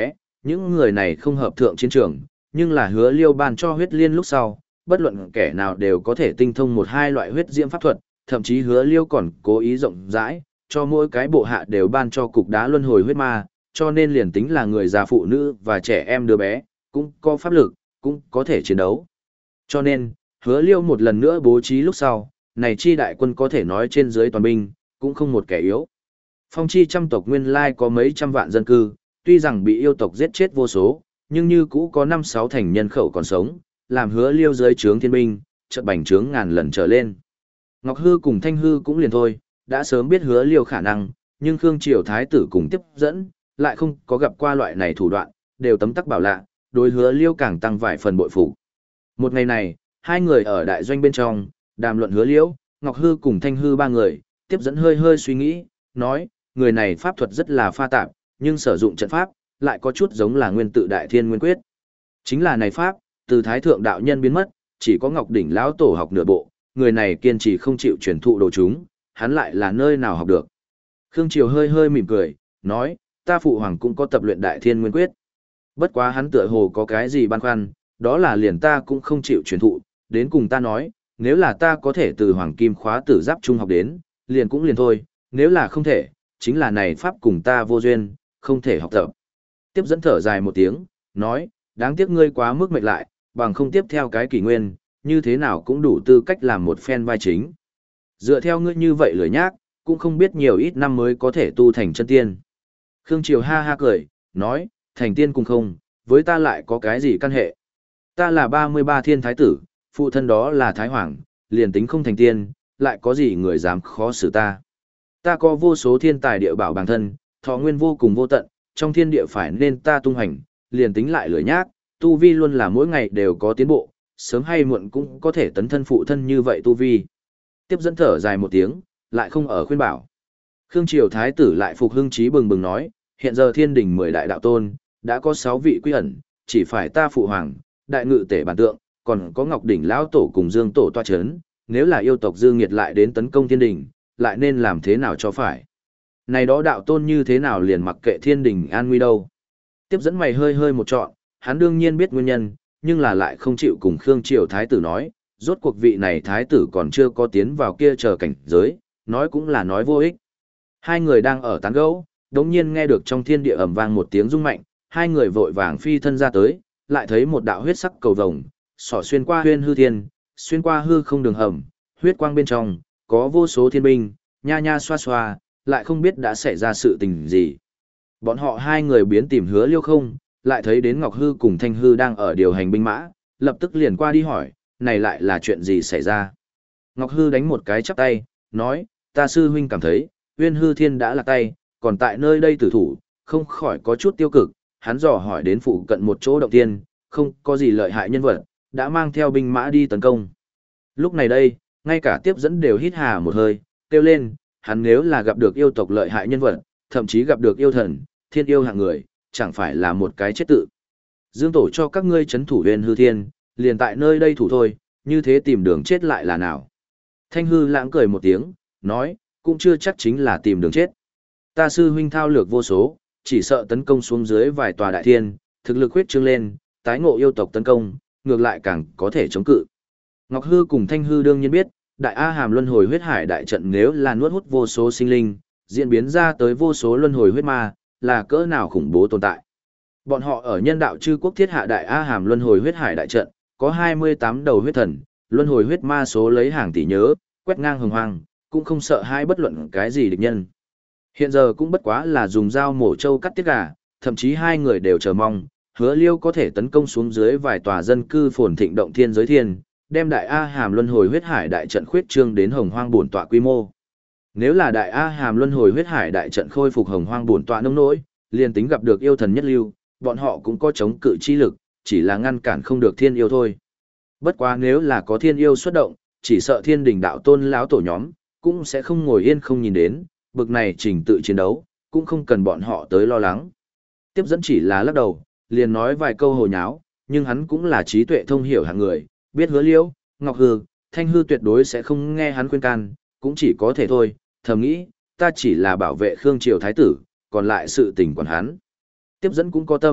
những người này không hợp thượng chiến trường, nhưng là hứa liêu ban cho huyết liên lúc sau, bất luận kẻ nào đều có thể tinh thông một hai loại huyết diễm pháp thuật, thậm chí hứa liêu còn cố ý rộng rãi, cho mỗi cái bộ hạ đều ban cho cục đá luân hồi huyết ma, cho nên liền tính là người già phụ nữ và trẻ em đứa bé, cũng có pháp lực, cũng có thể chiến đấu. Cho nên, hứa liêu một lần nữa bố trí lúc sau, này chi đại quân có thể nói trên dưới toàn binh, cũng không một kẻ yếu. Phong chi trăm tộc nguyên lai có mấy trăm vạn dân cư, tuy rằng bị yêu tộc giết chết vô số, nhưng như cũ có năm sáu thành nhân khẩu còn sống, làm hứa liêu dưới trướng thiên binh, chợt bành trướng ngàn lần trở lên. Ngọc Hư cùng Thanh Hư cũng liền thôi, đã sớm biết hứa liêu khả năng, nhưng Khương Triều Thái tử cùng tiếp dẫn, lại không có gặp qua loại này thủ đoạn, đều tấm tắc bảo lạ, đối hứa liêu càng tăng vài phần bội phục. Một ngày này, hai người ở đại doanh bên trong, đàm luận hứa liêu, Ngọc Hư cùng Thanh Hư ba người, tiếp dẫn hơi hơi suy nghĩ, nói, người này pháp thuật rất là pha tạp, nhưng sử dụng trận pháp, lại có chút giống là nguyên tự đại thiên nguyên quyết. Chính là này pháp, từ thái thượng đạo nhân biến mất, chỉ có Ngọc Đỉnh lão tổ học nửa bộ, người này kiên trì không chịu truyền thụ đồ chúng, hắn lại là nơi nào học được. Khương Triều hơi hơi mỉm cười, nói, ta phụ hoàng cũng có tập luyện đại thiên nguyên quyết. Bất quá hắn tựa hồ có cái gì băn khoăn, đó là liền ta cũng không chịu truyền thụ, đến cùng ta nói, nếu là ta có thể từ hoàng kim khóa tử giáp trung học đến, liền cũng liền thôi, nếu là không thể, chính là này pháp cùng ta vô duyên, không thể học tập. Tiếp dẫn thở dài một tiếng, nói, đáng tiếc ngươi quá mức mệt lại, bằng không tiếp theo cái kỷ nguyên, như thế nào cũng đủ tư cách làm một phen vai chính. Dựa theo ngươi như vậy lười nhác, cũng không biết nhiều ít năm mới có thể tu thành chân tiên. Khương Triều ha ha cười, nói, thành tiên cùng không, với ta lại có cái gì căn hệ. Ta là ba mươi ba thiên thái tử, phụ thân đó là thái hoàng, liền tính không thành tiên, lại có gì người dám khó xử ta. Ta có vô số thiên tài địa bảo bản thân, thọ nguyên vô cùng vô tận, trong thiên địa phải nên ta tung hành, liền tính lại lười nhác, tu vi luôn là mỗi ngày đều có tiến bộ, sớm hay muộn cũng có thể tấn thân phụ thân như vậy tu vi. Tiếp dẫn thở dài một tiếng, lại không ở khuyên bảo. Khương Triều Thái tử lại phục hưng trí bừng bừng nói, hiện giờ thiên đình mười đại đạo tôn, đã có sáu vị quy ẩn, chỉ phải ta phụ hoàng, đại ngự tể bản tượng, còn có Ngọc Đỉnh lão tổ cùng Dương tổ toa chấn, nếu là yêu tộc dư nghiệt lại đến tấn công thiên đình, lại nên làm thế nào cho phải. Này đó đạo tôn như thế nào liền mặc kệ thiên đình an nguy đâu. Tiếp dẫn mày hơi hơi một trọn, hắn đương nhiên biết nguyên nhân, nhưng là lại không chịu cùng Khương Triều Thái tử nói, rốt cuộc vị này Thái tử còn chưa có tiến vào kia chờ cảnh giới, nói cũng là nói vô ích. Hai người đang ở tán gẫu, đống nhiên nghe được trong thiên địa ầm vang một tiếng rung mạnh, hai người vội vàng phi thân ra tới, lại thấy một đạo huyết sắc cầu vồng, xỏ xuyên qua huyên hư thiên, xuyên qua hư không đường hầm, huyết quang bên trong, có vô số thiên binh, nha nha xoa xoa, lại không biết đã xảy ra sự tình gì. Bọn họ hai người biến tìm hứa liêu không, lại thấy đến Ngọc Hư cùng Thanh Hư đang ở điều hành binh mã, lập tức liền qua đi hỏi, này lại là chuyện gì xảy ra. Ngọc Hư đánh một cái chắp tay, nói, ta sư huynh cảm thấy, huyên hư thiên đã lạc tay, còn tại nơi đây tử thủ, không khỏi có chút tiêu cực, hắn dò hỏi đến phụ cận một chỗ động tiên, không có gì lợi hại nhân vật, đã mang theo binh mã đi tấn công. Lúc này đây, ngay cả tiếp dẫn đều hít hà một hơi, kêu lên, hắn nếu là gặp được yêu tộc lợi hại nhân vật, thậm chí gặp được yêu thần, thiên yêu hạng người, chẳng phải là một cái chết tự. Dương tổ cho các ngươi chấn thủ huyền hư thiên, liền tại nơi đây thủ thôi, như thế tìm đường chết lại là nào. Thanh hư lãng cười một tiếng, nói, cũng chưa chắc chính là tìm đường chết. Ta sư huynh thao lược vô số, chỉ sợ tấn công xuống dưới vài tòa đại thiên, thực lực huyết trương lên, tái ngộ yêu tộc tấn công, ngược lại càng có thể chống cự. Ngọc Hư cùng Thanh Hư đương nhiên biết, đại A Hàm luân hồi huyết hải đại trận nếu là nuốt hút vô số sinh linh, diễn biến ra tới vô số luân hồi huyết ma, là cỡ nào khủng bố tồn tại. Bọn họ ở nhân đạo chư quốc thiết hạ đại A Hàm luân hồi huyết hải đại trận, có hai mươi tám đầu huyết thần, luân hồi huyết ma số lấy hàng tỷ nhớ, quét ngang hồng hoang, cũng không sợ hai bất luận cái gì địch nhân. Hiện giờ cũng bất quá là dùng dao mổ trâu cắt tiết gà, thậm chí hai người đều chờ mong, hứa liêu có thể tấn công xuống dưới vài tòa dân cư phồn thịnh động thiên giới thiên, đem đại A Hàm luân hồi huyết hải đại trận khuyết trương đến hồng hoang bổn tọa quy mô. Nếu là đại A Hàm luân hồi huyết hải đại trận khôi phục hồng hoang bổn tọa nông nỗi, liền tính gặp được yêu thần nhất lưu, bọn họ cũng có chống cự chi lực, chỉ là ngăn cản không được thiên yêu thôi. Bất quá nếu là có thiên yêu xuất động, chỉ sợ thiên đình đạo tôn lão tổ nhóm, cũng sẽ không ngồi yên không nhìn đến, bực này trình tự chiến đấu, cũng không cần bọn họ tới lo lắng. Tiếp dẫn chỉ là lắc đầu, liền nói vài câu hồ nháo, nhưng hắn cũng là trí tuệ thông hiểu hạng người, biết hứa liễu, Ngọc Hư, Thanh Hư tuyệt đối sẽ không nghe hắn khuyên can, cũng chỉ có thể thôi, thầm nghĩ, ta chỉ là bảo vệ Khương Triều Thái tử, còn lại sự tình quản hắn. Tiếp dẫn cũng có tâm,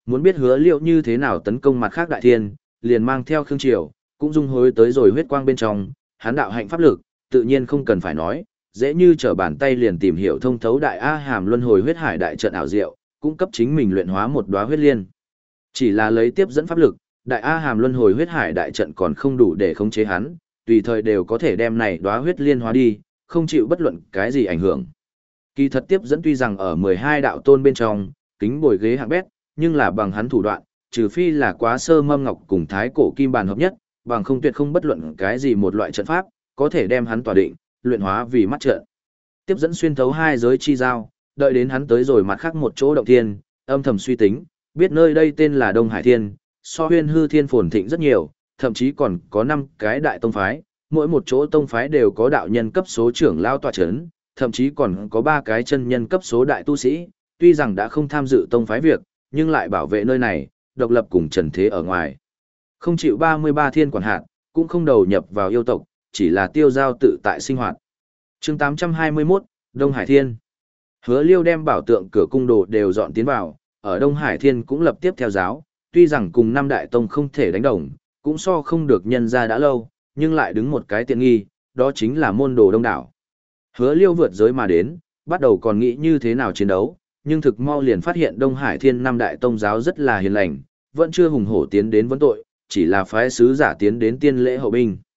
Muốn biết Hứa Liêu như thế nào tấn công mặt khác đại thiên, liền mang theo Khương Triều, cũng dung hối tới rồi huyết quang bên trong, hắn đạo hạnh pháp lực, tự nhiên không cần phải nói, dễ như trở bàn tay liền tìm hiểu thông thấu đại A Hàm luân hồi huyết hải đại trận ảo diệu, cung cấp chính mình luyện hóa một đóa huyết liên. Chỉ là lấy tiếp dẫn pháp lực, đại A Hàm luân hồi huyết hải đại trận còn không đủ để khống chế hắn, tùy thời đều có thể đem này đóa huyết liên hóa đi, không chịu bất luận cái gì ảnh hưởng. Kỳ thật tiếp dẫn tuy rằng ở mười hai đạo tôn bên trong, kính bồi ghế hạng bét, nhưng là bằng hắn thủ đoạn, trừ phi là quá sơ mâm ngọc cùng thái cổ kim bàn hợp nhất, bằng không tuyệt không bất luận cái gì một loại trận pháp, có thể đem hắn tỏa định, luyện hóa vì mắt trận. Tiếp dẫn xuyên thấu hai giới chi giao, đợi đến hắn tới rồi mặt khác một chỗ động thiên, âm thầm suy tính, biết nơi đây tên là Đông Hải Thiên, so huyên hư thiên phồn thịnh rất nhiều, thậm chí còn có năm cái đại tông phái, mỗi một chỗ tông phái đều có đạo nhân cấp số trưởng lao tọa chấn, thậm chí còn có ba cái chân nhân cấp số đại tu sĩ, tuy rằng đã không tham dự tông phái việc, nhưng lại bảo vệ nơi này, độc lập cùng trần thế ở ngoài. Không chịu ba mươi ba thiên quản hạt, cũng không đầu nhập vào yêu tộc, chỉ là tiêu giao tự tại sinh hoạt. Chương tám trăm hai mươi mốt, Đông Hải Thiên. Hứa Liêu đem bảo tượng cửa cung đồ đều dọn tiến vào, ở Đông Hải Thiên cũng lập tiếp theo giáo, tuy rằng cùng năm đại tông không thể đánh đồng, cũng so không được nhân ra đã lâu, nhưng lại đứng một cái tiện nghi, đó chính là môn đồ đông đảo. Hứa Liêu vượt giới mà đến, bắt đầu còn nghĩ như thế nào chiến đấu, nhưng thực mau liền phát hiện Đông Hải Thiên năm đại tông giáo rất là hiền lành, vẫn chưa hùng hổ tiến đến vấn tội, chỉ là phái sứ giả tiến đến tiên lễ hậu binh.